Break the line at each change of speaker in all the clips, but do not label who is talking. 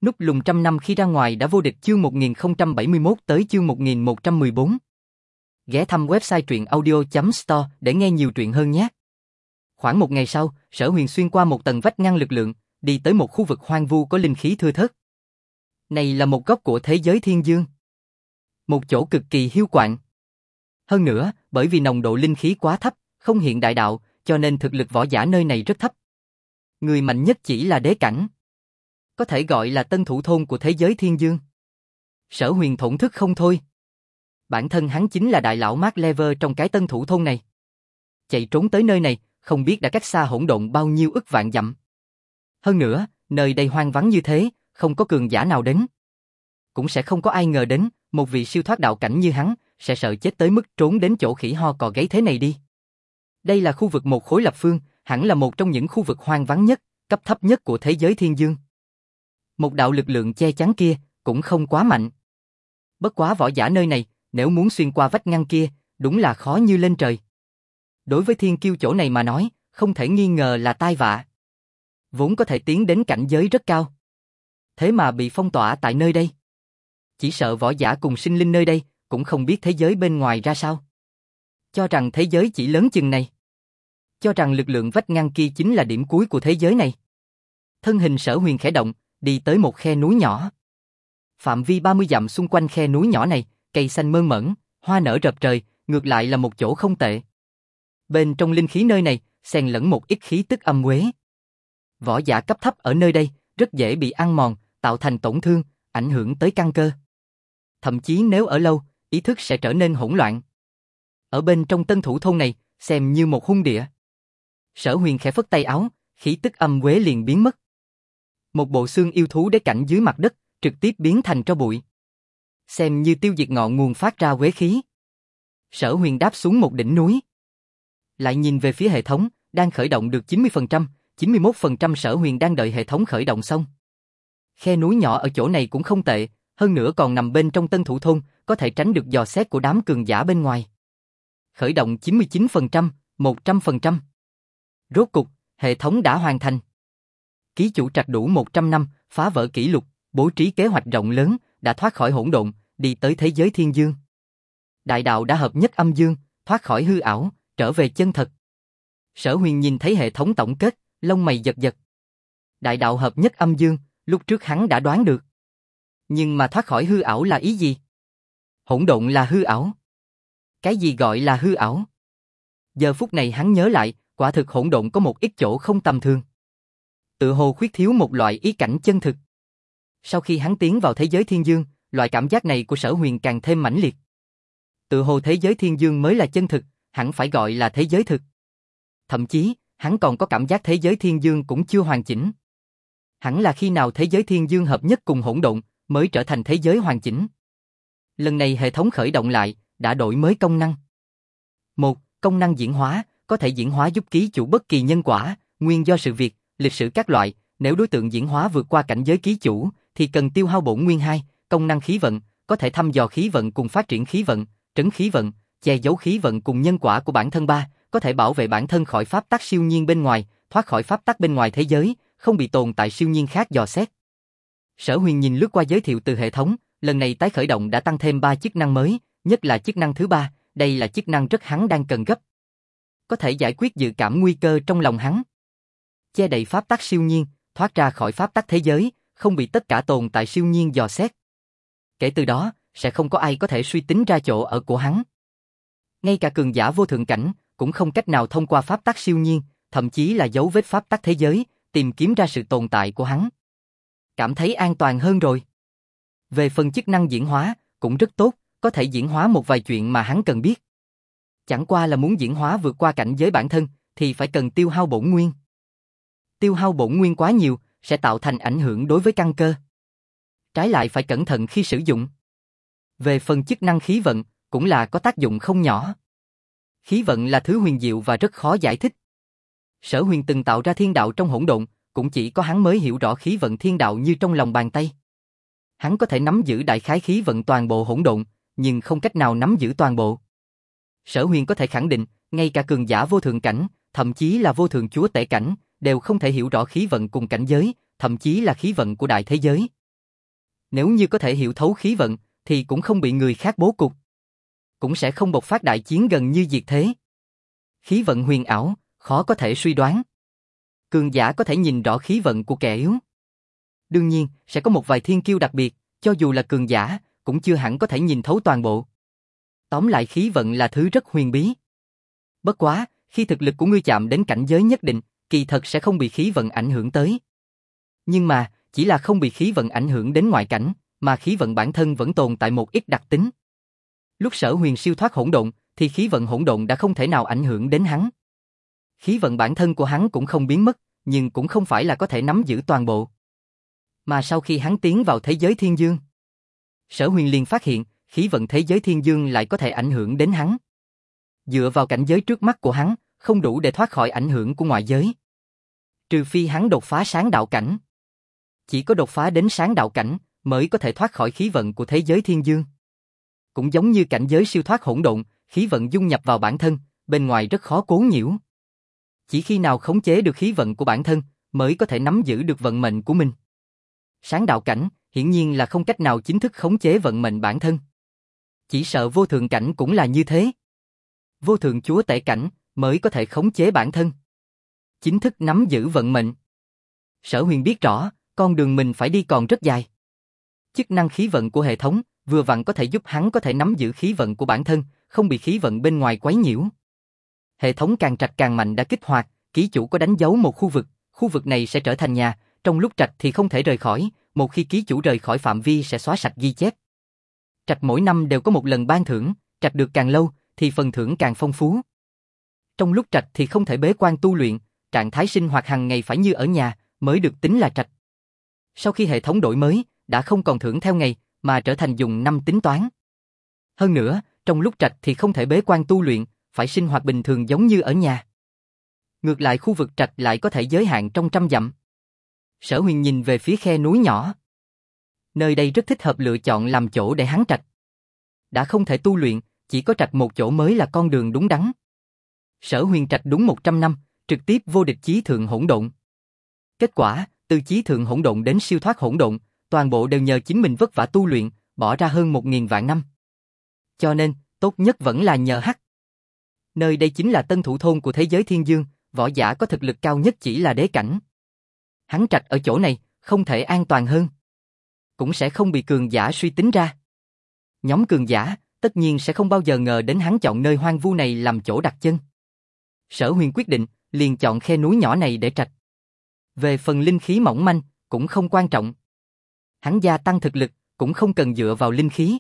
Nút lùng trăm năm khi ra ngoài đã vô địch chương 1071 tới chương 1114. Ghé thăm website truyện audio.store để nghe nhiều truyện hơn nhé. Khoảng một ngày sau, Sở Huyền xuyên qua một tầng vách ngăn lực lượng, đi tới một khu vực hoang vu có linh khí thưa thớt. Này là một góc của thế giới thiên dương. Một chỗ cực kỳ hiu quạnh. Hơn nữa, bởi vì nồng độ linh khí quá thấp, không hiện đại đạo, cho nên thực lực võ giả nơi này rất thấp. Người mạnh nhất chỉ là đế cảnh. Có thể gọi là tân thủ thôn của thế giới thiên dương. Sở Huyền thổn thức không thôi. Bản thân hắn chính là đại lão Mark Lever trong cái tân thủ thôn này. Chạy trốn tới nơi này, không biết đã cách xa hỗn độn bao nhiêu ức vạn dặm. Hơn nữa, nơi đây hoang vắng như thế, không có cường giả nào đến. Cũng sẽ không có ai ngờ đến, một vị siêu thoát đạo cảnh như hắn, sẽ sợ chết tới mức trốn đến chỗ khỉ ho cò gáy thế này đi. Đây là khu vực một khối lập phương, hẳn là một trong những khu vực hoang vắng nhất, cấp thấp nhất của thế giới thiên dương. Một đạo lực lượng che chắn kia, cũng không quá mạnh. Bất quá võ giả nơi này, nếu muốn xuyên qua vách ngăn kia, đúng là khó như lên trời. Đối với thiên kiêu chỗ này mà nói, không thể nghi ngờ là tai vạ. Vốn có thể tiến đến cảnh giới rất cao. Thế mà bị phong tỏa tại nơi đây. Chỉ sợ võ giả cùng sinh linh nơi đây, cũng không biết thế giới bên ngoài ra sao. Cho rằng thế giới chỉ lớn chừng này. Cho rằng lực lượng vách ngăn kia chính là điểm cuối của thế giới này. Thân hình Sở Huyền khẽ động, đi tới một khe núi nhỏ. Phạm vi 30 dặm xung quanh khe núi nhỏ này, cây xanh mơn mởn, hoa nở rợp trời, ngược lại là một chỗ không tệ. Bên trong linh khí nơi này, xen lẫn một ít khí tức âm uế. Võ giả cấp thấp ở nơi đây, rất dễ bị ăn mòn, tạo thành tổn thương, ảnh hưởng tới căn cơ. Thậm chí nếu ở lâu, ý thức sẽ trở nên hỗn loạn. Ở bên trong tân thủ thôn này, xem như một hung địa. Sở Huyền khẽ phất tay áo, khí tức âm uế liền biến mất. Một bộ xương yêu thú đế cảnh dưới mặt đất, trực tiếp biến thành tro bụi. Xem như tiêu diệt ngọn nguồn phát ra uế khí. Sở Huyền đáp xuống một đỉnh núi. Lại nhìn về phía hệ thống, đang khởi động được 90%, 91% Sở Huyền đang đợi hệ thống khởi động xong. Khe núi nhỏ ở chỗ này cũng không tệ, hơn nữa còn nằm bên trong tân thủ thôn, có thể tránh được dò xét của đám cường giả bên ngoài. Khởi động 99%, 100%. Rốt cục, hệ thống đã hoàn thành. Ký chủ trạch đủ 100 năm, phá vỡ kỷ lục, bố trí kế hoạch rộng lớn, đã thoát khỏi hỗn độn, đi tới thế giới thiên dương. Đại đạo đã hợp nhất âm dương, thoát khỏi hư ảo, trở về chân thật. Sở Huyền nhìn thấy hệ thống tổng kết, lông mày giật giật. Đại đạo hợp nhất âm dương, lúc trước hắn đã đoán được. Nhưng mà thoát khỏi hư ảo là ý gì? Hỗn độn là hư ảo. Cái gì gọi là hư ảo? Giờ phút này hắn nhớ lại, quả thực hỗn độn có một ít chỗ không tầm thường. Tự hồ khuyết thiếu một loại ý cảnh chân thực. Sau khi hắn tiến vào thế giới thiên dương, loại cảm giác này của Sở Huyền càng thêm mãnh liệt. Tự hồ thế giới thiên dương mới là chân thực, hẳn phải gọi là thế giới thực. Thậm chí, hắn còn có cảm giác thế giới thiên dương cũng chưa hoàn chỉnh. Hẳn là khi nào thế giới thiên dương hợp nhất cùng hỗn độn, mới trở thành thế giới hoàn chỉnh. Lần này hệ thống khởi động lại, đã đổi mới công năng. Một, công năng diễn hóa, có thể diễn hóa giúp ký chủ bất kỳ nhân quả, nguyên do sự việc, lịch sử các loại, nếu đối tượng diễn hóa vượt qua cảnh giới ký chủ, thì cần tiêu hao bổn nguyên 2, công năng khí vận, có thể thăm dò khí vận cùng phát triển khí vận, trấn khí vận, che giấu khí vận cùng nhân quả của bản thân 3, có thể bảo vệ bản thân khỏi pháp tắc siêu nhiên bên ngoài, thoát khỏi pháp tắc bên ngoài thế giới, không bị tồn tại siêu nhiên khác dò xét. Sở Huyền nhìn lướt qua giới thiệu từ hệ thống, lần này tái khởi động đã tăng thêm 3 chức năng mới, nhất là chức năng thứ 3, đây là chức năng rất hắn đang cần gấp. Có thể giải quyết dự cảm nguy cơ trong lòng hắn. Che đậy pháp tắc siêu nhiên, thoát ra khỏi pháp tắc thế giới, không bị tất cả tồn tại siêu nhiên dò xét. Kể từ đó, sẽ không có ai có thể suy tính ra chỗ ở của hắn. Ngay cả cường giả vô thượng cảnh, cũng không cách nào thông qua pháp tắc siêu nhiên, thậm chí là dấu vết pháp tắc thế giới, tìm kiếm ra sự tồn tại của hắn. Cảm thấy an toàn hơn rồi. Về phần chức năng diễn hóa, cũng rất tốt, có thể diễn hóa một vài chuyện mà hắn cần biết. Chẳng qua là muốn diễn hóa vượt qua cảnh giới bản thân, thì phải cần tiêu hao bổn nguyên. Tiêu hao bổn nguyên quá nhiều, sẽ tạo thành ảnh hưởng đối với căn cơ. Trái lại phải cẩn thận khi sử dụng. Về phần chức năng khí vận, cũng là có tác dụng không nhỏ. Khí vận là thứ huyền diệu và rất khó giải thích. Sở Huyền từng tạo ra thiên đạo trong hỗn độn, cũng chỉ có hắn mới hiểu rõ khí vận thiên đạo như trong lòng bàn tay. Hắn có thể nắm giữ đại khái khí vận toàn bộ hỗn độn, nhưng không cách nào nắm giữ toàn bộ. Sở Huyền có thể khẳng định, ngay cả cường giả vô thượng cảnh, thậm chí là vô thượng chúa tể cảnh, đều không thể hiểu rõ khí vận cùng cảnh giới, thậm chí là khí vận của đại thế giới. Nếu như có thể hiểu thấu khí vận, thì cũng không bị người khác bố cục. Cũng sẽ không bộc phát đại chiến gần như diệt thế. Khí vận huyền ảo, khó có thể suy đoán. Cường giả có thể nhìn rõ khí vận của kẻ yếu. Đương nhiên, sẽ có một vài thiên kiêu đặc biệt, cho dù là cường giả, cũng chưa hẳn có thể nhìn thấu toàn bộ. Tóm lại khí vận là thứ rất huyền bí. Bất quá, khi thực lực của ngươi chạm đến cảnh giới nhất định, kỳ thật sẽ không bị khí vận ảnh hưởng tới. Nhưng mà, chỉ là không bị khí vận ảnh hưởng đến ngoại cảnh, mà khí vận bản thân vẫn tồn tại một ít đặc tính. Lúc Sở Huyền siêu thoát hỗn độn, thì khí vận hỗn độn đã không thể nào ảnh hưởng đến hắn. Khí vận bản thân của hắn cũng không biến mất, nhưng cũng không phải là có thể nắm giữ toàn bộ. Mà sau khi hắn tiến vào thế giới thiên dương, Sở Huyền liền phát hiện, khí vận thế giới thiên dương lại có thể ảnh hưởng đến hắn. Dựa vào cảnh giới trước mắt của hắn, không đủ để thoát khỏi ảnh hưởng của ngoại giới. Trừ phi hắn đột phá sáng đạo cảnh. Chỉ có đột phá đến sáng đạo cảnh, mới có thể thoát khỏi khí vận của thế giới thiên dương. Cũng giống như cảnh giới siêu thoát hỗn độn, khí vận dung nhập vào bản thân, bên ngoài rất khó quấy nhiễu. Chỉ khi nào khống chế được khí vận của bản thân, mới có thể nắm giữ được vận mệnh của mình. Sáng đạo cảnh, hiển nhiên là không cách nào chính thức khống chế vận mệnh bản thân. Chỉ sợ vô thượng cảnh cũng là như thế. Vô thượng chúa tể cảnh, mới có thể khống chế bản thân. Chính thức nắm giữ vận mệnh. Sở Huyền biết rõ, con đường mình phải đi còn rất dài. Chức năng khí vận của hệ thống, vừa vặn có thể giúp hắn có thể nắm giữ khí vận của bản thân, không bị khí vận bên ngoài quấy nhiễu. Hệ thống càng trạch càng mạnh đã kích hoạt, ký chủ có đánh dấu một khu vực này sẽ trở thành nhà, trong lúc trạch thì không thể rời khỏi, một khi ký chủ rời khỏi phạm vi sẽ xóa sạch ghi chép. Trạch mỗi năm đều có một lần ban thưởng, trạch được càng lâu, thì phần thưởng càng phong phú. Trong lúc trạch thì không thể bế quan tu luyện, trạng thái sinh hoạt hàng ngày phải như ở nhà, mới được tính là trạch. Sau khi hệ thống đổi mới, đã không còn thưởng theo ngày, mà trở thành dùng năm tính toán. Hơn nữa, trong lúc trạch thì không thể bế quan tu luyện, phải sinh hoạt bình thường giống như ở nhà. Ngược lại khu vực trạch lại có thể giới hạn trong 100 dặm. Sở Huyền nhìn về phía khe núi nhỏ. Nơi đây rất thích hợp lựa chọn làm chỗ để hắn trạch. Đã không thể tu luyện, chỉ có trạch một chỗ mới là con đường đúng đắn. Sở Huyền trạch đúng 100 năm, trực tiếp vô địch chí thượng hỗn độn. Kết quả, từ chí thượng hỗn độn đến siêu thoát hỗn độn, toàn bộ đều nhờ chính mình vất vả tu luyện, bỏ ra hơn 1000 vạn năm. Cho nên, tốt nhất vẫn là nhờ Hắc. Nơi đây chính là tân thủ thôn của thế giới thiên dương, võ giả có thực lực cao nhất chỉ là đế cảnh. Hắn trạch ở chỗ này, không thể an toàn hơn. Cũng sẽ không bị cường giả suy tính ra. Nhóm cường giả, tất nhiên sẽ không bao giờ ngờ đến hắn chọn nơi hoang vu này làm chỗ đặt chân. Sở Huyền quyết định, liền chọn khe núi nhỏ này để trạch. Về phần linh khí mỏng manh, cũng không quan trọng. Hắn gia tăng thực lực, cũng không cần dựa vào linh khí.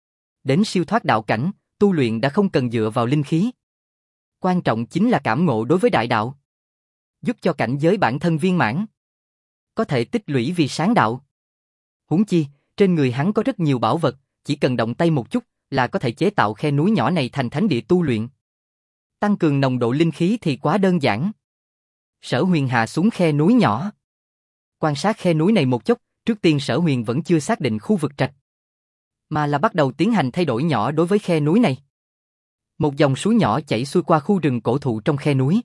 Đến siêu thoát đạo cảnh, tu luyện đã không cần dựa vào linh khí. Quan trọng chính là cảm ngộ đối với đại đạo. Giúp cho cảnh giới bản thân viên mãn. Có thể tích lũy vì sáng đạo. Huống chi, trên người hắn có rất nhiều bảo vật, chỉ cần động tay một chút là có thể chế tạo khe núi nhỏ này thành thánh địa tu luyện. Tăng cường nồng độ linh khí thì quá đơn giản. Sở Huyền hạ xuống khe núi nhỏ. Quan sát khe núi này một chút, trước tiên Sở Huyền vẫn chưa xác định khu vực trạch, mà là bắt đầu tiến hành thay đổi nhỏ đối với khe núi này. Một dòng suối nhỏ chảy xuôi qua khu rừng cổ thụ trong khe núi.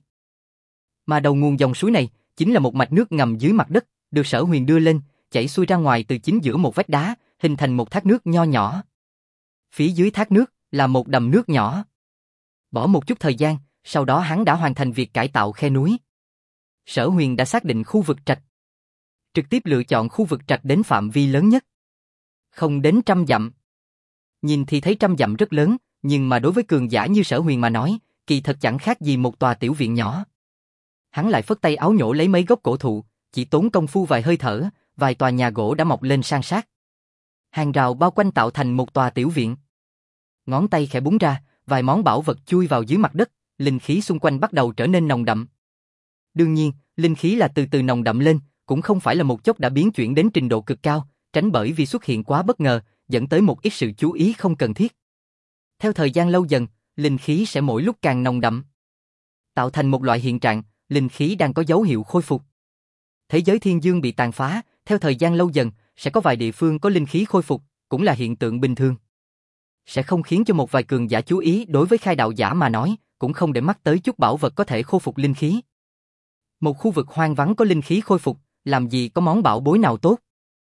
Mà đầu nguồn dòng suối này chính là một mạch nước ngầm dưới mặt đất, được Sở Huyền đưa lên, chảy xuôi ra ngoài từ chính giữa một vách đá, hình thành một thác nước nho nhỏ. Phía dưới thác nước là một đầm nước nhỏ. Bỏ một chút thời gian, sau đó hắn đã hoàn thành việc cải tạo khe núi. Sở Huyền đã xác định khu vực trạch. Trực tiếp lựa chọn khu vực trạch đến phạm vi lớn nhất. Không đến 100 dặm. Nhìn thì thấy 100 dặm rất lớn, nhưng mà đối với cường giả như Sở Huyền mà nói, kỳ thật chẳng khác gì một tòa tiểu viện nhỏ. Hắn lại phất tay áo nhổ lấy mấy gốc cổ thụ, chỉ tốn công phu vài hơi thở, vài tòa nhà gỗ đã mọc lên san sát. Hàng rào bao quanh tạo thành một tòa tiểu viện. Ngón tay khẽ búng ra, vài món bảo vật chui vào dưới mặt đất, linh khí xung quanh bắt đầu trở nên nồng đậm. Đương nhiên, linh khí là từ từ nồng đậm lên, cũng không phải là một chốc đã biến chuyển đến trình độ cực cao, tránh bởi vì xuất hiện quá bất ngờ, dẫn tới một ít sự chú ý không cần thiết. Theo thời gian lâu dần, linh khí sẽ mỗi lúc càng nồng đậm, tạo thành một loại hiện trạng, linh khí đang có dấu hiệu khôi phục. Thế giới thiên dương bị tàn phá, theo thời gian lâu dần, sẽ có vài địa phương có linh khí khôi phục, cũng là hiện tượng bình thường. Sẽ không khiến cho một vài cường giả chú ý, đối với khai đạo giả mà nói, cũng không để mắt tới chút bảo vật có thể khôi phục linh khí. Một khu vực hoang vắng có linh khí khôi phục, làm gì có món bảo bối nào tốt.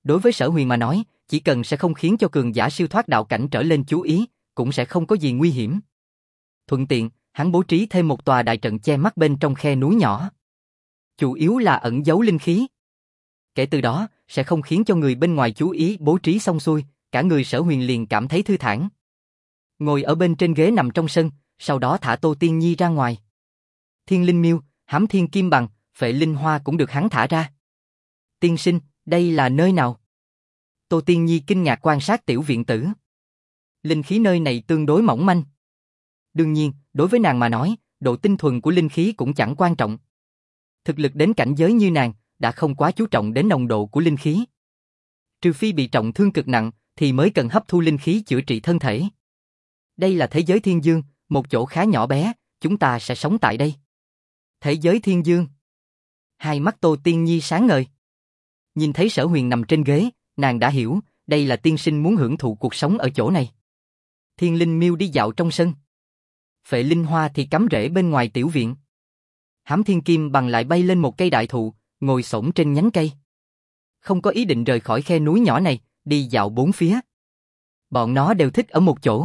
Đối với Sở Huyền mà nói, chỉ cần sẽ không khiến cho cường giả siêu thoát đạo cảnh trở lên chú ý, cũng sẽ không có gì nguy hiểm. Thuận tiện, hắn bố trí thêm một tòa đại trận che mắt bên trong khe núi nhỏ. Chủ yếu là ẩn giấu linh khí. Kể từ đó, sẽ không khiến cho người bên ngoài chú ý. Bố trí xong xuôi, cả người Sở Huyền liền cảm thấy thư thản. Ngồi ở bên trên ghế nằm trong sân, sau đó thả Tô Tiên Nhi ra ngoài. Thiên Linh Miêu, Hám Thiên Kim Bằng, Phệ Linh Hoa cũng được hắn thả ra. Tiên sinh, đây là nơi nào? Tô Tiên Nhi kinh ngạc quan sát tiểu viện tử. Linh khí nơi này tương đối mỏng manh. Đương nhiên, đối với nàng mà nói, độ tinh thuần của linh khí cũng chẳng quan trọng. Thực lực đến cảnh giới như nàng, đã không quá chú trọng đến nồng độ của linh khí. Trừ phi bị trọng thương cực nặng, thì mới cần hấp thu linh khí chữa trị thân thể. Đây là thế giới thiên dương, một chỗ khá nhỏ bé, chúng ta sẽ sống tại đây. Thế giới thiên dương. Hai mắt Tô Tiên Nhi sáng ngời. Nhìn thấy Sở Huyền nằm trên ghế, nàng đã hiểu, đây là tiên sinh muốn hưởng thụ cuộc sống ở chỗ này. Thiên Linh Miêu đi dạo trong sân. Phệ Linh Hoa thì cắm rễ bên ngoài tiểu viện. Hám Thiên Kim Bằng lại bay lên một cây đại thụ, ngồi xổm trên nhánh cây. Không có ý định rời khỏi khe núi nhỏ này, đi dạo bốn phía. Bọn nó đều thích ở một chỗ.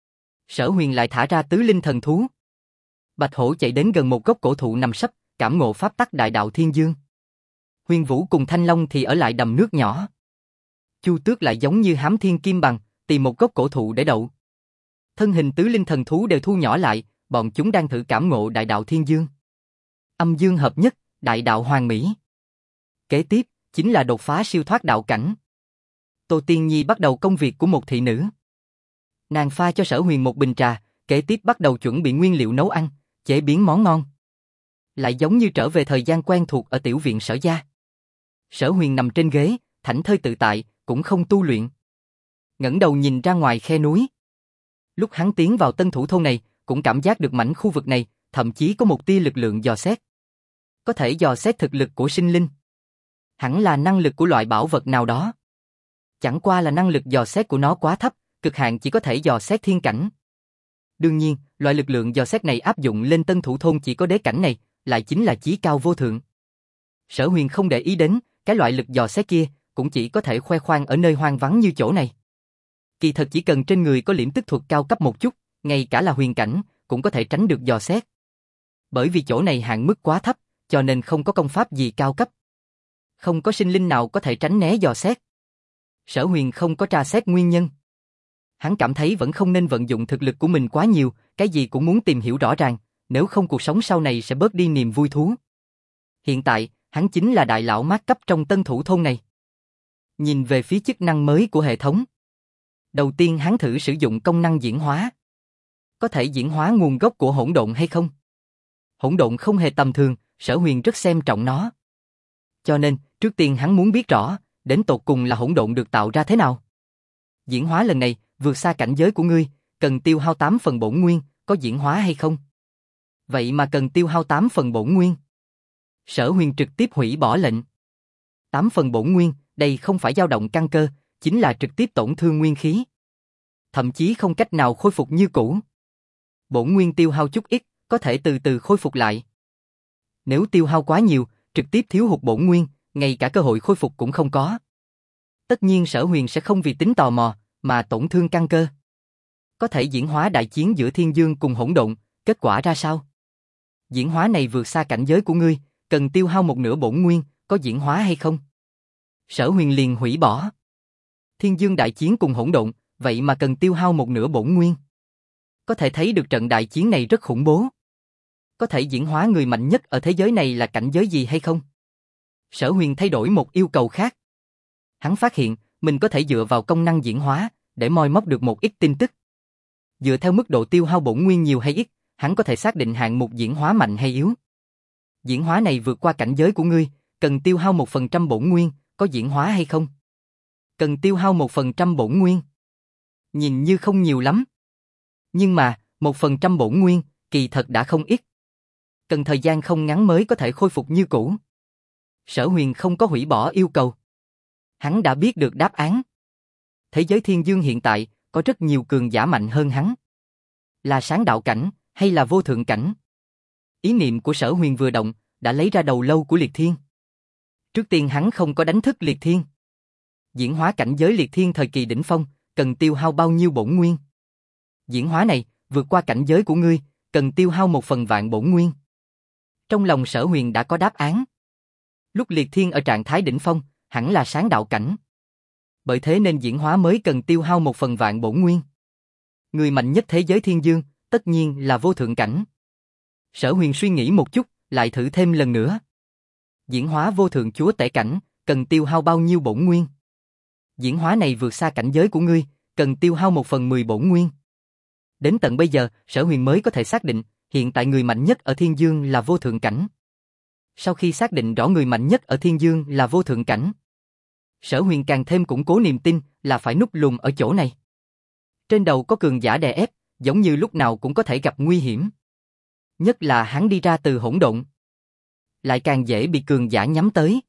Sở Huyền lại thả ra tứ linh thần thú. Bạch Hổ chạy đến gần một gốc cổ thụ nằm sấp, cảm ngộ pháp tắc đại đạo thiên dương. Huyền Vũ cùng Thanh Long thì ở lại đầm nước nhỏ. Chu Tước lại giống như Hám Thiên Kim Bằng, tìm một gốc cổ thụ để đậu. Thân hình tứ linh thần thú đều thu nhỏ lại, bọn chúng đang thử cảm ngộ đại đạo thiên dương. Âm dương hợp nhất, đại đạo hoàn mỹ. Kế tiếp, chính là đột phá siêu thoát đạo cảnh. Tô Tiên Nhi bắt đầu công việc của một thị nữ. Nàng pha cho Sở Huyền một bình trà, kế tiếp bắt đầu chuẩn bị nguyên liệu nấu ăn, chế biến món ngon. Lại giống như trở về thời gian quen thuộc ở tiểu viện Sở gia. Sở Huyền nằm trên ghế, thảnh thơi tự tại, cũng không tu luyện. Ngẩng đầu nhìn ra ngoài khe núi. Lúc hắn tiến vào Tân Thủ thôn này, cũng cảm giác được mảnh khu vực này, thậm chí có một tia lực lượng dò xét. Có thể dò xét thực lực của sinh linh. Hẳn là năng lực của loại bảo vật nào đó. Chẳng qua là năng lực dò xét của nó quá thấp, cực hạn chỉ có thể dò xét thiên cảnh. Đương nhiên, loại lực lượng dò xét này áp dụng lên Tân Thủ thôn chỉ có đế cảnh này, lại chính là chí cao vô thượng. Sở Huyền không để ý đến, cái loại lực dò xét kia, cũng chỉ có thể khoe khoang ở nơi hoang vắng như chỗ này. Kỳ thật chỉ cần trên người có liễm tức thuật cao cấp một chút, ngay cả là huyền cảnh, cũng có thể tránh được dò xét. Bởi vì chỗ này hạn mức quá thấp, cho nên không có công pháp gì cao cấp. Không có sinh linh nào có thể tránh né dò xét. Sở Huyền không có tra xét nguyên nhân. Hắn cảm thấy vẫn không nên vận dụng thực lực của mình quá nhiều, cái gì cũng muốn tìm hiểu rõ ràng, nếu không cuộc sống sau này sẽ bớt đi niềm vui thú. Hiện tại, hắn chính là đại lão mát cấp trong Tân Thủ thôn này. Nhìn về phía chức năng mới của hệ thống. Đầu tiên hắn thử sử dụng công năng diễn hóa. Có thể diễn hóa nguồn gốc của hỗn độn hay không? Hỗn độn không hề tầm thường, Sở Huyền rất xem trọng nó. Cho nên, trước tiên hắn muốn biết rõ, đến tột cùng là hỗn độn được tạo ra thế nào. Diễn hóa lần này, vượt xa cảnh giới của ngươi, cần tiêu hao 8 phần bổn nguyên, có diễn hóa hay không? Vậy mà cần tiêu hao 8 phần bổn nguyên. Sở Huyền trực tiếp hủy bỏ lệnh. 8 phần bổn nguyên, đây không phải dao động căn cơ, chính là trực tiếp tổn thương nguyên khí. Thậm chí không cách nào khôi phục như cũ. Bổn nguyên tiêu hao chút ít, có thể từ từ khôi phục lại. Nếu tiêu hao quá nhiều, trực tiếp thiếu hụt bổn nguyên, ngay cả cơ hội khôi phục cũng không có. Tất nhiên Sở Huyền sẽ không vì tính tò mò, mà tổn thương căn cơ. Có thể diễn hóa đại chiến giữa thiên dương cùng hỗn độn, kết quả ra sao? Diễn hóa này vượt xa cảnh giới của ngươi, cần tiêu hao một nửa bổn nguyên, có diễn hóa hay không? Sở Huyền liền hủy bỏ. Thiên dương đại chiến cùng hỗn độn, vậy mà cần tiêu hao một nửa bổn nguyên. Có thể thấy được trận đại chiến này rất khủng bố. Có thể diễn hóa người mạnh nhất ở thế giới này là cảnh giới gì hay không? Sở Huyền thay đổi một yêu cầu khác. Hắn phát hiện, mình có thể dựa vào công năng diễn hóa, để moi móc được một ít tin tức. Dựa theo mức độ tiêu hao bổn nguyên nhiều hay ít, hắn có thể xác định hạng mục diễn hóa mạnh hay yếu. Diễn hóa này vượt qua cảnh giới của ngươi, cần tiêu hao 1% bổn nguyên, có diễn hóa hay không? Cần tiêu hao 1% bổn nguyên. Nhìn như không nhiều lắm. Nhưng mà, 1% bổn nguyên, kỳ thật đã không ít. Cần thời gian không ngắn mới có thể khôi phục như cũ. Sở Huyền không có hủy bỏ yêu cầu. Hắn đã biết được đáp án. Thế giới thiên dương hiện tại, có rất nhiều cường giả mạnh hơn hắn. Là sáng đạo cảnh, hay là vô thượng cảnh? Ý niệm của Sở Huyền vừa động, đã lấy ra đầu lâu của Liệt Thiên. Trước tiên hắn không có đánh thức Liệt Thiên. Diễn hóa cảnh giới liệt thiên thời kỳ đỉnh phong, cần tiêu hao bao nhiêu bổn nguyên? Diễn hóa này, vượt qua cảnh giới của ngươi, cần tiêu hao 1/1000 bổn nguyên. Trong lòng Sở Huyền đã có đáp án. Lúc liệt thiên ở trạng thái đỉnh phong, hẳn là sáng đạo cảnh. Bởi thế nên diễn hóa mới cần tiêu hao 1/1000 bổn nguyên. Người mạnh nhất thế giới thiên dương, tất nhiên là vô thượng cảnh. Sở Huyền suy nghĩ một chút, lại thử thêm lần nữa. Diễn hóa vô thượng chúa tể cảnh, cần tiêu hao bao nhiêu bổn nguyên? Diễn hóa này vượt xa cảnh giới của ngươi, cần tiêu hao 1/10 bổn nguyên. Đến tận bây giờ, Sở Huyền mới có thể xác định, hiện tại người mạnh nhất ở thiên dương là vô thượng cảnh. Sau khi xác định rõ người mạnh nhất ở thiên dương là vô thượng cảnh, Sở Huyền càng thêm củng cố niềm tin là phải núp lùm ở chỗ này. Trên đầu có cường giả đè ép, giống như lúc nào cũng có thể gặp nguy hiểm. Nhất là hắn đi ra từ hỗn độn, lại càng dễ bị cường giả nhắm tới.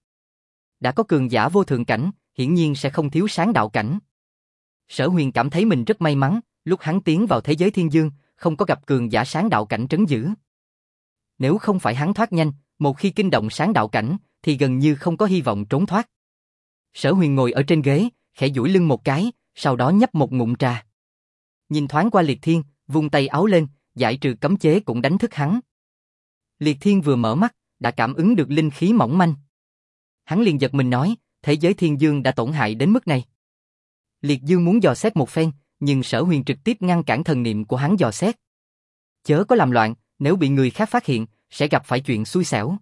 Đã có cường giả vô thượng cảnh, hiển nhiên sẽ không thiếu sáng đạo cảnh. Sở Huyền cảm thấy mình rất may mắn, lúc hắn tiến vào thế giới thiên dương, không có gặp cường giả sáng đạo cảnh trấn giữ. Nếu không phải hắn thoát nhanh, một khi kinh động sáng đạo cảnh, thì gần như không có hy vọng trốn thoát. Sở Huyền ngồi ở trên ghế, khẽ duỗi lưng một cái, sau đó nhấp một ngụm trà. Nhìn thoáng qua liệt thiên, vung tay áo lên, giải trừ cấm chế cũng đánh thức hắn. Liệt thiên vừa mở mắt, đã cảm ứng được linh khí mỏng manh. Hắn liền giật mình nói, thế giới thiên dương đã tổn hại đến mức này. Liệt dương muốn dò xét một phen, nhưng Sở Huyền trực tiếp ngăn cản thần niệm của hắn dò xét. Chớ có làm loạn, nếu bị người khác phát hiện, sẽ gặp phải chuyện xui xẻo.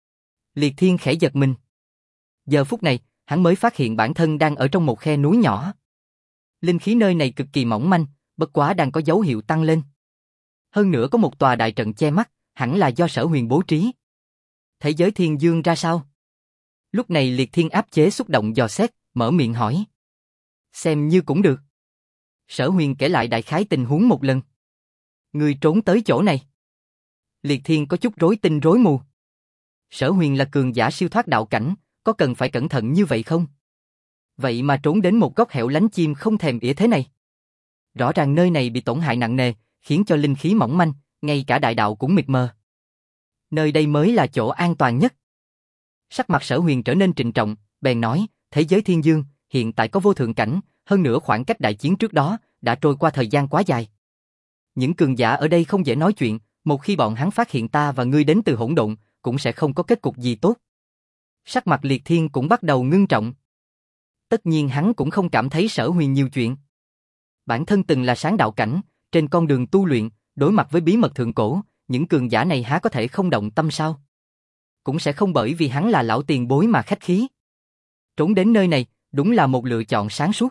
Liệt thiên khẽ giật mình. Giờ phút này, hắn mới phát hiện bản thân đang ở trong một khe núi nhỏ. Linh khí nơi này cực kỳ mỏng manh, bất quá đang có dấu hiệu tăng lên. Hơn nữa có một tòa đại trận che mắt, hẳn là do Sở Huyền bố trí. Thế giới thiên dương ra sao? Lúc này liệt thiên áp chế xúc động dò xét, mở miệng hỏi. Xem như cũng được. Sở Huyền kể lại đại khái tình huống một lần. Người trốn tới chỗ này. Liệt thiên có chút rối tinh rối mù. Sở Huyền là cường giả siêu thoát đạo cảnh, có cần phải cẩn thận như vậy không? Vậy mà trốn đến một góc hẻo lánh chim không thèm ỉa thế này. Rõ ràng nơi này bị tổn hại nặng nề, khiến cho linh khí mỏng manh, ngay cả đại đạo cũng mịt mờ. Nơi đây mới là chỗ an toàn nhất. Sắc mặt Sở Huyền trở nên trịnh trọng, bèn nói, thế giới thiên dương, hiện tại có vô thượng cảnh, hơn nữa khoảng cách đại chiến trước đó, đã trôi qua thời gian quá dài. Những cường giả ở đây không dễ nói chuyện, một khi bọn hắn phát hiện ta và ngươi đến từ hỗn độn, cũng sẽ không có kết cục gì tốt. Sắc mặt liệt thiên cũng bắt đầu ngưng trọng. Tất nhiên hắn cũng không cảm thấy Sở Huyền nhiều chuyện. Bản thân từng là sáng đạo cảnh, trên con đường tu luyện, đối mặt với bí mật thượng cổ, những cường giả này há có thể không động tâm sao? Cũng sẽ không bởi vì hắn là lão tiền bối mà khách khí. Trốn đến nơi này, đúng là một lựa chọn sáng suốt.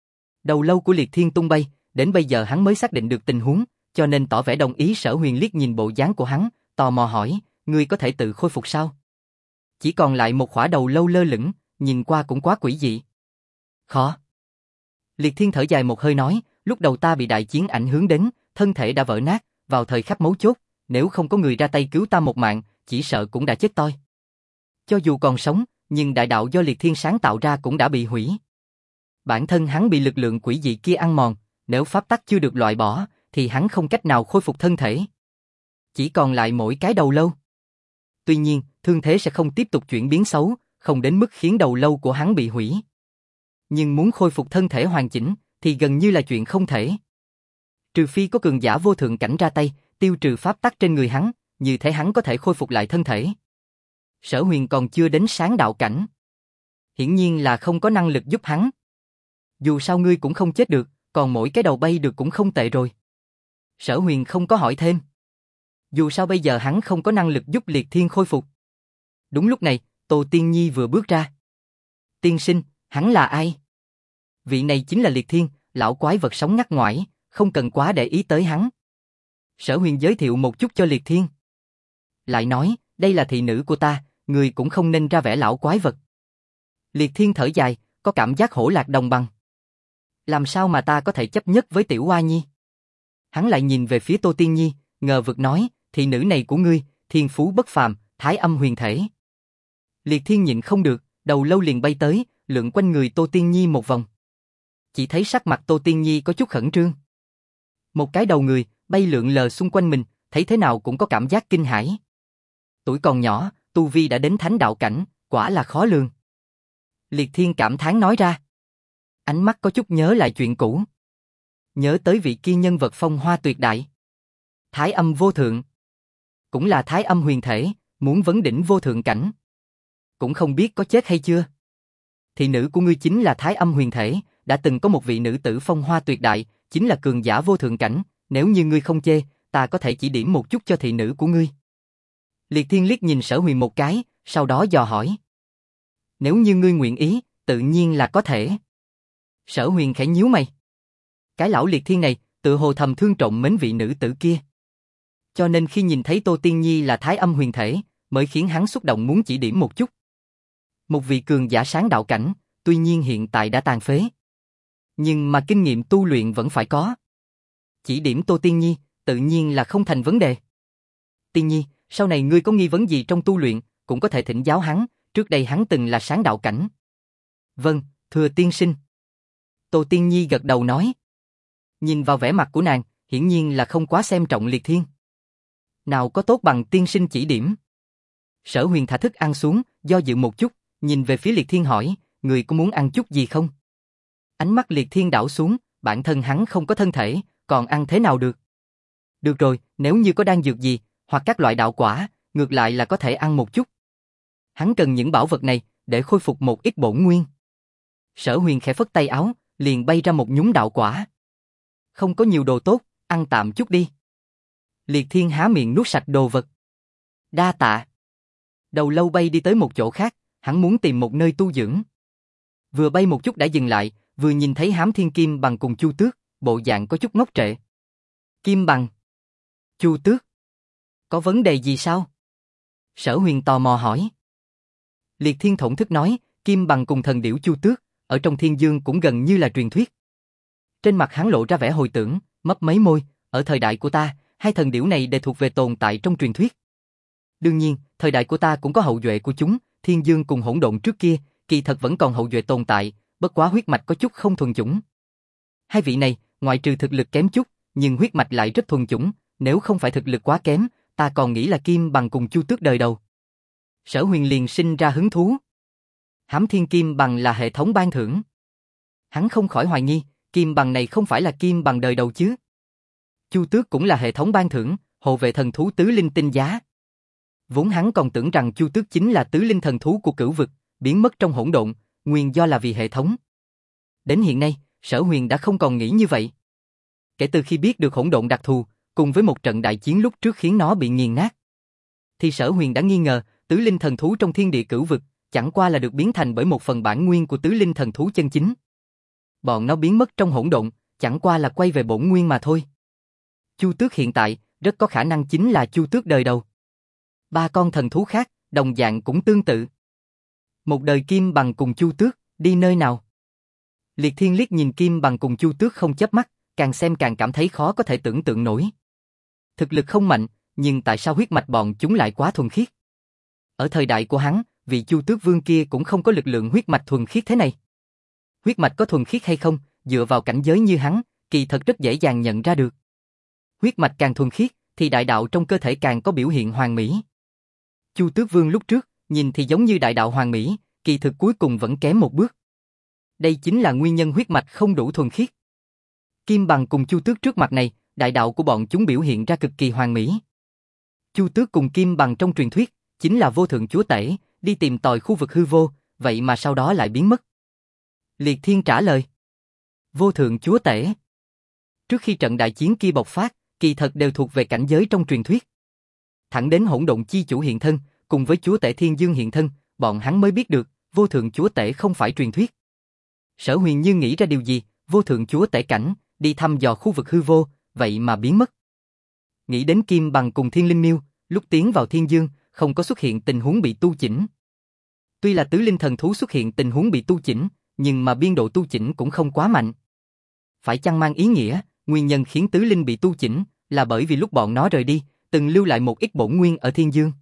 Đầu lâu của liệt thiên tung bay, đến bây giờ hắn mới xác định được tình huống, cho nên tỏ vẻ đồng ý. Sở Huyền liếc nhìn bộ dáng của hắn, tò mò hỏi, ngươi có thể tự khôi phục sao? Chỉ còn lại một khỏa đầu lâu lơ lửng, nhìn qua cũng quá quỷ dị. Khó. Liệt thiên thở dài một hơi nói, lúc đầu ta bị đại chiến ảnh hưởng đến, thân thể đã vỡ nát, vào thời khắc mấu chốt, nếu không có người ra tay cứu ta một mạng, chỉ sợ cũng đã chết toi. Cho dù còn sống, nhưng đại đạo do liệt thiên sáng tạo ra cũng đã bị hủy. Bản thân hắn bị lực lượng quỷ dị kia ăn mòn, nếu pháp tắc chưa được loại bỏ, thì hắn không cách nào khôi phục thân thể. Chỉ còn lại mỗi cái đầu lâu. Tuy nhiên, thương thế sẽ không tiếp tục chuyển biến xấu, không đến mức khiến đầu lâu của hắn bị hủy. Nhưng muốn khôi phục thân thể hoàn chỉnh, thì gần như là chuyện không thể. Trừ phi có cường giả vô thượng cảnh ra tay, tiêu trừ pháp tắc trên người hắn, như thế hắn có thể khôi phục lại thân thể. Sở Huyền còn chưa đến sáng đạo cảnh. Hiển nhiên là không có năng lực giúp hắn. Dù sao ngươi cũng không chết được, còn mỗi cái đầu bay được cũng không tệ rồi. Sở Huyền không có hỏi thêm. Dù sao bây giờ hắn không có năng lực giúp liệt thiên khôi phục. Đúng lúc này, Tô Tiên Nhi vừa bước ra. Tiên sinh, hắn là ai? Vị này chính là liệt thiên, lão quái vật sống ngắt ngoải, không cần quá để ý tới hắn. Sở Huyền giới thiệu một chút cho liệt thiên. Lại nói, đây là thị nữ của ta, người cũng không nên ra vẻ lão quái vật. Liệt thiên thở dài, có cảm giác hổ lạc đồng bằng. Làm sao mà ta có thể chấp nhất với tiểu Hoa Nhi? Hắn lại nhìn về phía Tô Tiên Nhi, ngờ vực nói, thị nữ này của ngươi, thiên phú bất phàm, thái âm huyền thể. Liệt thiên nhịn không được, đầu lâu liền bay tới, lượn quanh người Tô Tiên Nhi một vòng. Chỉ thấy sắc mặt Tô Tiên Nhi có chút khẩn trương. Một cái đầu người, bay lượn lờ xung quanh mình, thấy thế nào cũng có cảm giác kinh hãi. Tuổi còn nhỏ, tu vi đã đến thánh đạo cảnh, quả là khó lường. Liệt thiên cảm thán nói ra. ánh mắt có chút nhớ lại chuyện cũ. Nhớ tới vị kia nhân vật phong hoa tuyệt đại. Thái Âm vô thượng. Cũng là Thái Âm huyền thể, muốn vấn đỉnh vô thượng cảnh. Cũng không biết có chết hay chưa. Thị nữ của ngươi chính là Thái Âm huyền thể, đã từng có một vị nữ tử phong hoa tuyệt đại, chính là cường giả vô thượng cảnh, nếu như ngươi không chê, ta có thể chỉ điểm một chút cho thị nữ của ngươi. Liệt Thiên liếc nhìn Sở Huyền một cái, sau đó dò hỏi. Nếu như ngươi nguyện ý, tự nhiên là có thể. Sở Huyền khẽ nhíu mày. Cái lão Liệt Thiên này, tự hồ thầm thương trọng mến vị nữ tử kia. Cho nên khi nhìn thấy Tô Tiên Nhi là Thái Âm huyền thể, mới khiến hắn xúc động muốn chỉ điểm một chút. Một vị cường giả sáng đạo cảnh, tuy nhiên hiện tại đã tàn phế. Nhưng mà kinh nghiệm tu luyện vẫn phải có. Chỉ điểm Tô Tiên Nhi, tự nhiên là không thành vấn đề. Tiên Nhi, sau này ngươi có nghi vấn gì trong tu luyện, cũng có thể thỉnh giáo hắn, trước đây hắn từng là sáng đạo cảnh. Vâng, thưa tiên sinh. Tô Tiên Nhi gật đầu nói. Nhìn vào vẻ mặt của nàng, hiển nhiên là không quá xem trọng Liệt Thiên. Nào có tốt bằng tiên sinh chỉ điểm. Sở Huyền thả thức ăn xuống, do dự một chút, nhìn về phía Liệt Thiên hỏi, người có muốn ăn chút gì không? Ánh mắt Liệt Thiên đảo xuống, bản thân hắn không có thân thể, còn ăn thế nào được? Được rồi, nếu như có đan dược gì, hoặc các loại đạo quả, ngược lại là có thể ăn một chút. Hắn cần những bảo vật này, để khôi phục một ít bổn nguyên. Sở Huyền khẽ phất tay áo, liền bay ra một nhúm đạo quả. Không có nhiều đồ tốt, ăn tạm chút đi. Liệt Thiên há miệng nuốt sạch đồ vật. Đa tạ. Đầu lâu bay đi tới một chỗ khác, hắn muốn tìm một nơi tu dưỡng. Vừa bay một chút đã dừng lại, vừa nhìn thấy Hám Thiên Kim Bằng cùng Chu Tước, bộ dạng có chút ngốc trệ. Kim Bằng. Chu Tước. Có vấn đề gì sao? Sở Huyền tò mò hỏi. Liệt Thiên thổn thức nói, Kim Bằng cùng thần điểu Chu Tước, ở trong thiên dương cũng gần như là truyền thuyết. Trên mặt hắn lộ ra vẻ hồi tưởng, mấp mấy môi, ở thời đại của ta, hai thần điểu này đều thuộc về tồn tại trong truyền thuyết. Đương nhiên, thời đại của ta cũng có hậu duệ của chúng, thiên dương cùng hỗn độn trước kia, kỳ thật vẫn còn hậu duệ tồn tại, bất quá huyết mạch có chút không thuần chủng. Hai vị này, ngoại trừ thực lực kém chút, nhưng huyết mạch lại rất thuần chủng, nếu không phải thực lực quá kém, ta còn nghĩ là Kim Bằng cùng Chu Tước đời đầu. Sở Huyền liền sinh ra hứng thú. Hám Thiên Kim Bằng là hệ thống ban thưởng. Hắn không khỏi hoài nghi, Kim Bằng này không phải là Kim Bằng đời đầu chứ? Chu Tước cũng là hệ thống ban thưởng, hộ vệ thần thú tứ linh tinh giá. Vốn hắn còn tưởng rằng Chu Tước chính là tứ linh thần thú của cửu vực, biến mất trong hỗn độn, nguyên do là vì hệ thống. Đến hiện nay, Sở Huyền đã không còn nghĩ như vậy. Kể từ khi biết được hỗn độn đặc thù, cùng với một trận đại chiến lúc trước khiến nó bị nghiền nát, thì Sở Huyền đã nghi ngờ, tứ linh thần thú trong thiên địa cửu vực, chẳng qua là được biến thành bởi một phần bản nguyên của tứ linh thần thú chân chính. Bọn nó biến mất trong hỗn độn, chẳng qua là quay về bổn nguyên mà thôi. Chu Tước hiện tại, rất có khả năng chính là Chu Tước đời đầu. Ba con thần thú khác, đồng dạng cũng tương tự. Một đời Kim Bằng cùng Chu Tước, đi nơi nào? Liệt Thiên liếc nhìn Kim Bằng cùng Chu Tước không chớp mắt, càng xem càng cảm thấy khó có thể tưởng tượng nổi. Thực lực không mạnh, nhưng tại sao huyết mạch bọn chúng lại quá thuần khiết? Ở thời đại của hắn, vị Chu Tước Vương kia cũng không có lực lượng huyết mạch thuần khiết thế này. Huyết mạch có thuần khiết hay không, dựa vào cảnh giới như hắn, kỳ thật rất dễ dàng nhận ra được. Huyết mạch càng thuần khiết, thì đại đạo trong cơ thể càng có biểu hiện hoàn mỹ. Chu Tước Vương lúc trước, nhìn thì giống như đại đạo hoàn mỹ, kỳ thực cuối cùng vẫn kém một bước. Đây chính là nguyên nhân huyết mạch không đủ thuần khiết. Kim Bằng cùng Chu Tước trước mặt này, đại đạo của bọn chúng biểu hiện ra cực kỳ hoàn mỹ. Chu Tước cùng Kim Bằng trong truyền thuyết, chính là vô thượng chúa tể, đi tìm tòi khu vực hư vô, vậy mà sau đó lại biến mất. Liệt Thiên trả lời. Vô thượng chúa tể. Trước khi trận đại chiến kia bộc phát, kỳ thật đều thuộc về cảnh giới trong truyền thuyết. Thẳng đến hỗn độn chi chủ hiện thân, cùng với chúa tể thiên dương hiện thân, bọn hắn mới biết được, vô thượng chúa tể không phải truyền thuyết. Sở Huyền như nghĩ ra điều gì, vô thượng chúa tể cảnh, đi thăm dò khu vực hư vô, vậy mà biến mất. Nghĩ đến Kim Bằng cùng Thiên Linh Miêu, lúc tiến vào thiên dương, không có xuất hiện tình huống bị tu chỉnh. Tuy là tứ linh thần thú xuất hiện tình huống bị tu chỉnh, nhưng mà biên độ tu chỉnh cũng không quá mạnh. Phải chăng mang ý nghĩa, nguyên nhân khiến tứ linh bị tu chỉnh, là bởi vì lúc bọn nó rời đi, từng lưu lại một ít bổn nguyên ở thiên dương.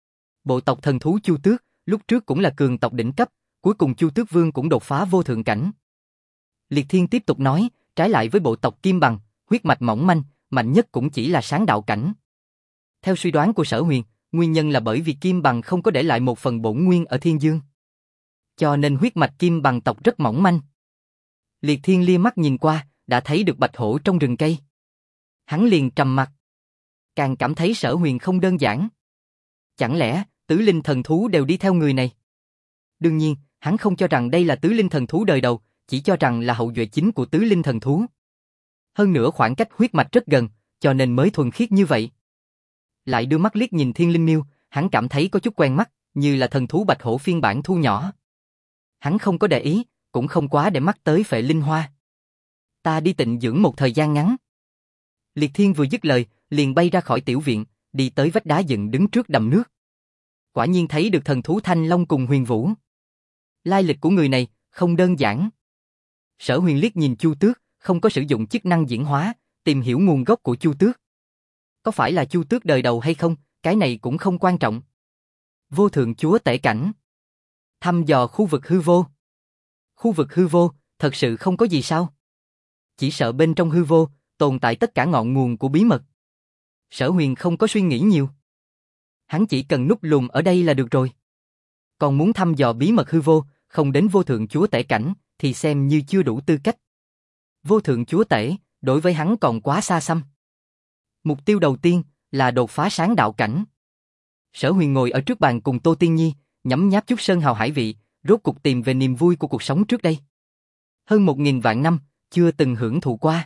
Bộ tộc thần thú Chu Tước, lúc trước cũng là cường tộc đỉnh cấp, cuối cùng Chu Tước Vương cũng đột phá vô thượng cảnh. Liệt Thiên tiếp tục nói, trái lại với bộ tộc Kim Bằng, huyết mạch mỏng manh, mạnh nhất cũng chỉ là sáng đạo cảnh. Theo suy đoán của Sở Huyền, nguyên nhân là bởi vì Kim Bằng không có để lại một phần bổn nguyên ở thiên dương. Cho nên huyết mạch Kim Bằng tộc rất mỏng manh. Liệt Thiên lia mắt nhìn qua, đã thấy được bạch hổ trong rừng cây. Hắn liền trầm mặt. Càng cảm thấy Sở Huyền không đơn giản. Chẳng lẽ, tứ linh thần thú đều đi theo người này? Đương nhiên, hắn không cho rằng đây là tứ linh thần thú đời đầu, chỉ cho rằng là hậu duệ chính của tứ linh thần thú. Hơn nữa khoảng cách huyết mạch rất gần, cho nên mới thuần khiết như vậy. Lại đưa mắt liếc nhìn Thiên Linh Miêu, hắn cảm thấy có chút quen mắt, như là thần thú bạch hổ phiên bản thu nhỏ. Hắn không có để ý, cũng không quá để mắt tới Phệ Linh Hoa. Ta đi tịnh dưỡng một thời gian ngắn. Liệt Thiên vừa dứt lời, liền bay ra khỏi tiểu viện, đi tới vách đá dựng đứng trước đầm nước. Quả nhiên thấy được thần thú Thanh Long cùng Huyền Vũ. Lai lịch của người này không đơn giản. Sở Huyền liếc nhìn Chu Tước, không có sử dụng chức năng diễn hóa, tìm hiểu nguồn gốc của Chu Tước. Có phải là Chu Tước đời đầu hay không, cái này cũng không quan trọng. Vô thượng chúa tể cảnh. Thăm dò khu vực hư vô. Khu vực hư vô, thật sự không có gì sao? Chỉ sợ bên trong hư vô, tồn tại tất cả ngọn nguồn của bí mật. Sở Huyền không có suy nghĩ nhiều. Hắn chỉ cần núp lùm ở đây là được rồi. Còn muốn thăm dò bí mật hư vô, không đến vô thượng chúa tể cảnh, thì xem như chưa đủ tư cách. Vô thượng chúa tể, đối với hắn còn quá xa xăm. Mục tiêu đầu tiên là đột phá sáng đạo cảnh. Sở Huyền ngồi ở trước bàn cùng Tô Tiên Nhi, nhấm nháp chút sơn hào hải vị, rốt cuộc tìm về niềm vui của cuộc sống trước đây. Hơn 1000 vạn năm, chưa từng hưởng thụ qua.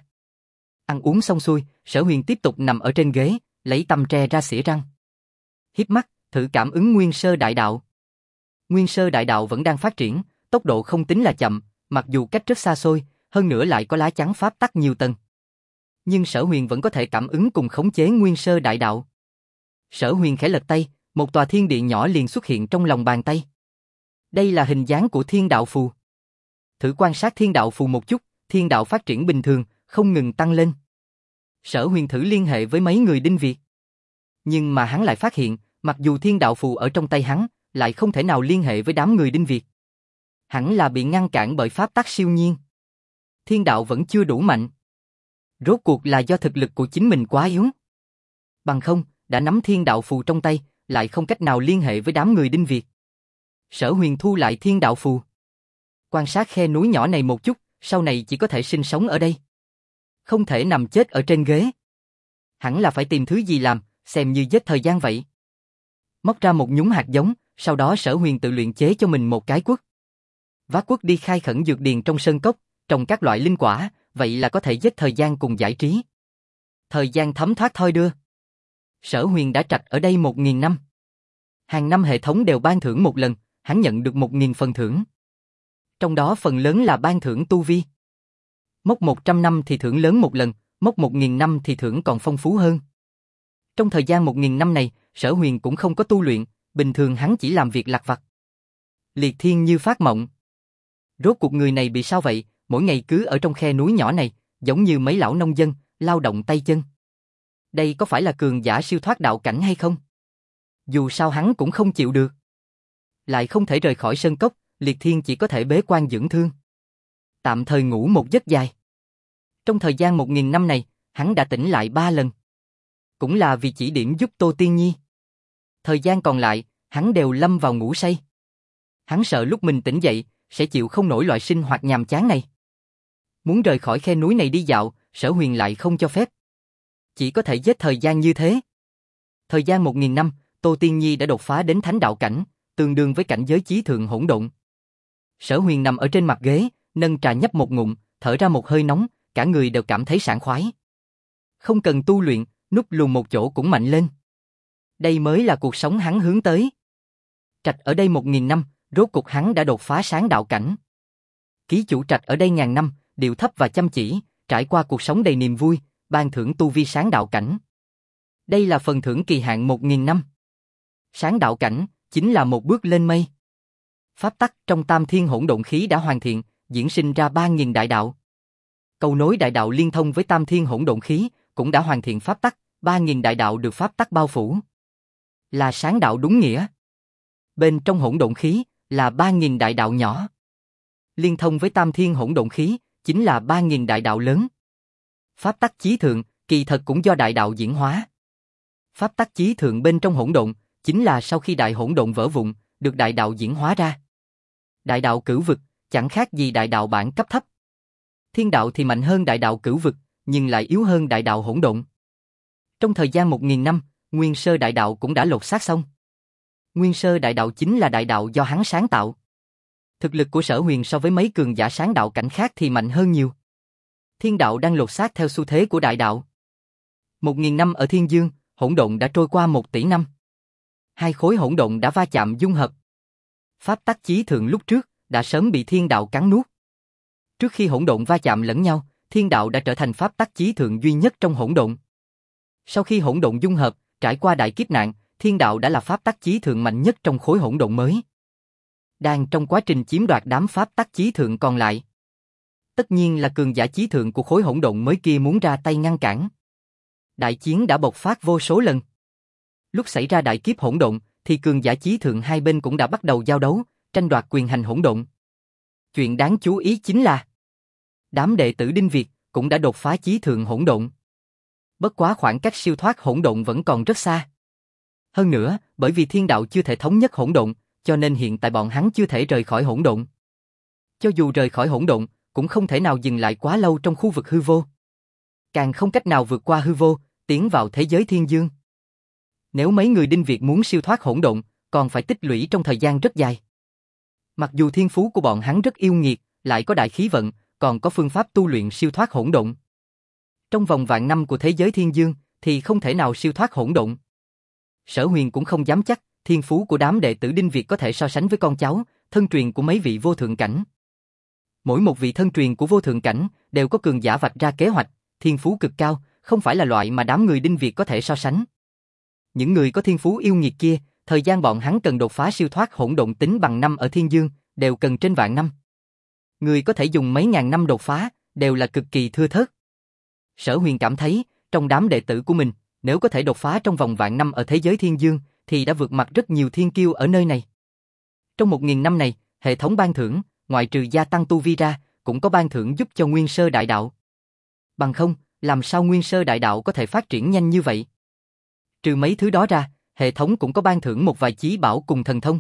Ăn uống xong xuôi, Sở Huyền tiếp tục nằm ở trên ghế, lấy tăm tre ra xỉa răng. Híp mắt, thử cảm ứng Nguyên Sơ Đại Đạo. Nguyên Sơ Đại Đạo vẫn đang phát triển, tốc độ không tính là chậm, mặc dù cách rất xa xôi, hơn nữa lại có lá chắn pháp tắc nhiều tầng. Nhưng Sở Huyền vẫn có thể cảm ứng cùng khống chế Nguyên Sơ Đại Đạo. Sở Huyền khẽ lật tay, một tòa thiên địa nhỏ liền xuất hiện trong lòng bàn tay. Đây là hình dáng của thiên đạo phù. Thử quan sát thiên đạo phù một chút, thiên đạo phát triển bình thường, không ngừng tăng lên. Sở Huyền thử liên hệ với mấy người Đinh Việt. Nhưng mà hắn lại phát hiện, mặc dù thiên đạo phù ở trong tay hắn, lại không thể nào liên hệ với đám người Đinh Việt. Hẳn là bị ngăn cản bởi pháp tắc siêu nhiên. Thiên đạo vẫn chưa đủ mạnh. Rốt cuộc là do thực lực của chính mình quá yếu. Bằng không, đã nắm thiên đạo phù trong tay, lại không cách nào liên hệ với đám người Đinh Việt. Sở Huyền thu lại thiên đạo phù. Quan sát khe núi nhỏ này một chút, sau này chỉ có thể sinh sống ở đây. Không thể nằm chết ở trên ghế. Hẳn là phải tìm thứ gì làm, xem như giết thời gian vậy. Móc ra một nhúng hạt giống, sau đó Sở Huyền tự luyện chế cho mình một cái quất. Vác quất đi khai khẩn dược điền trong sơn cốc, trồng các loại linh quả, vậy là có thể giết thời gian cùng giải trí. Thời gian thấm thoát thoi đưa. Sở Huyền đã trạch ở đây 1000 năm. Hàng năm hệ thống đều ban thưởng một lần, hắn nhận được 1000 phần thưởng. Trong đó phần lớn là ban thưởng tu vi. Mốc 100 năm thì thưởng lớn một lần, mốc 1000 năm thì thưởng còn phong phú hơn. Trong thời gian 1000 năm này, Sở Huyền cũng không có tu luyện, bình thường hắn chỉ làm việc lặt vặt. Liệt Thiên như phát mộng. Rốt cuộc người này bị sao vậy, mỗi ngày cứ ở trong khe núi nhỏ này, giống như mấy lão nông dân, lao động tay chân. Đây có phải là cường giả siêu thoát đạo cảnh hay không? Dù sao hắn cũng không chịu được. Lại không thể rời khỏi sơn cốc, Liệt Thiên chỉ có thể bế quan dưỡng thương. Tạm thời ngủ một giấc dài. Trong thời gian 1000 năm này, hắn đã tỉnh lại 3 lần. Cũng là vì chỉ điểm giúp Tô Tiên Nhi. Thời gian còn lại, hắn đều lâm vào ngủ say. Hắn sợ lúc mình tỉnh dậy, sẽ chịu không nổi loại sinh hoạt nhàm chán này. Muốn rời khỏi khe núi này đi dạo, Sở Huyền lại không cho phép. Chỉ có thể giết thời gian như thế. Thời gian 1000 năm, Tô Tiên Nhi đã đột phá đến thánh đạo cảnh, tương đương với cảnh giới chí thượng hỗn độn. Sở Huyền nằm ở trên mặt ghế, nâng trà nhấp một ngụm, thở ra một hơi nóng, cả người đều cảm thấy sảng khoái. Không cần tu luyện, núp lùm một chỗ cũng mạnh lên. Đây mới là cuộc sống hắn hướng tới. Trạch ở đây 1000 năm, rốt cuộc hắn đã đột phá sáng đạo cảnh. Ký chủ Trạch ở đây ngàn năm, điệu thấp và chăm chỉ, trải qua cuộc sống đầy niềm vui, ban thưởng tu vi sáng đạo cảnh. Đây là phần thưởng kỳ hạn 1000 năm. Sáng đạo cảnh chính là một bước lên mây. Pháp tắc trong Tam Thiên Hỗn Độn Khí đã hoàn thiện, diễn sinh ra 3000 đại đạo. Cầu nối đại đạo liên thông với Tam Thiên Hỗn Độn Khí cũng đã hoàn thiện pháp tắc, 3000 đại đạo được pháp tắc bao phủ. Là sáng đạo đúng nghĩa. Bên trong hỗn độn khí là 3000 đại đạo nhỏ. Liên thông với Tam Thiên Hỗn Độn Khí chính là 3000 đại đạo lớn. Pháp tắc chí thượng kỳ thật cũng do đại đạo diễn hóa. Pháp tắc chí thượng bên trong hỗn độn chính là sau khi đại hỗn độn vỡ vụn, được đại đạo diễn hóa ra. Đại đạo cửu vực chẳng khác gì đại đạo bản cấp thấp. Thiên đạo thì mạnh hơn đại đạo cửu vực, nhưng lại yếu hơn đại đạo hỗn độn. Trong thời gian 1000 năm, Nguyên Sơ đại đạo cũng đã lột xác xong. Nguyên Sơ đại đạo chính là đại đạo do hắn sáng tạo. Thực lực của Sở Huyền so với mấy cường giả sáng đạo cảnh khác thì mạnh hơn nhiều. Thiên đạo đang lột xác theo xu thế của đại đạo. 1000 năm ở Thiên Dương, hỗn độn đã trôi qua 1 tỷ năm. Hai khối hỗn độn đã va chạm dung hợp. Pháp tắc chí thượng lúc trước đã sớm bị thiên đạo cắn nuốt. Trước khi hỗn độn va chạm lẫn nhau, thiên đạo đã trở thành pháp tắc chí thượng duy nhất trong hỗn độn. Sau khi hỗn độn dung hợp, trải qua đại kiếp nạn, thiên đạo đã là pháp tắc chí thượng mạnh nhất trong khối hỗn độn mới. Đang trong quá trình chiếm đoạt đám pháp tắc chí thượng còn lại. Tất nhiên là cường giả chí thượng của khối hỗn độn mới kia muốn ra tay ngăn cản. Đại chiến đã bộc phát vô số lần. Lúc xảy ra đại kiếp hỗn độn, thì cường giả chí thượng hai bên cũng đã bắt đầu giao đấu, tranh đoạt quyền hành hỗn độn. Chuyện đáng chú ý chính là đám đệ tử Đinh Việt cũng đã đột phá chí thượng hỗn độn. Bất quá khoảng cách siêu thoát hỗn độn vẫn còn rất xa. Hơn nữa, bởi vì thiên đạo chưa thể thống nhất hỗn độn, cho nên hiện tại bọn hắn chưa thể rời khỏi hỗn độn. Cho dù rời khỏi hỗn độn, cũng không thể nào dừng lại quá lâu trong khu vực hư vô. Càng không cách nào vượt qua hư vô, tiến vào thế giới thiên dương. Nếu mấy người Đinh Việt muốn siêu thoát hỗn độn, còn phải tích lũy trong thời gian rất dài. Mặc dù thiên phú của bọn hắn rất yêu nghiệt, lại có đại khí vận, còn có phương pháp tu luyện siêu thoát hỗn độn. Trong vòng vạn năm của thế giới thiên dương, thì không thể nào siêu thoát hỗn độn. Sở Huyền cũng không dám chắc, thiên phú của đám đệ tử Đinh Việt có thể so sánh với con cháu, thân truyền của mấy vị vô thượng cảnh. Mỗi một vị thân truyền của vô thượng cảnh, đều có cường giả vạch ra kế hoạch, thiên phú cực cao, không phải là loại mà đám người Đinh Việt có thể so sánh. Những người có thiên phú yêu nghiệt kia, thời gian bọn hắn cần đột phá siêu thoát hỗn độn tính bằng năm ở thiên dương, đều cần trên vạn năm. Người có thể dùng mấy ngàn năm đột phá, đều là cực kỳ thưa thớt. Sở Huyền cảm thấy, trong đám đệ tử của mình, nếu có thể đột phá trong vòng vạn năm ở thế giới thiên dương, thì đã vượt mặt rất nhiều thiên kiêu ở nơi này. Trong 1000 năm này, hệ thống ban thưởng, ngoại trừ gia tăng tu vi ra, cũng có ban thưởng giúp cho Nguyên Sơ đại đạo. Bằng không, làm sao Nguyên Sơ đại đạo có thể phát triển nhanh như vậy? Trừ mấy thứ đó ra, hệ thống cũng có ban thưởng một vài chí bảo cùng thần thông.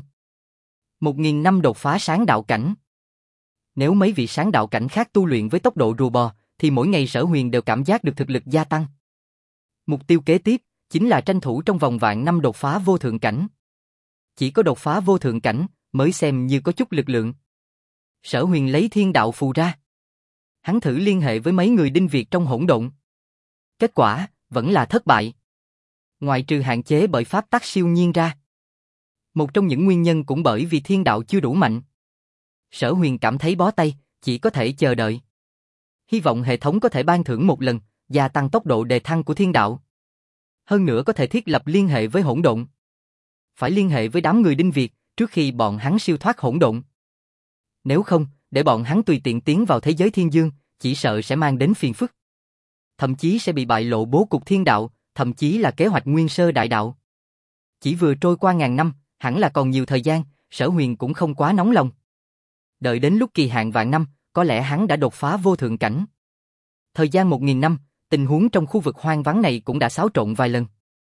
1000 năm đột phá sáng đạo cảnh. Nếu mấy vị sáng đạo cảnh khác tu luyện với tốc độ rùa bò, thì mỗi ngày Sở Huyền đều cảm giác được thực lực gia tăng. Mục tiêu kế tiếp chính là tranh thủ trong vòng vạn năm đột phá vô thượng cảnh. Chỉ có đột phá vô thượng cảnh mới xem như có chút lực lượng. Sở Huyền lấy thiên đạo phù ra. Hắn thử liên hệ với mấy người Đinh Việt trong hỗn độn. Kết quả vẫn là thất bại. Ngoại trừ hạn chế bởi pháp tắc siêu nhiên ra. Một trong những nguyên nhân cũng bởi vì thiên đạo chưa đủ mạnh. Sở Huyền cảm thấy bó tay, chỉ có thể chờ đợi. Hy vọng hệ thống có thể ban thưởng một lần, gia tăng tốc độ đề thăng của thiên đạo. Hơn nữa có thể thiết lập liên hệ với hỗn độn. Phải liên hệ với đám người Đinh Việt trước khi bọn hắn siêu thoát hỗn độn. Nếu không, để bọn hắn tùy tiện tiến vào thế giới thiên dương, chỉ sợ sẽ mang đến phiền phức. Thậm chí sẽ bị bại lộ bố cục thiên đạo, thậm chí là kế hoạch Nguyên Sơ đại đạo. Chỉ vừa trôi qua ngàn năm, hẳn là còn nhiều thời gian, Sở Huyền cũng không quá nóng lòng. Đợi đến lúc kỳ hạn vạn năm, có lẽ hắn đã đột phá vô thượng cảnh. Thời gian 1000 năm, tình huống trong khu vực hoang vắng này cũng đã xáo trộn vài lần.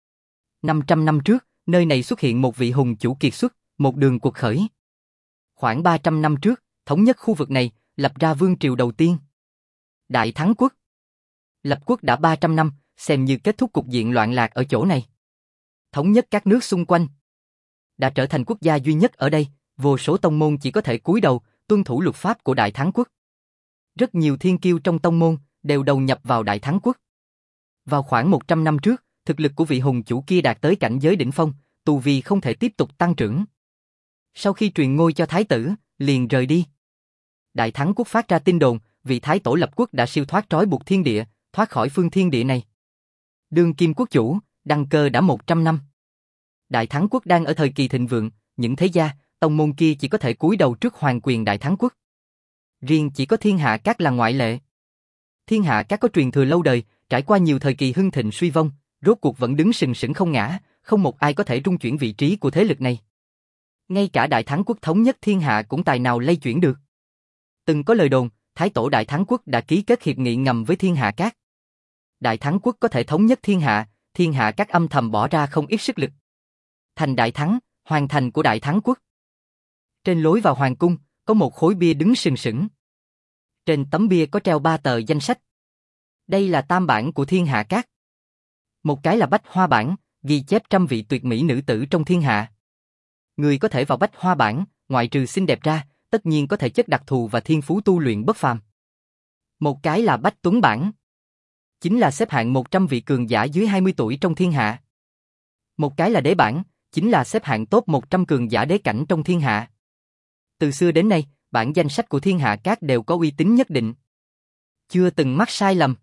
500 năm trước, nơi này xuất hiện một vị hùng chủ kiệt xuất, một đường cuộc khởi. Khoảng 300 năm trước, thống nhất khu vực này, lập ra vương triều đầu tiên. Đại Thắng Quốc. Lập quốc đã 300 năm, xem như kết thúc cục diện loạn lạc ở chỗ này. Thống nhất các nước xung quanh. Đã trở thành quốc gia duy nhất ở đây, vô số tông môn chỉ có thể cúi đầu, tuân thủ luật pháp của Đại Thắng Quốc. Rất nhiều thiên kiêu trong tông môn, đều đầu nhập vào Đại Thắng Quốc. Vào khoảng 100 năm trước, thực lực của vị hùng chủ kia đạt tới cảnh giới đỉnh phong, tu vi không thể tiếp tục tăng trưởng. Sau khi truyền ngôi cho thái tử, liền rời đi. Đại Thắng Quốc phát ra tin đồn, vị thái tổ lập quốc đã siêu thoát trói buộc thiên địa, thoát khỏi phương thiên địa này. Đương kim quốc chủ, đăng cơ đã 100 năm. Đại Thắng Quốc đang ở thời kỳ thịnh vượng, những thế gia, tông môn kia chỉ có thể cúi đầu trước hoàng quyền Đại Thắng Quốc. Riêng chỉ có Thiên Hạ Các là ngoại lệ. Thiên Hạ Các có truyền thừa lâu đời, trải qua nhiều thời kỳ hưng thịnh suy vong, rốt cuộc vẫn đứng sừng sững không ngã, không một ai có thể rung chuyển vị trí của thế lực này. Ngay cả Đại Thắng Quốc thống nhất thiên hạ cũng tài nào lay chuyển được. Từng có lời đồn, Thái tổ Đại Thắng Quốc đã ký kết hiệp nghị ngầm với Thiên Hạ Các. Đại Thắng Quốc có thể thống nhất thiên hạ Các âm thầm bỏ ra không ít sức lực. Thành Đại Thắng, hoàng thành của Đại Thắng Quốc. Trên lối vào hoàng cung, có một khối bia đứng sừng sững. Trên tấm bia có treo 3 tờ danh sách. Đây là tam bản của thiên hạ các. Một cái là Bách Hoa bản, ghi chép 100 vị tuyệt mỹ nữ tử trong thiên hạ. Người có thể vào Bách Hoa bản, ngoại trừ xinh đẹp ra, tất nhiên có thể chất đặc thù và thiên phú tu luyện bất phàm. Một cái là Bách Tuấn bản, chính là xếp hạng 100 vị cường giả dưới 20 tuổi trong thiên hạ. Một cái là Đế bản, chính là xếp hạng top 100 cường giả đế cảnh trong thiên hạ. Từ xưa đến nay, bản danh sách của thiên hạ các đều có uy tín nhất định. Chưa từng mắc sai lầm.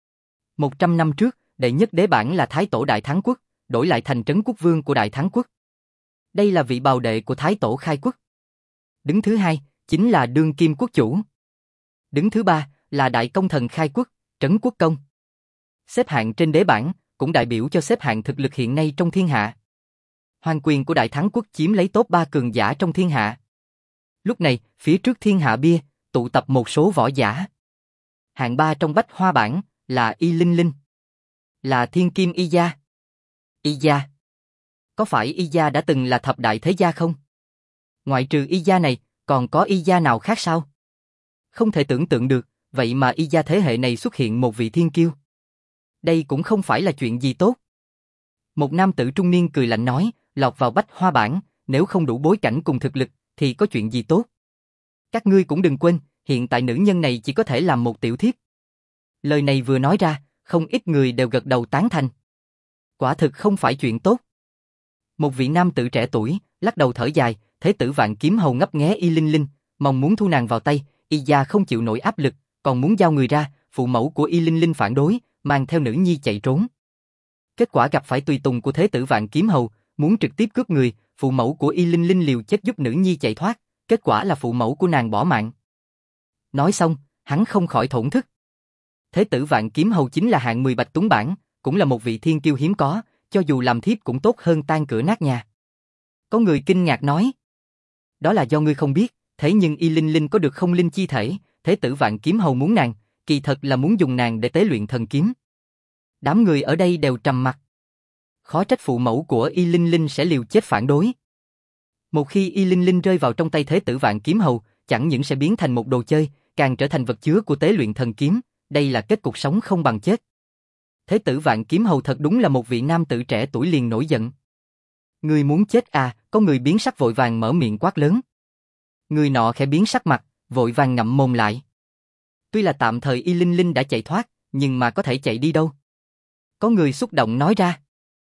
100 năm trước, đệ nhất đế bản là Thái Tổ Đại Thắng Quốc, đổi lại thành Trấn Quốc Vương của Đại Thắng Quốc. Đây là vị bào đệ của Thái Tổ Khai Quốc. Đứng thứ hai, chính là Đương Kim Quốc Chủ. Đứng thứ ba, là Đại Công Thần Khai Quốc, Trấn Quốc Công. Xếp hạng trên đế bản, cũng đại biểu cho xếp hạng thực lực hiện nay trong thiên hạ. Hoàng quyền của Đại Thắng Quốc chiếm lấy top 3 cường giả trong thiên hạ. Lúc này, phía trước thiên hạ bia, tụ tập một số võ giả. Hạng 3 trong Bách Hoa bản, là Y Linh Linh. Là Thiên Kim Y Gia. Y Gia. Có phải Y Gia đã từng là thập đại thế gia không? Ngoại trừ Y Gia này, còn có Y Gia nào khác sao? Không thể tưởng tượng được, vậy mà Y Gia thế hệ này xuất hiện một vị thiên kiêu. Đây cũng không phải là chuyện gì tốt. Một nam tử trung niên cười lạnh nói, lọt vào Bách Hoa bản, nếu không đủ bối cảnh cùng thực lực, thì có chuyện gì tốt. Các ngươi cũng đừng quên, hiện tại nữ nhân này chỉ có thể làm một tiểu thiếp. Lời này vừa nói ra, không ít người đều gật đầu tán thành. Quả thực không phải chuyện tốt. Một vị nam tử trẻ tuổi, lắc đầu thở dài, Thế tử Vạn Kiếm Hầu ngấp nghé Y Linh Linh, mong muốn thu nàng vào tay, Y Gia không chịu nổi áp lực, còn muốn giao người ra, phụ mẫu của Y Linh Linh phản đối, mang theo nữ nhi chạy trốn. Kết quả gặp phải tùy tùng của Thế tử Vạn Kiếm Hầu, muốn trực tiếp cướp người, phụ mẫu của Y Linh Linh liều chết giúp nữ nhi chạy thoát, kết quả là phụ mẫu của nàng bỏ mạng. Nói xong, hắn không khỏi thổn thức. Thế tử Vạn Kiếm Hầu chính là hạng 10 Bạch Tuấn bản, cũng là một vị thiên kiêu hiếm có, cho dù làm thiếp cũng tốt hơn tan cửa nát nhà. Có người kinh ngạc nói, đó là do ngươi không biết, thế nhưng Y Linh Linh có được không linh chi thể, Thế tử Vạn Kiếm Hầu muốn nàng, kỳ thật là muốn dùng nàng để tế luyện thần kiếm. Đám người ở đây đều trầm mặc. Khó trách phụ mẫu của Y Linh Linh sẽ liều chết phản đối. Một khi Y Linh Linh rơi vào trong tay Thế tử Vạn Kiếm Hầu, chẳng những sẽ biến thành một đồ chơi, càng trở thành vật chứa của tế luyện thần kiếm, đây là kết cục sống không bằng chết. Thế tử Vạn Kiếm Hầu thật đúng là một vị nam tử trẻ tuổi liền nổi giận. Người muốn chết à? Có người biến sắc vội vàng mở miệng quát lớn. Người nọ khẽ biến sắc mặt, vội vàng ngậm mồm lại. Tuy là tạm thời Y Linh Linh đã chạy thoát, nhưng mà có thể chạy đi đâu? Có người xúc động nói ra.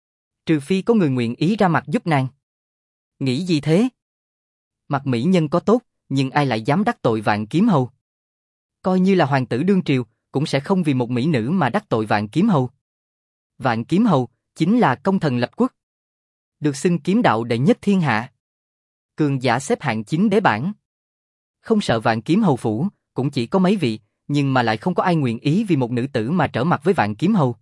Trừ phi có người nguyện ý ra mặt giúp nàng. Nghĩ gì thế? Mặt mỹ nhân có tốt, nhưng ai lại dám đắc tội Vạn Kiếm Hầu? Coi như là hoàng tử đương triều, cũng sẽ không vì một mỹ nữ mà đắc tội Vạn Kiếm Hầu. Vạn Kiếm Hầu chính là công thần lập quốc, được xưng kiếm đạo đệ nhất thiên hạ, cường giả xếp hạng 9 đế bản. Không sợ Vạn Kiếm Hầu phủ, cũng chỉ có mấy vị, nhưng mà lại không có ai nguyện ý vì một nữ tử mà trở mặt với Vạn Kiếm Hầu.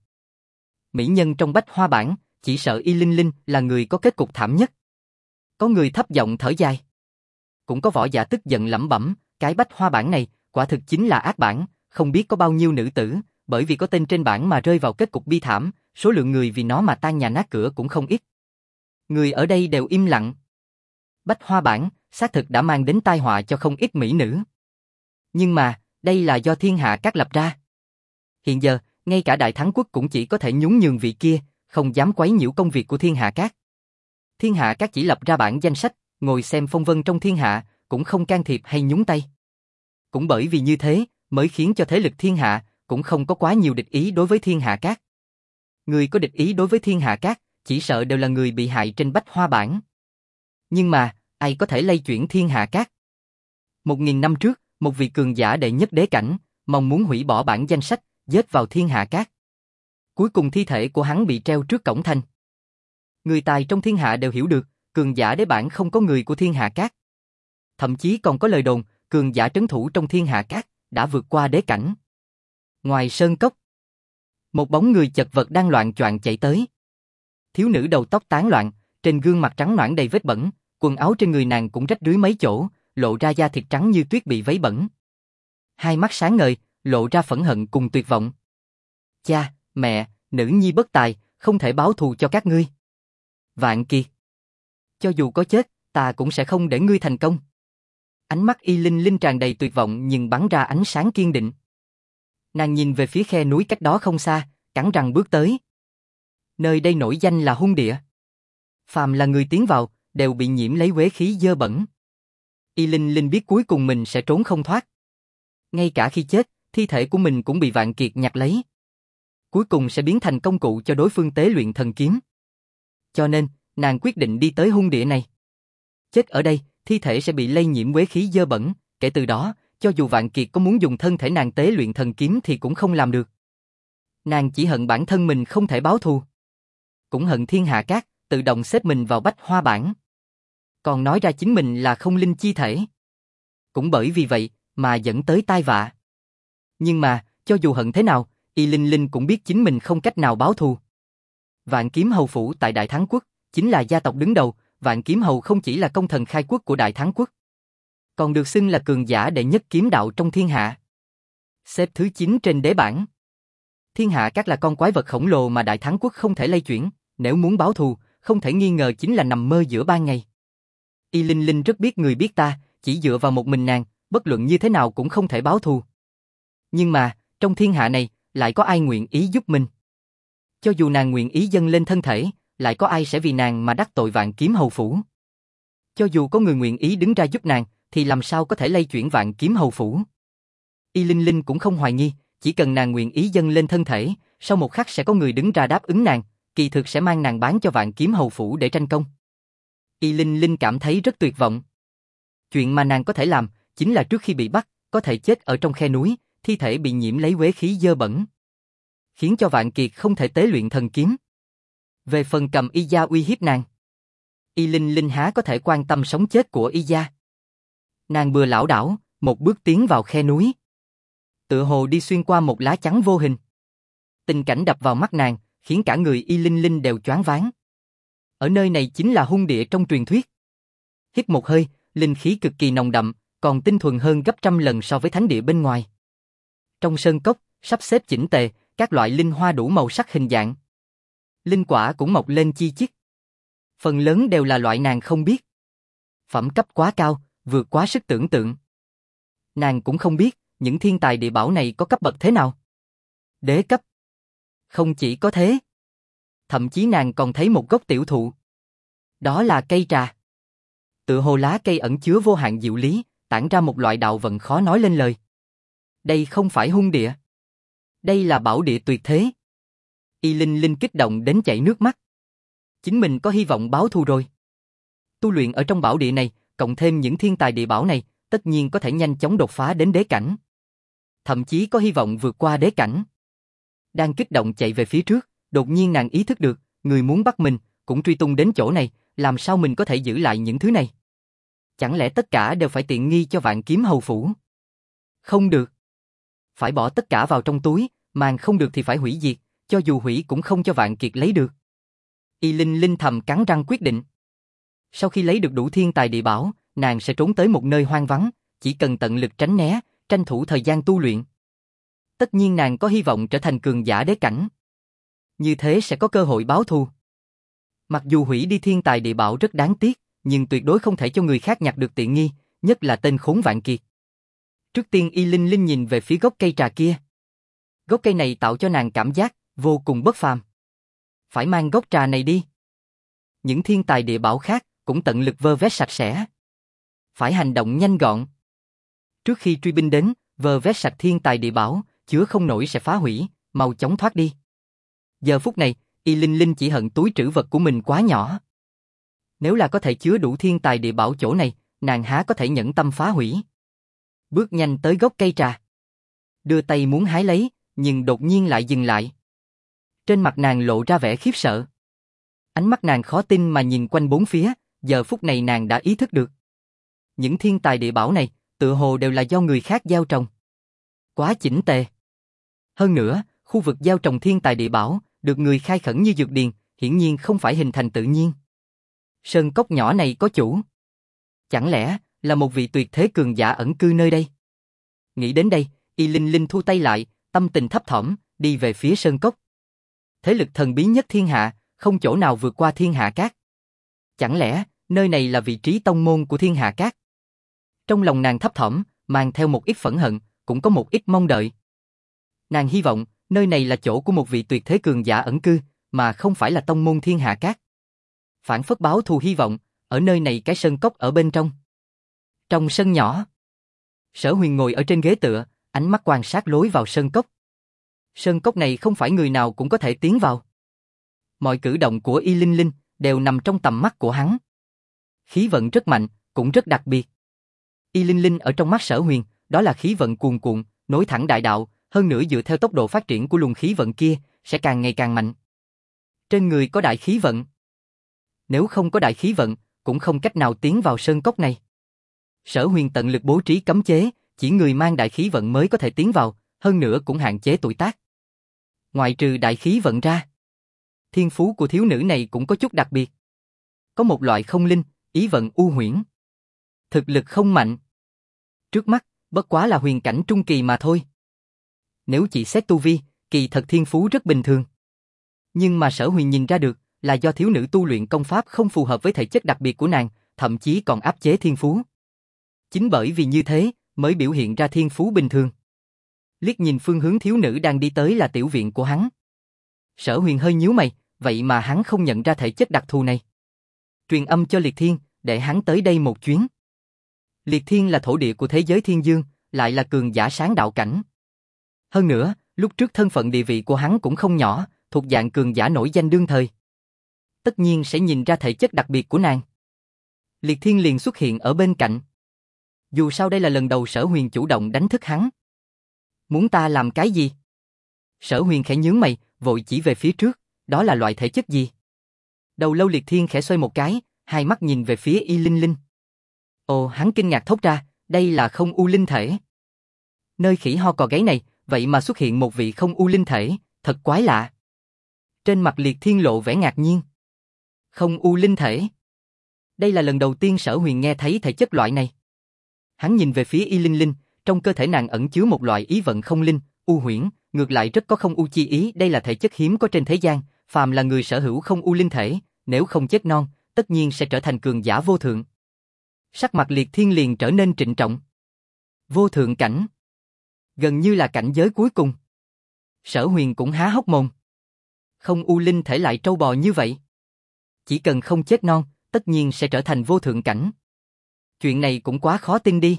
Mỹ nhân trong Bách Hoa bản, chỉ sợ Y Linh Linh là người có kết cục thảm nhất. Có người thấp giọng thở dài. Cũng có võ giả tức giận lẩm bẩm, cái Bách Hoa bản này, quả thực chính là ác bản, không biết có bao nhiêu nữ tử, bởi vì có tên trên bản mà rơi vào kết cục bi thảm, số lượng người vì nó mà tan nhà nát cửa cũng không ít. Người ở đây đều im lặng. Bách Hoa bản, xác thực đã mang đến tai họa cho không ít mỹ nữ. Nhưng mà, đây là do thiên hạ các lập ra. Hiện giờ, ngay cả Đại Thắng Quốc cũng chỉ có thể nhún nhường vị kia, không dám quấy nhiễu công việc của thiên hạ các. Thiên hạ các chỉ lập ra bản danh sách, ngồi xem phong vân trong thiên hạ, cũng không can thiệp hay nhúng tay. Cũng bởi vì như thế, mới khiến cho thế lực thiên hạ, cũng không có quá nhiều địch ý đối với thiên hạ các. Người có địch ý đối với thiên hạ các, chỉ sợ đều là người bị hại trên Bách Hoa bản. Nhưng mà, ai có thể lay chuyển thiên hạ các? 1000 năm trước, một vị cường giả đệ nhất đế cảnh, mong muốn hủy bỏ bản danh sách, giết vào thiên hạ các. Cuối cùng thi thể của hắn bị treo trước cổng thành. Người tài trong thiên hạ đều hiểu được, cường giả đế bản không có người của thiên hạ các. Thậm chí còn có lời đồn, cường giả trấn thủ trong thiên hạ các, đã vượt qua đế cảnh. Ngoài sơn cốc, một bóng người chật vật đang loạng choạng chạy tới. Thiếu nữ đầu tóc tán loạn, trên gương mặt trắng nõn đầy vết bẩn, quần áo trên người nàng cũng rách rưới mấy chỗ, lộ ra da thịt trắng như tuyết bị vấy bẩn. Hai mắt sáng ngời, lộ ra phẫn hận cùng tuyệt vọng. Cha, mẹ, nữ nhi bất tài, không thể báo thù cho các ngươi. Vạn Kiệt, cho dù có chết, ta cũng sẽ không để ngươi thành công. Ánh mắt Y Linh Linh tràn đầy tuyệt vọng nhưng bắn ra ánh sáng kiên định. Nàng nhìn về phía khe núi cách đó không xa, cắn răng bước tới. Nơi đây nổi danh là hung địa. Phàm là người tiến vào, đều bị nhiễm lấy uế khí dơ bẩn. Y Linh Linh biết cuối cùng mình sẽ trốn không thoát. Ngay cả khi chết, thi thể của mình cũng bị Vạn Kiệt nhặt lấy. Cuối cùng sẽ biến thành công cụ cho đối phương tế luyện thần kiếm. Cho nên, nàng quyết định đi tới hung địa này. Chết ở đây, thi thể sẽ bị lây nhiễm uế khí dơ bẩn, kể từ đó, cho dù Vạn Kiệt có muốn dùng thân thể nàng tế luyện thần kiếm thì cũng không làm được. Nàng chỉ hận bản thân mình không thể báo thù. Cũng hận thiên hạ cát, tự động xếp mình vào bách hoa bảng. Còn nói ra chính mình là không linh chi thể. Cũng bởi vì vậy, mà dẫn tới tai vạ. Nhưng mà, cho dù hận thế nào, Y Linh Linh cũng biết chính mình không cách nào báo thù. Vạn Kiếm Hầu phủ tại Đại Thắng Quốc, chính là gia tộc đứng đầu, Vạn Kiếm Hầu không chỉ là công thần khai quốc của Đại Thắng Quốc, còn được xưng là cường giả đệ nhất kiếm đạo trong thiên hạ. Xếp thứ 9 trên đế bảng. Thiên hạ các là con quái vật khổng lồ mà Đại Thắng Quốc không thể lay chuyển, nếu muốn báo thù, không thể nghi ngờ chính là nằm mơ giữa ban ngày. Y Linh Linh rất biết người biết ta, chỉ dựa vào một mình nàng, bất luận như thế nào cũng không thể báo thù. Nhưng mà, trong thiên hạ này, lại có ai nguyện ý giúp mình? Cho dù nàng nguyện ý dâng lên thân thể, lại có ai sẽ vì nàng mà đắc tội Vạn Kiếm Hầu phủ? Cho dù có người nguyện ý đứng ra giúp nàng, thì làm sao có thể lay chuyển Vạn Kiếm Hầu phủ? Y Linh Linh cũng không hoài nghi, chỉ cần nàng nguyện ý dâng lên thân thể, sau một khắc sẽ có người đứng ra đáp ứng nàng, kỳ thực sẽ mang nàng bán cho Vạn Kiếm Hầu phủ để tranh công. Y Linh Linh cảm thấy rất tuyệt vọng. Chuyện mà nàng có thể làm, chính là trước khi bị bắt, có thể chết ở trong khe núi, thi thể bị nhiễm lấy uế khí dơ bẩn, khiến cho Vạn Kiệt không thể tế luyện thần kiếm. Về phần cầm Y gia uy hiếp nàng, Y Linh Linh há có thể quan tâm sống chết của Y gia. Nàng bừa lảo đảo, một bước tiến vào khe núi. Tựa hồ đi xuyên qua một lá chắn vô hình. Tình cảnh đập vào mắt nàng, khiến cả người Y Linh Linh đều choáng váng. Ở nơi này chính là hung địa trong truyền thuyết. Hít một hơi, linh khí cực kỳ nồng đậm, còn tinh thuần hơn gấp trăm lần so với thánh địa bên ngoài. Trong sơn cốc, sắp xếp chỉnh tề, các loại linh hoa đủ màu sắc hình dạng. Linh quả cũng mọc lên chi chít. Phần lớn đều là loại nàng không biết. Phẩm cấp quá cao, vượt quá sức tưởng tượng. Nàng cũng không biết, những thiên tài địa bảo này có cấp bậc thế nào. Đế cấp. Không chỉ có thế. Thậm chí nàng còn thấy một gốc tiểu thụ. Đó là cây trà. Tựa hồ lá cây ẩn chứa vô hạn diệu lý, tản ra một loại đạo vận khó nói lên lời. Đây không phải hung địa. Đây là bảo địa tuyệt thế. Y Linh Linh kích động đến chảy nước mắt. Chính mình có hy vọng báo thù rồi. Tu luyện ở trong bảo địa này, cộng thêm những thiên tài địa bảo này, tất nhiên có thể nhanh chóng đột phá đến đế cảnh. Thậm chí có hy vọng vượt qua đế cảnh. Đang kích động chạy về phía trước, đột nhiên nàng ý thức được, người muốn bắt mình, cũng truy tung đến chỗ này, làm sao mình có thể giữ lại những thứ này? Chẳng lẽ tất cả đều phải tiện nghi cho Vạn Kiếm Hầu phủ? Không được. Phải bỏ tất cả vào trong túi, màng không được thì phải hủy diệt, cho dù hủy cũng không cho Vạn Kiệt lấy được. Y Linh Linh thầm cắn răng quyết định. Sau khi lấy được đủ thiên tài địa bảo, nàng sẽ trốn tới một nơi hoang vắng, chỉ cần tận lực tránh né, tranh thủ thời gian tu luyện. Tất nhiên nàng có hy vọng trở thành cường giả đế cảnh. Như thế sẽ có cơ hội báo thù. Mặc dù hủy đi thiên tài địa bảo rất đáng tiếc, nhưng tuyệt đối không thể cho người khác nhặt được tiện nghi, nhất là tên khốn Vạn Kiệt. Trước tiên Y Linh Linh nhìn về phía gốc cây trà kia. Gốc cây này tạo cho nàng cảm giác vô cùng bất phàm. Phải mang gốc trà này đi. Những thiên tài địa bảo khác cũng tận lực vơ vét sạch sẽ. Phải hành động nhanh gọn. Trước khi truy binh đến, vơ vét sạch thiên tài địa bảo, chứa không nổi sẽ phá hủy, mau chóng thoát đi. Giờ phút này, Y Linh Linh chỉ hận túi trữ vật của mình quá nhỏ. Nếu là có thể chứa đủ thiên tài địa bảo chỗ này, nàng há có thể nhẫn tâm phá hủy. Bước nhanh tới gốc cây trà. Đưa tay muốn hái lấy, nhưng đột nhiên lại dừng lại. Trên mặt nàng lộ ra vẻ khiếp sợ. Ánh mắt nàng khó tin mà nhìn quanh bốn phía, giờ phút này nàng đã ý thức được. Những thiên tài địa bảo này, tựa hồ đều là do người khác gieo trồng. Quá chỉnh tề. Hơn nữa, khu vực gieo trồng thiên tài địa bảo, được người khai khẩn như dược điền, hiển nhiên không phải hình thành tự nhiên. Sơn cốc nhỏ này có chủ. Chẳng lẽ là một vị tuyệt thế cường giả ẩn cư nơi đây? Nghĩ đến đây, Y Linh Linh thu tay lại, tâm tình thấp thỏm, đi về phía sơn cốc. Thế lực thần bí nhất thiên hạ, không chỗ nào vượt qua thiên hạ cát. Chẳng lẽ, nơi này là vị trí tông môn của thiên hạ cát? Trong lòng nàng thấp thỏm, mang theo một ít phẫn hận, cũng có một ít mong đợi. Nàng hy vọng, nơi này là chỗ của một vị tuyệt thế cường giả ẩn cư, mà không phải là tông môn Thiên Hạ Các. Phản phất báo thù hy vọng, ở nơi này cái sân cốc ở bên trong. Trong sân nhỏ, Sở Huyền ngồi ở trên ghế tựa, ánh mắt quan sát lối vào sân cốc. Sân cốc này không phải người nào cũng có thể tiến vào. Mọi cử động của Y Linh Linh đều nằm trong tầm mắt của hắn. Khí vận rất mạnh, cũng rất đặc biệt. Y Linh Linh ở trong mắt Sở Huyền, đó là khí vận cuồn cuộn, nối thẳng đại đạo, hơn nữa dựa theo tốc độ phát triển của luồng khí vận kia, sẽ càng ngày càng mạnh. Trên người có đại khí vận. Nếu không có đại khí vận, cũng không cách nào tiến vào sơn cốc này. Sở Huyền tận lực bố trí cấm chế, chỉ người mang đại khí vận mới có thể tiến vào, hơn nữa cũng hạn chế tuổi tác. Ngoại trừ đại khí vận ra, thiên phú của thiếu nữ này cũng có chút đặc biệt. Có một loại không linh, ý vận u huyễn. Thực lực không mạnh. Trước mắt, bất quá là huyền cảnh trung kỳ mà thôi. Nếu chỉ xét tu vi, kỳ thật thiên phú rất bình thường. Nhưng mà Sở Huyền nhìn ra được là do thiếu nữ tu luyện công pháp không phù hợp với thể chất đặc biệt của nàng, thậm chí còn áp chế thiên phú. Chính bởi vì như thế, mới biểu hiện ra thiên phú bình thường. Liếc nhìn phương hướng thiếu nữ đang đi tới là tiểu viện của hắn. Sở Huyền hơi nhíu mày, vậy mà hắn không nhận ra thể chất đặc thù này. Truyền âm cho Liệt Thiên, để hắn tới đây một chuyến. Liệt Thiên là thổ địa của thế giới thiên dương, lại là cường giả sáng đạo cảnh. Hơn nữa, lúc trước thân phận địa vị của hắn cũng không nhỏ, thuộc dạng cường giả nổi danh đương thời. Tất nhiên sẽ nhìn ra thể chất đặc biệt của nàng. Liệt Thiên liền xuất hiện ở bên cạnh. Dù sao đây là lần đầu Sở Huyền chủ động đánh thức hắn. Muốn ta làm cái gì? Sở Huyền khẽ nhướng mày, vội chỉ về phía trước, đó là loại thể chất gì? Đầu lâu Liệt Thiên khẽ xoay một cái, hai mắt nhìn về phía Y Linh Linh. Ồ, hắn kinh ngạc thốt ra, đây là không u linh thể. Nơi khỉ ho cò gáy này, vậy mà xuất hiện một vị không u linh thể, thật quái lạ. Trên mặt Liệt Thiên lộ vẻ ngạc nhiên. Không u linh thể. Đây là lần đầu tiên Sở Huyền nghe thấy thể chất loại này. Hắn nhìn về phía Y Linh Linh, trong cơ thể nàng ẩn chứa một loại ý vận không linh, u huyễn, ngược lại rất có không u chi ý, đây là thể chất hiếm có trên thế gian, phàm là người sở hữu không u linh thể, nếu không chết non, tất nhiên sẽ trở thành cường giả vô thượng. Sắc mặt Liệt Thiên liền trở nên trịnh trọng. Vô thượng cảnh. Gần như là cảnh giới cuối cùng. Sở Huyền cũng há hốc mồm. Không u linh thể lại trâu bò như vậy. Chỉ cần không chết non, tất nhiên sẽ trở thành vô thượng cảnh. Chuyện này cũng quá khó tin đi.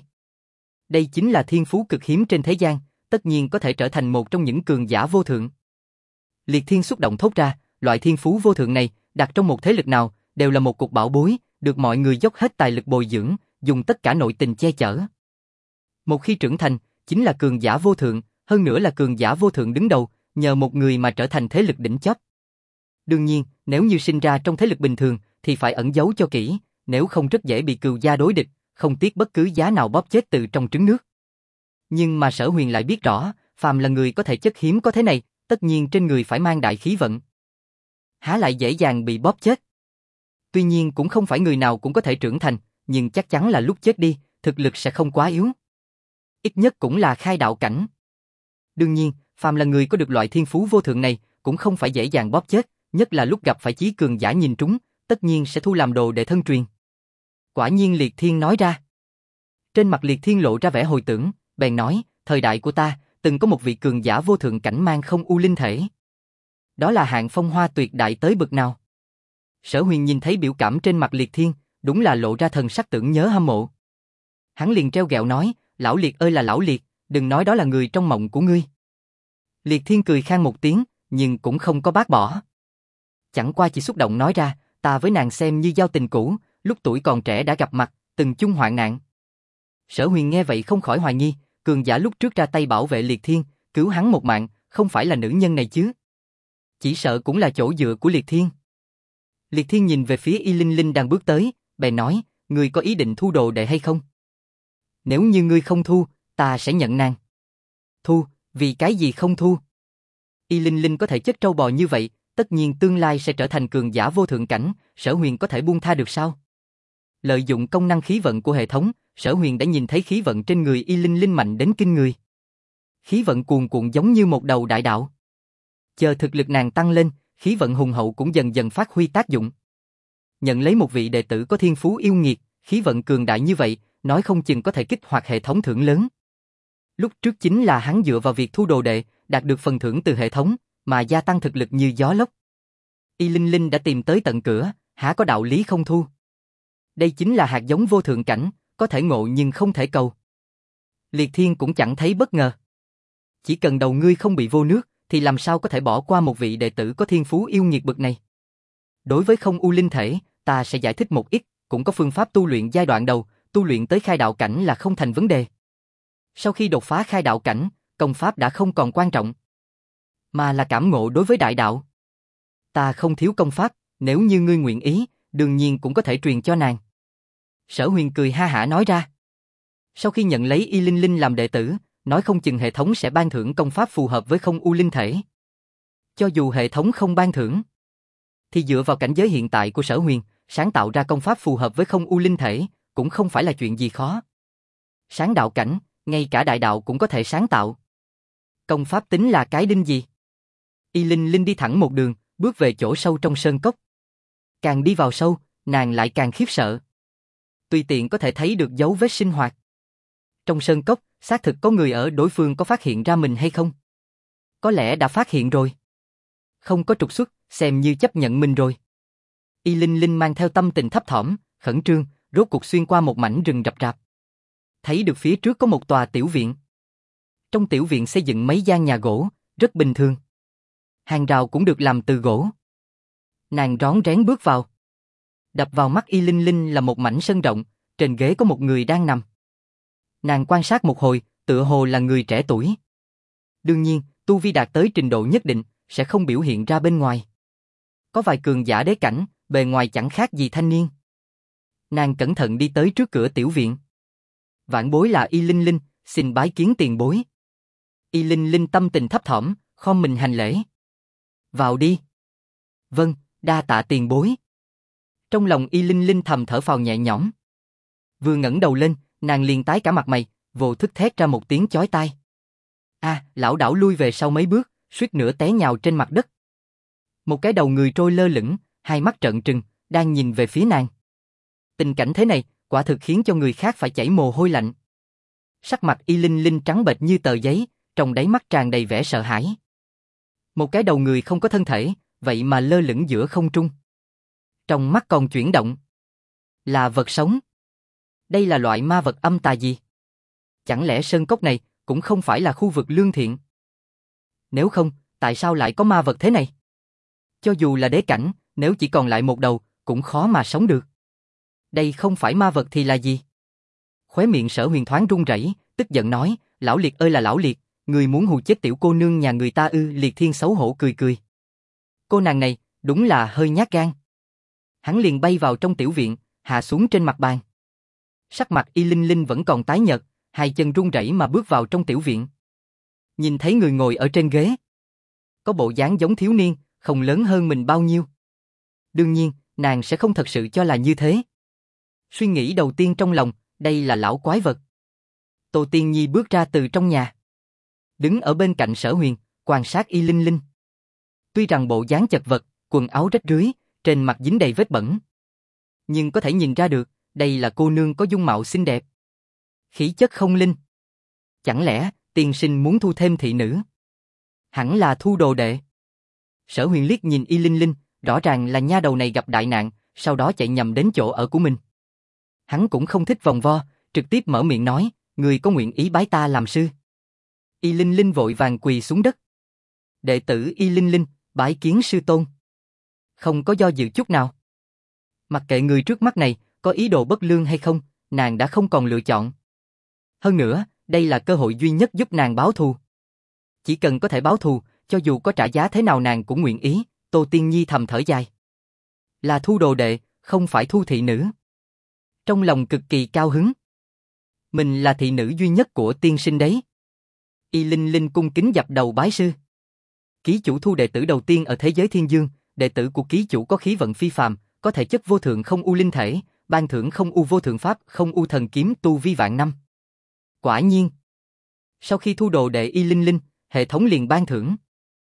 Đây chính là thiên phú cực hiếm trên thế gian, tất nhiên có thể trở thành một trong những cường giả vô thượng. Liệt Thiên xúc động thốt ra, loại thiên phú vô thượng này, đặt trong một thế lực nào, đều là một cục bảo bối, được mọi người dốc hết tài lực bồi dưỡng, dùng tất cả nội tình che chở. Một khi trưởng thành, chính là cường giả vô thượng, hơn nữa là cường giả vô thượng đứng đầu, nhờ một người mà trở thành thế lực đỉnh chóp. Đương nhiên, nếu như sinh ra trong thế lực bình thường, thì phải ẩn giấu cho kỹ, nếu không rất dễ bị cừu gia đối địch, không tiếc bất cứ giá nào bóp chết từ trong trứng nước. Nhưng mà Sở Huyền lại biết rõ, phàm là người có thể chất hiếm có thế này, tất nhiên trên người phải mang đại khí vận. Há lại dễ dàng bị bóp chết. Tuy nhiên cũng không phải người nào cũng có thể trưởng thành, nhưng chắc chắn là lúc chết đi, thực lực sẽ không quá yếu. Ít nhất cũng là khai đạo cảnh. Đương nhiên, phàm là người có được loại thiên phú vô thượng này, cũng không phải dễ dàng bóp chết, nhất là lúc gặp phải chí cường giả nhìn trúng, tất nhiên sẽ thu làm đồ để thân truyền. Quả nhiên Liệt Thiên nói ra. Trên mặt Liệt Thiên lộ ra vẻ hồi tưởng, bèn nói, thời đại của ta, từng có một vị cường giả vô thượng cảnh mang không u linh thể. Đó là hạng phong hoa tuyệt đại tới bực nào. Sở Huyền nhìn thấy biểu cảm trên mặt Liệt Thiên, đúng là lộ ra thần sắc tưởng nhớ hâm mộ. Hắn liền treo gẹo nói, lão Liệt ơi là lão Liệt, đừng nói đó là người trong mộng của ngươi. Liệt Thiên cười khan một tiếng, nhưng cũng không có bác bỏ. Chẳng qua chỉ xúc động nói ra, ta với nàng xem như giao tình cũ, lúc tuổi còn trẻ đã gặp mặt, từng chung hoạn nạn. Sở Huyền nghe vậy không khỏi hoài nghi, cường giả lúc trước ra tay bảo vệ Liệt Thiên, cứu hắn một mạng, không phải là nữ nhân này chứ? Chỉ sợ cũng là chỗ dựa của Liệt Thiên. Liệt Thiên nhìn về phía Y Linh Linh đang bước tới, bèn nói, ngươi có ý định thu đồ đệ hay không? Nếu như ngươi không thu, ta sẽ nhận nàng. Thu, vì cái gì không thu? Y Linh Linh có thể chất trâu bò như vậy, tất nhiên tương lai sẽ trở thành cường giả vô thượng cảnh, Sở Huyền có thể buông tha được sao? Lợi dụng công năng khí vận của hệ thống, Sở Huyền đã nhìn thấy khí vận trên người Y Linh Linh mạnh đến kinh người. Khí vận cuồn cuộn giống như một đầu đại đạo. Chờ thực lực nàng tăng lên, khí vận hùng hậu cũng dần dần phát huy tác dụng. Nhận lấy một vị đệ tử có thiên phú yêu nghiệt, khí vận cường đại như vậy, nói không chừng có thể kích hoạt hệ thống thưởng lớn. Lúc trước chính là hắn dựa vào việc thu đồ đệ, đạt được phần thưởng từ hệ thống, mà gia tăng thực lực như gió lốc. Y Linh Linh đã tìm tới tận cửa, há có đạo lý không thu. Đây chính là hạt giống vô thượng cảnh, có thể ngộ nhưng không thể cầu. Liệt Thiên cũng chẳng thấy bất ngờ. Chỉ cần đầu ngươi không bị vô nước, thì làm sao có thể bỏ qua một vị đệ tử có thiên phú yêu nghiệt bậc này. Đối với không u linh thể, ta sẽ giải thích một ít, cũng có phương pháp tu luyện giai đoạn đầu, tu luyện tới khai đạo cảnh là không thành vấn đề. Sau khi đột phá khai đạo cảnh, công pháp đã không còn quan trọng, mà là cảm ngộ đối với đại đạo. Ta không thiếu công pháp, nếu như ngươi nguyện ý, đương nhiên cũng có thể truyền cho nàng. Sở Huyền cười ha hả nói ra. Sau khi nhận lấy Y Linh Linh làm đệ tử, nói không chừng hệ thống sẽ ban thưởng công pháp phù hợp với không u linh thể. Cho dù hệ thống không ban thưởng, thì dựa vào cảnh giới hiện tại của Sở Huyền, sáng tạo ra công pháp phù hợp với không u linh thể, cũng không phải là chuyện gì khó. Sáng đạo cảnh, ngay cả đại đạo cũng có thể sáng tạo. Công pháp tính là cái đinh gì? Y Linh Linh đi thẳng một đường, bước về chỗ sâu trong sơn cốc. Càng đi vào sâu, nàng lại càng khiếp sợ. Tùy tiện có thể thấy được dấu vết sinh hoạt. Trong sơn cốc, xác thực có người ở, đối phương có phát hiện ra mình hay không? Có lẽ đã phát hiện rồi. Không có trục xuất, xem như chấp nhận mình rồi. Y Linh Linh mang theo tâm tình thấp thỏm, khẩn trương, rốt cuộc xuyên qua một mảnh rừng rậm rạp. Thấy được phía trước có một tòa tiểu viện. Trong tiểu viện xây dựng mấy gian nhà gỗ, rất bình thường. Hàng rào cũng được làm từ gỗ. Nàng rón rén bước vào. Đập vào mắt Y Linh Linh là một mảnh sân rộng, trên ghế có một người đang nằm. Nàng quan sát một hồi, tựa hồ là người trẻ tuổi. Đương nhiên, tu vi đạt tới trình độ nhất định, sẽ không biểu hiện ra bên ngoài. Có vài cường giả đế cảnh, bề ngoài chẳng khác gì thanh niên. Nàng cẩn thận đi tới trước cửa tiểu viện. Vãn bối là Y Linh Linh, xin bái kiến tiền bối. Y Linh Linh tâm tình thấp thỏm, khom mình hành lễ. Vào đi. Vâng, đa tạ tiền bối. Trong lòng Y Linh Linh thầm thở phào nhẹ nhõm. Vừa ngẩng đầu lên, nàng liền tái cả mặt mày, vô thức thét ra một tiếng chói tai. Lảo đảo lui về sau mấy bước, suýt nữa té nhào trên mặt đất. Một cái đầu người trôi lơ lửng, hai mắt trợn trừng, đang nhìn về phía nàng. Tình cảnh thế này, quả thực khiến cho người khác phải chảy mồ hôi lạnh. Sắc mặt Y Linh Linh trắng bệch như tờ giấy, trong đáy mắt tràn đầy vẻ sợ hãi. Một cái đầu người không có thân thể, vậy mà lơ lửng giữa không trung. Trong mắt còn chuyển động. Là vật sống. Đây là loại ma vật âm tà gì? Chẳng lẽ sơn cốc này cũng không phải là khu vực lương thiện? Nếu không, tại sao lại có ma vật thế này? Cho dù là đế cảnh, nếu chỉ còn lại một đầu, cũng khó mà sống được. Đây không phải ma vật thì là gì? Khóe miệng Sở Huyền thoáng run rẩy, tức giận nói, lão Liệt ơi là lão Liệt, người muốn hù chết tiểu cô nương nhà người ta ư? Liệt Thiên xấu hổ cười cười. Cô nàng này, đúng là hơi nhát gan. Hắn liền bay vào trong tiểu viện, hạ xuống trên mặt bàn. Sắc mặt Y Linh Linh vẫn còn tái nhợt, hai chân run rẩy mà bước vào trong tiểu viện. Nhìn thấy người ngồi ở trên ghế. Có bộ dáng giống thiếu niên, không lớn hơn mình bao nhiêu. Đương nhiên, nàng sẽ không thật sự cho là như thế. Suy nghĩ đầu tiên trong lòng, đây là lão quái vật. Tô Tiên Nhi bước ra từ trong nhà. Đứng ở bên cạnh Sở Huyền, quan sát Y Linh Linh. Tuy rằng bộ dáng chật vật, quần áo rách rưới, trên mặt dính đầy vết bẩn. Nhưng có thể nhìn ra được, đây là cô nương có dung mạo xinh đẹp. Khí chất không linh. Chẳng lẽ, tiên sinh muốn thu thêm thị nữ? Hẳn là thu đồ đệ. Sở Huyền liếc nhìn Y Linh Linh, rõ ràng là nha đầu này gặp đại nạn, sau đó chạy nhầm đến chỗ ở của mình. Hắn cũng không thích vòng vo, trực tiếp mở miệng nói, người có nguyện ý bái ta làm sư? Y Linh Linh vội vàng quỳ xuống đất. Đệ tử Y Linh Linh, bái kiến sư tôn. Không có do dự chút nào. Mặc kệ người trước mắt này, có ý đồ bất lương hay không, nàng đã không còn lựa chọn. Hơn nữa, đây là cơ hội duy nhất giúp nàng báo thù. Chỉ cần có thể báo thù, cho dù có trả giá thế nào nàng cũng nguyện ý. Tô Tiên Nhi thầm thở dài. Là thu đồ đệ, không phải thu thị nữ. Trong lòng cực kỳ cao hứng. Mình là thị nữ duy nhất của tiên sinh đấy. Y Linh Linh cung kính dập đầu bái sư. Ký chủ thu đệ tử đầu tiên ở thế giới thiên dương, đệ tử của ký chủ có khí vận phi phàm, có thể chất vô thượng không u linh thể, ban thưởng không u vô thượng pháp, không u thần kiếm tu vi vạn năm. Quả nhiên. Sau khi thu đồ đệ Y Linh Linh, hệ thống liền ban thưởng.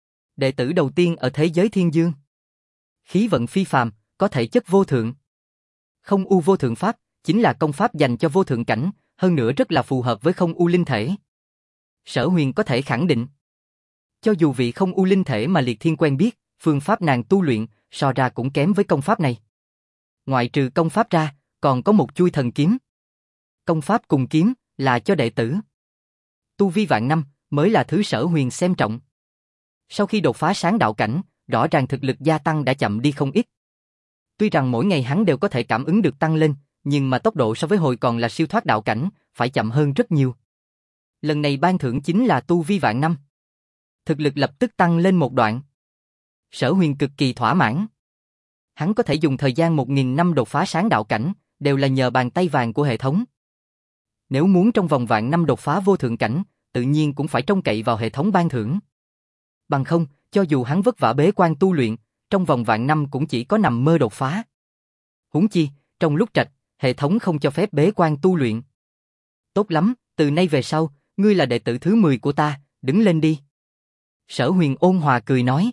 Đệ tử đầu tiên ở thế giới thiên dương. Khí vận phi phàm, có thể chất vô thượng. Không u vô thượng pháp, chính là công pháp dành cho vô thượng cảnh, hơn nữa rất là phù hợp với không u linh thể. Sở Huyền có thể khẳng định. Cho dù vị không u linh thể mà Liệt Thiên quen biết, phương pháp nàng tu luyện, so ra cũng kém với công pháp này. Ngoại trừ công pháp ra, còn có một chuôi thần kiếm. Công pháp cùng kiếm, là cho đệ tử. Tu vi vạn năm, mới là thứ Sở Huyền xem trọng. Sau khi đột phá sáng đạo cảnh, rõ ràng thực lực gia tăng đã chậm đi không ít. Tuy rằng mỗi ngày hắn đều có thể cảm ứng được tăng lên, nhưng mà tốc độ so với hồi còn là siêu thoát đạo cảnh, phải chậm hơn rất nhiều. Lần này ban thưởng chính là tu vi vạn năm. Thực lực lập tức tăng lên một đoạn. Sở Huyền cực kỳ thỏa mãn. Hắn có thể dùng thời gian 1000 năm đột phá sáng đạo cảnh, đều là nhờ bàn tay vàng của hệ thống. Nếu muốn trong vòng vạn năm đột phá vô thượng cảnh, tự nhiên cũng phải trông cậy vào hệ thống ban thưởng. Bằng không, cho dù hắn vất vả bế quan tu luyện, trong vòng vạn năm cũng chỉ có nằm mơ đột phá. Huống chi, trong lúc trạch, hệ thống không cho phép bế quan tu luyện. Tốt lắm, từ nay về sau, ngươi là đệ tử thứ 10 của ta, đứng lên đi. Sở Huyền ôn hòa cười nói.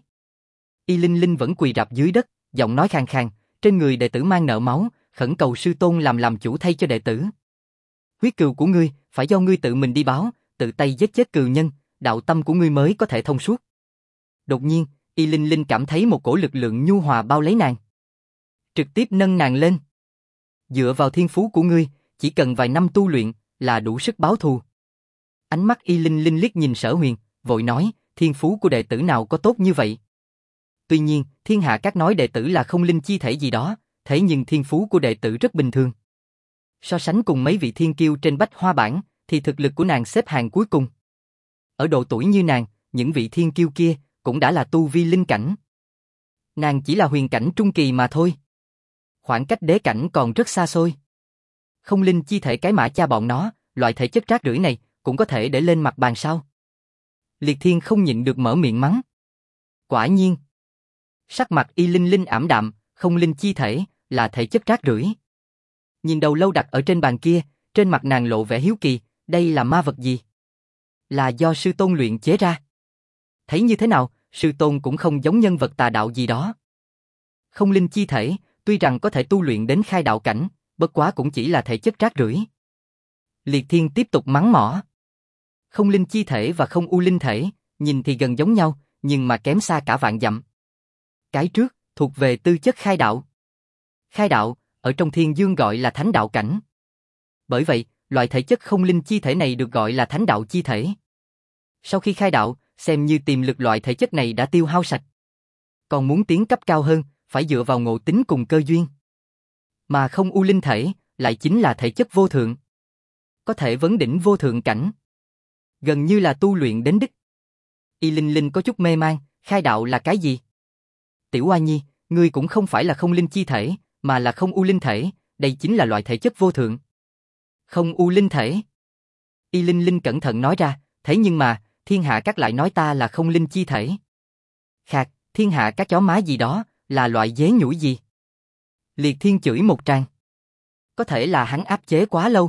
Y Linh Linh vẫn quỳ rạp dưới đất, giọng nói khàn khàn, trên người đệ tử mang nợ máu, khẩn cầu sư tôn làm chủ thay cho đệ tử. Huyết cừu của ngươi, phải do ngươi tự mình đi báo, tự tay giết chết cừu nhân, đạo tâm của ngươi mới có thể thông suốt. Đột nhiên, Y Linh Linh cảm thấy một cổ lực lượng nhu hòa bao lấy nàng. Trực tiếp nâng nàng lên. Dựa vào thiên phú của ngươi, chỉ cần vài năm tu luyện, là đủ sức báo thù. Ánh mắt Y Linh Linh liếc nhìn Sở Huyền, vội nói, thiên phú của đệ tử nào có tốt như vậy? Tuy nhiên, thiên hạ các nói đệ tử là không linh chi thể gì đó, thế nhưng thiên phú của đệ tử rất bình thường. So sánh cùng mấy vị thiên kiêu trên bách hoa bảng, thì thực lực của nàng xếp hàng cuối cùng. Ở độ tuổi như nàng, những vị thiên kiêu kia cũng đã là tu vi linh cảnh. Nàng chỉ là huyền cảnh trung kỳ mà thôi. Khoảng cách đế cảnh còn rất xa xôi. Không linh chi thể cái mã cha bọn nó, loại thể chất rác rưởi này, cũng có thể để lên mặt bàn sao? Liệt Thiên không nhịn được mở miệng mắng. Quả nhiên. Sắc mặt Y Linh Linh ảm đạm, không linh chi thể, là thể chất rác rưởi. Nhìn đầu lâu đặt ở trên bàn kia, trên mặt nàng lộ vẻ hiếu kỳ, đây là ma vật gì? Là do sư tôn luyện chế ra. Thấy như thế nào, sư tôn cũng không giống nhân vật tà đạo gì đó. Không linh chi thể, tuy rằng có thể tu luyện đến khai đạo cảnh, bất quá cũng chỉ là thể chất rác rưởi. Liệt Thiên tiếp tục mắng mỏ. Không linh chi thể và không u linh thể, nhìn thì gần giống nhau, nhưng mà kém xa cả vạn dặm. Cái trước, thuộc về tư chất khai đạo. Khai đạo, ở trong thiên dương gọi là thánh đạo cảnh. Bởi vậy, loại thể chất không linh chi thể này được gọi là thánh đạo chi thể. Sau khi khai đạo, xem như tiềm lực loại thể chất này đã tiêu hao sạch. Còn muốn tiến cấp cao hơn, phải dựa vào ngộ tính cùng cơ duyên. Mà không u linh thể, lại chính là thể chất vô thượng. Có thể vấn đỉnh vô thượng cảnh. Gần như là tu luyện đến đích. Y Linh Linh có chút mê mang, khai đạo là cái gì? Tiểu Oa Nhi, ngươi cũng không phải là không linh chi thể, mà là không u linh thể, đây chính là loại thể chất vô thượng. Không u linh thể. Y Linh Linh cẩn thận nói ra, thế nhưng mà, thiên hạ các lại nói ta là không linh chi thể. Khạc, thiên hạ các chó má gì đó, là loại dế nhủi gì? Liệt Thiên chửi một tràng. Có thể là hắn áp chế quá lâu.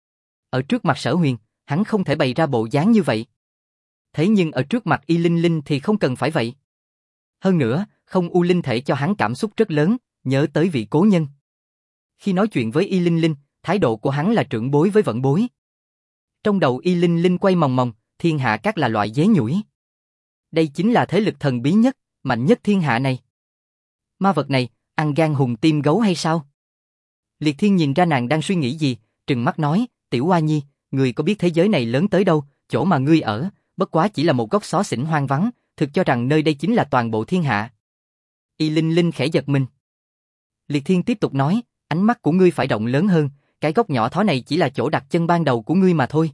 Ở trước mặt Sở Huyền, hắn không thể bày ra bộ dáng như vậy. Thế nhưng ở trước mặt Y Linh Linh thì không cần phải vậy. Hơn nữa, không u linh thể cho hắn cảm xúc rất lớn, nhớ tới vị cố nhân. Khi nói chuyện với Y Linh Linh, thái độ của hắn là trưởng bối với vận bối. Trong đầu Y Linh Linh quay mòng mòng, thiên hạ các là loại dế nhủi. Đây chính là thế lực thần bí nhất, mạnh nhất thiên hạ này. Ma vật này, ăn gan hùng tim gấu hay sao? Liệt Thiên nhìn ra nàng đang suy nghĩ gì, trừng mắt nói, Tiểu Oa Nhi, ngươi có biết thế giới này lớn tới đâu, chỗ mà ngươi ở, bất quá chỉ là một góc xó xỉnh hoang vắng, thực cho rằng nơi đây chính là toàn bộ thiên hạ. Y Linh Linh khẽ giật mình. Liệt Thiên tiếp tục nói, ánh mắt của ngươi phải rộng lớn hơn, cái góc nhỏ thó này chỉ là chỗ đặt chân ban đầu của ngươi mà thôi.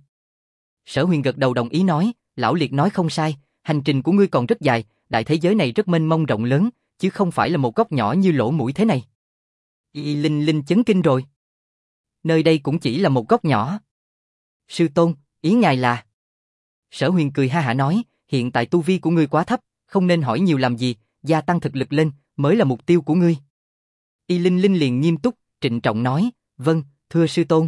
Sở Huyền gật đầu đồng ý nói, lão Liệt nói không sai, hành trình của ngươi còn rất dài, đại thế giới này rất mênh mông rộng lớn, chứ không phải là một góc nhỏ như lỗ mũi thế này. Y Linh Linh chấn kinh rồi. Nơi đây cũng chỉ là một góc nhỏ. Sư tôn, ý ngài là... Sở Huyền cười ha hả nói, hiện tại tu vi của ngươi quá thấp, không nên hỏi nhiều làm gì, gia tăng thực lực lên, mới là mục tiêu của ngươi. Y Linh Linh liền nghiêm túc, trịnh trọng nói, vâng, thưa sư tôn.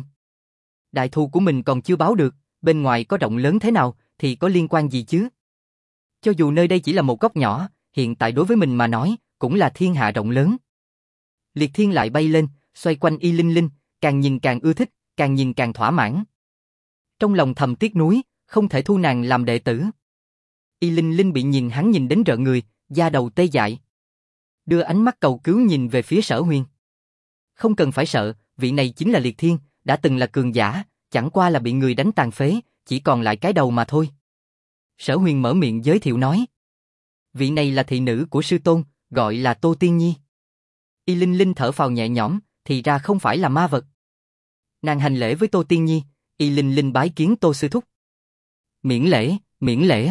Đại thù của mình còn chưa báo được, bên ngoài có rộng lớn thế nào, thì có liên quan gì chứ? Cho dù nơi đây chỉ là một góc nhỏ, hiện tại đối với mình mà nói, cũng là thiên hạ rộng lớn. Liệt Thiên lại bay lên, xoay quanh Y Linh Linh, càng nhìn càng ưa thích, càng nhìn càng thỏa mãn. Trong lòng thầm tiếc nuối, không thể thu nàng làm đệ tử. Y Linh Linh bị nhìn hắn nhìn đến rợn người, da đầu tê dại. Đưa ánh mắt cầu cứu nhìn về phía Sở Huyền. Không cần phải sợ, vị này chính là Liệt Thiên, đã từng là cường giả, chẳng qua là bị người đánh tàn phế, chỉ còn lại cái đầu mà thôi. Sở Huyền mở miệng giới thiệu nói. Vị này là thị nữ của sư tôn, gọi là Tô Tiên Nhi. Y Linh Linh thở phào nhẹ nhõm, thì ra không phải là ma vật. Nàng hành lễ với Tô Tiên Nhi, Y Linh Linh bái kiến Tô sư thúc. Miễn lễ, miễn lễ.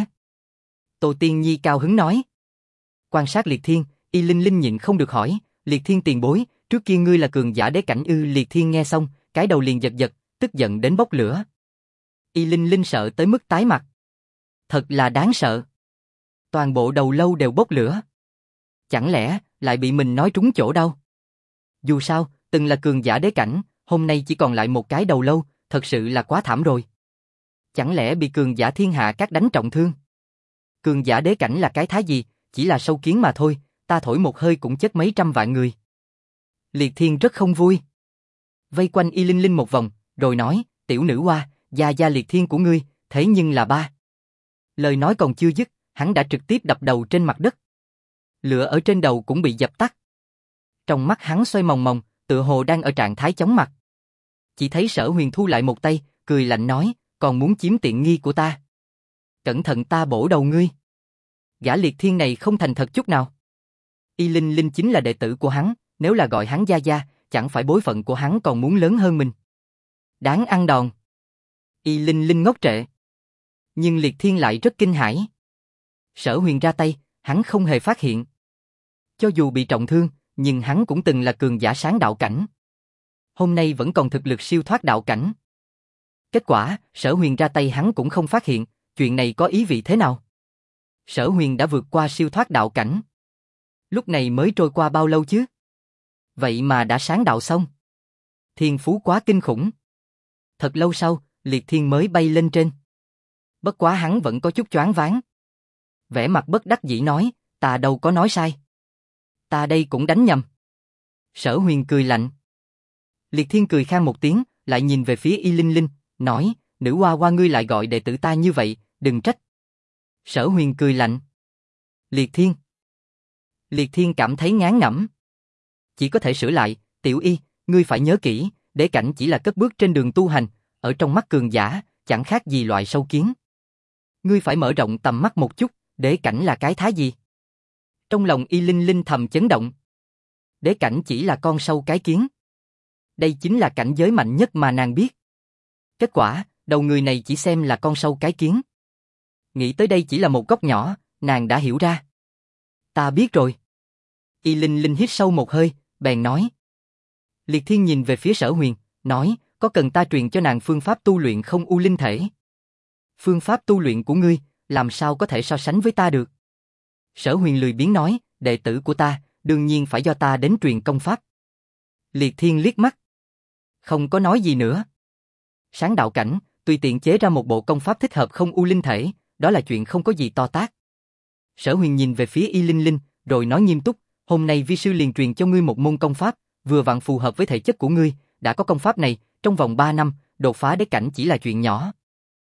Tô Tiên Nhi cao hứng nói. Quan sát Liệt Thiên, Y Linh Linh nhịn không được hỏi, Liệt Thiên tiền bối, trước kia ngươi là cường giả đế cảnh ư? Liệt Thiên nghe xong, cái đầu liền giật giật, tức giận đến bốc lửa. Y Linh Linh sợ tới mức tái mặt. Thật là đáng sợ. Toàn bộ đầu lâu đều bốc lửa. Chẳng lẽ lại bị mình nói trúng chỗ đâu? Dù sao, từng là cường giả đế cảnh, hôm nay chỉ còn lại một cái đầu lâu, thật sự là quá thảm rồi. Chẳng lẽ bị cường giả thiên hạ các đánh trọng thương? Cường giả đế cảnh là cái thá gì, chỉ là sâu kiến mà thôi, ta thổi một hơi cũng chết mấy trăm vạn người. Liệt Thiên rất không vui. Vây quanh Y Linh Linh một vòng, rồi nói, tiểu nữ hoa, gia Liệt Thiên của ngươi, thế nhưng là ba. Lời nói còn chưa dứt, hắn đã trực tiếp đập đầu trên mặt đất. Lửa ở trên đầu cũng bị dập tắt. Trong mắt hắn xoay mòng mòng, tựa hồ đang ở trạng thái chóng mặt. Chỉ thấy Sở Huyền thu lại một tay, cười lạnh nói, còn muốn chiếm tiện nghi của ta. Cẩn thận ta bổ đầu ngươi. Gã Liệt Thiên này không thành thật chút nào. Y Linh Linh chính là đệ tử của hắn, nếu là gọi hắn gia, chẳng phải bối phận của hắn còn muốn lớn hơn mình. Đáng ăn đòn. Y Linh Linh ngốc trệ. Nhưng Liệt Thiên lại rất kinh hãi. Sở Huyền ra tay, hắn không hề phát hiện. Cho dù bị trọng thương, nhưng hắn cũng từng là cường giả sáng đạo cảnh. Hôm nay vẫn còn thực lực siêu thoát đạo cảnh. Kết quả, Sở Huyền ra tay hắn cũng không phát hiện, chuyện này có ý vị thế nào? Sở Huyền đã vượt qua siêu thoát đạo cảnh. Lúc này mới trôi qua bao lâu chứ? Vậy mà đã sáng đạo xong. Thiên phú quá kinh khủng. Thật lâu sau, Liệt Thiên mới bay lên trên. Bất quá hắn vẫn có chút choáng váng. Vẻ mặt bất đắc dĩ nói, ta đâu có nói sai. Ta đây cũng đánh nhầm. Sở Huyền cười lạnh. Liệt Thiên cười khan một tiếng, lại nhìn về phía Y Linh Linh, nói, nữ hoa hoa ngươi lại gọi đệ tử ta như vậy, đừng trách. Sở Huyền cười lạnh. Liệt Thiên. Liệt Thiên cảm thấy ngán ngẩm. Chỉ có thể sửa lại, tiểu Y, ngươi phải nhớ kỹ, đế cảnh chỉ là cất bước trên đường tu hành, ở trong mắt cường giả, chẳng khác gì loại sâu kiến. Ngươi phải mở rộng tầm mắt một chút, đế cảnh là cái thá gì? Trong lòng Y Linh Linh thầm chấn động. Đế cảnh chỉ là con sâu cái kiến. Đây chính là cảnh giới mạnh nhất mà nàng biết. Kết quả, đầu người này chỉ xem là con sâu cái kiến. Nghĩ tới đây chỉ là một góc nhỏ, nàng đã hiểu ra. Ta biết rồi. Y Linh Linh hít sâu một hơi, bèn nói. Liệt Thiên nhìn về phía Sở Huyền, nói, có cần ta truyền cho nàng phương pháp tu luyện không u linh thể? Phương pháp tu luyện của ngươi, làm sao có thể so sánh với ta được? Sở Huyền lười biếng nói, đệ tử của ta, đương nhiên phải do ta đến truyền công pháp. Liệt Thiên liếc mắt. Không có nói gì nữa. Sáng đạo cảnh, tùy tiện chế ra một bộ công pháp thích hợp không u linh thể, đó là chuyện không có gì to tát. Sở Huyền nhìn về phía Y Linh Linh, rồi nói nghiêm túc, hôm nay vi sư liền truyền cho ngươi một môn công pháp, vừa vặn phù hợp với thể chất của ngươi, đã có công pháp này, trong vòng 3 năm, đột phá đế cảnh chỉ là chuyện nhỏ.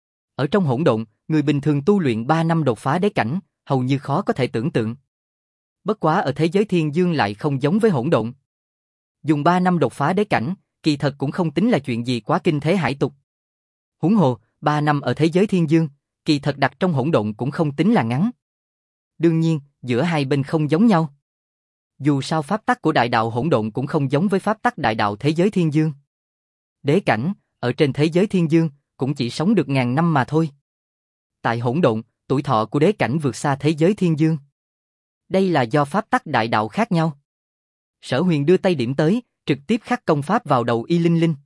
Ở trong hỗn độn, người bình thường tu luyện 3 năm đột phá đế cảnh, hầu như khó có thể tưởng tượng. Bất quá ở thế giới thiên dương lại không giống với hỗn độn. Dùng 3 năm đột phá đế cảnh, kỳ thật cũng không tính là chuyện gì quá kinh thế hải tục. Huống hồ, 3 năm ở thế giới thiên dương, kỳ thật đặt trong hỗn độn cũng không tính là ngắn. Đương nhiên, giữa hai bên không giống nhau. Dù sao pháp tắc của đại đạo hỗn độn cũng không giống với pháp tắc đại đạo thế giới thiên dương. Đế cảnh, ở trên thế giới thiên dương, cũng chỉ sống được 1000 năm mà thôi. Tại hỗn độn, tuổi thọ của đế cảnh vượt xa thế giới thiên dương. Đây là do pháp tắc đại đạo khác nhau. Sở Huyền đưa tay điểm tới, trực tiếp khắc công pháp vào đầu Y Linh Linh.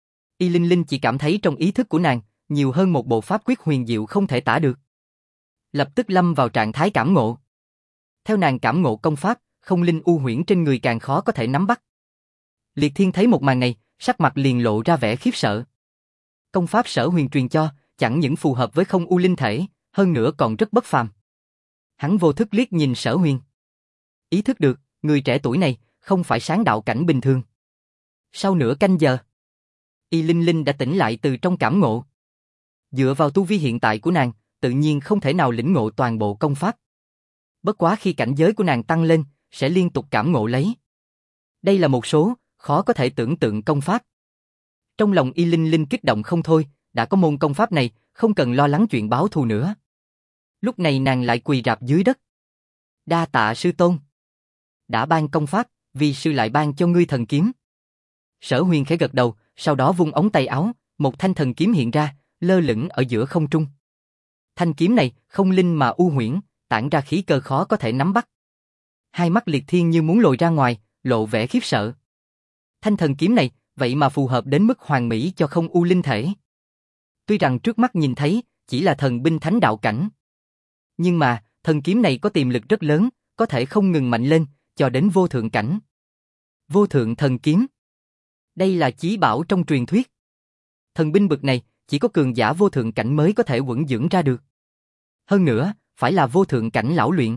Y Linh Linh chỉ cảm thấy trong ý thức của nàng, nhiều hơn một bộ pháp quyết huyền diệu không thể tả được. Lập tức lâm vào trạng thái cảm ngộ. Theo nàng cảm ngộ công pháp, không linh u huyễn trên người càng khó có thể nắm bắt. Liệt Thiên thấy một màn này, sắc mặt liền lộ ra vẻ khiếp sợ. Công pháp Sở Huyền truyền cho, chẳng những phù hợp với không u linh thể, hơn nữa còn rất bất phàm. Hắn vô thức liếc nhìn Sở Huyền. Ý thức được, người trẻ tuổi này, không phải sáng đạo cảnh bình thường. Sau nửa canh giờ, Y Linh Linh đã tỉnh lại từ trong cảm ngộ. Dựa vào tu vi hiện tại của nàng, tự nhiên không thể nào lĩnh ngộ toàn bộ công pháp. Bất quá khi cảnh giới của nàng tăng lên, sẽ liên tục cảm ngộ lấy. Đây là một số, khó có thể tưởng tượng công pháp. Trong lòng Y Linh Linh kích động không thôi, đã có môn công pháp này, không cần lo lắng chuyện báo thù nữa. Lúc này nàng lại quỳ rạp dưới đất. Đa tạ sư tôn. Đã ban công pháp, vì sư lại ban cho ngươi thần kiếm. Sở Huyền khẽ gật đầu, sau đó vung ống tay áo, một thanh thần kiếm hiện ra, lơ lửng ở giữa không trung. Thanh kiếm này không linh mà u huyễn, tản ra khí cơ khó có thể nắm bắt. Hai mắt Liệt Thiên như muốn lồi ra ngoài, lộ vẻ khiếp sợ. Thanh thần kiếm này, vậy mà phù hợp đến mức hoàn mỹ cho không u linh thể. Tuy rằng trước mắt nhìn thấy, chỉ là thần binh thánh đạo cảnh. Nhưng mà, thần kiếm này có tiềm lực rất lớn, có thể không ngừng mạnh lên, cho đến vô thượng cảnh. Vô thượng thần kiếm. Đây là chí bảo trong truyền thuyết. Thần binh bực này, chỉ có cường giả vô thượng cảnh mới có thể quẩn dưỡng ra được. Hơn nữa, phải là vô thượng cảnh lão luyện.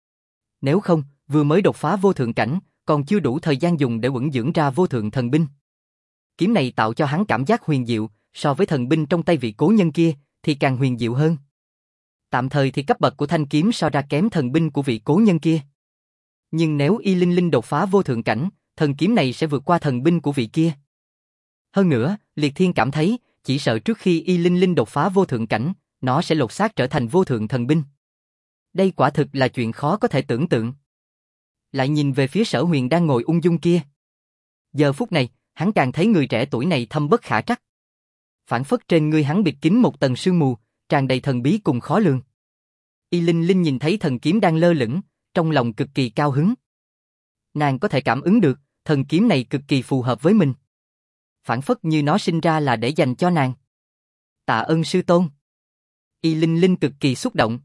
Nếu không, vừa mới đột phá vô thượng cảnh, còn chưa đủ thời gian dùng để quẩn dưỡng ra vô thượng thần binh. Kiếm này tạo cho hắn cảm giác huyền diệu, so với thần binh trong tay vị cố nhân kia, thì càng huyền diệu hơn. Tạm thời thì cấp bậc của thanh kiếm so ra kém thần binh của vị cố nhân kia. Nhưng nếu Y Linh Linh đột phá vô thượng cảnh, thần kiếm này sẽ vượt qua thần binh của vị kia. Hơn nữa, Liệt Thiên cảm thấy, chỉ sợ trước khi Y Linh Linh đột phá vô thượng cảnh, nó sẽ lột xác trở thành vô thượng thần binh. Đây quả thực là chuyện khó có thể tưởng tượng. Lại nhìn về phía Sở Huyền đang ngồi ung dung kia. Giờ phút này, hắn càng thấy người trẻ tuổi này thâm bất khả trắc. Phảng phất trên người hắn bịt kín một tầng sương mù, tràn đầy thần bí cùng khó lường. Y Linh Linh nhìn thấy thần kiếm đang lơ lửng, trong lòng cực kỳ cao hứng. Nàng có thể cảm ứng được, thần kiếm này cực kỳ phù hợp với mình. Phảng phất như nó sinh ra là để dành cho nàng. Tạ ơn sư tôn. Y Linh Linh cực kỳ xúc động.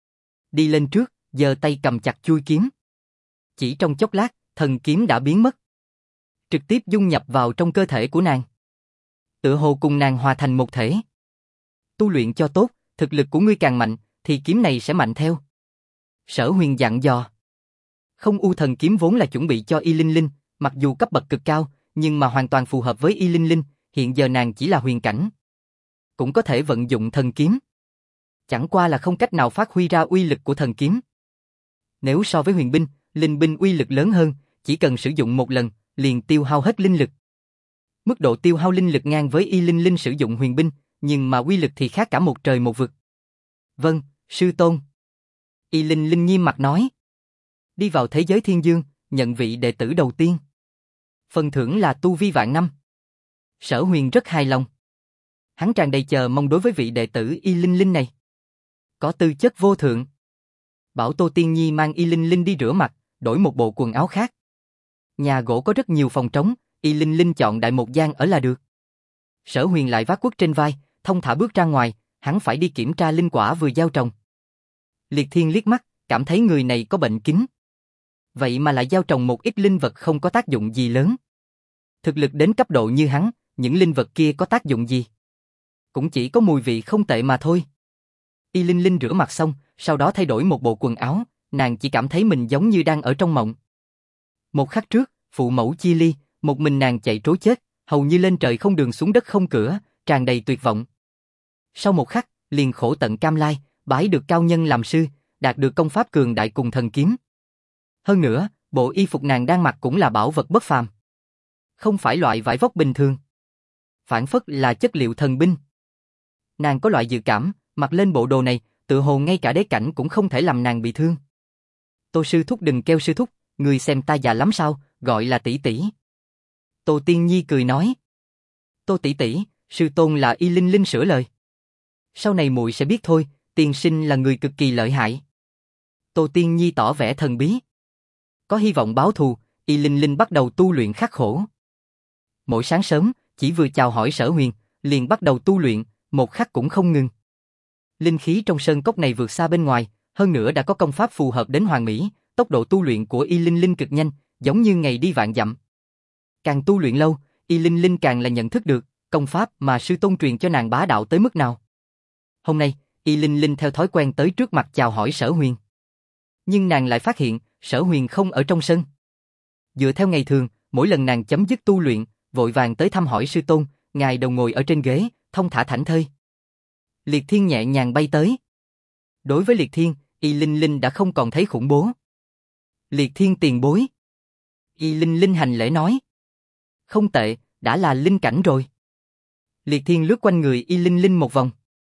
Đi lên trước, giơ tay cầm chặt chuôi kiếm. Chỉ trong chốc lát, thần kiếm đã biến mất. Trực tiếp dung nhập vào trong cơ thể của nàng. Tựa hồ cùng nàng hòa thành một thể. Tu luyện cho tốt, thực lực của ngươi càng mạnh, thì kiếm này sẽ mạnh theo. Sở Huyền dặn dò. Không u thần kiếm vốn là chuẩn bị cho Y Linh Linh, mặc dù cấp bậc cực cao, nhưng mà hoàn toàn phù hợp với Y Linh Linh, hiện giờ nàng chỉ là huyền cảnh. Cũng có thể vận dụng thần kiếm. Chẳng qua là không cách nào phát huy ra uy lực của thần kiếm. Nếu so với huyền binh, linh binh uy lực lớn hơn, chỉ cần sử dụng một lần, liền tiêu hao hết linh lực. Mức độ tiêu hao linh lực ngang với Y Linh Linh sử dụng huyền binh, nhưng mà uy lực thì khác cả một trời một vực. Vâng, sư tôn. Y Linh Linh nghiêm mặt nói. Đi vào thế giới thiên dương, nhận vị đệ tử đầu tiên. Phần thưởng là tu vi vạn năm. Sở Huyền rất hài lòng. Hắn tràn đầy chờ mong đối với vị đệ tử Y Linh Linh này. Có tư chất vô thượng. Bảo Tô Tiên Nhi mang Y Linh Linh đi rửa mặt, đổi một bộ quần áo khác. Nhà gỗ có rất nhiều phòng trống, Y Linh Linh chọn đại một gian ở là được. Sở Huyền lại vác cuốc trên vai, thông thả bước ra ngoài, hắn phải đi kiểm tra linh quả vừa gieo trồng. Liệt Thiên liếc mắt, cảm thấy người này có bệnh kín. Vậy mà lại gieo trồng một ít linh vật không có tác dụng gì lớn. Thực lực đến cấp độ như hắn, những linh vật kia có tác dụng gì? Cũng chỉ có mùi vị không tệ mà thôi. Y Linh Linh rửa mặt xong, sau đó thay đổi một bộ quần áo, nàng chỉ cảm thấy mình giống như đang ở trong mộng. Một khắc trước, phụ mẫu chia ly, một mình nàng chạy trối chết, hầu như lên trời không đường xuống đất không cửa, tràn đầy tuyệt vọng. Sau một khắc, liền khổ tận cam lai, bái được cao nhân làm sư, đạt được công pháp cường đại cùng thần kiếm. Hơn nữa, bộ y phục nàng đang mặc cũng là bảo vật bất phàm. Không phải loại vải vóc bình thường. Phản phất là chất liệu thần binh. Nàng có loại dự cảm, mặc lên bộ đồ này, tự hồ ngay cả đế cảnh cũng không thể làm nàng bị thương. Tô sư thúc đừng kêu sư thúc, người xem ta già lắm sao, gọi là tỷ tỷ. Tô Tiên Nhi cười nói. Tô tỷ tỷ, sư tôn là Y Linh Linh sửa lời. Sau này muội sẽ biết thôi, tiên sinh là người cực kỳ lợi hại. Tô Tiên Nhi tỏ vẻ thần bí. Có hy vọng báo thù, Y Linh Linh bắt đầu tu luyện khắc khổ. Mỗi sáng sớm, chỉ vừa chào hỏi Sở Huyền, liền bắt đầu tu luyện, một khắc cũng không ngừng. Linh khí trong sơn cốc này vượt xa bên ngoài, hơn nữa đã có công pháp phù hợp đến hoàn mỹ, tốc độ tu luyện của Y Linh Linh cực nhanh, giống như ngày đi vạn dặm. Càng tu luyện lâu, Y Linh Linh càng là nhận thức được, công pháp mà sư tôn truyền cho nàng bá đạo tới mức nào. Hôm nay, Y Linh Linh theo thói quen tới trước mặt chào hỏi Sở Huyền. Nhưng nàng lại phát hiện, Sở Huyền không ở trong sân. Dựa theo ngày thường, mỗi lần nàng chấm dứt tu luyện, vội vàng tới thăm hỏi sư tôn, ngài đầu ngồi ở trên ghế, thong thả thảnh thơi. Liệt Thiên nhẹ nhàng bay tới. Đối với Liệt Thiên, Y Linh Linh đã không còn thấy khủng bố. Liệt Thiên tiền bối. Y Linh Linh hành lễ nói. Không tệ, đã là linh cảnh rồi. Liệt Thiên lướt quanh người Y Linh Linh một vòng.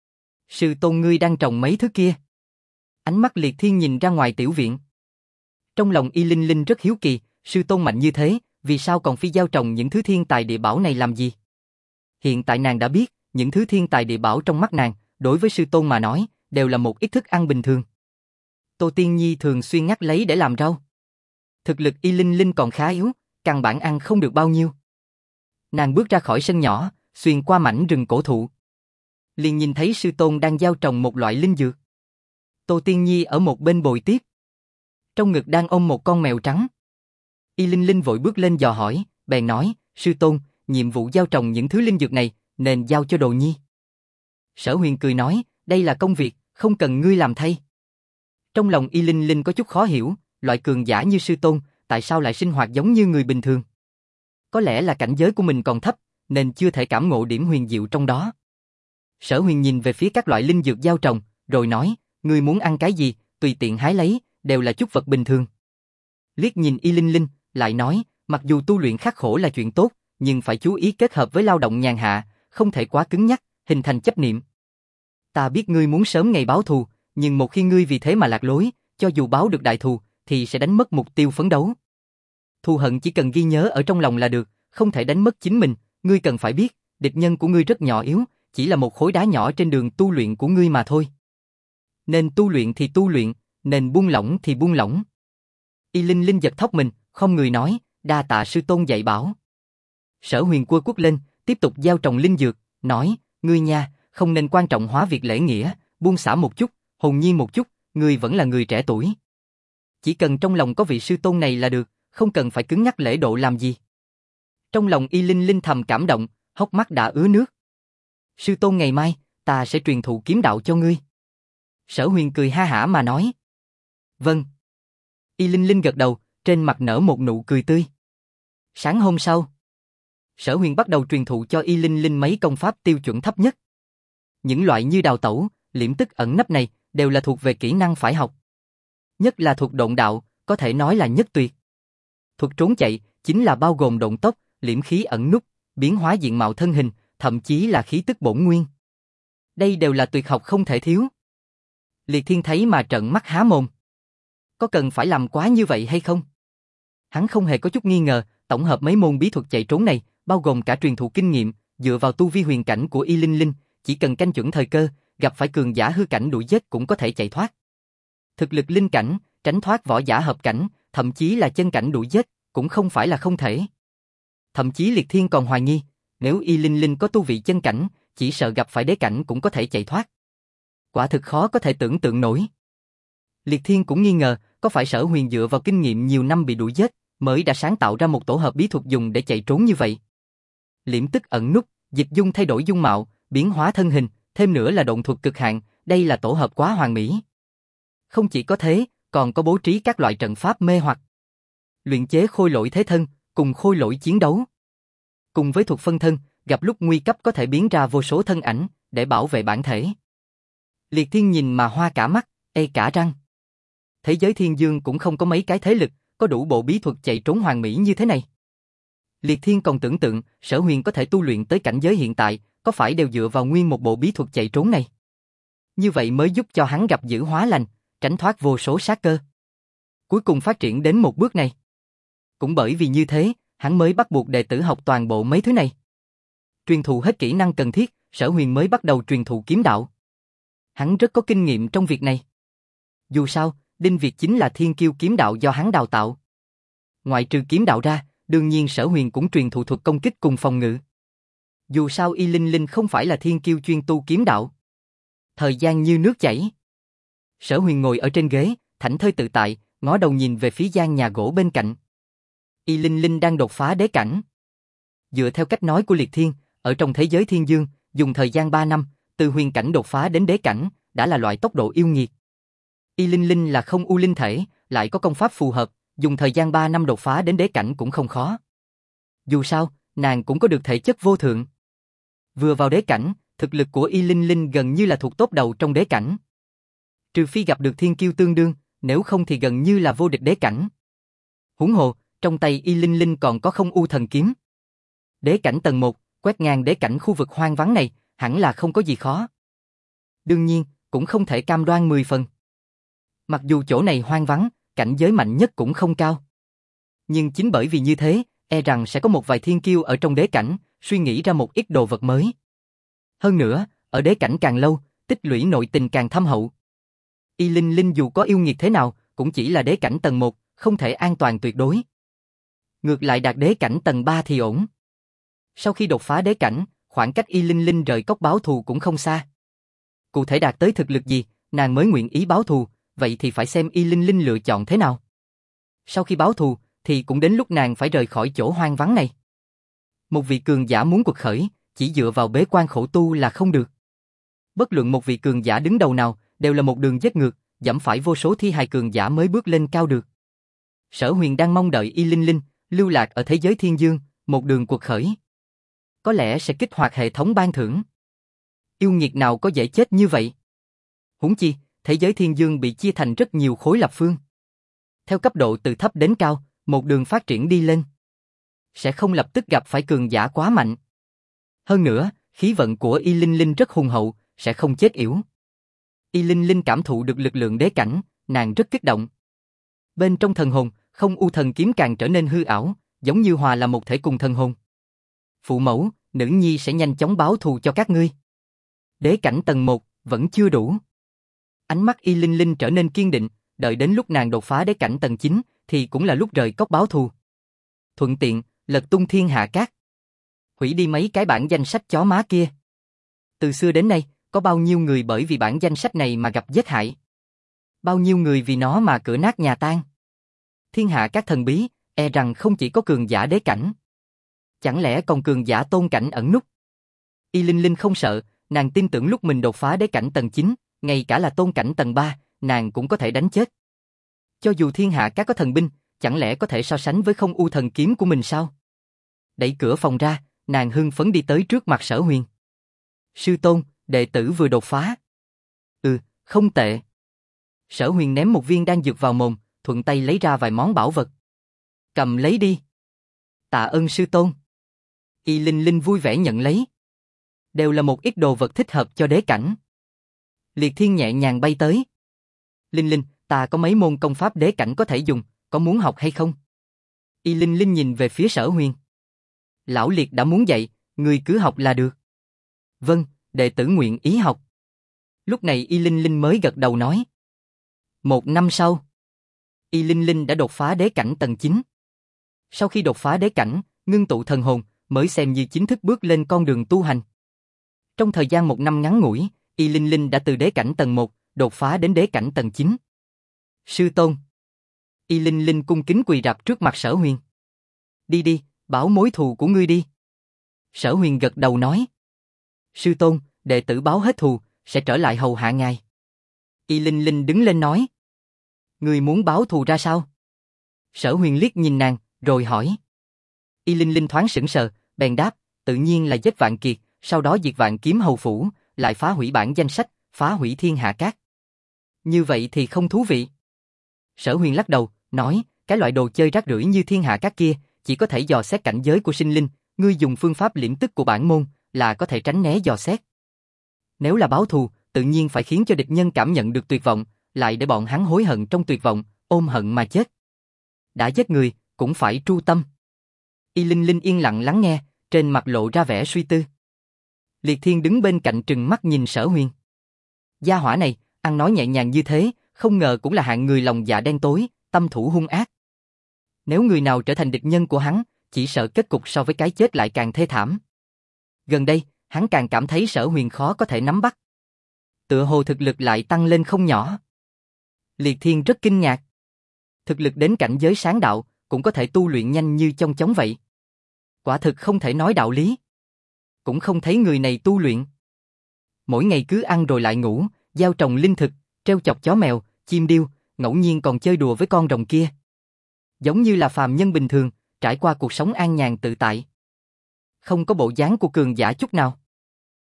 Sư tôn ngươi đang trồng mấy thứ kia. Ánh mắt Liệt Thiên nhìn ra ngoài tiểu viện. Trong lòng Y Linh Linh rất hiếu kỳ, sư tôn mạnh như thế, vì sao còn phi giao trồng những thứ thiên tài địa bảo này làm gì? Hiện tại nàng đã biết, những thứ thiên tài địa bảo trong mắt nàng, đối với sư tôn mà nói, đều là một ít thức ăn bình thường. Tô Tiên Nhi thường xuyên ngắt lấy để làm rau. Thực lực Y Linh Linh còn khá yếu, căn bản ăn không được bao nhiêu. Nàng bước ra khỏi sân nhỏ, xuyên qua mảnh rừng cổ thụ. Liền nhìn thấy sư tôn đang gieo trồng một loại linh dược. Tô Tiên Nhi ở một bên bồi tiếp. Trong ngực đang ôm một con mèo trắng. Y Linh Linh vội bước lên dò hỏi, bèn nói, sư tôn, nhiệm vụ gieo trồng những thứ linh dược này, nên giao cho Đồ Nhi. Sở Huyền cười nói, đây là công việc, không cần ngươi làm thay. Trong lòng Y Linh Linh có chút khó hiểu, loại cường giả như sư tôn, tại sao lại sinh hoạt giống như người bình thường? Có lẽ là cảnh giới của mình còn thấp, nên chưa thể cảm ngộ điểm huyền diệu trong đó. Sở Huyền nhìn về phía các loại linh dược gieo trồng, rồi nói, ngươi muốn ăn cái gì, tùy tiện hái lấy, đều là chút vật bình thường. Liếc nhìn Y Linh Linh, lại nói, mặc dù tu luyện khắc khổ là chuyện tốt, nhưng phải chú ý kết hợp với lao động nhàn hạ, không thể quá cứng nhắc, hình thành chấp niệm. Ta biết ngươi muốn sớm ngày báo thù, nhưng một khi ngươi vì thế mà lạc lối, cho dù báo được đại thù, thì sẽ đánh mất mục tiêu phấn đấu. Thù hận chỉ cần ghi nhớ ở trong lòng là được, không thể đánh mất chính mình, ngươi cần phải biết, địch nhân của ngươi rất nhỏ yếu, chỉ là một khối đá nhỏ trên đường tu luyện của ngươi mà thôi. Nên tu luyện thì tu luyện, nên buông lỏng thì buông lỏng. Y Linh Linh giật thót mình, không người nói, đa tạ sư tôn dạy bảo. Sở Huyền quơ quất lên, tiếp tục gieo trồng linh dược, nói, ngươi nha, không nên quan trọng hóa việc lễ nghĩa, buông xả một chút, hồn nhiên một chút, ngươi vẫn là người trẻ tuổi. Chỉ cần trong lòng có vị sư tôn này là được, không cần phải cứng nhắc lễ độ làm gì. Trong lòng Y Linh Linh thầm cảm động, hốc mắt đã ứa nước. Sư tôn ngày mai, ta sẽ truyền thụ kiếm đạo cho ngươi. Sở Huyền cười ha hả mà nói. Vâng. Y Linh Linh gật đầu, trên mặt nở một nụ cười tươi. Sáng hôm sau, Sở Huyền bắt đầu truyền thụ cho Y Linh Linh mấy công pháp tiêu chuẩn thấp nhất. Những loại như đào tẩu, liễm tức ẩn nấp này, đều là thuộc về kỹ năng phải học. Nhất là thuật độn đạo, có thể nói là nhất tuyệt. Thuật trốn chạy, chính là bao gồm độn tốc, liễm khí ẩn núp, biến hóa diện mạo thân hình, thậm chí là khí tức bổn nguyên. Đây đều là tuyệt học không thể thiếu. Liệt Thiên thấy mà trợn mắt há mồm. Có cần phải làm quá như vậy hay không? Hắn không hề có chút nghi ngờ, tổng hợp mấy môn bí thuật chạy trốn này, bao gồm cả truyền thụ kinh nghiệm, dựa vào tu vi huyền cảnh của Y Linh Linh, chỉ cần canh chuẩn thời cơ, gặp phải cường giả hư cảnh đuổi giết cũng có thể chạy thoát. Thực lực linh cảnh, tránh thoát võ giả hợp cảnh, thậm chí là chân cảnh đuổi giết, cũng không phải là không thể. Thậm chí Liệt Thiên còn hoài nghi, nếu Y Linh Linh có tu vị chân cảnh, chỉ sợ gặp phải đế cảnh cũng có thể chạy thoát. Quả thực khó có thể tưởng tượng nổi. Liệt Thiên cũng nghi ngờ, có phải Sở Huyền dựa vào kinh nghiệm nhiều năm bị đuổi giết, mới đã sáng tạo ra một tổ hợp bí thuật dùng để chạy trốn như vậy. Liễm tức ẩn núp, dịch dung thay đổi dung mạo, biến hóa thân hình, thêm nữa là độn thuật cực hạn, đây là tổ hợp quá hoàn mỹ. Không chỉ có thế, còn có bố trí các loại trận pháp mê hoặc. Luyện chế khôi lỗi thế thân, cùng khôi lỗi chiến đấu. Cùng với thuật phân thân, gặp lúc nguy cấp có thể biến ra vô số thân ảnh, để bảo vệ bản thể. Liệt Thiên nhìn mà hoa cả mắt, ê cả răng. Thế giới thiên dương cũng không có mấy cái thế lực, có đủ bộ bí thuật chạy trốn hoàn mỹ như thế này. Liệt Thiên còn tưởng tượng, Sở Huyền có thể tu luyện tới cảnh giới hiện tại, có phải đều dựa vào nguyên một bộ bí thuật chạy trốn này. Như vậy mới giúp cho hắn gặp dữ hóa lành, tránh thoát vô số sát cơ. Cuối cùng phát triển đến một bước này. Cũng bởi vì như thế, hắn mới bắt buộc đệ tử học toàn bộ mấy thứ này. Truyền thụ hết kỹ năng cần thiết, Sở Huyền mới bắt đầu truyền thụ kiếm đạo. Hắn rất có kinh nghiệm trong việc này. Dù sao, Đinh Việt chính là thiên kiêu kiếm đạo do hắn đào tạo. Ngoại trừ kiếm đạo ra, đương nhiên Sở Huyền cũng truyền thụ thuật công kích cùng phòng ngự. Dù sao Y Linh Linh không phải là thiên kiêu chuyên tu kiếm đạo. Thời gian như nước chảy. Sở Huyền ngồi ở trên ghế, thảnh thơi tự tại, ngó đầu nhìn về phía gian nhà gỗ bên cạnh. Y Linh Linh đang đột phá đế cảnh. Dựa theo cách nói của Liệt Thiên, ở trong thế giới thiên dương, dùng thời gian 3 năm, từ huyền cảnh đột phá đến đế cảnh, đã là loại tốc độ yêu nghiệt. Y Linh Linh là không u linh thể, lại có công pháp phù hợp, dùng thời gian 3 năm đột phá đến đế cảnh cũng không khó. Dù sao, nàng cũng có được thể chất vô thượng. Vừa vào đế cảnh, thực lực của Y Linh Linh gần như là thuộc top đầu trong đế cảnh. Trừ phi gặp được thiên kiêu tương đương, nếu không thì gần như là vô địch đế cảnh. Huống hồ, trong tay Y Linh Linh còn có Không U Thần Kiếm. Đế cảnh tầng 1, quét ngang đế cảnh khu vực hoang vắng này, hẳn là không có gì khó. Đương nhiên, cũng không thể cam đoan 10 phần. Mặc dù chỗ này hoang vắng, cảnh giới mạnh nhất cũng không cao. Nhưng chính bởi vì như thế, e rằng sẽ có một vài thiên kiêu ở trong đế cảnh, suy nghĩ ra một ít đồ vật mới. Hơn nữa, ở đế cảnh càng lâu, tích lũy nội tình càng thâm hậu. Y Linh Linh dù có yêu nghiệt thế nào, cũng chỉ là đế cảnh tầng 1, không thể an toàn tuyệt đối. Ngược lại đạt đế cảnh tầng 3 thì ổn. Sau khi đột phá đế cảnh, khoảng cách Y Linh Linh rời cốc báo thù cũng không xa. Cụ thể đạt tới thực lực gì, nàng mới nguyện ý báo thù, vậy thì phải xem Y Linh Linh lựa chọn thế nào. Sau khi báo thù, thì cũng đến lúc nàng phải rời khỏi chỗ hoang vắng này. Một vị cường giả muốn quật khởi, chỉ dựa vào bế quan khổ tu là không được. Bất luận một vị cường giả đứng đầu nào, đều là một đường vết ngược, dẫm phải vô số thi hài cường giả mới bước lên cao được. Sở Huyền đang mong đợi Y Linh Linh lưu lạc ở thế giới thiên dương, một đường quật khởi. Có lẽ sẽ kích hoạt hệ thống ban thưởng. Yêu nghiệt nào có dễ chết như vậy? Huống chi, thế giới thiên dương bị chia thành rất nhiều khối lập phương. Theo cấp độ từ thấp đến cao, một đường phát triển đi lên. Sẽ không lập tức gặp phải cường giả quá mạnh. Hơn nữa, khí vận của Y Linh Linh rất hùng hậu, sẽ không chết yểu. Y Linh Linh cảm thụ được lực lượng đế cảnh, nàng rất kích động. Bên trong thần hồn, Không U Thần Kiếm càng trở nên hư ảo, giống như hòa là một thể cùng thần hồn. Phụ mẫu, nữ nhi sẽ nhanh chóng báo thù cho các ngươi. Đế cảnh tầng 1, vẫn chưa đủ. Ánh mắt Y Linh Linh trở nên kiên định, đợi đến lúc nàng đột phá đế cảnh tầng 9, thì cũng là lúc rời cốc báo thù. Thuận tiện, lật tung thiên hạ cát. Hủy đi mấy cái bản danh sách chó má kia. Từ xưa đến nay, có bao nhiêu người bởi vì bản danh sách này mà gặp giết hại. Bao nhiêu người vì nó mà cửa nát nhà tan. Thiên hạ các thần bí, e rằng không chỉ có cường giả đế cảnh. Chẳng lẽ còn cường giả tôn cảnh ẩn núp? Y Linh Linh không sợ, nàng tin tưởng lúc mình đột phá đế cảnh tầng 9, ngay cả là tôn cảnh tầng 3, nàng cũng có thể đánh chết. Cho dù thiên hạ các có thần binh, chẳng lẽ có thể so sánh với Không U Thần Kiếm của mình sao? Đẩy cửa phòng ra, nàng hưng phấn đi tới trước mặt Sở Huyền. Sư tôn, đệ tử vừa đột phá. Không tệ. Sở Huyền ném một viên đan dược vào mồm, thuận tay lấy ra vài món bảo vật. Cầm lấy đi. Tạ ơn sư tôn. Y Linh Linh vui vẻ nhận lấy. Đều là một ít đồ vật thích hợp cho đế cảnh. Liệt Thiên nhẹ nhàng bay tới. Linh Linh, ta có mấy môn công pháp đế cảnh có thể dùng, có muốn học hay không? Y Linh Linh nhìn về phía Sở Huyền. Lão Liệt đã muốn dạy, người cứ học là được. Vâng, đệ tử nguyện ý học. Lúc này Y Linh Linh mới gật đầu nói. 1 năm sau, Y Linh Linh đã đột phá đế cảnh tầng 9. Sau khi đột phá đế cảnh, ngưng tụ thần hồn, mới xem như chính thức bước lên con đường tu hành. Trong thời gian 1 năm ngắn ngủi, Y Linh Linh đã từ đế cảnh tầng 1, đột phá đến đế cảnh tầng 9. Sư tôn. Y Linh Linh cung kính quỳ rạp trước mặt Sở Huyền. Đi đi, báo mối thù của ngươi đi. Sở Huyền gật đầu nói. Sư tôn, đệ tử báo hết thù, sẽ trở lại hầu hạ ngài. Y Linh Linh đứng lên nói. Ngươi muốn báo thù ra sao? Sở Huyền liếc nhìn nàng, rồi hỏi. Y Linh Linh thoáng sững sờ, bèn đáp, tự nhiên là giết Vạn Kiệt, sau đó diệt Vạn Kiếm hầu phủ, lại phá hủy bản danh sách, phá hủy thiên hạ cát. Như vậy thì không thú vị. Sở Huyền lắc đầu, nói, cái loại đồ chơi rác rưởi như thiên hạ cát kia, chỉ có thể dò xét cảnh giới của sinh linh, ngươi dùng phương pháp liễm tức của bản môn, là có thể tránh né dò xét. Nếu là báo thù, tự nhiên phải khiến cho địch nhân cảm nhận được tuyệt vọng, lại để bọn hắn hối hận trong tuyệt vọng, ôm hận mà chết. Đã giết người, cũng phải tru tâm. Y Linh Linh yên lặng lắng nghe, trên mặt lộ ra vẻ suy tư. Liệt Thiên đứng bên cạnh trừng mắt nhìn Sở Huyền. Gia hỏa này, ăn nói nhẹ nhàng như thế, không ngờ cũng là hạng người lòng dạ đen tối, tâm thủ hung ác. Nếu người nào trở thành địch nhân của hắn, chỉ sợ kết cục so với cái chết lại càng thê thảm. Gần đây, hắn càng cảm thấy Sở Huyền khó có thể nắm bắt. Tựa hồ thực lực lại tăng lên không nhỏ. Liệt Thiên rất kinh ngạc. Thực lực đến cảnh giới sáng đạo, cũng có thể tu luyện nhanh như chong chóng vậy. Quả thực không thể nói đạo lý. Cũng không thấy người này tu luyện. Mỗi ngày cứ ăn rồi lại ngủ, gieo trồng linh thực, treo chọc chó mèo, chim điêu, ngẫu nhiên còn chơi đùa với con rồng kia. Giống như là phàm nhân bình thường, trải qua cuộc sống an nhàn tự tại. Không có bộ dáng của cường giả chút nào.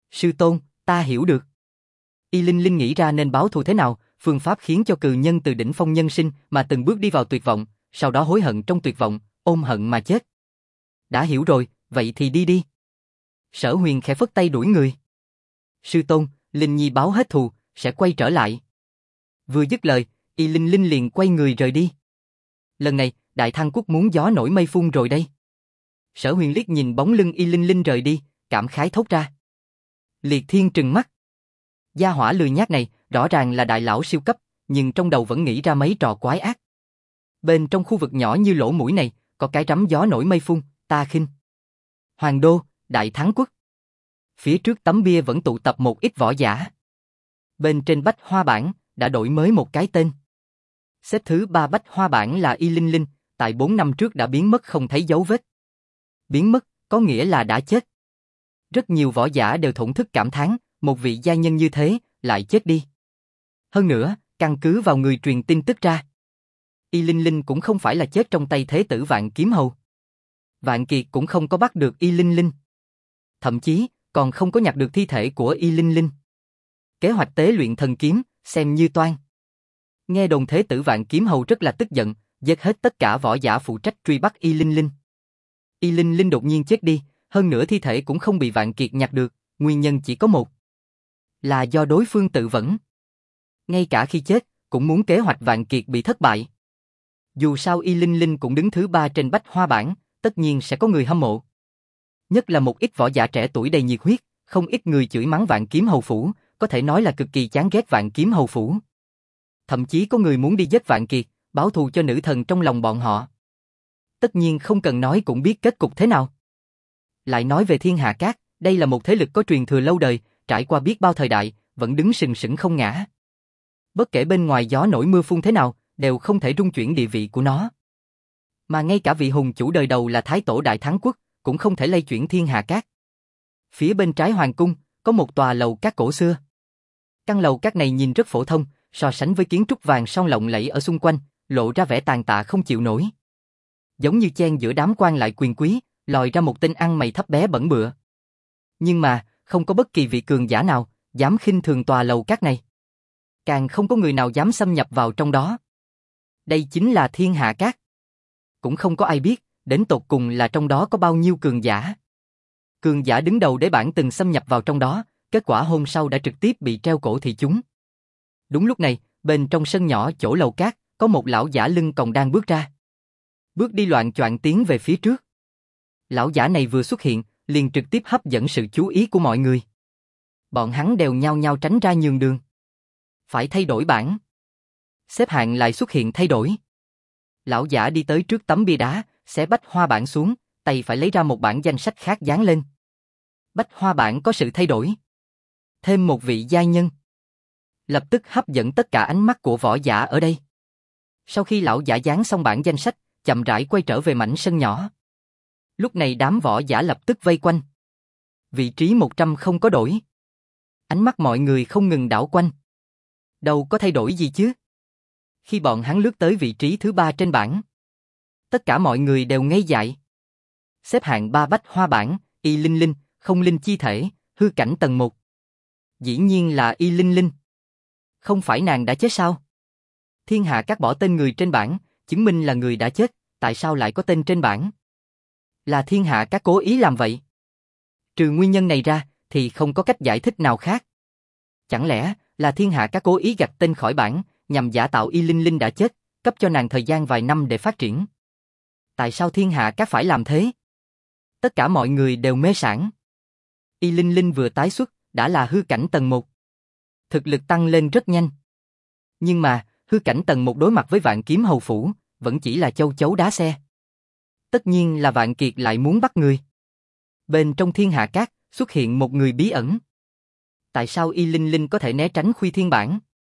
Sư tôn, ta hiểu được. Y Linh Linh nghĩ ra nên báo thù thế nào, phương pháp khiến cho cừ nhân từ đỉnh phong nhân sinh mà từng bước đi vào tuyệt vọng, sau đó hối hận trong tuyệt vọng, ôm hận mà chết. Đã hiểu rồi, vậy thì đi đi. Sở Huyền khẽ phất tay đuổi người. Sư tôn, Linh Nhi báo hết thù, sẽ quay trở lại. Vừa dứt lời, Y Linh Linh liền quay người rời đi. Lần này, Đại Thăng Quốc muốn gió nổi mây phun rồi đây. Sở Huyền liếc nhìn bóng lưng Y Linh Linh rời đi, cảm khái thốt ra. Liệt Thiên trừng mắt. Gia hỏa lười nhác này, rõ ràng là đại lão siêu cấp, nhưng trong đầu vẫn nghĩ ra mấy trò quái ác. Bên trong khu vực nhỏ như lỗ mũi này, có cái rắm gió nổi mây phun, ta khinh. Hoàng Đô, Đại Thắng Quốc. Phía trước tấm bia vẫn tụ tập một ít võ giả. Bên trên bách hoa bảng, đã đổi mới một cái tên. Xếp thứ 3 bách hoa bảng là Y Linh Linh, tại 4 năm trước đã biến mất không thấy dấu vết. Biến mất, có nghĩa là đã chết. Rất nhiều võ giả đều thổn thức cảm thán, một vị giai nhân như thế, lại chết đi. Hơn nữa, căn cứ vào người truyền tin tức ra. Y Linh Linh cũng không phải là chết trong tay thế tử Vạn Kiếm Hầu. Vạn Kiệt cũng không có bắt được Y Linh Linh. Thậm chí, còn không có nhặt được thi thể của Y Linh Linh. Kế hoạch tế luyện thần kiếm, xem như toan. Nghe đồn thế tử Vạn Kiếm Hầu rất là tức giận, giết hết tất cả võ giả phụ trách truy bắt Y Linh Linh. Y Linh Linh đột nhiên chết đi, hơn nữa thi thể cũng không bị Vạn Kiệt nhặt được, nguyên nhân chỉ có một. Là do đối phương tự vẫn. Ngay cả khi chết, cũng muốn kế hoạch Vạn Kiệt bị thất bại. Dù sao Y Linh Linh cũng đứng thứ 3 trên bách hoa bảng, tất nhiên sẽ có người hâm mộ. Nhất là một ít võ giả trẻ tuổi đầy nhiệt huyết, không ít người chửi mắng Vạn Kiếm Hầu phủ, có thể nói là cực kỳ chán ghét Vạn Kiếm Hầu phủ. Thậm chí có người muốn đi giết Vạn Kiệt, báo thù cho nữ thần trong lòng bọn họ. Tất nhiên không cần nói cũng biết kết cục thế nào. Lại nói về Thiên Hà Cát, đây là một thế lực có truyền thừa lâu đời, trải qua biết bao thời đại, vẫn đứng sừng sững không ngã. Bất kể bên ngoài gió nổi mưa phun thế nào, đều không thể rung chuyển địa vị của nó. Mà ngay cả vị hùng chủ đời đầu là Thái Tổ Đại Thắng Quốc, cũng không thể lay chuyển Thiên Hà Cát. Phía bên trái hoàng cung, có một tòa lầu cát cổ xưa. Căn lầu cát này nhìn rất phổ thông, so sánh với kiến trúc vàng son lộng lẫy ở xung quanh, lộ ra vẻ tàn tạ không chịu nổi. Giống như chen giữa đám quan lại quyền quý, lòi ra một tên ăn mày thấp bé bẩn bựa. Nhưng mà, không có bất kỳ vị cường giả nào dám khinh thường tòa lầu cát này. Càng không có người nào dám xâm nhập vào trong đó. Đây chính là Thiên Hạ Cát. Cũng không có ai biết, đến tột cùng là trong đó có bao nhiêu cường giả. Cường giả đứng đầu đế bản từng xâm nhập vào trong đó, kết quả hôm sau đã trực tiếp bị treo cổ thị chúng. Đúng lúc này, bên trong sân nhỏ chỗ lầu cát, có một lão giả lưng còng đang bước ra. Bước đi loạng choạng tiến về phía trước. Lão giả này vừa xuất hiện, liền trực tiếp hấp dẫn sự chú ý của mọi người. Bọn hắn đều nhao nhao tránh ra nhường đường. Phải thay đổi bảng. Xếp hạng lại xuất hiện thay đổi. Lão giả đi tới trước tấm bia đá, xé bách hoa bảng xuống, tay phải lấy ra một bản danh sách khác dán lên. Bách hoa bảng có sự thay đổi. Thêm một vị giai nhân. Lập tức hấp dẫn tất cả ánh mắt của võ giả ở đây. Sau khi lão giả dán xong bản danh sách, chậm rãi quay trở về mảnh sân nhỏ. Lúc này đám võ giả lập tức vây quanh. Vị trí 100 không có đổi. Ánh mắt mọi người không ngừng đảo quanh. Đâu có thay đổi gì chứ? Khi bọn hắn lướt tới vị trí thứ 3 trên bảng, tất cả mọi người đều ngây dại. Xếp hạng 3 bách hoa bảng, Y Linh Linh, không linh chi thể, hư cảnh tầng 1. Dĩ nhiên là Y Linh Linh. Không phải nàng đã chết sao? Thiên Hạ Các bỏ tên người trên bảng, chứng minh là người đã chết, tại sao lại có tên trên bảng? Là Thiên Hạ Các cố ý làm vậy? Trừ nguyên nhân này ra, thì không có cách giải thích nào khác. Chẳng lẽ là Thiên Hạ Các cố ý gạch tên khỏi bảng, nhằm giả tạo Y Linh Linh đã chết, cấp cho nàng thời gian vài năm để phát triển? Tại sao Thiên Hạ Các phải làm thế? Tất cả mọi người đều mê sảng. Y Linh Linh vừa tái xuất, đã là hư cảnh tầng 1. Thực lực tăng lên rất nhanh. Nhưng mà, hư cảnh tầng 1 đối mặt với Vạn Kiếm Hầu phủ, vẫn chỉ là châu chấu đá xe. Tất nhiên là Vạn Kiệt lại muốn bắt người. Bên trong Thiên Hạ Cát, xuất hiện một người bí ẩn. Tại sao Y Linh Linh có thể né tránh Khuy Thiên Bản?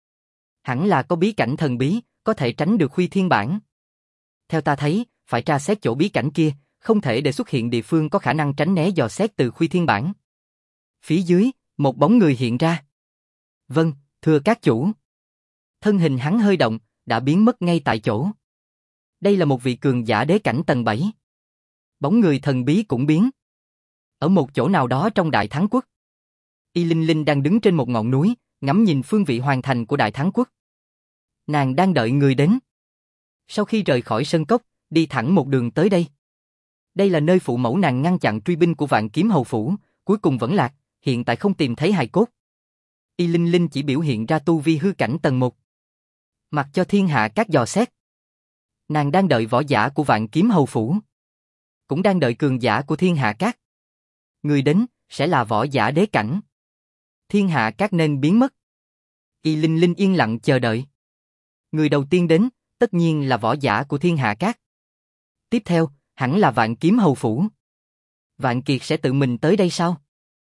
Hẳn là có bí cảnh thần bí, có thể tránh được Khuy Thiên Bản. Theo ta thấy, phải tra xét chỗ bí cảnh kia, không thể để xuất hiện địa phương có khả năng tránh né dò xét từ Khuy Thiên Bản. Phía dưới, một bóng người hiện ra. Vâng, thưa các chủ. Thân hình hắn hơi động, đã biến mất ngay tại chỗ. Đây là một vị cường giả đế cảnh tầng 7. Bóng người thần bí cũng biến. Ở một chỗ nào đó trong Đại Thắng Quốc. Y Linh Linh đang đứng trên một ngọn núi, ngắm nhìn phương vị hoàn thành của Đại Thắng Quốc. Nàng đang đợi người đến. Sau khi rời khỏi sân cốc, đi thẳng một đường tới đây. Đây là nơi phụ mẫu nàng ngăn chặn truy binh của Vạn Kiếm Hầu Phủ, cuối cùng vẫn lạc, hiện tại không tìm thấy hài cốt. Y Linh Linh chỉ biểu hiện ra tu vi hư cảnh tầng 1. Mặc cho thiên hạ các dò xét. Nàng đang đợi võ giả của Vạn Kiếm Hầu Phủ. Cũng đang đợi cường giả của thiên hạ các. Người đến, sẽ là võ giả đế cảnh. Thiên hạ các nên biến mất. Y Linh Linh yên lặng chờ đợi. Người đầu tiên đến, tất nhiên là võ giả của thiên hạ các. Tiếp theo, hẳn là Vạn Kiếm Hầu Phủ. Vạn Kiệt sẽ tự mình tới đây sao?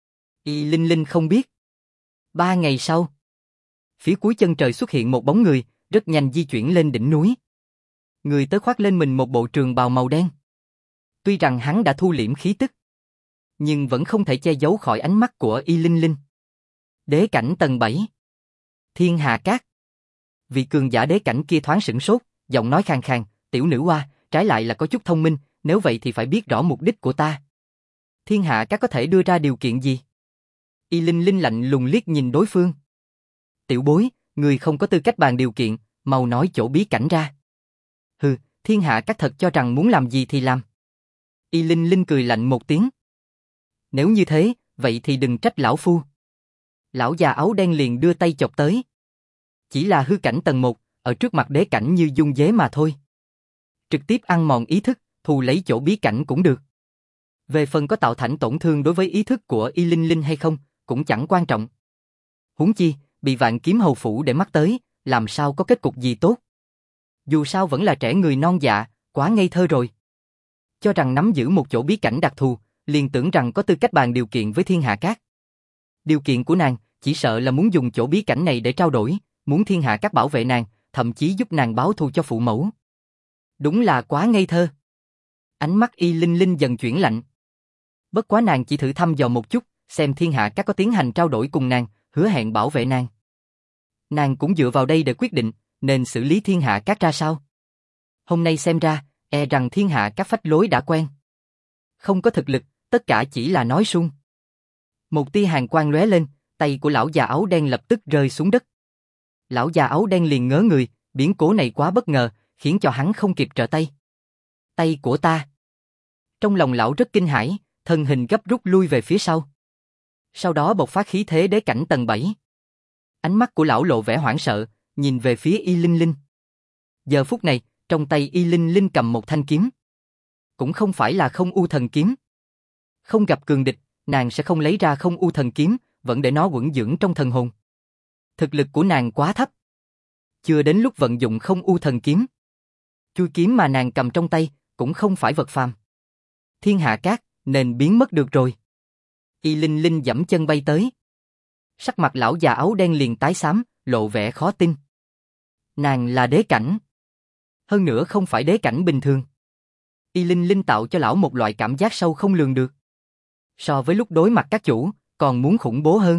Y Linh Linh không biết. 3 ngày sau, phía cuối chân trời xuất hiện một bóng người, rất nhanh di chuyển lên đỉnh núi. Người tới khoác lên mình một bộ trường bào màu đen. Tuy rằng hắn đã thu liễm khí tức, nhưng vẫn không thể che giấu khỏi ánh mắt của Y Linh Linh. Đế cảnh tầng 7. Thiên Hà Các. Vị cường giả đế cảnh kia thoáng sửng sốt, giọng nói khàn khàn, tiểu nữ hoa, trái lại là có chút thông minh, nếu vậy thì phải biết rõ mục đích của ta. Thiên Hạ Các có thể đưa ra điều kiện gì? Y Linh Linh lạnh lùng liếc nhìn đối phương. Tiểu bối, người không có tư cách bàn điều kiện, mau nói chỗ bí cảnh ra. Hừ, Thiên Hạ Các thật cho rằng muốn làm gì thì làm. Y Linh Linh cười lạnh một tiếng. Nếu như thế, vậy thì đừng trách lão phu. Lão già áo đen liền đưa tay chộp tới. Chỉ là hư cảnh tầng 1, ở trước mặt đế cảnh như dung dế mà thôi. Trực tiếp ăn mòn ý thức, thu lấy chỗ bí cảnh cũng được. Về phần có tạo thành tổn thương đối với ý thức của Y Linh Linh hay không, cũng chẳng quan trọng. Huống chi, bị Vạn Kiếm Hầu Phủ để mắt tới, làm sao có kết cục gì tốt. Dù sao vẫn là trẻ người non dạ, quá ngây thơ rồi. Cho rằng nắm giữ một chỗ bí cảnh đặc thù, liền tưởng rằng có tư cách bàn điều kiện với Thiên Hạ Các. Điều kiện của nàng, chỉ sợ là muốn dùng chỗ bí cảnh này để trao đổi, muốn Thiên Hạ Các bảo vệ nàng, thậm chí giúp nàng báo thù cho phụ mẫu. Đúng là quá ngây thơ. Ánh mắt Y Linh Linh dần chuyển lạnh. Bất quá nàng chỉ thử thăm dò một chút, xem Thiên Hạ Các có tiến hành trao đổi cùng nàng, hứa hẹn bảo vệ nàng. Nàng cũng dựa vào đây để quyết định, nên xử lý Thiên Hạ Các ra sao. Hôm nay xem ra, e rằng Thiên Hạ Các phách lối đã quen. Không có thực lực, tất cả chỉ là nói suông. Một tia hàn quang lóe lên, tay của lão già áo đen lập tức rơi xuống đất. Lão già áo đen liền ngớ người, biến cố này quá bất ngờ, khiến cho hắn không kịp trở tay. Tay của ta. Trong lòng lão rất kinh hãi, thân hình gấp rút lui về phía sau. Sau đó bộc phát khí thế đế cảnh tầng 7. Ánh mắt của lão lộ vẻ hoảng sợ, nhìn về phía Y Linh Linh. Giờ phút này, trong tay Y Linh Linh cầm một thanh kiếm. Cũng không phải là Không U Thần Kiếm. Không gặp cường địch, nàng sẽ không lấy ra Không U Thần Kiếm, vẫn để nó quẩn dưỡng trong thần hồn. Thực lực của nàng quá thấp. Chưa đến lúc vận dụng Không U Thần Kiếm. Chuôi kiếm mà nàng cầm trong tay, cũng không phải vật phàm. Thiên Hạ Các, nên biến mất được rồi. Y Linh Linh giẫm chân bay tới. Sắc mặt lão già áo đen liền tái xám, lộ vẻ khó tin. Nàng là đế cảnh. Hơn nữa không phải đế cảnh bình thường. Y Linh Linh tạo cho lão một loại cảm giác sâu không lường được. So với lúc đối mặt các chủ, còn muốn khủng bố hơn.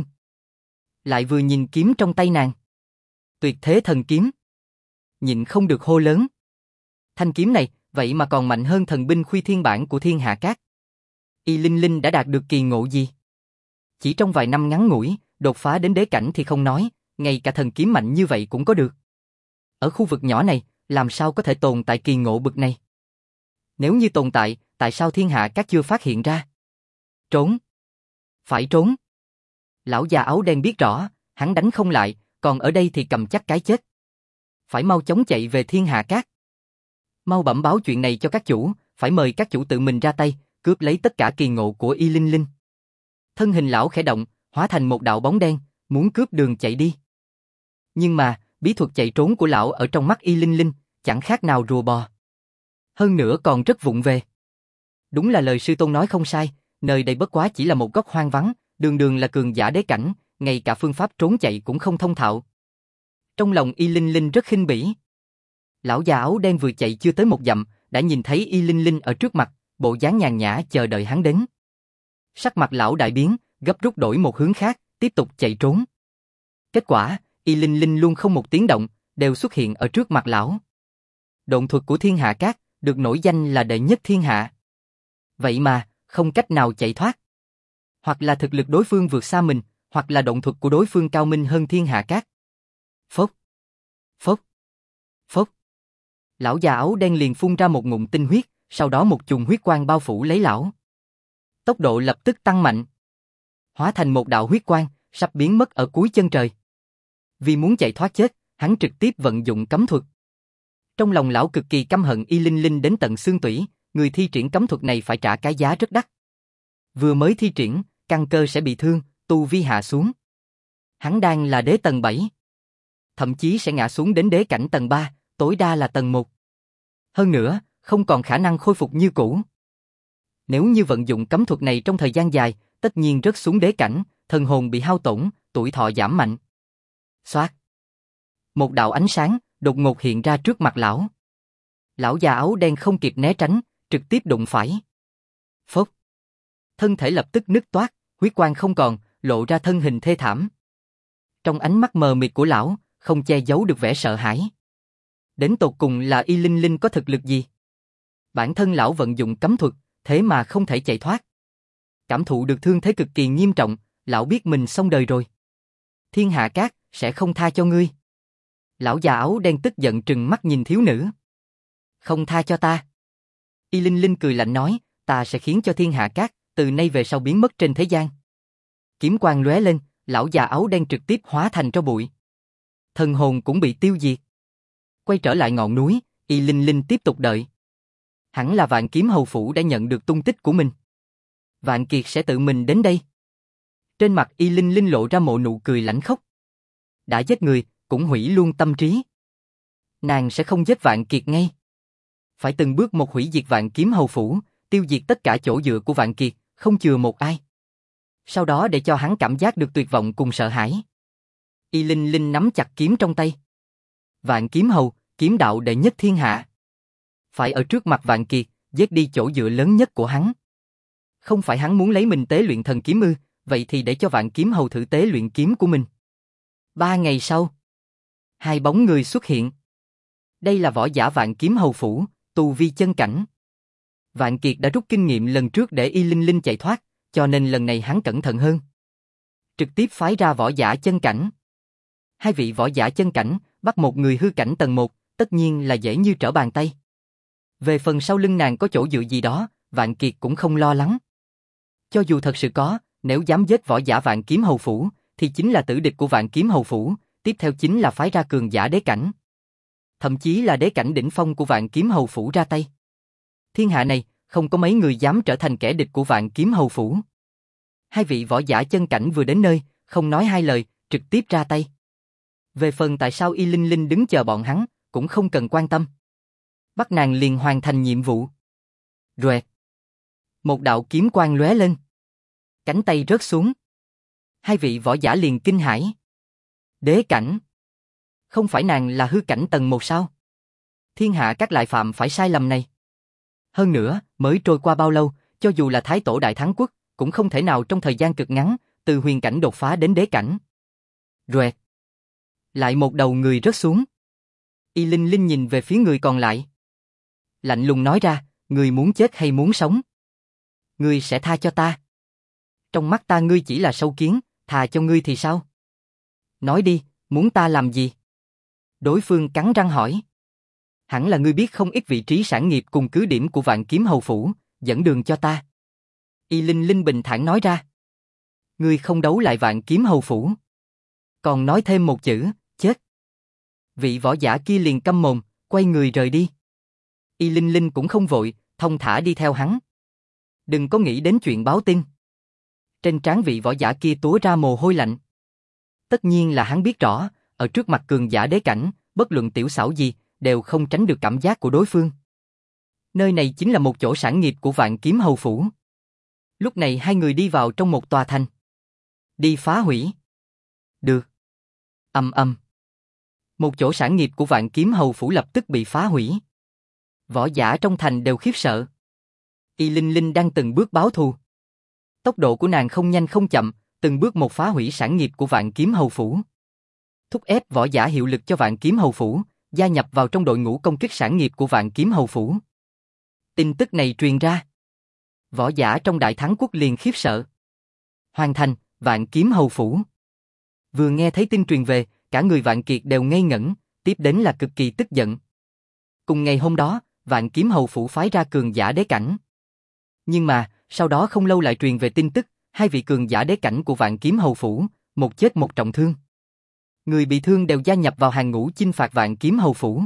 Lại vừa nhìn kiếm trong tay nàng. Tuyệt thế thần kiếm. Nhịn không được hô lớn. Thanh kiếm này, vậy mà còn mạnh hơn thần binh Khuy Thiên bản của Thiên Hạ Các. Y Linh Linh đã đạt được kỳ ngộ gì? Chỉ trong vài năm ngắn ngủi, đột phá đến đế cảnh thì không nói, ngay cả thần kiếm mạnh như vậy cũng có được. Ở khu vực nhỏ này, làm sao có thể tồn tại kỳ ngộ bực này? Nếu như tồn tại, tại sao Thiên Hạ Các chưa phát hiện ra? Trốn. Phải trốn. Lão già áo đen biết rõ, hắn đánh không lại, còn ở đây thì cầm chắc cái chết. Phải mau chóng chạy về Thiên Hạ Các. Mau bẩm báo chuyện này cho các chủ, phải mời các chủ tự mình ra tay, cướp lấy tất cả kỳ ngộ của Y Linh Linh. Thân hình lão khẽ động, hóa thành một đạo bóng đen, muốn cướp đường chạy đi. Nhưng mà, bí thuật chạy trốn của lão ở trong mắt Y Linh Linh, chẳng khác nào rùa bò. Hơn nữa còn rất vụng về. Đúng là lời sư tôn nói không sai, nơi đây bất quá chỉ là một góc hoang vắng, đường đường là cường giả đế cảnh, ngay cả phương pháp trốn chạy cũng không thông thạo. Trong lòng Y Linh Linh rất khinh bỉ. Lão già áo đen vừa chạy chưa tới một dặm, đã nhìn thấy Y Linh Linh ở trước mặt, bộ dáng nhàn nhã chờ đợi hắn đến. Sắc mặt lão đại biến, gấp rút đổi một hướng khác, tiếp tục chạy trốn. Kết quả, Y Linh Linh luôn không một tiếng động, đều xuất hiện ở trước mặt lão. Độn thuật của Thiên Hạ Các, được nổi danh là đệ nhất thiên hạ. Vậy mà, không cách nào chạy thoát. Hoặc là thực lực đối phương vượt xa mình, hoặc là động thuật của đối phương cao minh hơn thiên hạ các. Phốc, phốc, phốc. Lão già áo đen liền phun ra một ngụm tinh huyết, sau đó một chùm huyết quang bao phủ lấy lão. Tốc độ lập tức tăng mạnh, hóa thành một đạo huyết quang, sắp biến mất ở cuối chân trời. Vì muốn chạy thoát chết, hắn trực tiếp vận dụng cấm thuật. Trong lòng lão cực kỳ căm hận Y Linh Linh đến tận xương tủy, người thi triển cấm thuật này phải trả cái giá rất đắt. Vừa mới thi triển, căn cơ sẽ bị thương, tu vi hạ xuống. Hắn đang là đế tầng 7. Thậm chí sẽ ngã xuống đến đế cảnh tầng 3, tối đa là tầng 1. Hơn nữa, không còn khả năng khôi phục như cũ. Nếu như vận dụng cấm thuật này trong thời gian dài, tất nhiên rớt xuống đế cảnh, thần hồn bị hao tổn, tuổi thọ giảm mạnh. Xoát. Một đạo ánh sáng đột ngột hiện ra trước mặt lão. Lão già áo đen không kịp né tránh, trực tiếp đụng phải. Phốc. Thân thể lập tức nứt toát, huyết quang không còn, lộ ra thân hình thê thảm. Trong ánh mắt mờ mịt của lão, không che giấu được vẻ sợ hãi. Đến tột cùng là Y Linh Linh có thực lực gì? Bản thân lão vận dụng cấm thuật, thế mà không thể chạy thoát. Cảm thụ được thương thế cực kỳ nghiêm trọng, lão biết mình xong đời rồi. Thiên hạ các sẽ không tha cho ngươi. Lão già áo đen tức giận trừng mắt nhìn thiếu nữ. Không tha cho ta. Y Linh Linh cười lạnh nói, ta sẽ khiến cho thiên hạ các từ nay về sau biến mất trên thế gian. Kiếm quang lóe lên, lão già áo đen trực tiếp hóa thành tro bụi. Thần hồn cũng bị tiêu diệt. Quay trở lại ngọn núi, Y Linh Linh tiếp tục đợi. Hẳn là Vạn Kiếm Hầu Phủ đã nhận được tung tích của mình. Vạn Kiệt sẽ tự mình đến đây. Trên mặt Y Linh Linh lộ ra một nụ cười lãnh khốc. Đã giết người, cũng hủy luôn tâm trí. Nàng sẽ không giết Vạn Kiệt ngay. Phải từng bước một hủy diệt Vạn Kiếm Hầu Phủ, tiêu diệt tất cả chỗ dựa của Vạn Kiệt, không chừa một ai. Sau đó để cho hắn cảm giác được tuyệt vọng cùng sợ hãi. Y Linh Linh nắm chặt kiếm trong tay. Vạn Kiếm Hầu, kiếm đạo đệ nhất thiên hạ. Phải ở trước mặt Vạn Kiệt, giết đi chỗ dựa lớn nhất của hắn. Không phải hắn muốn lấy mình tế luyện thần kiếm ư, vậy thì để cho Vạn Kiếm Hầu thử tế luyện kiếm của mình. 3 ngày sau, hai bóng người xuất hiện. Đây là võ giả Vạn Kiếm Hầu Phủ, tu vi chân cảnh. Vạn Kiệt đã rút kinh nghiệm lần trước để Y Linh Linh chạy thoát, cho nên lần này hắn cẩn thận hơn. Trực tiếp phái ra võ giả chân cảnh. Hai vị võ giả chân cảnh bắt một người hư cảnh tầng 1, tất nhiên là dễ như trở bàn tay. Về phần sau lưng nàng có chỗ dựa gì đó, Vạn Kiệt cũng không lo lắng. Cho dù thật sự có, nếu dám giết võ giả Vạn Kiếm Hầu Phủ, thì chính là tử địch của Vạn Kiếm Hầu Phủ, tiếp theo chính là phái ra cường giả đế cảnh. Thậm chí là đế cảnh đỉnh phong của Vạn Kiếm Hầu Phủ ra tay. Thiên hạ này, không có mấy người dám trở thành kẻ địch của Vạn Kiếm Hầu Phủ. Hai vị võ giả chân cảnh vừa đến nơi, không nói hai lời, trực tiếp ra tay. Về phần tại sao Y Linh Linh đứng chờ bọn hắn, cũng không cần quan tâm. Bắt nàng liền hoàn thành nhiệm vụ. Roẹt. Một đạo kiếm quang lóe lên. Cánh tay rớt xuống. Hai vị võ giả liền kinh hãi. Đế cảnh. Không phải nàng là hư cảnh tầng 1 sao? Thiên hạ các lại phạm phải sai lầm này. Hơn nữa, mới trôi qua bao lâu, cho dù là Thái Tổ Đại Thắng Quốc, cũng không thể nào trong thời gian cực ngắn, từ huyền cảnh đột phá đến đế cảnh. Roẹt. Lại một đầu người rớt xuống. Y Linh Linh nhìn về phía người còn lại. Lạnh lùng nói ra, người muốn chết hay muốn sống? Ngươi sẽ tha cho ta. Trong mắt ta ngươi chỉ là sâu kiến, thà cho ngươi thì sao? Nói đi, muốn ta làm gì? Đối phương cắn răng hỏi. Hẳn là ngươi biết không ít vị trí sản nghiệp cùng cứ điểm của Vạn Kiếm Hầu Phủ, dẫn đường cho ta. Y Linh Linh bình thản nói ra. Ngươi không đấu lại Vạn Kiếm Hầu Phủ. Còn nói thêm một chữ, chết. Vị võ giả kia liền câm mồm, quay người rời đi. Y Linh Linh cũng không vội, thong thả đi theo hắn. Đừng có nghĩ đến chuyện báo tin. Trên trán vị võ giả kia túa ra mồ hôi lạnh. Tất nhiên là hắn biết rõ, ở trước mặt cường giả đế cảnh, bất luận tiểu xảo gì, đều không tránh được cảm giác của đối phương. Nơi này chính là một chỗ sản nghiệp của Vạn Kiếm Hầu Phủ. Lúc này hai người đi vào trong một tòa thành. Đi phá hủy. Được. Ầm ầm. Một chỗ sản nghiệp của Vạn Kiếm Hầu Phủ lập tức bị phá hủy. Võ giả trong thành đều khiếp sợ. Y Linh Linh đang từng bước báo thù. Tốc độ của nàng không nhanh không chậm, từng bước một phá hủy sản nghiệp của Vạn Kiếm Hầu Phủ. Thúc ép võ giả hiệu lực cho Vạn Kiếm Hầu Phủ, gia nhập vào trong đội ngũ công kích sản nghiệp của Vạn Kiếm Hầu Phủ. Tin tức này truyền ra. Võ giả trong Đại Thắng Quốc liền khiếp sợ. Hoàn thành, Vạn Kiếm Hầu Phủ. Vừa nghe thấy tin truyền về, cả người Vạn Kiệt đều ngây ngẩn, tiếp đến là cực kỳ tức giận. Cùng ngày hôm đó, Vạn Kiếm Hầu Phủ phái ra cường giả đế cảnh. Nhưng mà, sau đó không lâu lại truyền về tin tức, hai vị cường giả đế cảnh của Vạn Kiếm Hầu Phủ, một chết một trọng thương. Người bị thương đều gia nhập vào hàng ngũ chinh phạt Vạn Kiếm Hầu Phủ.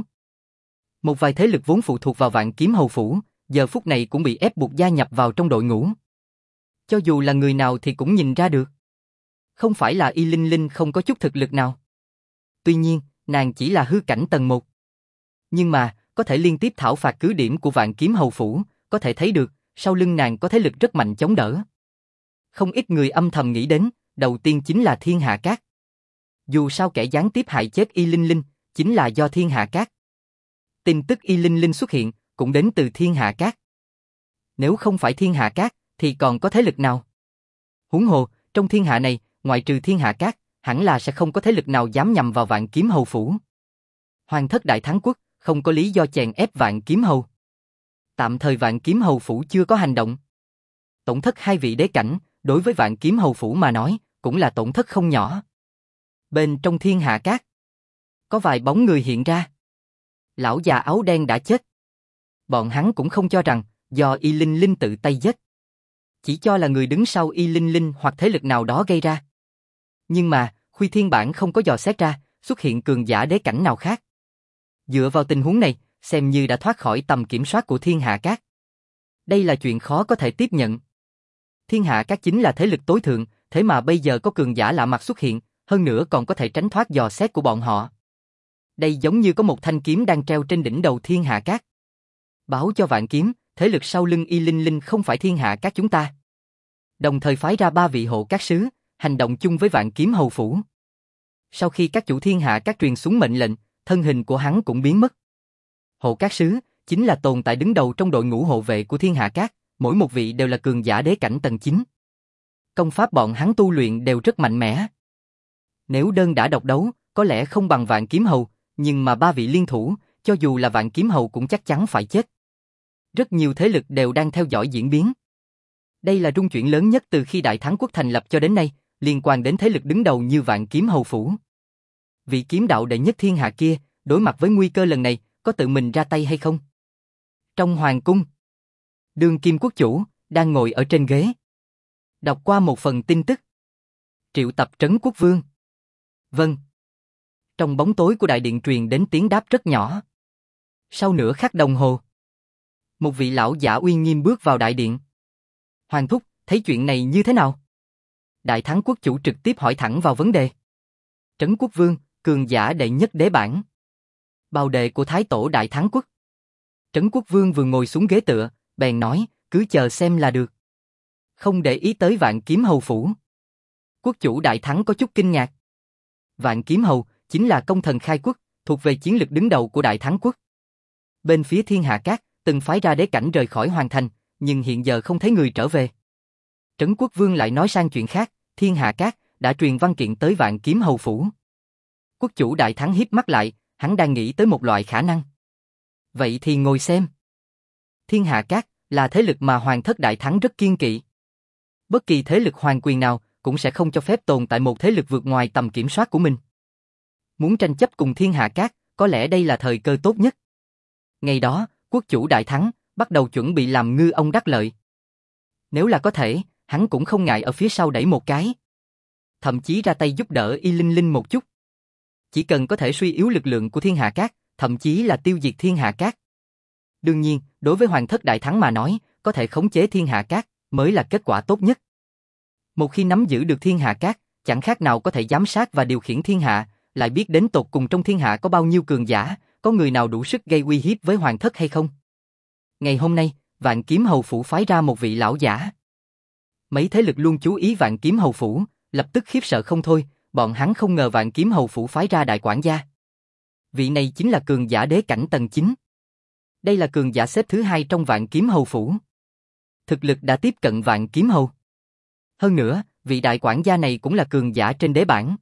Một vài thế lực vốn phụ thuộc vào Vạn Kiếm Hầu Phủ, giờ phút này cũng bị ép buộc gia nhập vào trong đội ngũ. Cho dù là người nào thì cũng nhìn ra được. Không phải là Y Linh Linh không có chút thực lực nào. Tuy nhiên, nàng chỉ là hư cảnh tầng 1. Nhưng mà, có thể liên tiếp thảo phạt cứ điểm của Vạn Kiếm Hầu Phủ, có thể thấy được, sau lưng nàng có thế lực rất mạnh chống đỡ. Không ít người âm thầm nghĩ đến, đầu tiên chính là Thiên Hạ Các. Dù sao kẻ gián tiếp hại chết Y Linh Linh, chính là do Thiên Hạ Các. Tin tức Y Linh Linh xuất hiện, cũng đến từ Thiên Hạ Các. Nếu không phải Thiên Hạ Các, thì còn có thế lực nào? Huống hồ, trong thiên hạ này, ngoại trừ Thiên Hạ Các, hẳn là sẽ không có thế lực nào dám nhằm vào Vạn Kiếm Hầu Phủ. Hoàng thất Đại Thắng Quốc, không có lý do chèn ép Vạn Kiếm Hầu. Tạm thời Vạn Kiếm Hầu Phủ chưa có hành động. Tổn thất hai vị đế cảnh, đối với Vạn Kiếm Hầu Phủ mà nói, cũng là tổn thất không nhỏ. Bên trong Thiên Hạ Các, có vài bóng người hiện ra. Lão già áo đen đã chết. Bọn hắn cũng không cho rằng, do Y Linh Linh tự tay giết. Chỉ cho là người đứng sau Y Linh Linh hoặc thế lực nào đó gây ra. Nhưng mà, Khuy Thiên Bản không có dò xét ra, xuất hiện cường giả đế cảnh nào khác. Dựa vào tình huống này, xem như đã thoát khỏi tầm kiểm soát của Thiên Hạ Các. Đây là chuyện khó có thể tiếp nhận. Thiên Hạ Các chính là thế lực tối thượng, thế mà bây giờ có cường giả lạ mặt xuất hiện, hơn nữa còn có thể tránh thoát dò xét của bọn họ. Đây giống như có một thanh kiếm đang treo trên đỉnh đầu Thiên Hạ Các. Báo cho Vạn Kiếm, thế lực sau lưng Y Linh Linh không phải Thiên Hạ Các chúng ta. Đồng thời phái ra 3 vị hộ các sứ, hành động chung với Vạn Kiếm Hầu Phủ. Sau khi các chủ Thiên Hạ Các truyền xuống mệnh lệnh, thân hình của hắn cũng biến mất. Hộ các sứ chính là tồn tại đứng đầu trong đội ngũ hộ vệ của Thiên Hạ Các, mỗi một vị đều là cường giả đế cảnh tầng 9. Công pháp bọn hắn tu luyện đều rất mạnh mẽ. Nếu đơn đã độc đấu, có lẽ không bằng Vạn Kiếm Hầu, nhưng mà 3 vị liên thủ, cho dù là Vạn Kiếm Hầu cũng chắc chắn phải chết. Rất nhiều thế lực đều đang theo dõi diễn biến. Đây là rung chuyển lớn nhất từ khi Đại Thắng Quốc thành lập cho đến nay, liên quan đến thế lực đứng đầu như Vạn Kiếm Hầu Phủ. Vị kiếm đạo đệ nhất thiên hạ kia, đối mặt với nguy cơ lần này, có tự mình ra tay hay không? Trong hoàng cung, Đương Kim Quốc chủ đang ngồi ở trên ghế, đọc qua một phần tin tức. Triệu tập Trấn Quốc Vương. Vâng. Trong bóng tối của đại điện truyền đến tiếng đáp rất nhỏ. Sau nửa khắc đồng hồ, một vị lão giả uy nghiêm bước vào đại điện. Hoàng thúc, thấy chuyện này như thế nào? Đại Thắng Quốc chủ trực tiếp hỏi thẳng vào vấn đề. Trấn Quốc Vương, cường giả đệ nhất đế bản, bào đệ của Thái Tổ Đại Thắng Quốc. Trấn Quốc Vương vừa ngồi xuống ghế tựa, bèn nói, cứ chờ xem là được. Không để ý tới Vạn Kiếm Hầu Phủ. Quốc chủ Đại Thắng có chút kinh ngạc. Vạn Kiếm Hầu chính là công thần khai quốc, thuộc về chiến lực đứng đầu của Đại Thắng Quốc. Bên phía Thiên Hạ Các, từng phái ra đế cảnh rời khỏi hoàng thành, nhưng hiện giờ không thấy người trở về. Trấn Quốc Vương lại nói sang chuyện khác, Thiên Hạ Các đã truyền văn kiện tới Vạn Kiếm Hầu Phủ. Quốc chủ Đại Thắng híp mắt lại, hắn đang nghĩ tới một loại khả năng. Vậy thì ngồi xem. Thiên Hạ Các là thế lực mà Hoàng thất Đại Thắng rất kiêng kỵ. Bất kỳ thế lực hoàng quyền nào cũng sẽ không cho phép tồn tại một thế lực vượt ngoài tầm kiểm soát của mình. Muốn tranh chấp cùng Thiên Hạ Các, có lẽ đây là thời cơ tốt nhất. Ngày đó, quốc chủ Đại Thắng bắt đầu chuẩn bị làm ngư ông đắc lợi. Nếu là có thể, hắn cũng không ngại ở phía sau đẩy một cái. Thậm chí ra tay giúp đỡ Y Linh Linh một chút. Chỉ cần có thể suy yếu lực lượng của Thiên Hạ Các, thậm chí là tiêu diệt Thiên Hạ Các. Đương nhiên, đối với Hoàng thất Đại Thắng mà nói, có thể khống chế Thiên Hạ Các mới là kết quả tốt nhất. Một khi nắm giữ được Thiên Hạ Các, chẳng khác nào có thể giám sát và điều khiển thiên hạ, lại biết đến tột cùng trong thiên hạ có bao nhiêu cường giả, có người nào đủ sức gây uy hiếp với Hoàng thất hay không. Ngày hôm nay, Vạn Kiếm Hầu Phủ phái ra một vị lão giả. Mấy thế lực luôn chú ý Vạn Kiếm Hầu Phủ, lập tức khiếp sợ không thôi, bọn hắn không ngờ Vạn Kiếm Hầu Phủ phái ra đại quản gia. Vị này chính là cường giả đế cảnh tầng 9. Đây là cường giả xếp thứ 2 trong Vạn Kiếm Hầu Phủ. Thực lực đã tiếp cận Vạn Kiếm Hầu. Hơn nữa, vị đại quản gia này cũng là cường giả trên đế bảng.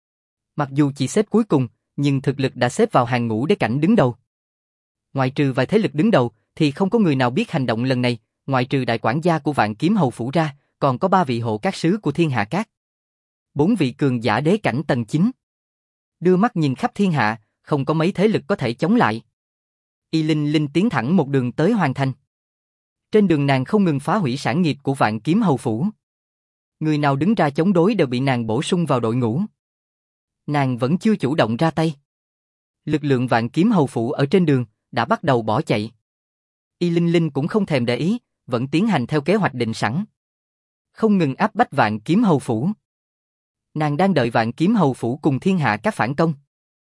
Mặc dù chỉ xếp cuối cùng, nhưng thực lực đã xếp vào hàng ngũ đế cảnh đứng đầu. Ngoại trừ vài thế lực đứng đầu, thì không có người nào biết hành động lần này, ngoại trừ đại quản gia của Vạn Kiếm Hầu Phủ ra, còn có 3 vị hộ các sứ của Thiên Hạ Các. 4 vị cường giả đế cảnh tầng 9. Đưa mắt nhìn khắp thiên hạ, không có mấy thế lực có thể chống lại. Y Linh Linh tiến thẳng một đường tới hoàn thành. Trên đường nàng không ngừng phá hủy sản nghiệp của Vạn Kiếm Hầu Phủ. Người nào đứng ra chống đối đều bị nàng bổ sung vào đội ngũ. Nàng vẫn chưa chủ động ra tay. Lực lượng Vạn Kiếm Hầu Phủ ở trên đường đã bắt đầu bỏ chạy. Y Linh Linh cũng không thèm để ý, vẫn tiến hành theo kế hoạch định sẵn. Không ngừng áp bách Vạn Kiếm Hầu Phủ. Nàng đang đợi Vạn Kiếm Hầu Phủ cùng thiên hạ các phản công.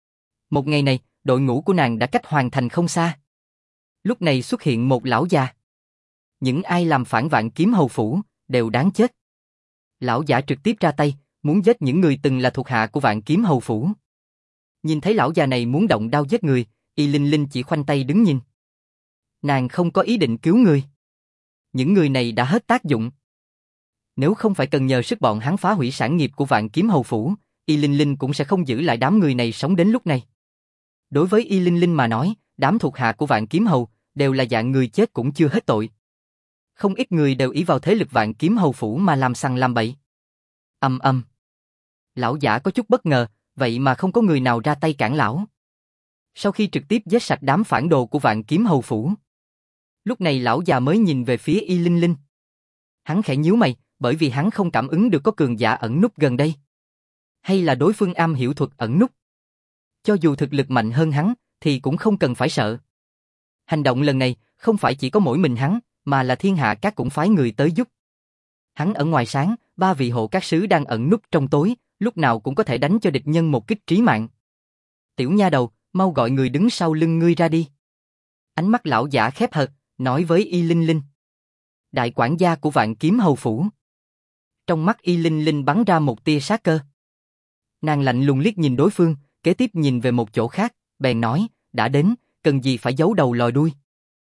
Một ngày này, đội ngũ của nàng đã cách hoàn thành không xa. Lúc này xuất hiện một lão già. Những ai làm phản Vạn Kiếm Hầu Phủ đều đáng chết. Lão giả trực tiếp ra tay, muốn giết những người từng là thuộc hạ của Vạn Kiếm Hầu Phủ. Nhìn thấy lão già này muốn động đao giết người, Y Linh Linh chỉ khoanh tay đứng nhìn. Nàng không có ý định cứu người. Những người này đã hết tác dụng. Nếu không phải cần nhờ sức bọn hắn phá hủy sản nghiệp của Vạn Kiếm Hầu Phủ, Y Linh Linh cũng sẽ không giữ lại đám người này sống đến lúc này. Đối với Y Linh Linh mà nói, đám thuộc hạ của Vạn Kiếm Hầu đều là dạng người chết cũng chưa hết tội. Không ít người đều ỷ vào thế lực Vạn Kiếm Hầu Phủ mà làm sằng làm bậy. Ầm ầm. Lão giả có chút bất ngờ, vậy mà không có người nào ra tay cản lão. Sau khi trực tiếp giết sạch đám phản đồ của Vạn Kiếm Hầu Phủ, lúc này lão già mới nhìn về phía Y Linh Linh. Hắn khẽ nhíu mày, bởi vì hắn không cảm ứng được có cường giả ẩn núp gần đây. Hay là đối phương am hiểu thuật ẩn núp? Cho dù thực lực mạnh hơn hắn, thì cũng không cần phải sợ. Hành động lần này không phải chỉ có mỗi mình hắn, mà là thiên hạ các cũng phái người tới giúp. Hắn ở ngoài sáng, 3 vị hộ các sứ đang ẩn núp trong tối, lúc nào cũng có thể đánh cho địch nhân một kích trí mạng. Tiểu nha đầu, mau gọi người đứng sau lưng ngươi ra đi. Ánh mắt lão giả khép hờ, nói với Y Linh Linh. Đại quản gia của Vạn Kiếm Hầu Phủ. Trong mắt Y Linh Linh bắn ra một tia sát cơ. Nàng lạnh lùng liếc nhìn đối phương, kế tiếp nhìn về một chỗ khác, bèn nói, đã đến, cần gì phải giấu đầu lòi đuôi.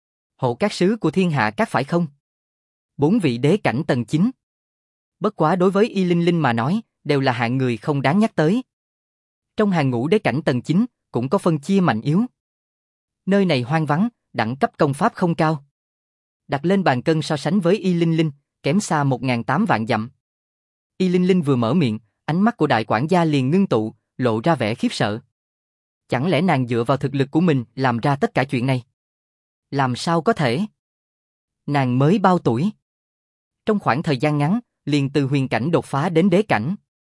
Hộ các sứ của thiên hạ các phải không? 4 vị đế cảnh tầng 9. Bất quá đối với Y Linh Linh mà nói, đều là hạng người không đáng nhắc tới. Trong hàng ngũ đế cảnh tầng 9, cũng có phân chia mạnh yếu. Nơi này hoang vắng, đẳng cấp công pháp không cao. Đặt lên bàn cân so sánh với Y Linh Linh, kém xa 1.800 vạn dặm. Y Linh Linh vừa mở miệng, ánh mắt của đại quản gia liền ngưng tụ, lộ ra vẻ khiếp sợ. Chẳng lẽ nàng dựa vào thực lực của mình làm ra tất cả chuyện này? Làm sao có thể? Nàng mới bao tuổi? Trong khoảng thời gian ngắn, liền từ huyền cảnh đột phá đến đế cảnh.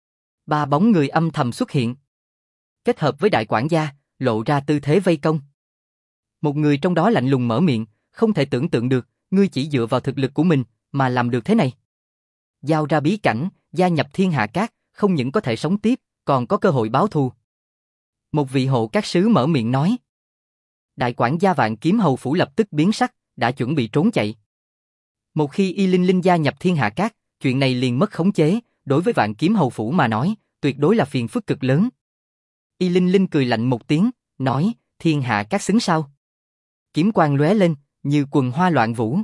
3 bóng người âm thầm xuất hiện. Kết hợp với đại quản gia, lộ ra tư thế vây công. Một người trong đó lạnh lùng mở miệng, không thể tưởng tượng được, ngươi chỉ dựa vào thực lực của mình mà làm được thế này. Giao ra bí cảnh, gia nhập thiên hạ các, không những có thể sống tiếp, còn có cơ hội báo thù. Một vị hộ các sứ mở miệng nói. Đại quản gia Vạn Kiếm Hầu Phủ lập tức biến sắc, đã chuẩn bị trốn chạy. Một khi Y Linh Linh gia nhập thiên hạ các, chuyện này liền mất khống chế, đối với Vạn Kiếm Hầu Phủ mà nói, tuyệt đối là phiền phức cực lớn. Y Linh Linh cười lạnh một tiếng, nói, thiên hạ các xứng sao? Kiếm quang lóe lên, như quần hoa loạn vũ.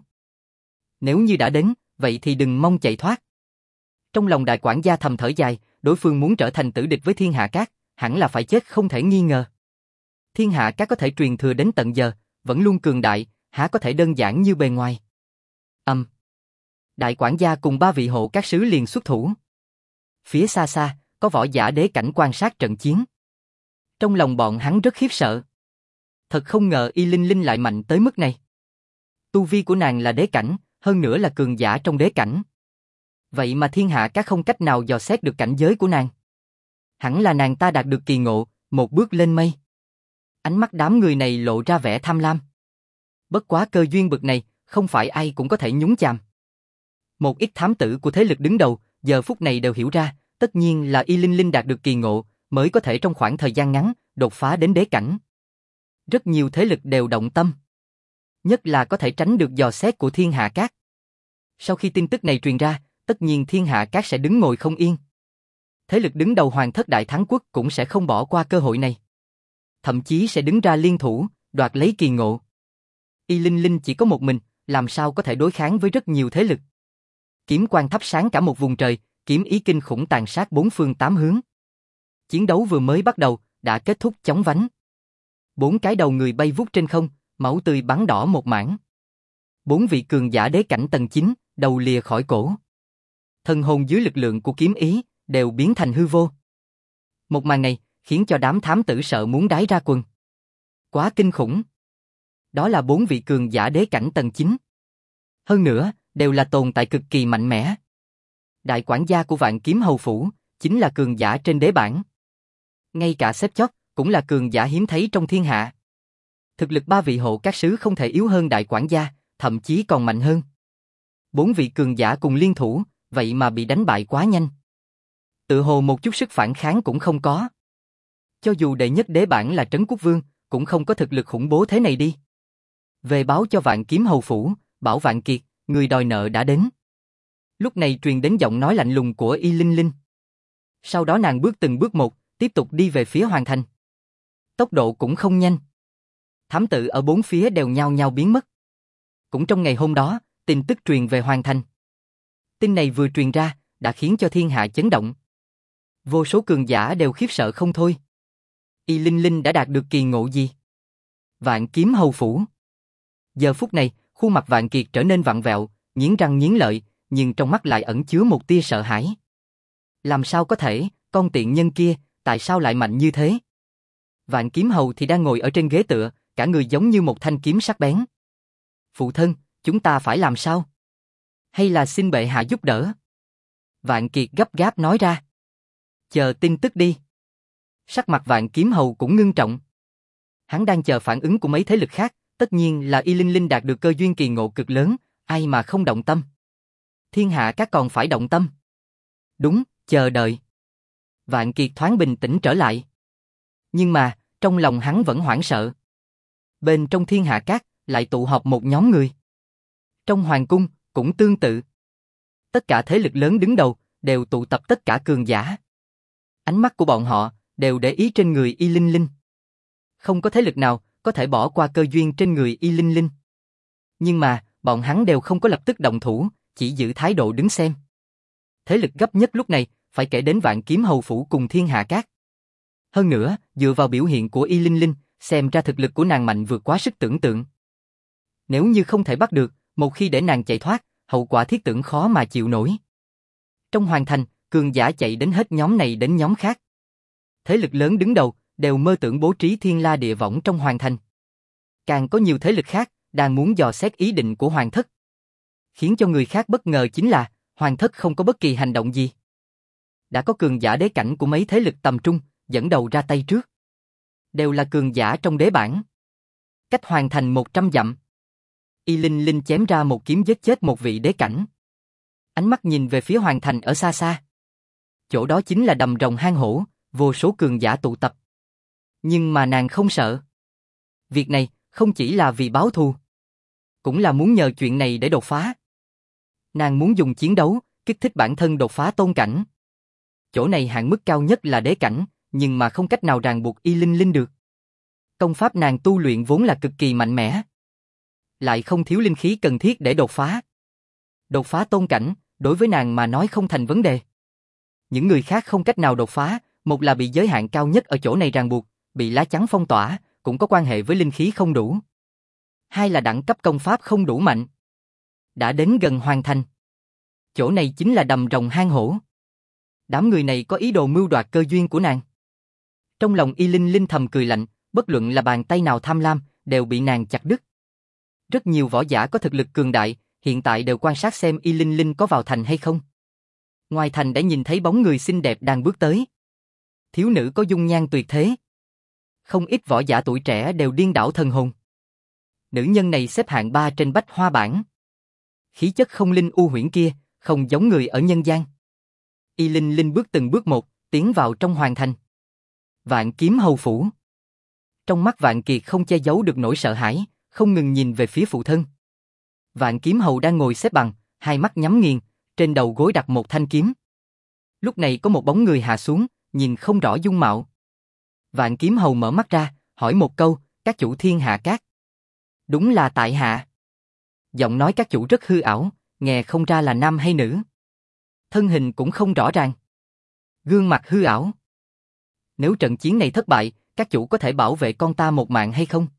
Nếu như đã đến, vậy thì đừng mong chạy thoát. Trong lòng đại quản gia thầm thở dài, đối phương muốn trở thành tử địch với thiên hạ các, hẳn là phải chết không thể nghi ngờ. Thiên hạ các có thể truyền thừa đến tận giờ, vẫn luôn cường đại, há có thể đơn giản như bề ngoài. Đại quản gia cùng 3 vị hộ các sứ liền xuất thủ. Phía xa xa, có võ giả đế cảnh quan sát trận chiến. Trong lòng bọn hắn rất khiếp sợ. Thật không ngờ Y Linh Linh lại mạnh tới mức này. Tu vi của nàng là đế cảnh, hơn nữa là cường giả trong đế cảnh. Vậy mà thiên hạ các không cách nào dò xét được cảnh giới của nàng. Hẳn là nàng ta đạt được kỳ ngộ, một bước lên mây. Ánh mắt đám người này lộ ra vẻ tham lam. Bất quá cơ duyên bực này, không phải ai cũng có thể nhúng chàm. Một ít thám tử của thế lực đứng đầu, giờ phút này đều hiểu ra, tất nhiên là Y Linh Linh đạt được kỳ ngộ, mới có thể trong khoảng thời gian ngắn, đột phá đến đế cảnh. Rất nhiều thế lực đều động tâm. Nhất là có thể tránh được dò xét của thiên hạ các. Sau khi tin tức này truyền ra, tất nhiên thiên hạ các sẽ đứng ngồi không yên. Thế lực đứng đầu Hoàng Thất Đại Thắng Quốc cũng sẽ không bỏ qua cơ hội này. Thậm chí sẽ đứng ra liên thủ, đoạt lấy kỳ ngộ. Y Linh Linh chỉ có một mình, làm sao có thể đối kháng với rất nhiều thế lực. Kiếm quang thắp sáng cả một vùng trời, kiếm ý kinh khủng tàn sát 4 phương 8 hướng. Chiến đấu vừa mới bắt đầu, đã kết thúc chóng vánh. 4 cái đầu người bay vút trên không, máu tươi bắn đỏ một mảng. 4 vị cường giả đế cảnh tầng 9, đầu lìa khỏi cổ. Thần hồn dưới lực lượng của kiếm ý, đều biến thành hư vô. Một màn này khiến cho đám thám tử sợ muốn đái ra quần. Quá kinh khủng. Đó là 4 vị cường giả đế cảnh tầng 9. Hơn nữa, đều là tồn tại cực kỳ mạnh mẽ. Đại quản gia của Vạn Kiếm Hầu Phủ chính là cường giả trên đế bảng. Ngay cả xếp chót cũng là cường giả hiếm thấy trong thiên hạ. Thực lực 3 vị hộ các sứ không thể yếu hơn đại quản gia, thậm chí còn mạnh hơn. 4 vị cường giả cùng liên thủ, vậy mà bị đánh bại quá nhanh. Tự hồ một chút sức phản kháng cũng không có. Cho dù đệ nhất đế bảng là Trấn Quốc Vương, cũng không có thực lực khủng bố thế này đi. Về báo cho Vạn Kiếm Hầu Phủ, bảo Vạn Kiệt, người đòi nợ đã đến. Lúc này truyền đến giọng nói lạnh lùng của Y Linh Linh. Sau đó nàng bước từng bước một, tiếp tục đi về phía Hoàng Thành. Tốc độ cũng không nhanh. Thám tử ở 4 phía đều nhao nhao biến mất. Cũng trong ngày hôm đó, tin tức truyền về Hoàng Thành. Tin này vừa truyền ra, đã khiến cho thiên hạ chấn động. Vô số cường giả đều khiếp sợ không thôi. Y Linh Linh đã đạt được kỳ ngộ gì? Vạn Kiếm Hầu Phủ. Giờ phút này, khuôn mặt Vạn Kiệt trở nên vặn vẹo, nghiến răng nghiến lợi, nhưng trong mắt lại ẩn chứa một tia sợ hãi. Làm sao có thể, con tiện nhân kia, tại sao lại mạnh như thế? Vạn Kiếm Hầu thì đang ngồi ở trên ghế tựa, cả người giống như một thanh kiếm sắc bén. Phụ thân, chúng ta phải làm sao? Hay là xin bệ hạ giúp đỡ? Vạn Kiệt gấp gáp nói ra. Chờ tin tức đi. Sắc mặt Vạn Kiếm Hầu cũng ngưng trọng. Hắn đang chờ phản ứng của mấy thế lực khác, tất nhiên là Y Linh Linh đạt được cơ duyên kỳ ngộ cực lớn, ai mà không động tâm. Thiên hạ các còn phải động tâm. Đúng, chờ đợi. Vạn Kiệt thoáng bình tĩnh trở lại. Nhưng mà, trong lòng hắn vẫn hoảng sợ. Bên trong thiên hạ các, lại tụ họp một nhóm người. Trong hoàng cung, cũng tương tự. Tất cả thế lực lớn đứng đầu, đều tụ tập tất cả cường giả. Ánh mắt của bọn họ, đều để ý trên người Y Linh Linh. Không có thế lực nào, có thể bỏ qua cơ duyên trên người Y Linh Linh. Nhưng mà, bọn hắn đều không có lập tức động thủ, chỉ giữ thái độ đứng xem. Thế lực gấp nhất lúc này, phải kể đến Vạn Kiếm Hầu Phủ cùng thiên hạ các. Hơn nữa, dựa vào biểu hiện của Y Linh Linh, xem ra thực lực của nàng mạnh vượt quá sức tưởng tượng. Nếu như không thể bắt được, một khi để nàng chạy thoát, hậu quả thiết tưởng khó mà chịu nổi. Trong hoàng thành, cường giả chạy đến hết nhóm này đến nhóm khác. Thế lực lớn đứng đầu, đều mơ tưởng bố trí thiên la địa võng trong hoàng thành. Càng có nhiều thế lực khác, đang muốn dò xét ý định của hoàng thất. Khiến cho người khác bất ngờ chính là, hoàng thất không có bất kỳ hành động gì. Đã có cường giả đế cảnh của mấy thế lực tầm trung, dẫn đầu ra tay trước. Đều là cường giả trong đế bảng. Cách hoàng thành 100 dặm. Y Linh Linh chém ra một kiếm giết chết một vị đế cảnh. Ánh mắt nhìn về phía hoàng thành ở xa xa. Chỗ đó chính là đầm rồng hang hổ, vô số cường giả tụ tập. Nhưng mà nàng không sợ. Việc này không chỉ là vì báo thù, cũng là muốn nhờ chuyện này để đột phá. Nàng muốn dùng chiến đấu, kích thích bản thân đột phá tôn cảnh. Chỗ này hạn mức cao nhất là đế cảnh, nhưng mà không cách nào ràng buộc Y Linh Linh được. Công pháp nàng tu luyện vốn là cực kỳ mạnh mẽ. Lại không thiếu linh khí cần thiết để đột phá. Đột phá tôn cảnh, đối với nàng mà nói không thành vấn đề. Những người khác không cách nào đột phá, một là bị giới hạn cao nhất ở chỗ này ràng buộc, bị lá chắn phong tỏa, cũng có quan hệ với linh khí không đủ. Hai là đẳng cấp công pháp không đủ mạnh. Đã đến gần hoàn thành. Chỗ này chính là đầm rồng hang hổ. Đám người này có ý đồ mưu đoạt cơ duyên của nàng. Trong lòng Y Linh Linh thầm cười lạnh, bất luận là bàn tay nào tham lam, đều bị nàng chặt đứt. Rất nhiều võ giả có thực lực cường đại, hiện tại đều quan sát xem Y Linh Linh có vào thành hay không. Ngoài thành đã nhìn thấy bóng người xinh đẹp đang bước tới. Thiếu nữ có dung nhan tuyệt thế. Không ít võ giả tuổi trẻ đều điên đảo thần hồn. Nữ nhân này xếp hạng 3 trên bách hoa bảng. Khí chất không linh u huyễn kia, không giống người ở nhân gian. Y Linh Linh bước từng bước một, tiến vào trong hoàng thành. Vạn Kiếm Hầu Phủ. Trong mắt Vạn Kiệt không che giấu được nỗi sợ hãi, không ngừng nhìn về phía phụ thân. Vạn Kiếm Hầu đang ngồi xếp bằng, hai mắt nhắm nghiền, trên đầu gối đặt một thanh kiếm. Lúc này có một bóng người hạ xuống, nhìn không rõ dung mạo. Vạn Kiếm Hầu mở mắt ra, hỏi một câu, các chủ thiên hạ các. Đúng là tại hạ. Giọng nói các chủ rất hư ảo, nghe không ra là nam hay nữ. Thân hình cũng không rõ ràng. Gương mặt hư ảo. Nếu trận chiến này thất bại, các chủ có thể bảo vệ con ta một mạng hay không?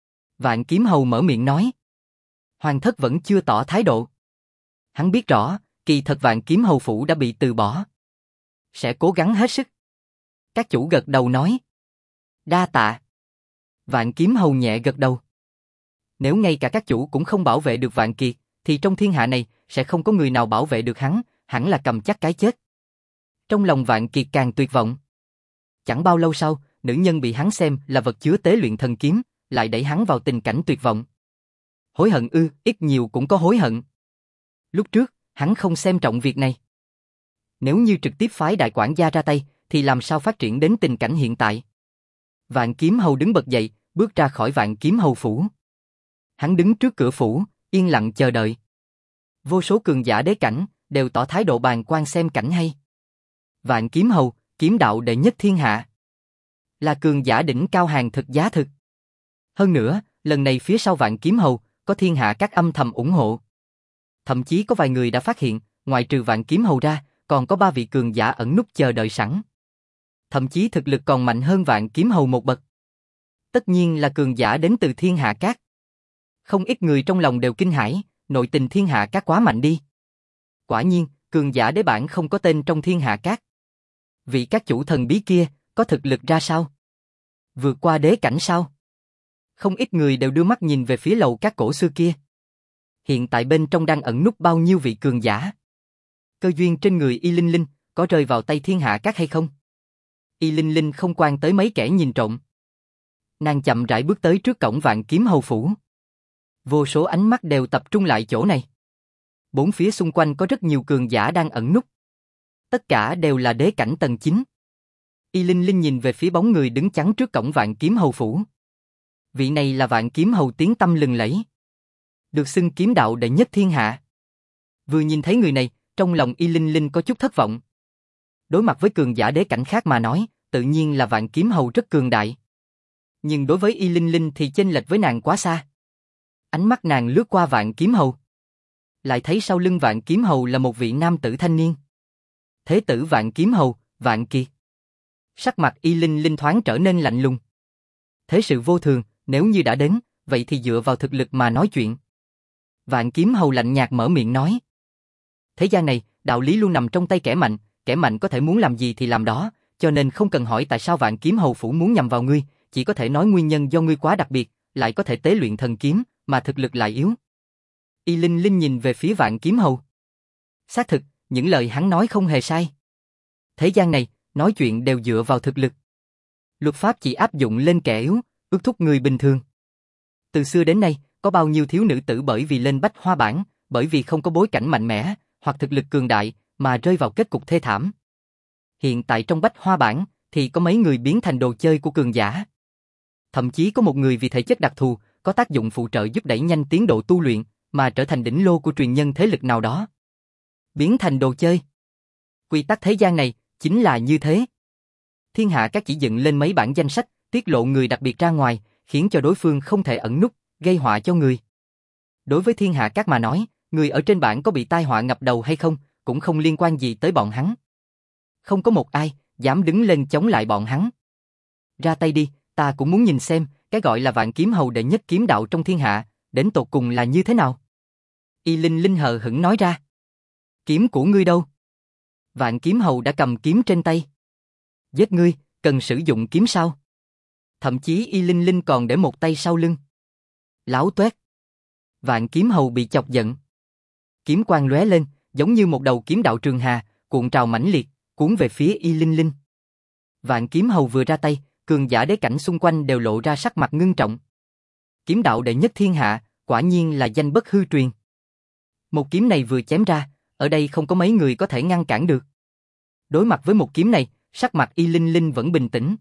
Vạn Kiếm Hầu mở miệng nói. Hoàng thất vẫn chưa tỏ thái độ. Hắn biết rõ, kỳ thật Vạn Kiếm Hầu Phủ đã bị từ bỏ. Sẽ cố gắng hết sức. Các chủ gật đầu nói. Đa tạ. Vạn Kiếm Hầu nhẹ gật đầu. Nếu ngay cả các chủ cũng không bảo vệ được Vạn Kiệt, thì trong thiên hạ này sẽ không có người nào bảo vệ được hắn, hẳn là cầm chắc cái chết. Trong lòng Vạn Kiệt càng tuyệt vọng. Chẳng bao lâu sau, nữ nhân bị hắn xem là vật chứa tế luyện thần kiếm, lại đẩy hắn vào tình cảnh tuyệt vọng. Hối hận ư, ít nhiều cũng có hối hận. Lúc trước, hắn không xem trọng việc này. Nếu như trực tiếp phái đại quản gia ra tay, thì làm sao phát triển đến tình cảnh hiện tại? Vạn Kiếm Hầu đứng bật dậy, bước ra khỏi Vạn Kiếm Hầu phủ. Hắn đứng trước cửa phủ, yên lặng chờ đợi. Vô số cường giả đế cảnh đều tỏ thái độ bàng quan xem cảnh hay. Vạn Kiếm Hầu, kiếm đạo đệ nhất thiên hạ, là cường giả đỉnh cao hàng thực giá thực. Hơn nữa, lần này phía sau Vạn Kiếm Hầu có thiên hạ các âm thầm ủng hộ. Thậm chí có vài người đã phát hiện, ngoài trừ Vạn Kiếm Hầu ra, còn có 3 vị cường giả ẩn núp chờ đợi sẵn. Thậm chí thực lực còn mạnh hơn Vạn Kiếm Hầu một bậc. Tất nhiên là cường giả đến từ thiên hạ các. Không ít người trong lòng đều kinh hãi, nội tình thiên hạ các quá mạnh đi. Quả nhiên, cường giả đế bản không có tên trong thiên hạ các. Vị các chủ thần bí kia, có thực lực ra sao? Vượt qua đế cảnh sao? Không ít người đều đưa mắt nhìn về phía lầu các cổ xưa kia. Hiện tại bên trong đang ẩn núp bao nhiêu vị cường giả? Cơ duyên trên người Y Linh Linh, có rơi vào tay thiên hạ các hay không? Y Linh Linh không quan tới mấy kẻ nhìn trộm. Nàng chậm rãi bước tới trước cổng Vạn Kiếm Hầu phủ. Vô số ánh mắt đều tập trung lại chỗ này. Bốn phía xung quanh có rất nhiều cường giả đang ẩn núp. Tất cả đều là đế cảnh tầng 9. Y Linh Linh nhìn về phía bóng người đứng chắn trước cổng Vạn Kiếm Hầu phủ. Vị này là Vạn Kiếm Hầu tiếng tăm lừng lẫy, được xưng kiếm đạo đệ nhất thiên hạ. Vừa nhìn thấy người này, trong lòng Y Linh Linh có chút thất vọng. Đối mặt với cường giả đế cảnh khác mà nói, tự nhiên là Vạn Kiếm Hầu rất cường đại. Nhưng đối với Y Linh Linh thì chênh lệch với nàng quá xa. Ánh mắt nàng lướt qua Vạn Kiếm Hầu, lại thấy sau lưng Vạn Kiếm Hầu là một vị nam tử thanh niên. Thế tử Vạn Kiếm Hầu, Vạn Kiệt. Sắc mặt Y Linh Linh thoáng trở nên lạnh lùng. Thế sự vô thường, nếu như đã đến, vậy thì dựa vào thực lực mà nói chuyện. Vạn Kiếm Hầu lạnh nhạt mở miệng nói. Thế gian này, đạo lý luôn nằm trong tay kẻ mạnh có thể muốn làm gì thì làm đó, cho nên không cần hỏi tại sao Vạn Kiếm Hầu phủ muốn nhằm vào ngươi, chỉ có thể nói nguyên nhân do ngươi quá đặc biệt, lại có thể tế luyện thần kiếm, mà thực lực lại yếu. Y Linh Linh nhìn về phía Vạn Kiếm Hầu. Xác thực, những lời hắn nói không hề sai. Thế gian này, nói chuyện đều dựa vào thực lực. Luật pháp chỉ áp dụng lên kẻ yếu, ước thúc người bình thường. Từ xưa đến nay, có bao nhiêu thiếu nữ tử bởi vì lên bách hoa bảng, bởi vì không có bối cảnh mạnh mẽ, hoặc thực lực cường đại, mà rơi vào kết cục thê thảm. Hiện tại trong bách hoa bảng, thì có mấy người biến thành đồ chơi của cường giả. Thậm chí có một người vì thể chất đặc thù, có tác dụng phụ trợ giúp đẩy nhanh tiến độ tu luyện, mà trở thành đỉnh lô của truyền nhân thế lực nào đó. Biến thành đồ chơi. Quy tắc thế gian này, chính là như thế. Thiên hạ các chỉ dựng lên mấy bản danh sách, tiết lộ người đặc biệt ra ngoài, khiến cho đối phương không thể ẩn núp, gây họa cho người. Đối với thiên hạ các mà nói, người ở trên bảng có bị tai họa ngập đầu hay không, cũng không liên quan gì tới bọn hắn. Không có một ai dám đứng lên chống lại bọn hắn. Ra tay đi, ta cũng muốn nhìn xem, cái gọi là Vạn Kiếm Hầu đệ nhất kiếm đạo trong thiên hạ, đến tột cùng là như thế nào. Y Linh Linh hờ hững nói ra. Kiếm của ngươi đâu? Vạn Kiếm Hầu đã cầm kiếm trên tay. Giết ngươi, cần sử dụng kiếm sao? Thậm chí Y Linh Linh còn để một tay sau lưng. Láo toét. Vạn Kiếm Hầu bị chọc giận. Kiếm quang lóe lên, giống như một đầu kiếm đạo trường hà, cuộn trào mãnh liệt, cuốn về phía Y Linh Linh. Vạn Kiếm Hầu vừa ra tay, cường giả đế cảnh xung quanh đều lộ ra sắc mặt ngưng trọng. Kiếm đạo đệ nhất thiên hạ, quả nhiên là danh bất hư truyền. Một kiếm này vừa chém ra, ở đây không có mấy người có thể ngăn cản được. Đối mặt với một kiếm này, sắc mặt Y Linh Linh vẫn bình tĩnh.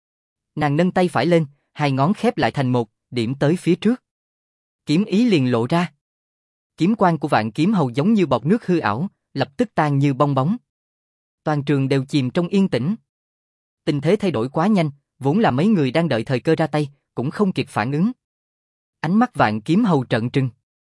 Nàng nâng tay phải lên, hai ngón khép lại thành một, điểm tới phía trước. Kiếm ý liền lộ ra. Kiếm quang của Vạn Kiếm Hầu giống như bọt nước hư ảo, lập tức tan như bong bóng. Toàn trường đều chìm trong yên tĩnh. Tình thế thay đổi quá nhanh, vốn là mấy người đang đợi thời cơ ra tay, cũng không kịp phản ứng. Ánh mắt Vạn Kiếm Hầu trợn trừng.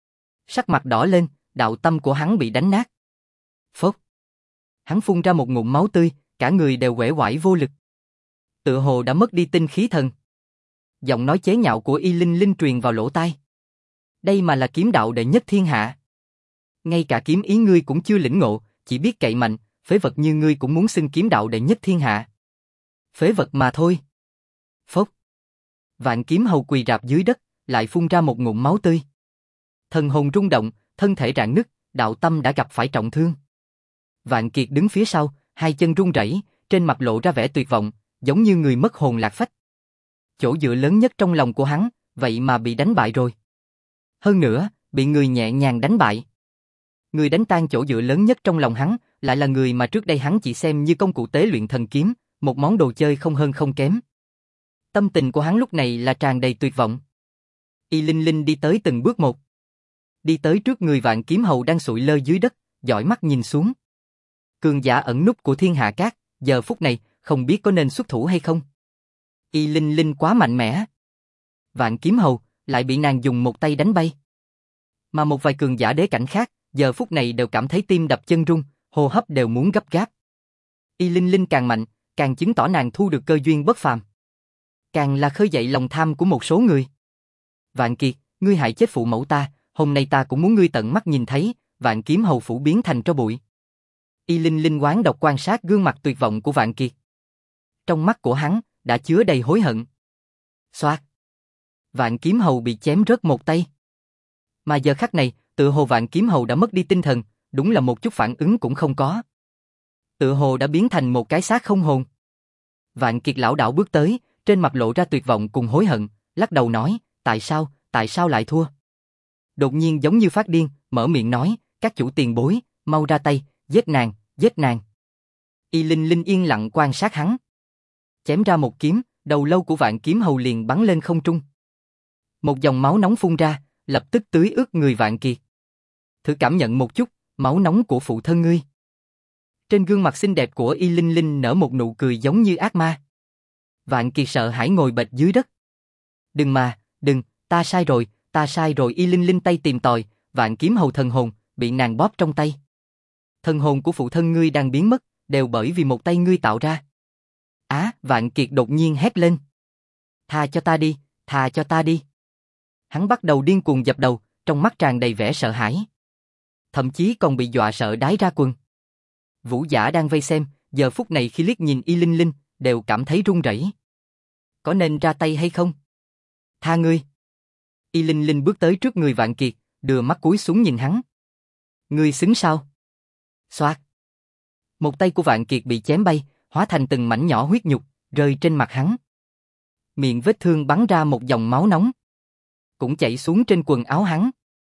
Sắc mặt đỏ lên, đạo tâm của hắn bị đánh nát. Phốc. Hắn phun ra một ngụm máu tươi, cả người đều uể oải vô lực. Tựa hồ đã mất đi tinh khí thần. Giọng nói chế nhạo của Y Linh Linh truyền vào lỗ tai. Đây mà là kiếm đạo đệ nhất thiên hạ. Ngay cả kiếm ý ngươi cũng chưa lĩnh ngộ, chỉ biết cậy mạnh, phế vật như ngươi cũng muốn xưng kiếm đạo đệ nhất thiên hạ. Phế vật mà thôi. Phốc. Vạn Kiếm Hầu quỳ rạp dưới đất, lại phun ra một ngụm máu tươi. Thần hồn rung động, thân thể rạn nứt, đạo tâm đã gặp phải trọng thương. Vạn Kiệt đứng phía sau, hai chân run rẩy, trên mặt lộ ra vẻ tuyệt vọng, giống như người mất hồn lạc phách. Chỗ dựa lớn nhất trong lòng của hắn, vậy mà bị đánh bại rồi. Hơn nữa, bị người nhẹ nhàng đánh bại. Người đánh tan chỗ dựa lớn nhất trong lòng hắn, lại là người mà trước đây hắn chỉ xem như công cụ tế luyện thần kiếm, một món đồ chơi không hơn không kém. Tâm tình của hắn lúc này là tràn đầy tuyệt vọng. Y Linh Linh đi tới từng bước một. Đi tới trước người Vạn Kiếm Hầu đang sụi lơ dưới đất, dõi mắt nhìn xuống. Cường giả ẩn núp của Thiên Hạ Các, giờ phút này, không biết có nên xuất thủ hay không. Y Linh Linh quá mạnh mẽ. Vạn Kiếm Hầu, lại bị nàng dùng một tay đánh bay. Mà một vài cường giả đế cảnh khác, giờ phút này đều cảm thấy tim đập chân rung, hô hấp đều muốn gấp gáp. Y Linh Linh càng mạnh, càng chứng tỏ nàng thu được cơ duyên bất phàm. Càng là khơi dậy lòng tham của một số người. Vạn Kiệt, ngươi hại chết phụ mẫu ta, hôm nay ta cũng muốn ngươi tận mắt nhìn thấy, Vạn Kiếm Hầu phủ biến thành tro bụi. Y Linh Linh oán độc quan sát gương mặt tuyệt vọng của Vạn Kiệt. Trong mắt của hắn, đã chứa đầy hối hận. Xoạt. Vạn Kiếm Hầu bị chém rớt một tay. Mà giờ khắc này, tựa hồ Vạn Kiếm Hầu đã mất đi tinh thần, đúng là một chút phản ứng cũng không có. Tựa hồ đã biến thành một cái xác không hồn. Vạn Kiệt lảo đảo bước tới, trên mặt lộ ra tuyệt vọng cùng hối hận, lắc đầu nói, tại sao lại thua? Đột nhiên giống như phát điên, mở miệng nói, các chủ tiền bối, mau ra tay, giết nàng, giết nàng. Y Linh Linh yên lặng quan sát hắn. Chém ra một kiếm, đầu lâu của Vạn Kiếm Hầu liền bắn lên không trung. Một dòng máu nóng phun ra, lập tức tưới ướt người Vạn Kiệt. Thử cảm nhận một chút, máu nóng của phụ thân ngươi. Trên gương mặt xinh đẹp của Y Linh Linh nở một nụ cười giống như ác ma. Vạn Kiệt sợ hãi ngồi bệt dưới đất. Đừng, ta sai rồi. Y Linh Linh tay tìm tòi, Vạn Kiếm Hầu thần hồn, bị nàng bóp trong tay. Thần hồn của phụ thân ngươi đang biến mất, đều bởi vì một tay ngươi tạo ra. Vạn Kiệt đột nhiên hét lên. Tha cho ta đi. Hắn bắt đầu điên cuồng dập đầu, trong mắt tràn đầy vẻ sợ hãi. Thậm chí còn bị dọa sợ đái ra quần. Vũ giả đang vây xem, giờ phút này khi liếc nhìn Y Linh Linh, đều cảm thấy run rẩy. Có nên ra tay hay không? Tha ngươi. Y Linh Linh bước tới trước người Vạn Kiệt, đưa mắt cúi xuống nhìn hắn. Ngươi xứng sao? Xoạt. Một tay của Vạn Kiệt bị chém bay, hóa thành từng mảnh nhỏ huyết nhục, rơi trên mặt hắn. Miệng vết thương bắn ra một dòng máu nóng, cũng chảy xuống trên quần áo hắn.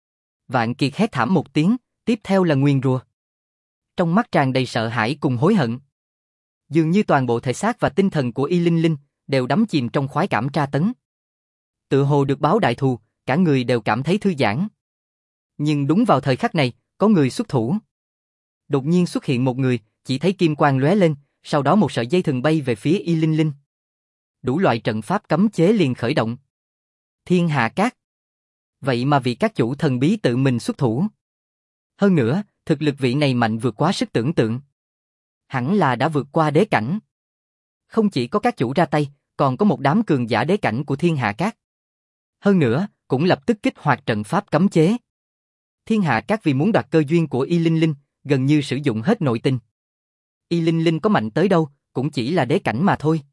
Vạn Kiệt hét thảm một tiếng, tiếp theo là nguyền rủa. Trong mắt tràn đầy sợ hãi cùng hối hận. Dường như toàn bộ thể xác và tinh thần của Y Linh Linh đều đắm chìm trong khoái cảm tra tấn. Tựa hồ được báo đại thù, cả người đều cảm thấy thư giãn. Nhưng đúng vào thời khắc này, có người xuất thủ. Đột nhiên xuất hiện một người, chỉ thấy kim quang lóe lên, sau đó một sợi dây thừng bay về phía Y Linh Linh. Đủ loại trận pháp cấm chế liền khởi động. Thiên Hạ Các. Vậy mà vị các chủ thần bí tự mình xuất thủ. Hơn nữa, thực lực vị này mạnh vượt quá sức tưởng tượng. Hẳn là đã vượt qua đế cảnh. Không chỉ có các chủ ra tay, còn có một đám cường giả đế cảnh của Thiên Hạ Các. Hơn nữa, cũng lập tức kích hoạt trận pháp cấm chế. Thiên Hạ Các vì muốn đoạt cơ duyên của Y Linh Linh, gần như sử dụng hết nội tình. Y Linh Linh có mạnh tới đâu, cũng chỉ là đế cảnh mà thôi.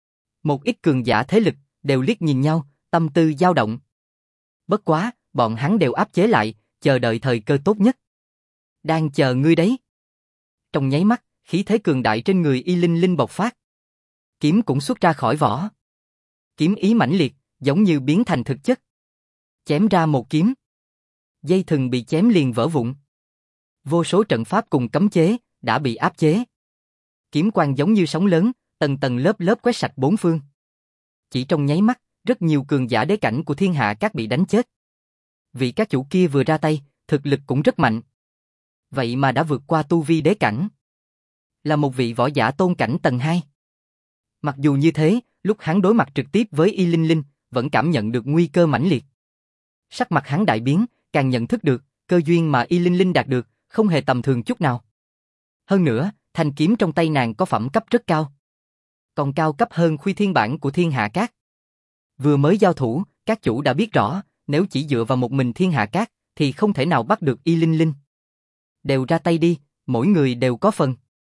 Một ít cường giả thế lực, đều liếc nhìn nhau, tâm tư dao động. Bất quá, bọn hắn đều áp chế lại, chờ đợi thời cơ tốt nhất. Đang chờ ngươi đấy. Trong nháy mắt, khí thế cường đại trên người Y Linh Linh bộc phát. Kiếm cũng xuất ra khỏi vỏ. Kiếm ý mãnh liệt, giống như biến thành thực chất. Chém ra một kiếm. Dây thừng bị chém liền vỡ vụn. Vô số trận pháp cùng cấm chế, đã bị áp chế. Kiếm quang giống như sóng lớn, tầng tầng lớp lớp quét sạch bốn phương. Chỉ trong nháy mắt, rất nhiều cường giả đế cảnh của Thiên Hạ Các bị đánh chết. Vị các chủ kia vừa ra tay, thực lực cũng rất mạnh. Vậy mà đã vượt qua tu vi đế cảnh. Là một vị võ giả tôn cảnh tầng 2. Mặc dù như thế, lúc hắn đối mặt trực tiếp với Y Linh Linh, vẫn cảm nhận được nguy cơ mãnh liệt. Sắc mặt hắn đại biến, càng nhận thức được, cơ duyên mà Y Linh Linh đạt được, không hề tầm thường chút nào. Hơn nữa, thanh kiếm trong tay nàng có phẩm cấp rất cao. Còn cao cấp hơn Khuy Thiên bản của Thiên Hạ Các. Vừa mới giao thủ, các chủ đã biết rõ, nếu chỉ dựa vào một mình Thiên Hạ Các, thì không thể nào bắt được Y Linh Linh. Đều ra tay đi, mỗi người đều có phần.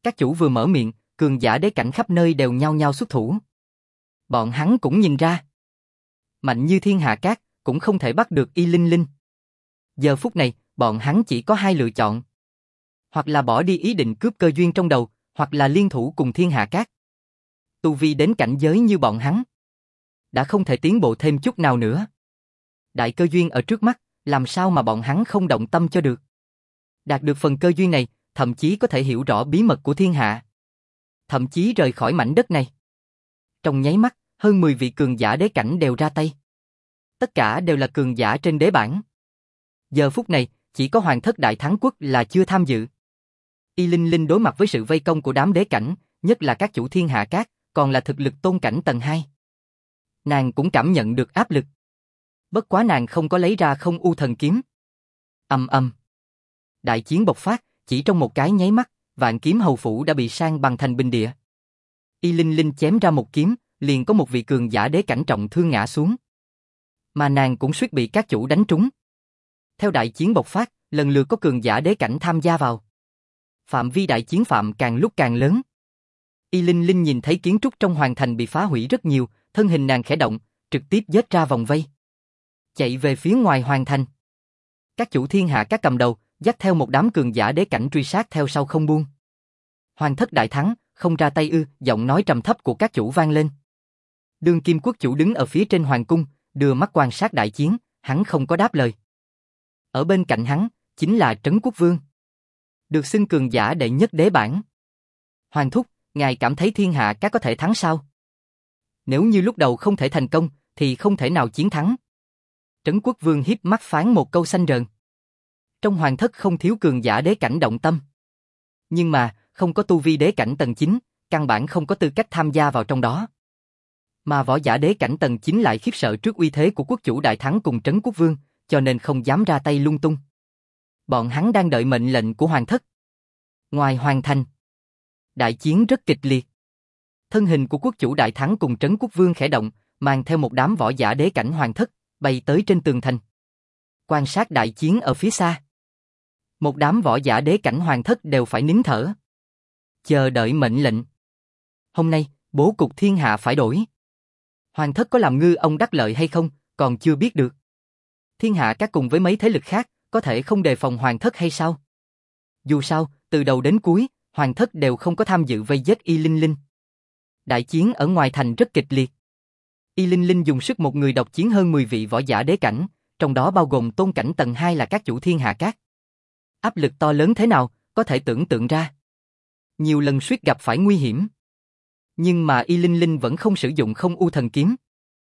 Các chủ vừa mở miệng, cường giả đế cảnh khắp nơi đều nhao nhao xuất thủ. Bọn hắn cũng nhìn ra. Mạnh như thiên hạ cát, cũng không thể bắt được Y Linh Linh. Giờ phút này, bọn hắn chỉ có hai lựa chọn. Hoặc là bỏ đi ý định cướp cơ duyên trong đầu, hoặc là liên thủ cùng thiên hạ cát. Tu vi đến cảnh giới như bọn hắn, đã không thể tiến bộ thêm chút nào nữa. Đại cơ duyên ở trước mắt, làm sao mà bọn hắn không động tâm cho được. Đạt được phần cơ duyên này, thậm chí có thể hiểu rõ bí mật của thiên hạ. Thậm chí rời khỏi mảnh đất này. Trong nháy mắt, hơn 10 vị cường giả đế cảnh đều ra tay. Tất cả đều là cường giả trên đế bảng. Giờ phút này, chỉ có Hoàng Thất Đại Thắng Quốc là chưa tham dự. Y Linh Linh đối mặt với sự vây công của đám đế cảnh, nhất là các chủ thiên hạ cát, còn là thực lực tôn cảnh tầng 2. Nàng cũng cảm nhận được áp lực. Bất quá nàng không có lấy ra Không U Thần Kiếm. Ầm ầm. Đại chiến bộc phát, chỉ trong một cái nháy mắt, Vạn Kiếm Hầu Phủ đã bị san bằng thành binh địa. Y Linh Linh chém ra một kiếm, liền có một vị cường giả đế cảnh trọng thương ngã xuống. Mà nàng cũng suýt bị các chủ đánh trúng. Theo đại chiến bộc phát, lần lượt có cường giả đế cảnh tham gia vào. Phạm vi đại chiến phạm càng lúc càng lớn. Y Linh Linh nhìn thấy kiến trúc trong hoàng thành bị phá hủy rất nhiều, thân hình nàng khẽ động, trực tiếp giết ra vòng vây. Chạy về phía ngoài hoàng thành. Các chủ thiên hạ các cầm đầu, dắt theo một đám cường giả đế cảnh truy sát theo sau không buông. Hoàng Thất đại thắng, không ra tay ư? Giọng nói trầm thấp của các chủ vang lên. Đương kim quốc chủ đứng ở phía trên hoàng cung, đưa mắt quan sát đại chiến, hắn không có đáp lời. Ở bên cạnh hắn, chính là Trấn Quốc Vương. Được xưng cường giả đệ nhất đế bảng. Hoàng thúc, ngài cảm thấy thiên hạ các có thể thắng sao? Nếu như lúc đầu không thể thành công, thì không thể nào chiến thắng. Trấn Quốc Vương hiếp mắt phán một câu xanh rờn. Trong hoàng thất không thiếu cường giả đế cảnh động tâm. Nhưng mà, không có tu vi đế cảnh tầng 9, căn bản không có tư cách tham gia vào trong đó. Mà võ giả đế cảnh tầng 9 lại khiếp sợ trước uy thế của quốc chủ đại thắng cùng Trấn Quốc Vương, cho nên không dám ra tay lung tung. Bọn hắn đang đợi mệnh lệnh của hoàng thất. Ngoài hoàng thành, đại chiến rất kịch liệt. Thân hình của quốc chủ đại thắng cùng Trấn Quốc Vương khẽ động, mang theo một đám võ giả đế cảnh hoàng thất, bay tới trên tường thành. Quan sát đại chiến ở phía xa. Một đám võ giả đế cảnh hoàng thất đều phải nín thở. Chờ đợi mệnh lệnh. Hôm nay, bố cục thiên hạ phải đổi. Hoàng thất có làm ngư ông đắc lợi hay không, còn chưa biết được. Thiên hạ các cùng với mấy thế lực khác, có thể không đề phòng hoàng thất hay sao? Dù sao, từ đầu đến cuối, hoàng thất đều không có tham dự vây giết Y Linh Linh. Đại chiến ở ngoài thành rất kịch liệt. Y Linh Linh dùng sức một người độc chiến hơn 10 vị võ giả đế cảnh, trong đó bao gồm tôn cảnh tầng 2 là các chủ thiên hạ các. Áp lực to lớn thế nào, có thể tưởng tượng ra. Nhiều lần suýt gặp phải nguy hiểm. Nhưng mà Y Linh Linh vẫn không sử dụng Không U Thần Kiếm.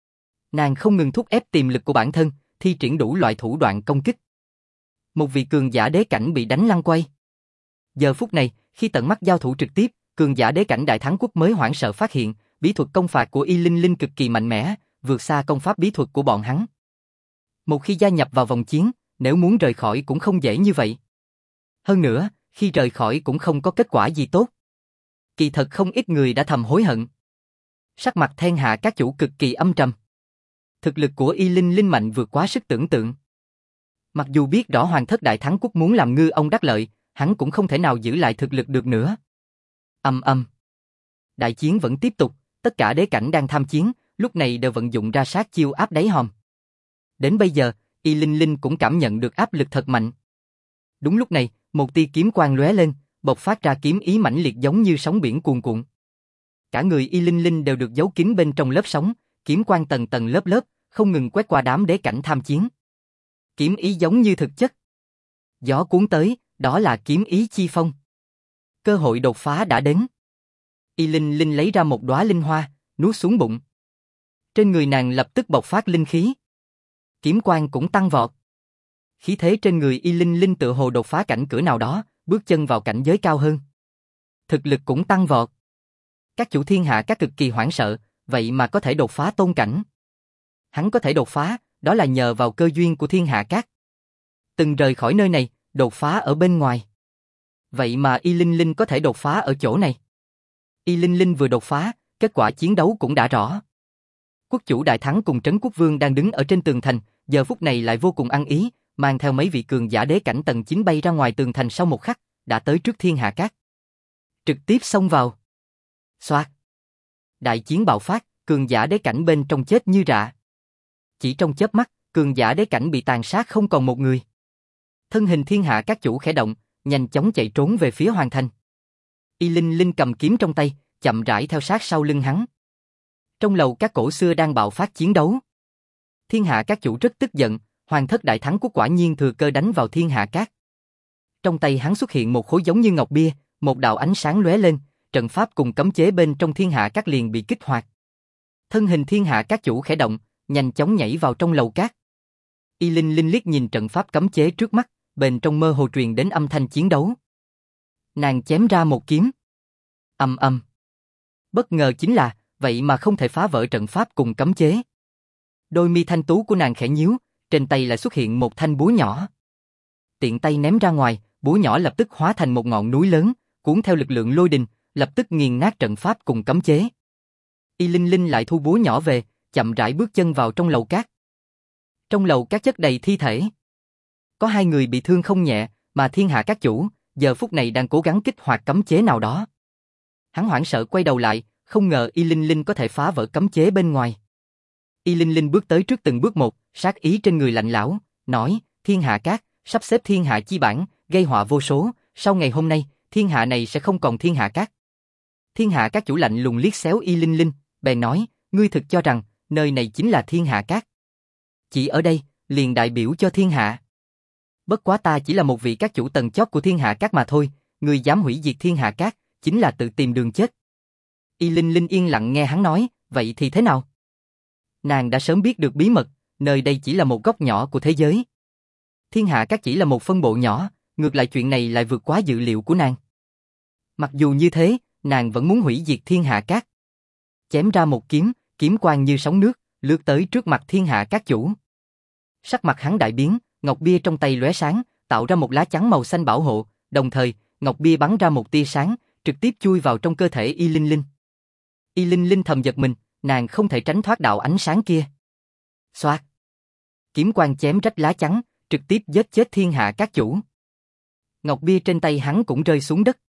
Nàng không ngừng thúc ép tiềm lực của bản thân, thi triển đủ loại thủ đoạn công kích. Một vị cường giả đế cảnh bị đánh lăn quay. Giờ phút này, khi tận mắt giao thủ trực tiếp, cường giả đế cảnh Đại Thắng Quốc mới hoảng sợ phát hiện, bí thuật công phạt của Y Linh Linh cực kỳ mạnh mẽ, vượt xa công pháp bí thuật của bọn hắn. Một khi gia nhập vào vòng chiến, nếu muốn rời khỏi cũng không dễ như vậy. Hơn nữa, khi rời khỏi cũng không có kết quả gì tốt. Kỳ thật không ít người đã thầm hối hận. Sắc mặt thiên hạ các chủ cực kỳ âm trầm. Thực lực của Y Linh Linh mạnh vượt quá sức tưởng tượng. Mặc dù biết rõ Hoàng Thất Đại Thắng Quốc muốn làm ngư ông đắc lợi, hắn cũng không thể nào giữ lại thực lực được nữa. Ầm ầm. Đại chiến vẫn tiếp tục, tất cả đế cảnh đang tham chiến, lúc này đều vận dụng ra sát chiêu áp đáy hòm. Đến bây giờ, Y Linh Linh cũng cảm nhận được áp lực thật mạnh. Đúng lúc này, một tia kiếm quang lóe lên, bộc phát ra kiếm ý mãnh liệt giống như sóng biển cuồn cuộn. Cả người Y Linh Linh đều được giấu kín bên trong lớp sóng, kiếm quang tầng tầng lớp lớp, không ngừng quét qua đám đế cảnh tham chiến. Kiếm ý giống như thực chất. Gió cuốn tới, đó là kiếm ý chi phong. Cơ hội đột phá đã đến. Y Linh Linh lấy ra một đóa linh hoa, nuốt xuống bụng. Trên người nàng lập tức bộc phát linh khí. Kiếm quang cũng tăng vọt. Khí thế trên người Y Linh Linh tựa hồ đột phá cảnh cửa nào đó, bước chân vào cảnh giới cao hơn. Thực lực cũng tăng vọt. Các chủ thiên hạ các cực kỳ hoảng sợ, vậy mà có thể đột phá tôn cảnh. Hắn có thể đột phá, đó là nhờ vào cơ duyên của thiên hạ các. Từng rời khỏi nơi này, đột phá ở bên ngoài. Vậy mà Y Linh Linh có thể đột phá ở chỗ này. Y Linh Linh vừa đột phá, kết quả chiến đấu cũng đã rõ. Quốc chủ Đại Thắng cùng Trấn Quốc Vương đang đứng ở trên tường thành, giờ phút này lại vô cùng ăn ý, mang theo mấy vị cường giả đế cảnh tầng 9 bay ra ngoài tường thành sau một khắc, đã tới trước thiên hạ các. trực tiếp xông vào. Xoạt. Đại chiến bạo phát, cường giả đế cảnh bên trong chết như rạ. Chỉ trong chớp mắt, cường giả đế cảnh bị tàn sát không còn một người. Thân hình thiên hạ các chủ khẽ động, nhanh chóng chạy trốn về phía Hoàng Thành. Y Linh Linh cầm kiếm trong tay, chậm rãi theo sát sau lưng hắn. Trong lầu các cổ xưa đang bạo phát chiến đấu. Thiên hạ các chủ rất tức giận, Hoàng thất đại thắng quốc quả nhiên thừa cơ đánh vào thiên hạ các. Trong tay hắn xuất hiện một khối giống như ngọc bia, một đạo ánh sáng lóe lên, trận pháp cùng cấm chế bên trong thiên hạ các liền bị kích hoạt. Thân hình thiên hạ các chủ khẽ động, nhanh chóng nhảy vào trong lầu các. Y Linh Linh liếc nhìn trận pháp cấm chế trước mắt, bên trong mơ hồ truyền đến âm thanh chiến đấu. Nàng chém ra một kiếm. Ầm ầm. Bất ngờ chính là, vậy mà không thể phá vỡ trận pháp cùng cấm chế. Đôi mi thanh tú của nàng khẽ nhíu, trên tay lại xuất hiện một thanh búa nhỏ. Tiện tay ném ra ngoài, búa nhỏ lập tức hóa thành một ngọn núi lớn, cuốn theo lực lượng lôi đình, lập tức nghiền nát trận pháp cùng cấm chế. Y Linh Linh lại thu búa nhỏ về, chậm rãi bước chân vào trong lầu cát. Trong lầu cát chất đầy thi thể. Có 2 người bị thương không nhẹ, mà thiên hạ các chủ, giờ phút này đang cố gắng kích hoạt cấm chế nào đó. Hắn hoảng sợ quay đầu lại, không ngờ Y Linh Linh có thể phá vỡ cấm chế bên ngoài. Y Linh Linh bước tới trước từng bước một, sát ý trên người lạnh lẽo, nói, thiên hạ các, sắp xếp thiên hạ chi bản, gây họa vô số, sau ngày hôm nay, thiên hạ này sẽ không còn thiên hạ các. Thiên hạ các chủ lạnh lùng liếc xéo Y Linh Linh, bèn nói, ngươi thực cho rằng, nơi này chính là thiên hạ các. Chỉ ở đây, liền đại biểu cho thiên hạ. Bất quá ta chỉ là một vị các chủ tầng chót của thiên hạ các mà thôi, ngươi dám hủy diệt thiên hạ các, chính là tự tìm đường chết. Y Linh Linh yên lặng nghe hắn nói, vậy thì thế nào? Nàng đã sớm biết được bí mật, nơi đây chỉ là một góc nhỏ của thế giới. Thiên hạ các chỉ là một phân bộ nhỏ, ngược lại chuyện này lại vượt quá dự liệu của nàng. Mặc dù như thế, nàng vẫn muốn hủy diệt thiên hạ các. Chém ra một kiếm, kiếm quang như sóng nước, lướt tới trước mặt thiên hạ các chủ. Sắc mặt hắn đại biến, ngọc bia trong tay lóe sáng, tạo ra một lá chắn màu xanh bảo hộ, đồng thời, ngọc bia bắn ra một tia sáng, trực tiếp chui vào trong cơ thể Y Linh Linh. Y Linh Linh thầm giật mình, nàng không thể tránh thoát đạo ánh sáng kia. Xoạt. Kiếm quang chém rách lá chắn, trực tiếp giết chết thiên hạ các chủ. Ngọc bia trên tay hắn cũng rơi xuống đất.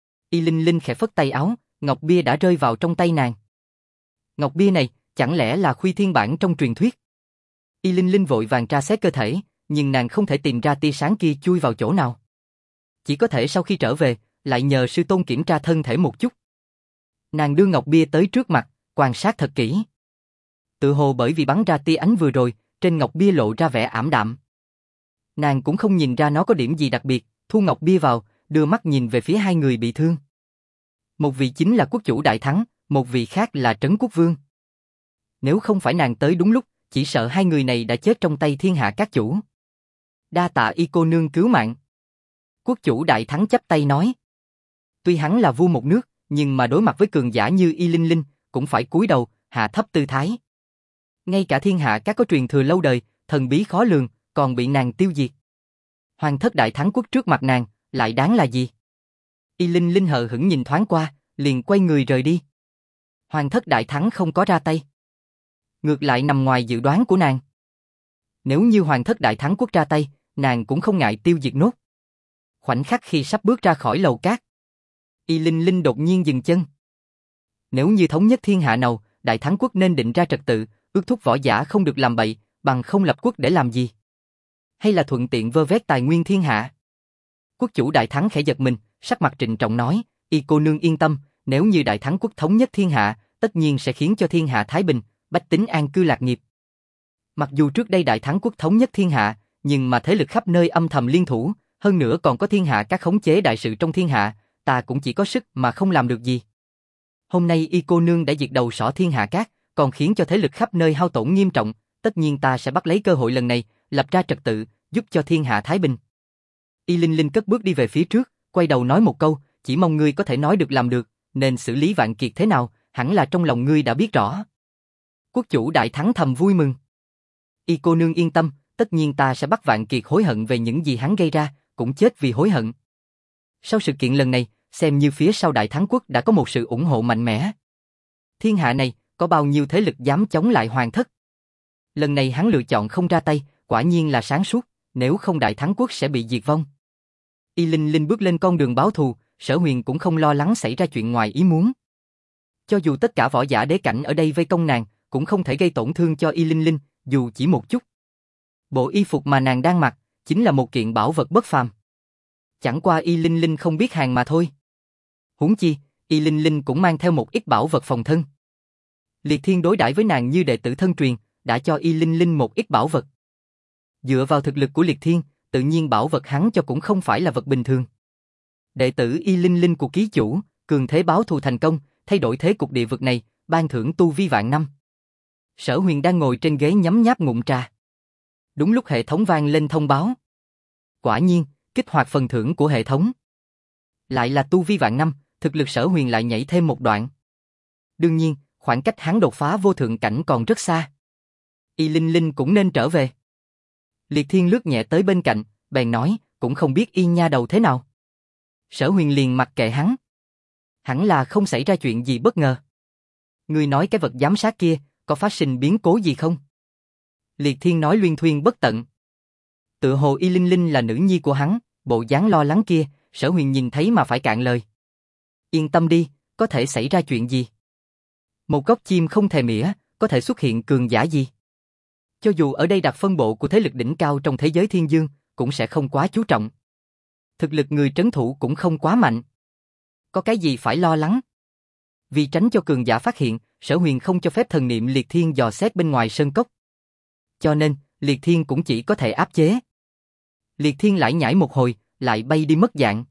Y Linh Linh khẽ phất tay áo, ngọc bia đã rơi vào trong tay nàng. Ngọc bia này, chẳng lẽ là Khuy Thiên bản trong truyền thuyết? Y Linh Linh vội vàng tra xét cơ thể, nhưng nàng không thể tìm ra tia sáng kia chui vào chỗ nào. Chỉ có thể sau khi trở về, lại nhờ sư tôn kiểm tra thân thể một chút. Nàng đưa ngọc bia tới trước mặt, quan sát thật kỹ. Tự hồ bởi vì bắn ra tia ánh vừa rồi, trên ngọc bia lộ ra vẻ ảm đạm. Nàng cũng không nhìn ra nó có điểm gì đặc biệt, thu ngọc bia vào, đưa mắt nhìn về phía 2 người bị thương. Một vị chính là quốc chủ đại thắng, một vị khác là Trấn Quốc Vương. Nếu không phải nàng tới đúng lúc, chỉ sợ 2 người này đã chết trong tay thiên hạ các chủ. Đa tạ Y cô nương cứu mạng. Quốc chủ đại thắng chắp tay nói. Tuy hắn là vua một nước, nhưng mà đối mặt với cường giả như Y Linh Linh, cũng phải cúi đầu, hạ thấp tư thái. Ngay cả thiên hạ các có truyền thừa lâu đời, thần bí khó lường, còn bị nàng tiêu diệt. Hoàng thất đại thắng quốc trước mặt nàng, lại đáng là gì? Y Linh Linh hờ hững nhìn thoáng qua, liền quay người rời đi. Hoàng thất đại thắng không có ra tay. Ngược lại nằm ngoài dự đoán của nàng. Nếu như hoàng thất đại thắng quốc ra tay, nàng cũng không ngại tiêu diệt nốt. Khoảnh khắc khi sắp bước ra khỏi lầu cát, Y Linh Linh đột nhiên dừng chân. Nếu như thống nhất thiên hạ nào, đại thắng quốc nên định ra trật tự, ước thúc võ giả không được làm bậy, bằng không lập quốc để làm gì? Hay là thuận tiện vơ vét tài nguyên thiên hạ? Quốc chủ đại thắng khẽ giật mình, sắc mặt trịnh trọng nói, Y cô nương yên tâm, nếu như đại thắng quốc thống nhất thiên hạ, tất nhiên sẽ khiến cho thiên hạ thái bình, bách tính an cư lạc nghiệp. Mặc dù trước đây đại thắng quốc thống nhất thiên hạ, nhưng mà thế lực khắp nơi âm thầm liên thủ, hơn nữa còn có thiên hạ các khống chế đại sự trong thiên hạ, ta cũng chỉ có sức mà không làm được gì. Hôm nay Y cô nương đã diệt đầu sỏ thiên hạ các, còn khiến cho thế lực khắp nơi hao tổn nghiêm trọng, tất nhiên ta sẽ bắt lấy cơ hội lần này, lập ra trật tự, giúp cho thiên hạ thái bình. Y Linh Linh cất bước đi về phía trước, quay đầu nói một câu, chỉ mong ngươi có thể nói được làm được, nên xử lý Vạn Kiệt thế nào, hẳn là trong lòng ngươi đã biết rõ. Quốc chủ đại thắng thầm vui mừng. Y cô nương yên tâm, tất nhiên ta sẽ bắt Vạn Kiệt hối hận về những gì hắn gây ra, cũng chết vì hối hận. Sau sự kiện lần này, xem như phía sau đại thắng quốc đã có một sự ủng hộ mạnh mẽ. Thiên hạ này, có bao nhiêu thế lực dám chống lại hoàng thất? Lần này hắn lựa chọn không ra tay, quả nhiên là sáng suốt, nếu không đại thắng quốc sẽ bị diệt vong. Y Linh Linh bước lên con đường báo thù, Sở Huyền cũng không lo lắng xảy ra chuyện ngoài ý muốn. Cho dù tất cả võ giả đế cảnh ở đây vây công nàng, cũng không thể gây tổn thương cho Y Linh Linh, dù chỉ một chút. Bộ y phục mà nàng đang mặc, chính là một kiện bảo vật bất phàm. Chẳng qua Y Linh Linh không biết hàng mà thôi. Huống chi, Y Linh Linh cũng mang theo một ít bảo vật phòng thân. Liệt Thiên đối đãi với nàng như đệ tử thân truyền, đã cho Y Linh Linh một ít bảo vật. Dựa vào thực lực của Liệt Thiên, tự nhiên bảo vật hắn cho cũng không phải là vật bình thường. Đệ tử Y Linh Linh của ký chủ, cường thế báo thù thành công, thay đổi thế cục địa vực này, ban thưởng tu vi vạn năm. Sở Huyền đang ngồi trên ghế nhấm nháp ngụm trà. Đúng lúc hệ thống vang lên thông báo. Quả nhiên, kích hoạt phần thưởng của hệ thống. Lại là tu vi vạn năm, thực lực Sở Huyền lại nhảy thêm một đoạn. Đương nhiên, khoảng cách hắn đột phá vô thượng cảnh còn rất xa. Y Linh Linh cũng nên trở về. Liệt Thiên lướt nhẹ tới bên cạnh, bèn nói, cũng không biết Y nha đầu thế nào. Sở Huyền liền mặc kệ hắn. Hẳn là không xảy ra chuyện gì bất ngờ. Ngươi nói cái vật giám sát kia, có phát sinh biến cố gì không? Liệt Thiên nói luyên thuyên bất tận. Tựa hồ Y Linh Linh là nữ nhi của hắn, bộ dáng lo lắng kia, Sở Huyền nhìn thấy mà phải cạn lời. Yên tâm đi, có thể xảy ra chuyện gì? Một góc chim không thèm mỉa, có thể xuất hiện cường giả gì? Cho dù ở đây đặt phân bộ của thế lực đỉnh cao trong thế giới thiên dương, cũng sẽ không quá chú trọng. Thực lực người trấn thủ cũng không quá mạnh. Có cái gì phải lo lắng? Vì tránh cho cường giả phát hiện, Sở Huyền không cho phép thần niệm Liệt Thiên dò xét bên ngoài sơn cốc. Cho nên, Liệt Thiên cũng chỉ có thể áp chế. Liệt Thiên lải nhải một hồi, lại bay đi mất dạng.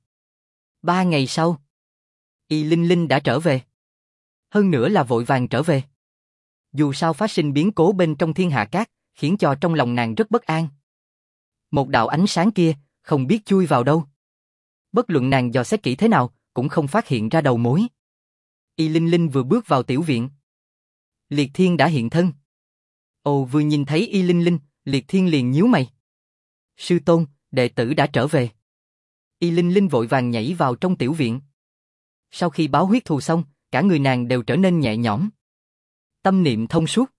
3 ngày sau, Y Linh Linh đã trở về. Hơn nữa là vội vàng trở về. Dù sao phát sinh biến cố bên trong thiên hạ cát, khiến cho trong lòng nàng rất bất an. Một đạo ánh sáng kia, không biết chui vào đâu. Bất luận nàng dò xét kỹ thế nào, cũng không phát hiện ra đầu mối. Y Linh Linh vừa bước vào tiểu viện. Liệt Thiên đã hiện thân. Ồ, vừa nhìn thấy Y Linh Linh, Liệt Thiên liền nhíu mày. Sư tôn, đệ tử đã trở về. Y Linh Linh vội vàng nhảy vào trong tiểu viện. Sau khi báo huyết thù xong, cả người nàng đều trở nên nhẹ nhõm. Tâm niệm thông suốt.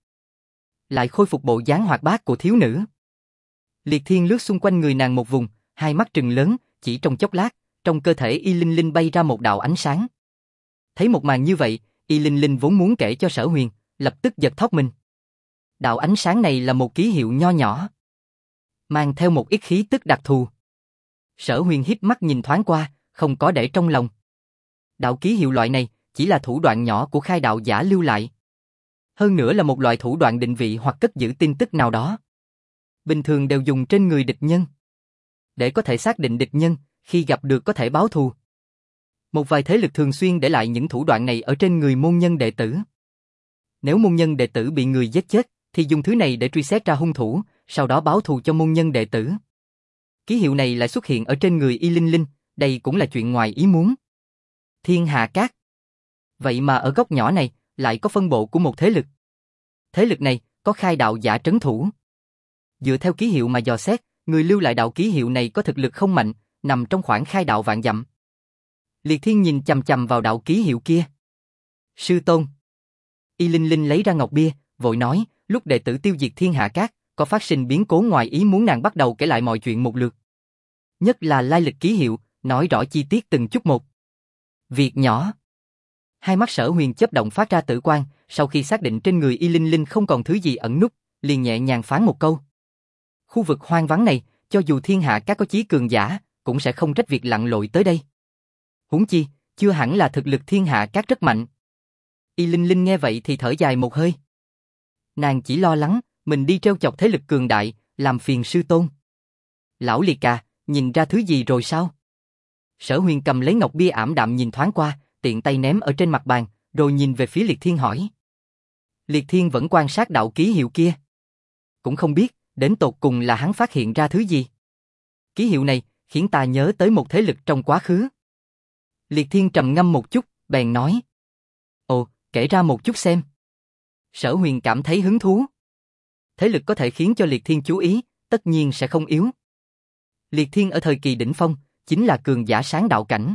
Lại khôi phục bộ dáng hoạt bát của thiếu nữ. Liệt Thiên lướt xung quanh người nàng một vùng, hai mắt trừng lớn, chỉ trong chốc lát, trong cơ thể Y Linh Linh bay ra một đạo ánh sáng. Thấy một màn như vậy, Y Linh Linh vốn muốn kể cho Sở Huyền, lập tức giật thót mình. Đạo ánh sáng này là một ký hiệu nho nhỏ, mang theo một ít khí tức đặc thù. Sở Huyền híp mắt nhìn thoáng qua, không có để trong lòng. Đạo ký hiệu loại này chỉ là thủ đoạn nhỏ của khai đạo giả lưu lại. Hơn nữa là một loại thủ đoạn định vị hoặc cất giữ tin tức nào đó. Bình thường đều dùng trên người địch nhân. Để có thể xác định địch nhân, khi gặp được có thể báo thù. Một vài thế lực thường xuyên để lại những thủ đoạn này ở trên người môn nhân đệ tử. Nếu môn nhân đệ tử bị người giết chết, thì dùng thứ này để truy xét ra hung thủ, sau đó báo thù cho môn nhân đệ tử. Ký hiệu này lại xuất hiện ở trên người Y Linh Linh, đây cũng là chuyện ngoài ý muốn. Thiên Hạ Cát. Vậy mà ở góc nhỏ này, lại có phân bộ của một thế lực. Thế lực này, có khai đạo giả trấn thủ. Dựa theo ký hiệu mà dò xét, người lưu lại đạo ký hiệu này có thực lực không mạnh, nằm trong khoảng khai đạo vạn dặm. Liệt Thiên nhìn chằm chằm vào đạo ký hiệu kia. Sư tôn. Y Linh Linh lấy ra ngọc bia, vội nói, lúc đệ tử tiêu diệt Thiên Hạ Cát, có phát sinh biến cố ngoài ý muốn, nàng bắt đầu kể lại mọi chuyện một lượt. Nhất là lai lịch ký hiệu, nói rõ chi tiết từng chút một. Việc nhỏ. Hai mắt Sở Huyền chớp động phát ra tử quang, sau khi xác định trên người Y Linh Linh không còn thứ gì ẩn núp, liền nhẹ nhàng phán một câu. Khu vực hoang vắng này, cho dù Thiên Hạ Cát có chí cường giả, cũng sẽ không trách việc lặn lội tới đây. Huống chi, chưa hẳn là thực lực Thiên Hạ Cát rất mạnh. Y Linh Linh nghe vậy thì thở dài một hơi. Nàng chỉ lo lắng, mình đi trêu chọc thế lực cường đại, làm phiền sư tôn. Lão Liệt à, nhìn ra thứ gì rồi sao? Sở Huyền cầm lấy ngọc bia ảm đạm nhìn thoáng qua, tiện tay ném ở trên mặt bàn, rồi nhìn về phía Liệt Thiên hỏi. Liệt Thiên vẫn quan sát đạo ký hiệu kia. Cũng không biết, đến tột cùng là hắn phát hiện ra thứ gì. Ký hiệu này, khiến ta nhớ tới một thế lực trong quá khứ. Liệt Thiên trầm ngâm một chút, bèn nói. Ồ, kể ra một chút xem. Sở Huyền cảm thấy hứng thú. Thế lực có thể khiến cho Liệt Thiên chú ý, tất nhiên sẽ không yếu. Liệt Thiên ở thời kỳ đỉnh phong, chính là cường giả sáng đạo cảnh.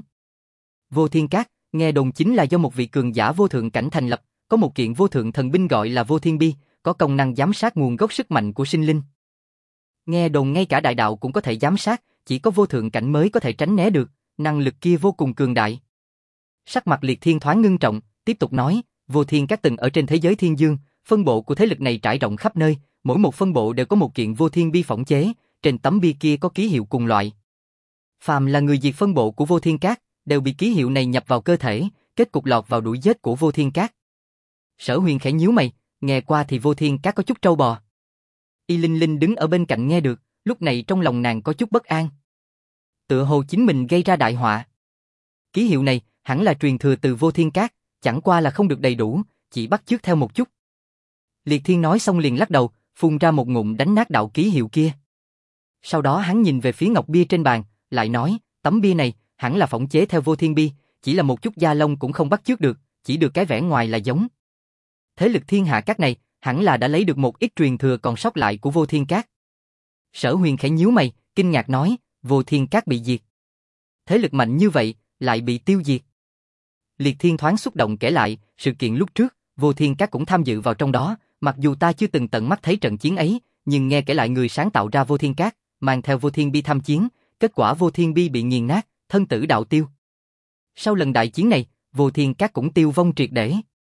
Vô Thiên Các, nghe đồn chính là do một vị cường giả vô thượng cảnh thành lập, có một kiện vô thượng thần binh gọi là Vô Thiên Bi, có công năng giám sát nguồn gốc sức mạnh của sinh linh. Nghe đồn ngay cả đại đạo cũng có thể giám sát, chỉ có vô thượng cảnh mới có thể tránh né được, năng lực kia vô cùng cường đại. Sắc mặt Liệt Thiên thoáng ngưng trọng, tiếp tục nói, Vô Thiên Các từng ở trên thế giới thiên dương, phân bộ của thế lực này trải rộng khắp nơi, mỗi một phân bộ đều có một kiện Vô Thiên Bi phỏng chế, trên tấm bia kia có ký hiệu cùng loại. Phàm là người diệt phân bộ của Vô Thiên Các, đều bị ký hiệu này nhập vào cơ thể, kết cục lọt vào đuổi giết của Vô Thiên Các. Sở Huyền khẽ nhíu mày, nghe qua thì Vô Thiên Các có chút trâu bò. Y Linh Linh đứng ở bên cạnh nghe được, lúc này trong lòng nàng có chút bất an. Tựa hồ chính mình gây ra đại họa. Ký hiệu này hẳn là truyền thừa từ Vô Thiên Các, chẳng qua là không được đầy đủ, chỉ bắt chước theo một chút. Liệt Thiên nói xong liền lắc đầu, phun ra một ngụm đánh nát đạo ký hiệu kia. Sau đó hắn nhìn về phía ngọc bia trên bàn, lại nói, tấm bia này hẳn là phỏng chế theo Vô Thiên Bi, chỉ là một chút da lông cũng không bắt chước được, chỉ được cái vẻ ngoài là giống. Thế lực Thiên Hạ Các này hẳn là đã lấy được một ít truyền thừa còn sót lại của Vô Thiên Các. Sở Huyền khẽ nhíu mày, kinh ngạc nói, Vô Thiên Các bị diệt. Thế lực mạnh như vậy, lại bị tiêu diệt. Liệt Thiên thoáng xúc động kể lại, sự kiện lúc trước, Vô Thiên Các cũng tham dự vào trong đó, mặc dù ta chưa từng tận mắt thấy trận chiến ấy, nhưng nghe kể lại người sáng tạo ra Vô Thiên Các, mang theo Vô Thiên Bi tham chiến, kết quả Vô Thiên Bi bị nghiền nát, thân tử đạo tiêu. Sau lần đại chiến này, Vô Thiên Các cũng tiêu vong triệt để.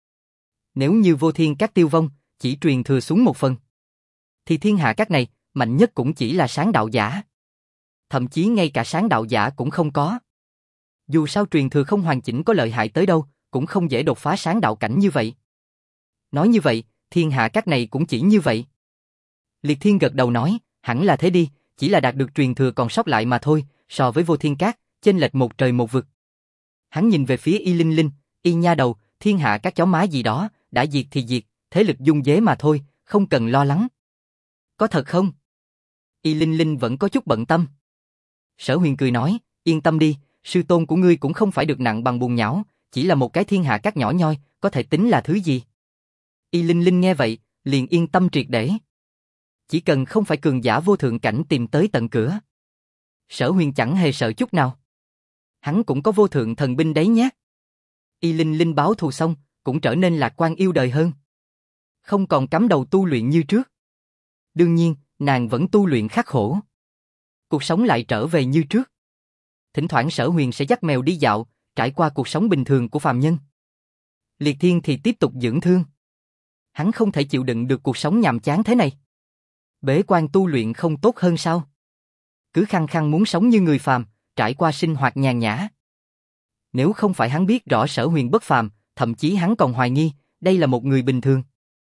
Nếu như Vô Thiên Các tiêu vong, chỉ truyền thừa xuống một phần, thì Thiên Hạ Các này, mạnh nhất cũng chỉ là sáng đạo giả. Thậm chí ngay cả sáng đạo giả cũng không có. Dù sao truyền thừa không hoàn chỉnh có lợi hại tới đâu, cũng không dễ đột phá sáng đạo cảnh như vậy. Nói như vậy, Thiên Hạ Các này cũng chỉ như vậy. Liệt Thiên gật đầu nói, hẳn là thế đi, chỉ là đạt được truyền thừa còn sót lại mà thôi, so với Vô Thiên Các, chênh lệch một trời một vực. Hắn nhìn về phía Y Linh Linh, Y nha đầu, Thiên Hạ Các chó má gì đó, đã diệt thì diệt, thế lực dung dế mà thôi, không cần lo lắng. Có thật không? Y Linh Linh vẫn có chút bận tâm. Sở Huyền cười nói, yên tâm đi, sư tôn của ngươi cũng không phải được nặng bằng bùn nhão, chỉ là một cái Thiên Hạ Các nhỏ nhoi, có thể tính là thứ gì? Y Linh Linh nghe vậy, liền yên tâm triệt để. Chỉ cần không phải cường giả vô thượng cảnh tìm tới tận cửa. Sở Huyền chẳng hề sợ chút nào. Hắn cũng có vô thượng thần binh đấy nhé. Y Linh Linh báo thù xong, cũng trở nên lạc quan yêu đời hơn. Không còn cắm đầu tu luyện như trước. Đương nhiên, nàng vẫn tu luyện khắc khổ. Cuộc sống lại trở về như trước. Thỉnh thoảng Sở Huyền sẽ dắt mèo đi dạo, trải qua cuộc sống bình thường của phàm nhân. Liệt Thiên thì tiếp tục dưỡng thương. Hắn không thể chịu đựng được cuộc sống nhàm chán thế này. Bế quan tu luyện không tốt hơn sao? Cứ khăng khăng muốn sống như người phàm, trải qua sinh hoạt nhàn nhã. Nếu không phải hắn biết rõ Sở Huyền bất phàm, thậm chí hắn còn hoài nghi, đây là một người bình thường.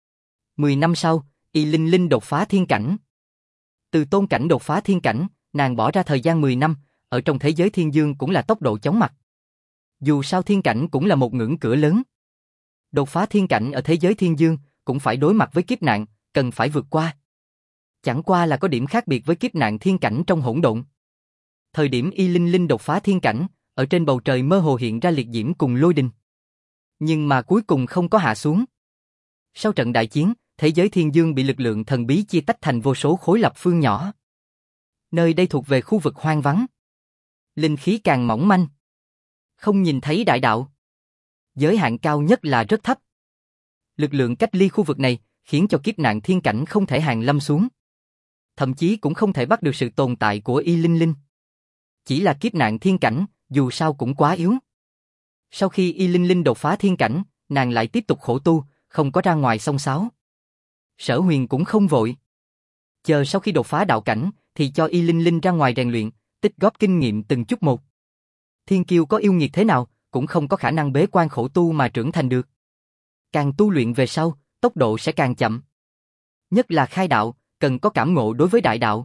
10 năm sau, Y Linh Linh đột phá thiên cảnh. Từ tôn cảnh đột phá thiên cảnh, nàng bỏ ra thời gian 10 năm, ở trong thế giới thiên dương cũng là tốc độ chóng mặt. Dù sao thiên cảnh cũng là một ngưỡng cửa lớn. Đột phá thiên cảnh ở thế giới thiên dương, cũng phải đối mặt với kiếp nạn, cần phải vượt qua. Chẳng qua là có điểm khác biệt với kiếp nạn thiên cảnh trong hỗn độn. Thời điểm Y Linh Linh đột phá thiên cảnh, ở trên bầu trời mơ hồ hiện ra liệt diễm cùng lôi đình. Nhưng mà cuối cùng không có hạ xuống. Sau trận đại chiến, thế giới thiên dương bị lực lượng thần bí chia tách thành vô số khối lập phương nhỏ. Nơi đây thuộc về khu vực hoang vắng. Linh khí càng mỏng manh. Không nhìn thấy đại đạo. Giới hạn cao nhất là rất thấp. Lực lượng cách ly khu vực này khiến cho kiếp nạn thiên cảnh không thể hàng lâm xuống. Thậm chí cũng không thể bắt được sự tồn tại của Y Linh Linh. Chỉ là kiếp nạn thiên cảnh, dù sao cũng quá yếu. Sau khi Y Linh Linh đột phá thiên cảnh, nàng lại tiếp tục khổ tu, không có ra ngoài xông xáo. Sở Huyền cũng không vội. Chờ sau khi đột phá đạo cảnh, thì cho Y Linh Linh ra ngoài rèn luyện, tích góp kinh nghiệm từng chút một. Thiên kiêu có yêu nghiệt thế nào, cũng không có khả năng bế quan khổ tu mà trưởng thành được. Càng tu luyện về sau, tốc độ sẽ càng chậm. Nhất là khai đạo, cần có cảm ngộ đối với đại đạo.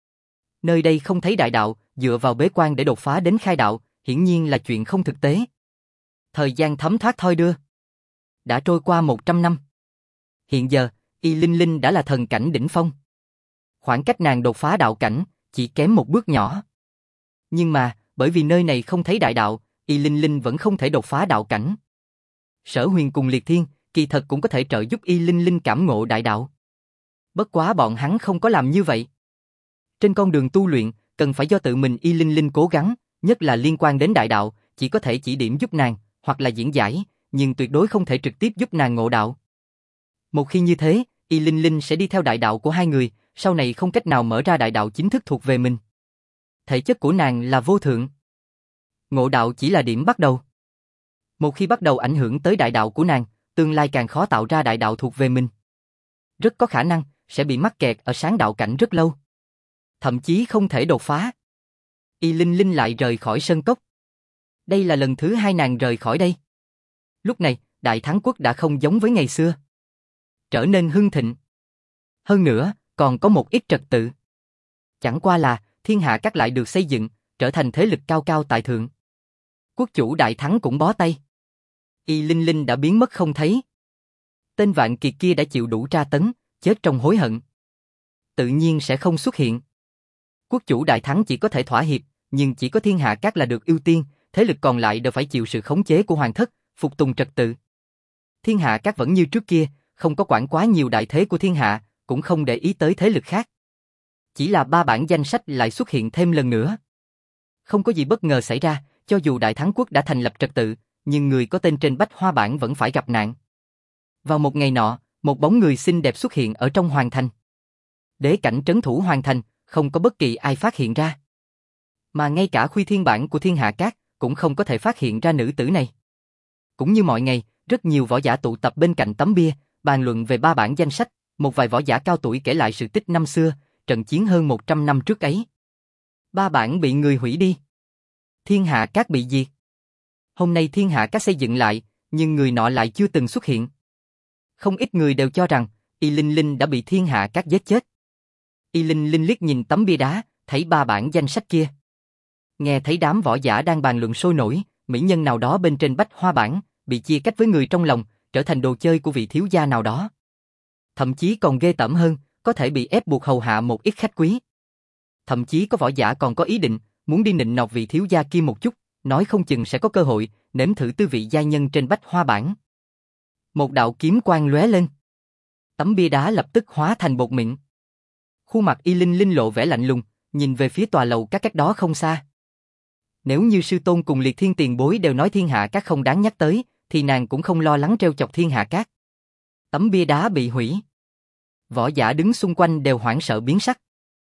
Nơi đây không thấy đại đạo, dựa vào bế quan để đột phá đến khai đạo, hiển nhiên là chuyện không thực tế. Thời gian thấm thoát thoi đưa. Đã trôi qua 100 năm. Hiện giờ, Y Linh Linh đã là thần cảnh đỉnh phong. Khoảng cách nàng đột phá đạo cảnh, chỉ kém một bước nhỏ. Nhưng mà, bởi vì nơi này không thấy đại đạo, Y Linh Linh vẫn không thể đột phá đạo cảnh. Sở Huyền cùng Liệt Thiên, kỳ thật cũng có thể trợ giúp Y Linh Linh cảm ngộ đại đạo. Bất quá bọn hắn không có làm như vậy. Trên con đường tu luyện, cần phải do tự mình Y Linh Linh cố gắng, nhất là liên quan đến đại đạo, chỉ có thể chỉ điểm giúp nàng, hoặc là diễn giải, nhưng tuyệt đối không thể trực tiếp giúp nàng ngộ đạo. Một khi như thế, Y Linh Linh sẽ đi theo đại đạo của hai người, sau này không cách nào mở ra đại đạo chính thức thuộc về mình. Thể chất của nàng là vô thượng. Ngộ đạo chỉ là điểm bắt đầu. Một khi bắt đầu ảnh hưởng tới đại đạo của nàng, tương lai càng khó tạo ra đại đạo thuộc về mình. Rất có khả năng sẽ bị mắc kẹt ở sáng đạo cảnh rất lâu. Thậm chí không thể đột phá. Y Linh Linh lại rời khỏi sơn cốc. Đây là lần thứ 2 nàng rời khỏi đây. Lúc này, Đại Thắng Quốc đã không giống với ngày xưa. Trở nên hưng thịnh. Hơn nữa, còn có một ít trật tự. Chẳng qua là, Thiên Hạ Các lại được xây dựng, trở thành thế lực cao cao tại thượng. Quốc chủ Đại Thắng cũng bó tay. Y Linh Linh đã biến mất không thấy. Tên Vạn Kiệt kia đã chịu đủ tra tấn, chết trong hối hận. Tự nhiên sẽ không xuất hiện. Quốc chủ Đại Thắng chỉ có thể thỏa hiệp, nhưng chỉ có Thiên Hạ Các là được ưu tiên, thế lực còn lại đều phải chịu sự khống chế của hoàng thất, phục tùng trật tự. Thiên Hạ Các vẫn như trước kia, không có quản quá nhiều đại thế của thiên hạ, cũng không để ý tới thế lực khác. Chỉ là 3 bản danh sách lại xuất hiện thêm lần nữa. Không có gì bất ngờ xảy ra, cho dù Đại Thắng Quốc đã thành lập trật tự, nhưng người có tên trên bách hoa bản vẫn phải gặp nạn. Vào một ngày nọ, một bóng người xinh đẹp xuất hiện ở trong hoàng thành. Đế cảnh trấn thủ hoàng thành, không có bất kỳ ai phát hiện ra. Mà ngay cả Khuy Thiên bản của Thiên Hạ Các cũng không có thể phát hiện ra nữ tử này. Cũng như mọi ngày, rất nhiều võ giả tụ tập bên cạnh tấm bia, bàn luận về 3 bản danh sách, một vài võ giả cao tuổi kể lại sự tích năm xưa, trận chiến hơn 100 năm trước ấy. 3 bản bị người hủy đi. Thiên Hạ Các bị diệt. Hôm nay Thiên Hạ Các xây dựng lại, nhưng người nọ lại chưa từng xuất hiện. Không ít người đều cho rằng, Y Linh Linh đã bị Thiên Hạ Các giết chết. Y Linh Linh liếc nhìn tấm bia đá, thấy 3 bản danh sách kia. Nghe thấy đám võ giả đang bàn luận sôi nổi, mỹ nhân nào đó bên trên bách hoa bản, bị chia cách với người trong lòng, trở thành đồ chơi của vị thiếu gia nào đó. Thậm chí còn ghê tởm hơn, có thể bị ép buộc hầu hạ một ít khách quý. Thậm chí có võ giả còn có ý định, muốn đi nịnh nọt vị thiếu gia kia một chút, nói không chừng sẽ có cơ hội, nếm thử tư vị giai nhân trên bách hoa bản. Một đạo kiếm quang lóe lên. Tấm bia đá lập tức hóa thành bột mịn. Khuôn mặt Y Linh Linh lộ vẻ lạnh lùng, nhìn về phía tòa lầu các cách đó không xa. Nếu như sư tôn cùng Liệt Thiên tiền bối đều nói Thiên Hạ Các không đáng nhắc tới, thì nàng cũng không lo lắng trêu chọc Thiên Hạ Các. Tấm bia đá bị hủy. Võ giả đứng xung quanh đều hoảng sợ biến sắc.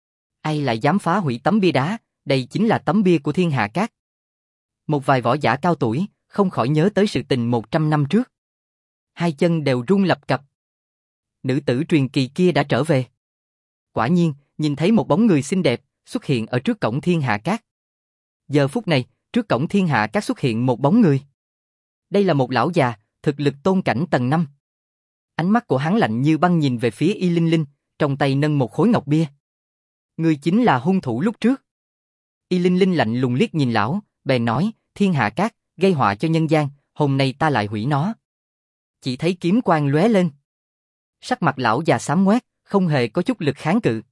Ai lại dám phá hủy tấm bia đá, đây chính là tấm bia của Thiên Hạ Các. Một vài võ giả cao tuổi, không khỏi nhớ tới sự tình 100 năm trước. Hai chân đều run lập cập. Nữ tử truyền kỳ kia đã trở về. Quả nhiên, nhìn thấy một bóng người xinh đẹp, xuất hiện ở trước cổng Thiên Hạ Các. Giờ phút này, trước cổng Thiên Hạ Các xuất hiện một bóng người. Đây là một lão già, thực lực tôn cảnh tầng 5. Ánh mắt của hắn lạnh như băng nhìn về phía Y Linh Linh, trong tay nâng một khối ngọc bia. Người chính là hung thủ lúc trước. Y Linh Linh lạnh lùng liếc nhìn lão, bèn nói, Thiên Hạ Các, gây họa cho nhân gian, hôm nay ta lại hủy nó. Chỉ thấy kiếm quang lóe lên. Sắc mặt lão già xám ngoét, không hề có chút lực kháng cự.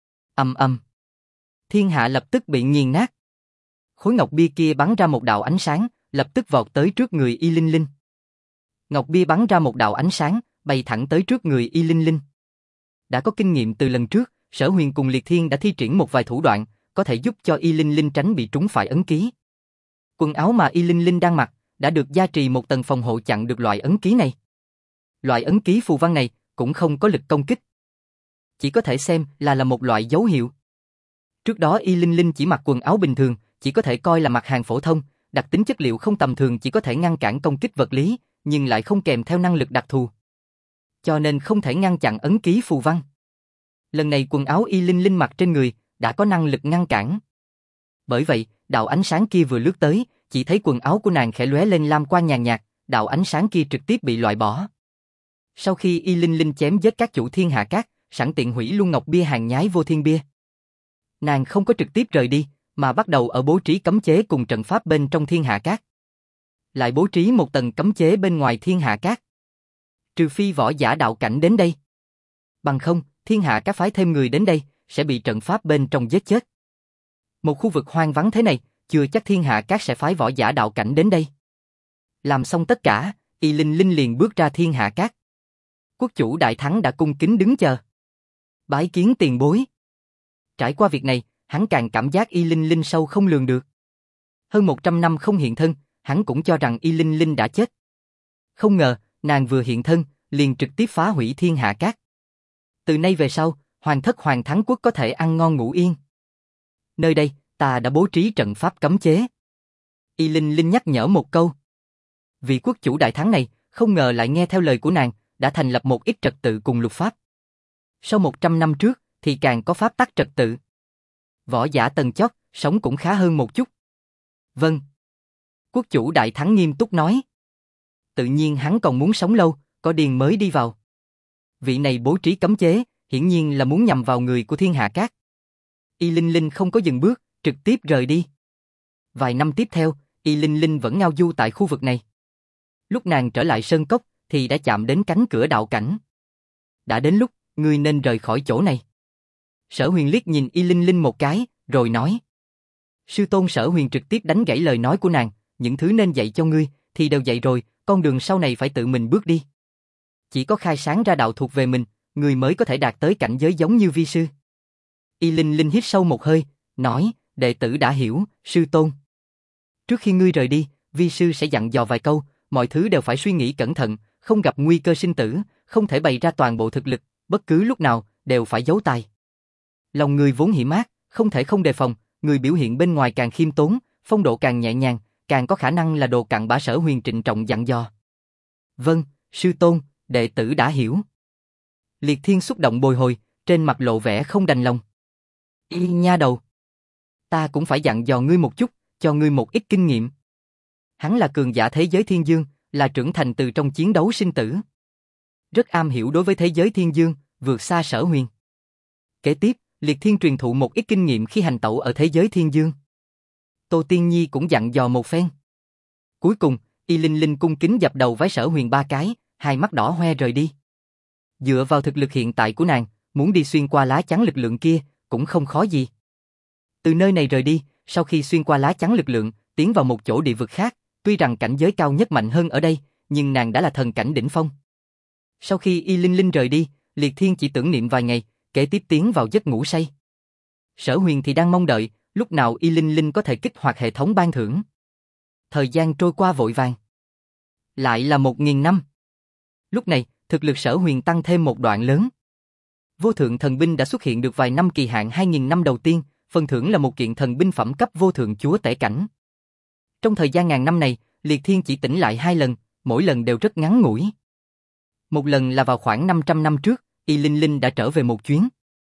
Ầm ầm. Thiên hạ lập tức bị nghiền nát. Khối ngọc bia kia bắn ra một đạo ánh sáng, lập tức vọt tới trước người Y Linh Linh. Ngọc bia bắn ra một đạo ánh sáng, bay thẳng tới trước người Y Linh Linh. Đã có kinh nghiệm từ lần trước, Sở Huyền cùng Liệt Thiên đã thi triển một vài thủ đoạn, có thể giúp cho Y Linh Linh tránh bị trúng phải ấn ký. Quần áo mà Y Linh Linh đang mặc, đã được gia trì một tầng phòng hộ chặn được loại ấn ký này. Loại ấn ký phù văn này, cũng không có lực công kích. Chỉ có thể xem là một loại dấu hiệu. Trước đó Y Linh Linh chỉ mặc quần áo bình thường, chỉ có thể coi là mặt hàng phổ thông, đặc tính chất liệu không tầm thường chỉ có thể ngăn cản công kích vật lý, nhưng lại không kèm theo năng lực đặc thù. Cho nên không thể ngăn chặn ấn ký phù văn. Lần này quần áo Y Linh Linh mặc trên người, đã có năng lực ngăn cản. Bởi vậy, đạo ánh sáng kia vừa lướt tới, chỉ thấy quần áo của nàng khẽ lóe lên lam quang nhàn nhạt, đạo ánh sáng kia trực tiếp bị loại bỏ. Sau khi Y Linh Linh chém giết các chủ Thiên Hạ Các, sẵn tiện hủy luôn ngọc bia hàng nhái vô thiên bia. Nàng không có trực tiếp rời đi, mà bắt đầu ở bố trí cấm chế cùng trận pháp bên trong Thiên Hạ Các. Lại bố trí một tầng cấm chế bên ngoài Thiên Hạ Các. Trừ phi võ giả đạo cảnh đến đây. Bằng không, Thiên Hạ Các phái thêm người đến đây, sẽ bị trận pháp bên trong giết chết. Một khu vực hoang vắng thế này, chưa chắc Thiên Hạ Các sẽ phái võ giả đạo cảnh đến đây. Làm xong tất cả, Y Linh Linh liền bước ra Thiên Hạ Các. Quốc chủ Đại Thắng đã cung kính đứng chờ. Bái kiến tiền bối. Trải qua việc này, hắn càng cảm giác Y Linh Linh sâu không lường được. Hơn 100 năm không hiện thân, hắn cũng cho rằng Y Linh Linh đã chết. Không ngờ, nàng vừa hiện thân, liền trực tiếp phá hủy Thiên Hạ Các. Từ nay về sau, Hoàng thất Hoàng Thắng Quốc có thể ăn ngon ngủ yên. Nơi đây, ta đã bố trí trận pháp cấm chế. Y Linh Linh nhắc nhở một câu. Vị quốc chủ đại thắng này, không ngờ lại nghe theo lời của nàng, đã thành lập một ít trật tự cùng luật pháp. Sau 100 năm trước, thì càng có pháp tắc trật tự. Võ giả tầng chót, sống cũng khá hơn một chút. Vâng. Quốc chủ đại thắng nghiêm túc nói. Tự nhiên hắn còn muốn sống lâu, có điền mới đi vào. Vị này bố trí cấm chế, hiển nhiên là muốn nhằm vào người của Thiên Hạ Các. Y Linh Linh không có dừng bước, trực tiếp rời đi. Vài năm tiếp theo, Y Linh Linh vẫn ngao du tại khu vực này. Lúc nàng trở lại Sơn Cốc, thì đã chạm đến cánh cửa đạo cảnh. Đã đến lúc, ngươi nên rời khỏi chỗ này. Sở Huyền liếc nhìn Y Linh Linh một cái, rồi nói. Sư tôn Sở Huyền trực tiếp đánh gãy lời nói của nàng, những thứ nên dạy cho ngươi, thì đều dạy rồi, con đường sau này phải tự mình bước đi. Chỉ có khai sáng ra đạo thuộc về mình, người mới có thể đạt tới cảnh giới giống như vi sư. Y Linh Linh hít sâu một hơi, nói, đệ tử đã hiểu, sư tôn. Trước khi ngươi rời đi, vi sư sẽ dặn dò vài câu, mọi thứ đều phải suy nghĩ cẩn thận, không gặp nguy cơ sinh tử, không thể bày ra toàn bộ thực lực, bất cứ lúc nào, đều phải giấu tài. Lòng người vốn hiểm ác, không thể không đề phòng, người biểu hiện bên ngoài càng khiêm tốn, phong độ càng nhẹ nhàng, càng có khả năng là đồ cặn bã. Sở Huyền trịnh trọng dặn dò. Vâng, sư tôn, đệ tử đã hiểu. Liệt Thiên xúc động bồi hồi, trên mặt lộ vẻ không đành lòng. Y nha đầu. Ta cũng phải dặn dò ngươi một chút, cho ngươi một ít kinh nghiệm. Hắn là cường giả thế giới thiên dương, là trưởng thành từ trong chiến đấu sinh tử. Rất am hiểu đối với thế giới thiên dương, vượt xa Sở Huyền. Kế tiếp, Liệt Thiên truyền thụ một ít kinh nghiệm khi hành tẩu ở thế giới thiên dương. Tô Tiên Nhi cũng dặn dò một phen. Cuối cùng, Y Linh Linh cung kính dập đầu vái Sở Huyền 3 cái, hai mắt đỏ hoe rời đi. Dựa vào thực lực hiện tại của nàng, muốn đi xuyên qua lá chắn lực lượng kia, cũng không khó gì. Từ nơi này rời đi, sau khi xuyên qua lá chắn lực lượng, tiến vào một chỗ địa vực khác, tuy rằng cảnh giới cao nhất mạnh hơn ở đây, nhưng nàng đã là thần cảnh đỉnh phong. Sau khi Y Linh Linh rời đi, Liệt Thiên chỉ tưởng niệm vài ngày, kế tiếp tiến vào giấc ngủ say. Sở Huyền thì đang mong đợi, lúc nào Y Linh Linh có thể kích hoạt hệ thống ban thưởng. Thời gian trôi qua vội vàng. Lại là 1000 năm. Lúc này, thực lực Sở Huyền tăng thêm một đoạn lớn. Vô thượng thần binh đã xuất hiện được vài năm, kỳ hạn 2000 năm đầu tiên, phần thưởng là một kiện thần binh phẩm cấp vô thượng chúa tể cảnh. Trong thời gian ngàn năm này, Liệt Thiên chỉ tỉnh lại 2 lần, mỗi lần đều rất ngắn ngủi. Một lần là vào khoảng 500 năm trước, Y Linh Linh đã trở về một chuyến.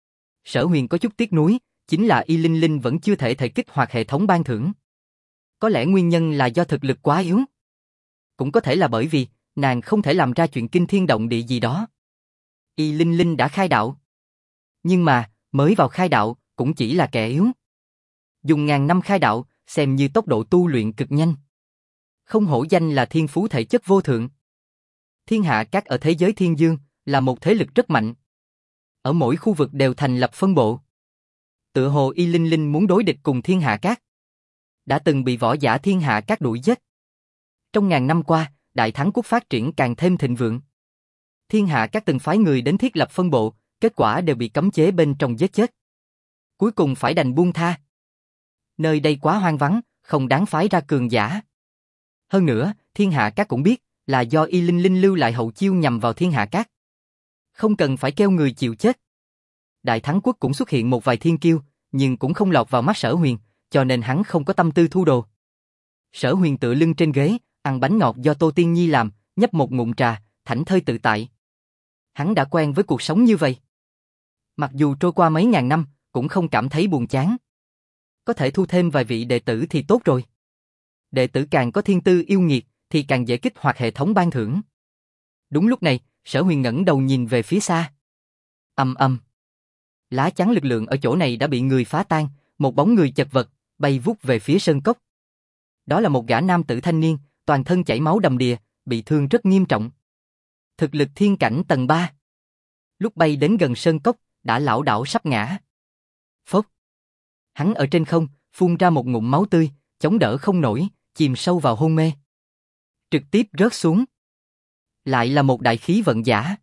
Sở Huyền có chút tiếc nuối, chính là Y Linh Linh vẫn chưa thể kích hoạt hệ thống ban thưởng. Có lẽ nguyên nhân là do thực lực quá yếu. Cũng có thể là bởi vì nàng không thể làm ra chuyện kinh thiên động địa gì đó. Y Linh Linh đã khai đạo. Nhưng mà, mới vào khai đạo, cũng chỉ là kẻ yếu. Dùng ngàn năm khai đạo, xem như tốc độ tu luyện cực nhanh. Không hổ danh là thiên phú thể chất vô thượng. Thiên Hạ Các ở thế giới thiên dương, là một thế lực rất mạnh. Ở mỗi khu vực đều thành lập phân bộ. Tựa hồ Y Linh Linh muốn đối địch cùng Thiên Hạ Các. Đã từng bị võ giả Thiên Hạ Các đuổi giết. Trong ngàn năm qua, Đại Thắng Quốc phát triển càng thêm thịnh vượng. Thiên Hạ Các từng phái người đến thiết lập phân bộ, kết quả đều bị cấm chế bên trong giết chết. Cuối cùng phải đành buông tha. Nơi đây quá hoang vắng, không đáng phái ra cường giả. Hơn nữa, Thiên Hạ Các cũng biết, là do Y Linh Linh lưu lại hậu chiêu nhằm vào Thiên Hạ Các. Không cần phải kêu người chịu chết. Đại Thắng Quốc cũng xuất hiện một vài thiên kiêu, nhưng cũng không lọt vào mắt Sở Huyền, cho nên hắn không có tâm tư thu đồ. Sở Huyền tựa lưng trên ghế, ăn bánh ngọt do Tô Tiên Nhi làm, nhấp một ngụm trà, thảnh thơi tự tại. Hắn đã quen với cuộc sống như vậy. Mặc dù trôi qua mấy ngàn năm, cũng không cảm thấy buồn chán. Có thể thu thêm vài vị đệ tử thì tốt rồi. Đệ tử càng có thiên tư yêu nghiệt, thì càng dễ kích hoạt hệ thống ban thưởng. Đúng lúc này, Sở Huyền ngẩng đầu nhìn về phía xa. Ầm ầm. Lá chắn lực lượng ở chỗ này đã bị người phá tan, một bóng người chật vật, bay vút về phía sơn cốc. Đó là một gã nam tử thanh niên, toàn thân chảy máu đầm đìa, bị thương rất nghiêm trọng. Thực lực thiên cảnh tầng 3. Lúc bay đến gần sơn cốc, đã lảo đảo sắp ngã. Phốc. Hắn ở trên không, phun ra một ngụm máu tươi, chống đỡ không nổi, chìm sâu vào hôn mê. Trực tiếp rớt xuống. Lại là một đại khí vận giả.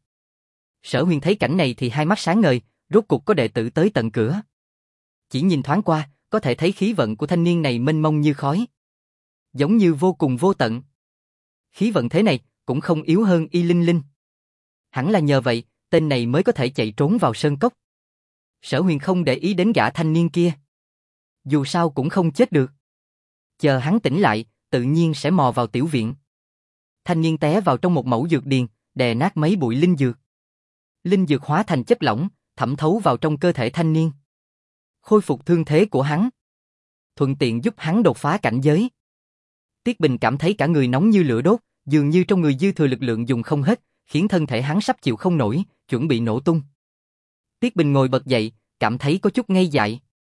Sở Huyền thấy cảnh này thì hai mắt sáng ngời, rốt cuộc có đệ tử tới tận cửa. Chỉ nhìn thoáng qua, có thể thấy khí vận của thanh niên này mênh mông như khói. Giống như vô cùng vô tận. Khí vận thế này, cũng không yếu hơn Y Linh Linh. Hẳn là nhờ vậy, tên này mới có thể chạy trốn vào sơn cốc. Sở Huyền không để ý đến gã thanh niên kia. Dù sao cũng không chết được. Chờ hắn tỉnh lại, tự nhiên sẽ mò vào tiểu viện. Thanh niên té vào trong một mẩu dược điền, đè nát mấy bụi linh dược. Linh dược hóa thành chất lỏng, thẩm thấu vào trong cơ thể thanh niên. Khôi phục thương thế của hắn. Thuận tiện giúp hắn đột phá cảnh giới. Tiết Bình cảm thấy cả người nóng như lửa đốt, dường như trong người dư thừa lực lượng dùng không hết, khiến thân thể hắn sắp chịu không nổi, chuẩn bị nổ tung. Tiết Bình ngồi bật dậy, cảm thấy có chút ngây dại.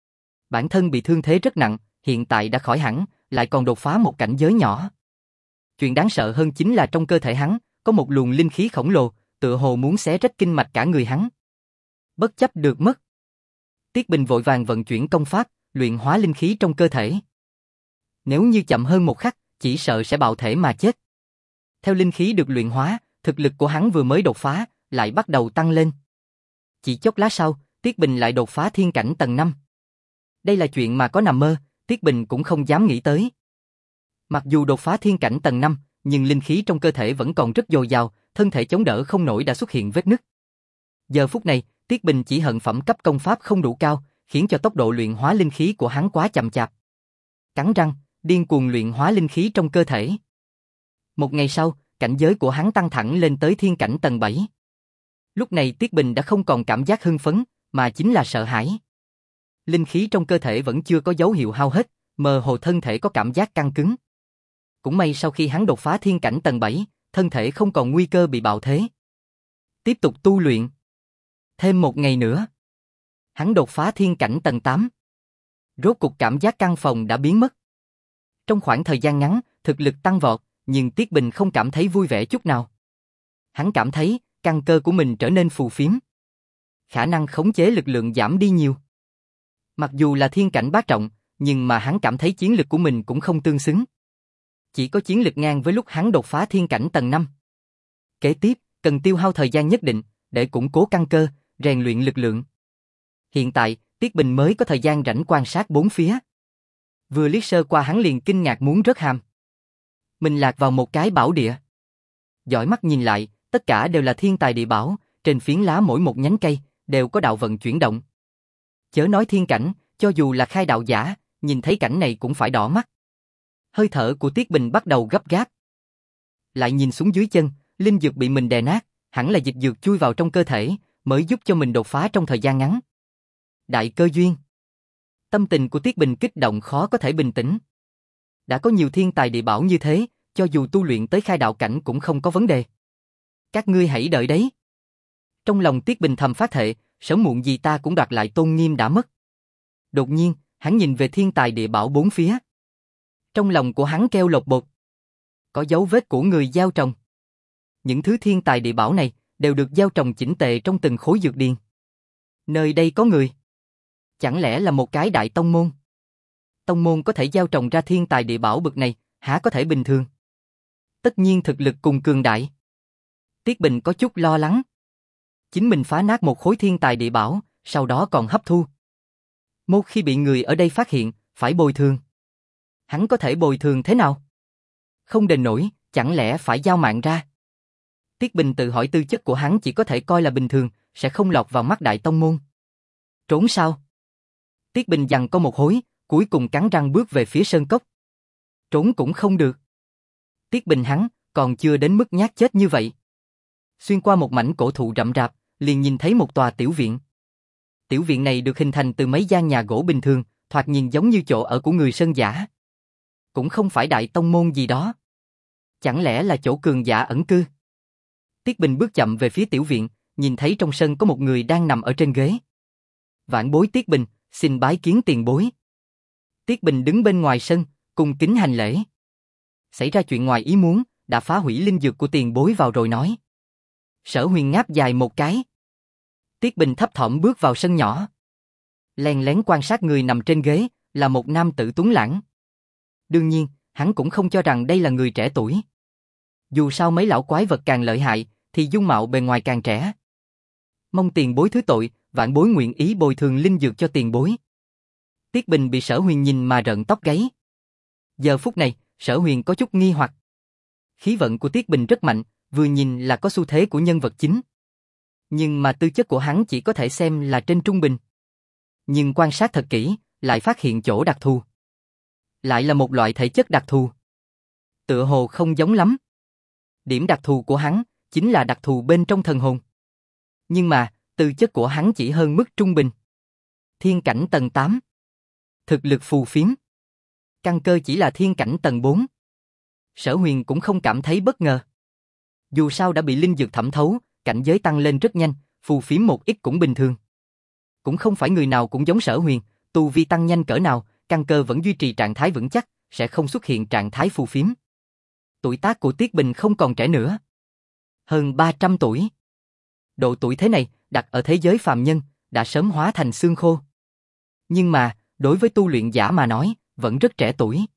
Bản thân bị thương thế rất nặng, hiện tại đã khỏi hẳn, lại còn đột phá một cảnh giới nhỏ. Chuyện đáng sợ hơn chính là trong cơ thể hắn, có một luồng linh khí khổng lồ, tựa hồ muốn xé rách kinh mạch cả người hắn. Bất chấp được mất. Tiết Bình vội vàng vận chuyển công pháp, luyện hóa linh khí trong cơ thể. Nếu như chậm hơn một khắc, chỉ sợ sẽ bạo thể mà chết. Theo linh khí được luyện hóa, thực lực của hắn vừa mới đột phá, lại bắt đầu tăng lên. Chỉ chốc lát sau, Tiết Bình lại đột phá thiên cảnh tầng 5. Đây là chuyện mà có nằm mơ, Tiết Bình cũng không dám nghĩ tới. Mặc dù đột phá thiên cảnh tầng 5, nhưng linh khí trong cơ thể vẫn còn rất dồi dào, thân thể chống đỡ không nổi đã xuất hiện vết nứt. Giờ phút này, Tiết Bình chỉ hận phẩm cấp công pháp không đủ cao, khiến cho tốc độ luyện hóa linh khí của hắn quá chậm chạp. Cắn răng, điên cuồng luyện hóa linh khí trong cơ thể. Một ngày sau, cảnh giới của hắn tăng thẳng lên tới thiên cảnh tầng 7. Lúc này Tiết Bình đã không còn cảm giác hưng phấn, mà chính là sợ hãi. Linh khí trong cơ thể vẫn chưa có dấu hiệu hao hết, mơ hồ thân thể có cảm giác căng cứng. Cũng may sau khi hắn đột phá thiên cảnh tầng 7, thân thể không còn nguy cơ bị bạo thế. Tiếp tục tu luyện. Thêm một ngày nữa, hắn đột phá thiên cảnh tầng 8. Rốt cục cảm giác căng phòng đã biến mất. Trong khoảng thời gian ngắn, thực lực tăng vọt, nhưng Tiết Bình không cảm thấy vui vẻ chút nào. Hắn cảm thấy căn cơ của mình trở nên phù phiếm. Khả năng khống chế lực lượng giảm đi nhiều. Mặc dù là thiên cảnh bát trọng, nhưng mà hắn cảm thấy chiến lực của mình cũng không tương xứng. Chỉ có chiến lực ngang với lúc hắn đột phá thiên cảnh tầng 5. Kế tiếp, cần tiêu hao thời gian nhất định, để củng cố căn cơ, rèn luyện lực lượng. Hiện tại, Tiết Bình mới có thời gian rảnh quan sát bốn phía. Vừa liếc sơ qua hắn liền kinh ngạc muốn rớt hàm. Mình lạc vào một cái bảo địa. Dõi mắt nhìn lại, tất cả đều là thiên tài địa bảo, trên phiến lá mỗi một nhánh cây, đều có đạo vận chuyển động. Chớ nói thiên cảnh, cho dù là khai đạo giả, nhìn thấy cảnh này cũng phải đỏ mắt. Hơi thở của Tiết Bình bắt đầu gấp gáp. Lại nhìn xuống dưới chân, linh dược bị mình đè nát, hẳn là dịch dược chui vào trong cơ thể, mới giúp cho mình đột phá trong thời gian ngắn. Đại cơ duyên. Tâm tình của Tiết Bình kích động khó có thể bình tĩnh. Đã có nhiều thiên tài địa bảo như thế, cho dù tu luyện tới khai đạo cảnh cũng không có vấn đề. Các ngươi hãy đợi đấy. Trong lòng Tiết Bình thầm phát thệ, sớm muộn gì ta cũng đoạt lại tôn nghiêm đã mất. Đột nhiên, hắn nhìn về thiên tài địa bảo bốn phía. Trong lòng của hắn kêu lột bột. Có dấu vết của người gieo trồng. Những thứ thiên tài địa bảo này đều được gieo trồng chỉnh tề trong từng khối dược điền. Nơi đây có người. Chẳng lẽ là một cái đại tông môn? Tông môn có thể gieo trồng ra thiên tài địa bảo bậc này, há có thể bình thường? Tất nhiên thực lực cùng cường đại. Tiết Bình có chút lo lắng. Chính mình phá nát một khối thiên tài địa bảo, sau đó còn hấp thu. Một khi bị người ở đây phát hiện, phải bồi thường. Hắn có thể bồi thường thế nào? Không đền nổi, chẳng lẽ phải giao mạng ra? Tiết Bình tự hỏi tư chất của hắn chỉ có thể coi là bình thường, sẽ không lọt vào mắt đại tông môn. Trốn sao? Tiết Bình giằng co một hối, cuối cùng cắn răng bước về phía sơn cốc. Trốn cũng không được. Tiết Bình hắn, còn chưa đến mức nhát chết như vậy. Xuyên qua một mảnh cổ thụ rậm rạp, liền nhìn thấy một tòa tiểu viện. Tiểu viện này được hình thành từ mấy gian nhà gỗ bình thường, thoạt nhìn giống như chỗ ở của người sơn giả. Cũng không phải đại tông môn gì đó. Chẳng lẽ là chỗ cường giả ẩn cư? Tiết Bình bước chậm về phía tiểu viện, nhìn thấy trong sân có một người đang nằm ở trên ghế. Vãn bối Tiết Bình, xin bái kiến tiền bối. Tiết Bình đứng bên ngoài sân, cung kính hành lễ. Xảy ra chuyện ngoài ý muốn, đã phá hủy linh dược của tiền bối vào rồi nói. Sở Huyền ngáp dài một cái. Tiết Bình thấp thỏm bước vào sân nhỏ. Lén lén quan sát người nằm trên ghế, là một nam tử tuấn lãng. Đương nhiên, hắn cũng không cho rằng đây là người trẻ tuổi. Dù sao mấy lão quái vật càng lợi hại, thì dung mạo bề ngoài càng trẻ. Mong tiền bối thứ tội, vãn bối nguyện ý bồi thường linh dược cho tiền bối. Tiết Bình bị Sở Huyền nhìn mà rợn tóc gáy. Giờ phút này, Sở Huyền có chút nghi hoặc. Khí vận của Tiết Bình rất mạnh, vừa nhìn là có xu thế của nhân vật chính. Nhưng mà tư chất của hắn chỉ có thể xem là trên trung bình. Nhưng quan sát thật kỹ, lại phát hiện chỗ đặc thù. Lại là một loại thể chất đặc thù. Tựa hồ không giống lắm. Điểm đặc thù của hắn chính là đặc thù bên trong thần hồn. Nhưng mà, tư chất của hắn chỉ hơn mức trung bình. Thiên cảnh tầng 8. Thực lực phù phiếm. Căn cơ chỉ là thiên cảnh tầng 4. Sở Huyền cũng không cảm thấy bất ngờ. Dù sao đã bị linh dược thẩm thấu, cảnh giới tăng lên rất nhanh, phù phiếm một ít cũng bình thường. Cũng không phải người nào cũng giống Sở Huyền, tu vi tăng nhanh cỡ nào, căn cơ vẫn duy trì trạng thái vững chắc, sẽ không xuất hiện trạng thái phù phiếm. Tuổi tác của Tiết Bình không còn trẻ nữa. Hơn 300 tuổi. Độ tuổi thế này, đặt ở thế giới phàm nhân, đã sớm hóa thành xương khô. Nhưng mà, đối với tu luyện giả mà nói, vẫn rất trẻ tuổi.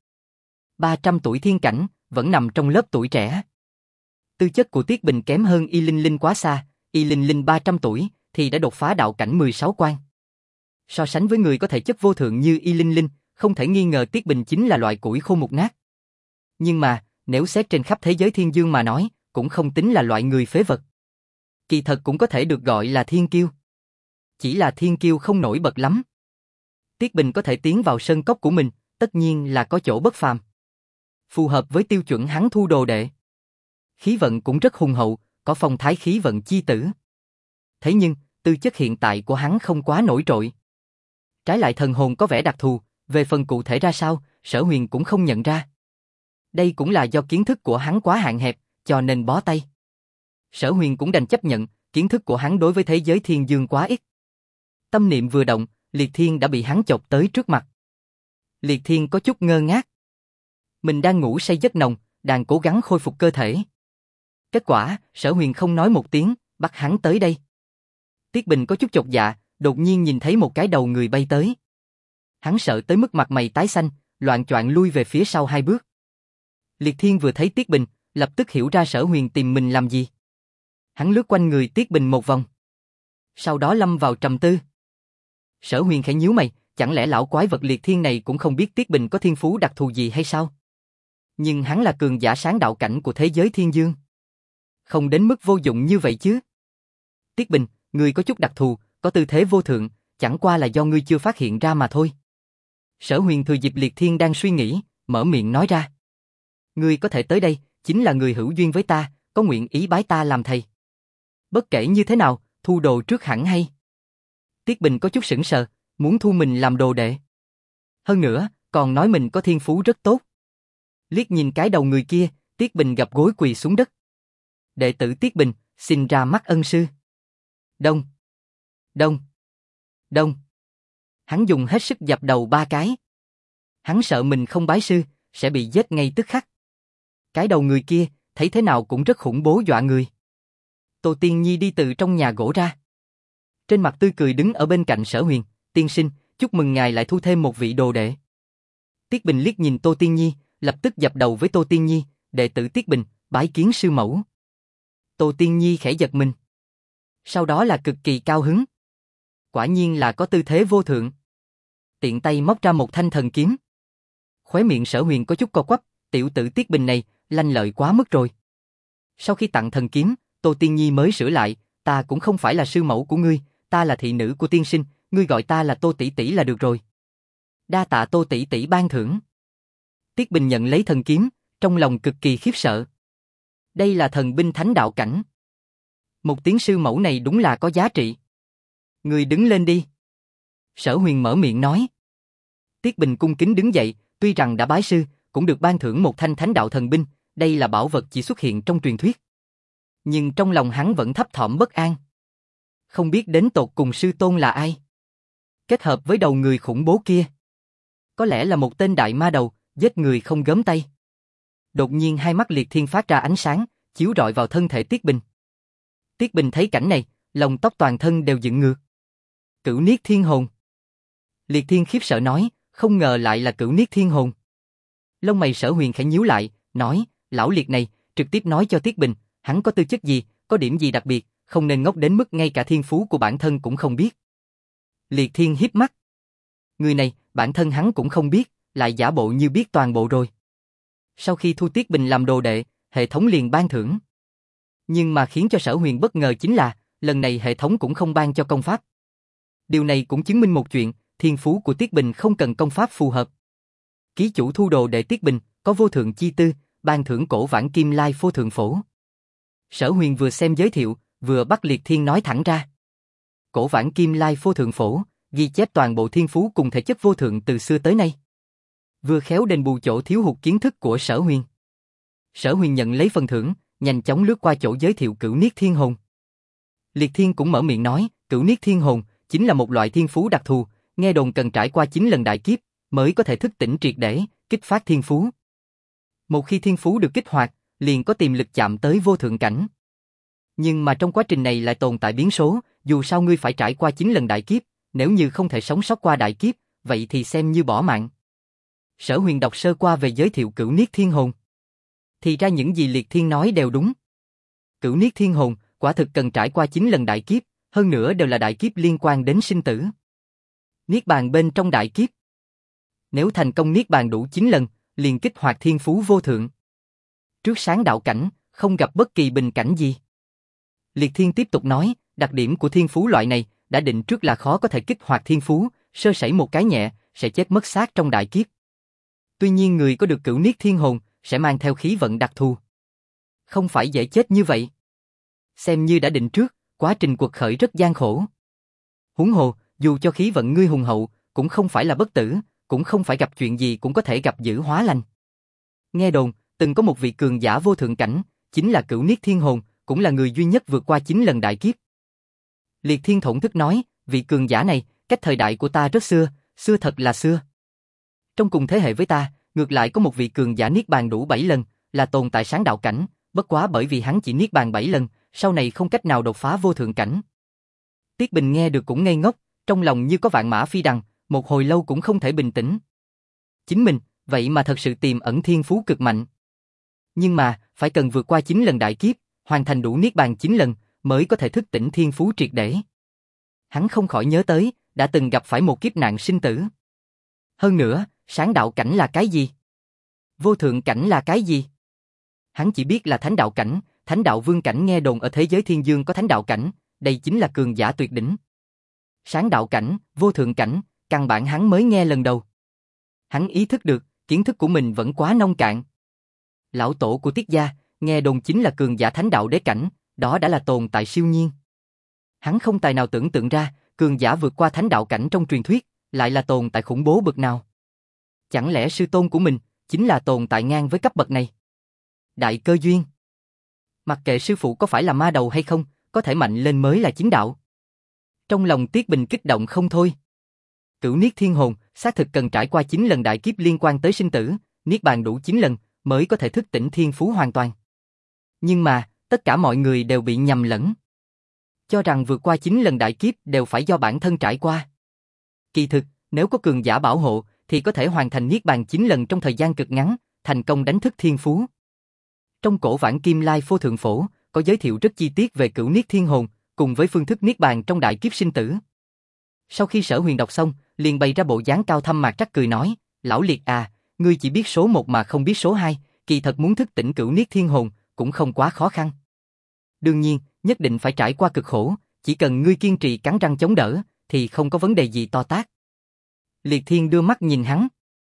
300 tuổi thiên cảnh, vẫn nằm trong lớp tuổi trẻ. Tư chất của Tiết Bình kém hơn Y Linh Linh quá xa, Y Linh Linh 300 tuổi, thì đã đột phá đạo cảnh 16 quan. So sánh với người có thể chất vô thượng như Y Linh Linh, không thể nghi ngờ Tiết Bình chính là loại củi khô mục nát. Nhưng mà, nếu xét trên khắp thế giới thiên dương mà nói, cũng không tính là loại người phế vật. Kỳ thật cũng có thể được gọi là thiên kiêu. Chỉ là thiên kiêu không nổi bật lắm. Tiết Bình có thể tiến vào sơn cốc của mình, tất nhiên là có chỗ bất phàm. Phù hợp với tiêu chuẩn hắn thu đồ đệ. Khí vận cũng rất hùng hậu, có phong thái khí vận chi tử. Thế nhưng, tư chất hiện tại của hắn không quá nổi trội. Trái lại thần hồn có vẻ đặc thù, về phần cụ thể ra sao, Sở Huyền cũng không nhận ra. Đây cũng là do kiến thức của hắn quá hạn hẹp, cho nên bó tay. Sở Huyền cũng đành chấp nhận, kiến thức của hắn đối với thế giới thiên dương quá ít. Tâm niệm vừa động, Liệt Thiên đã bị hắn chộp tới trước mặt. Liệt Thiên có chút ngơ ngác. Mình đang ngủ say giấc nồng, đang cố gắng khôi phục cơ thể. Kết quả, Sở Huyền không nói một tiếng, bắt hắn tới đây. Tiết Bình có chút chột dạ, đột nhiên nhìn thấy một cái đầu người bay tới. Hắn sợ tới mức mặt mày tái xanh, loạng choạng lui về phía sau 2 bước. Liệt Thiên vừa thấy Tiết Bình, lập tức hiểu ra Sở Huyền tìm mình làm gì. Hắn lướt quanh người Tiết Bình một vòng. Sau đó lâm vào trầm tư. Sở Huyền khẽ nhíu mày, chẳng lẽ lão quái vật Liệt Thiên này cũng không biết Tiết Bình có thiên phú đặc thù gì hay sao? Nhưng hắn là cường giả sáng đạo cảnh của thế giới thiên dương. Không đến mức vô dụng như vậy chứ. Tiết Bình, ngươi có chút đặc thù, có tư thế vô thượng, chẳng qua là do ngươi chưa phát hiện ra mà thôi. Sở Huyền thừa dịp Liệt Thiên đang suy nghĩ, mở miệng nói ra. Ngươi có thể tới đây, chính là người hữu duyên với ta, có nguyện ý bái ta làm thầy. Bất kể như thế nào, thu đồ trước hẳn hay. Tiết Bình có chút sững sờ, muốn thu mình làm đồ đệ. Hơn nữa, còn nói mình có thiên phú rất tốt. Liếc nhìn cái đầu người kia, Tiết Bình gập gối quỳ xuống đất. Đệ tử Tiết Bình, xin ra mắt ân sư. Đông, đông, đông. Hắn dùng hết sức dập đầu 3 cái. Hắn sợ mình không bái sư, sẽ bị giết ngay tức khắc. Cái đầu người kia, thấy thế nào cũng rất khủng bố dọa người. Tô Tiên Nhi đi từ trong nhà gỗ ra. Trên mặt tươi cười đứng ở bên cạnh Sở Huyền, tiên sinh, chúc mừng ngài lại thu thêm một vị đồ đệ. Tiết Bình liếc nhìn Tô Tiên Nhi, lập tức dập đầu với Tô Tiên Nhi, đệ tử Tiết Bình, bái kiến sư mẫu. Tô Tiên Nhi khẽ giật mình. Sau đó là cực kỳ cao hứng. Quả nhiên là có tư thế vô thượng. Tiện tay móc ra một thanh thần kiếm. Khóe miệng Sở Huyền có chút co quắp, tiểu tử Tiết Bình này, lanh lợi quá mức rồi. Sau khi tặng thần kiếm, Tô Tiên Nhi mới sửa lại, ta cũng không phải là sư mẫu của ngươi, ta là thị nữ của tiên sinh, ngươi gọi ta là Tô tỷ tỷ là được rồi. Đa tạ Tô tỷ tỷ ban thưởng. Tiết Bình nhận lấy thần kiếm, trong lòng cực kỳ khiếp sợ. Đây là thần binh thánh đạo cảnh. Một tiếng sư mẫu này đúng là có giá trị. Ngươi đứng lên đi. Sở Huyền mở miệng nói. Tiết Bình cung kính đứng dậy, tuy rằng đã bái sư, cũng được ban thưởng một thanh thánh đạo thần binh, đây là bảo vật chỉ xuất hiện trong truyền thuyết. Nhưng trong lòng hắn vẫn thấp thỏm bất an. Không biết đến tột cùng sư tôn là ai? Kết hợp với đầu người khủng bố kia. Có lẽ là một tên đại ma đầu, giết người không gớm tay. Đột nhiên hai mắt Liệt Thiên phát ra ánh sáng, chiếu rọi vào thân thể Tiết Bình. Tiết Bình thấy cảnh này, lông tóc toàn thân đều dựng ngược. Cửu Niết Thiên Hồn. Liệt Thiên khiếp sợ nói, không ngờ lại là Cửu Niết Thiên Hồn. Lông mày Sở Huyền khẽ nhíu lại, nói, lão Liệt này, trực tiếp nói cho Tiết Bình, hắn có tư chất gì, có điểm gì đặc biệt, không nên ngốc đến mức ngay cả thiên phú của bản thân cũng không biết. Liệt Thiên híp mắt. Người này, bản thân hắn cũng không biết, lại giả bộ như biết toàn bộ rồi. Sau khi thu Tiết Bình làm đồ đệ, hệ thống liền ban thưởng. Nhưng mà khiến cho Sở Huyền bất ngờ chính là, lần này hệ thống cũng không ban cho công pháp. Điều này cũng chứng minh một chuyện, thiên phú của Tiết Bình không cần công pháp phù hợp. Ký chủ thu đồ đệ Tiết Bình, có vô thượng chi tư, ban thưởng cổ vãng kim lai phô thượng phổ. Sở Huyền vừa xem giới thiệu, vừa bắt Liệt Thiên nói thẳng ra. Cổ vãng kim lai phô thượng phổ, ghi chép toàn bộ thiên phú cùng thể chất vô thượng từ xưa tới nay. Vừa khéo đền bù chỗ thiếu hụt kiến thức của Sở Huyền. Sở Huyền nhận lấy phần thưởng, nhanh chóng lướt qua chỗ giới thiệu Cửu Niết Thiên Hồn. Liệt Thiên cũng mở miệng nói, Cửu Niết Thiên Hồn chính là một loại thiên phú đặc thù, nghe đồn cần trải qua 9 lần đại kiếp mới có thể thức tỉnh triệt để, kích phát thiên phú. Một khi thiên phú được kích hoạt, liền có tiềm lực chạm tới vô thượng cảnh. Nhưng mà trong quá trình này lại tồn tại biến số, dù sao ngươi phải trải qua 9 lần đại kiếp, nếu như không thể sống sót qua đại kiếp, vậy thì xem như bỏ mạng. Sở Huyền đọc sơ qua về giới thiệu Cửu Niết Thiên Hồn. Thì ra những gì Liệt Thiên nói đều đúng. Cửu Niết Thiên Hồn quả thực cần trải qua 9 lần đại kiếp, hơn nữa đều là đại kiếp liên quan đến sinh tử. Niết bàn bên trong đại kiếp. Nếu thành công niết bàn đủ 9 lần, liền kích hoạt thiên phú vô thượng. Trước sáng đạo cảnh, không gặp bất kỳ bình cảnh gì. Liệt Thiên tiếp tục nói, đặc điểm của thiên phú loại này đã định trước là khó có thể kích hoạt thiên phú, sơ sẩy một cái nhẹ sẽ chết mất xác trong đại kiếp. Tuy nhiên người có được Cửu Niết Thiên Hồn sẽ mang theo khí vận đặc thù. Không phải dễ chết như vậy. Xem như đã định trước, quá trình quật khởi rất gian khổ. Huống hồ, dù cho khí vận ngươi hùng hậu, cũng không phải là bất tử, cũng không phải gặp chuyện gì cũng có thể gặp dữ hóa lành. Nghe đồn, từng có một vị cường giả vô thượng cảnh, chính là Cửu Niết Thiên Hồn, cũng là người duy nhất vượt qua 9 lần đại kiếp. Liệt Thiên thổn thức nói, vị cường giả này, cách thời đại của ta rất xưa, xưa thật là xưa. Trong cùng thế hệ với ta, ngược lại có một vị cường giả niết bàn đủ 7 lần, là tồn tại sáng đạo cảnh, bất quá bởi vì hắn chỉ niết bàn 7 lần, sau này không cách nào đột phá vô thượng cảnh. Tiết Bình nghe được cũng ngây ngốc, trong lòng như có vạn mã phi đằng, một hồi lâu cũng không thể bình tĩnh. Chính mình, vậy mà thật sự tiềm ẩn thiên phú cực mạnh. Nhưng mà, phải cần vượt qua 9 lần đại kiếp, hoàn thành đủ niết bàn 9 lần, mới có thể thức tỉnh thiên phú triệt để. Hắn không khỏi nhớ tới, đã từng gặp phải một kiếp nạn sinh tử. Hơn nữa, sáng đạo cảnh là cái gì? Vô thượng cảnh là cái gì? Hắn chỉ biết là thánh đạo cảnh, thánh đạo vương cảnh nghe đồn ở thế giới thiên dương có thánh đạo cảnh, đây chính là cường giả tuyệt đỉnh. Sáng đạo cảnh, vô thượng cảnh, căn bản hắn mới nghe lần đầu. Hắn ý thức được, kiến thức của mình vẫn quá nông cạn. Lão tổ của Tiết gia, nghe đồn chính là cường giả thánh đạo đế cảnh, đó đã là tồn tại siêu nhiên. Hắn không tài nào tưởng tượng ra, cường giả vượt qua thánh đạo cảnh trong truyền thuyết, lại là tồn tại khủng bố bậc nào. Chẳng lẽ sư tôn của mình, chính là tồn tại ngang với cấp bậc này? Đại cơ duyên. Mặc kệ sư phụ có phải là ma đầu hay không, có thể mạnh lên mới là chính đạo. Trong lòng Tiết Bình kích động không thôi. Cửu Niết Thiên Hồn, xác thực cần trải qua 9 lần đại kiếp liên quan tới sinh tử, niết bàn đủ 9 lần, mới có thể thức tỉnh thiên phú hoàn toàn. Nhưng mà, tất cả mọi người đều bị nhầm lẫn. Cho rằng vượt qua 9 lần đại kiếp đều phải do bản thân trải qua. Kỳ thực, nếu có cường giả bảo hộ, thì có thể hoàn thành niết bàn 9 lần trong thời gian cực ngắn, thành công đánh thức thiên phú. Trong cổ vãng Kim Lai Phô Thượng Phổ, có giới thiệu rất chi tiết về Cửu Niết Thiên Hồn, cùng với phương thức niết bàn trong đại kiếp sinh tử. Sau khi Sở Huyền đọc xong, liền bày ra bộ dáng cao thâm mạc trắc cười nói, lão Liệt à, ngươi chỉ biết số 1 mà không biết số 2, kỳ thật muốn thức tỉnh Cửu Niết Thiên Hồn, cũng không quá khó khăn. Đương nhiên, nhất định phải trải qua cực khổ, chỉ cần ngươi kiên trì cắn răng chống đỡ, thì không có vấn đề gì to tát. Liệt Thiên đưa mắt nhìn hắn.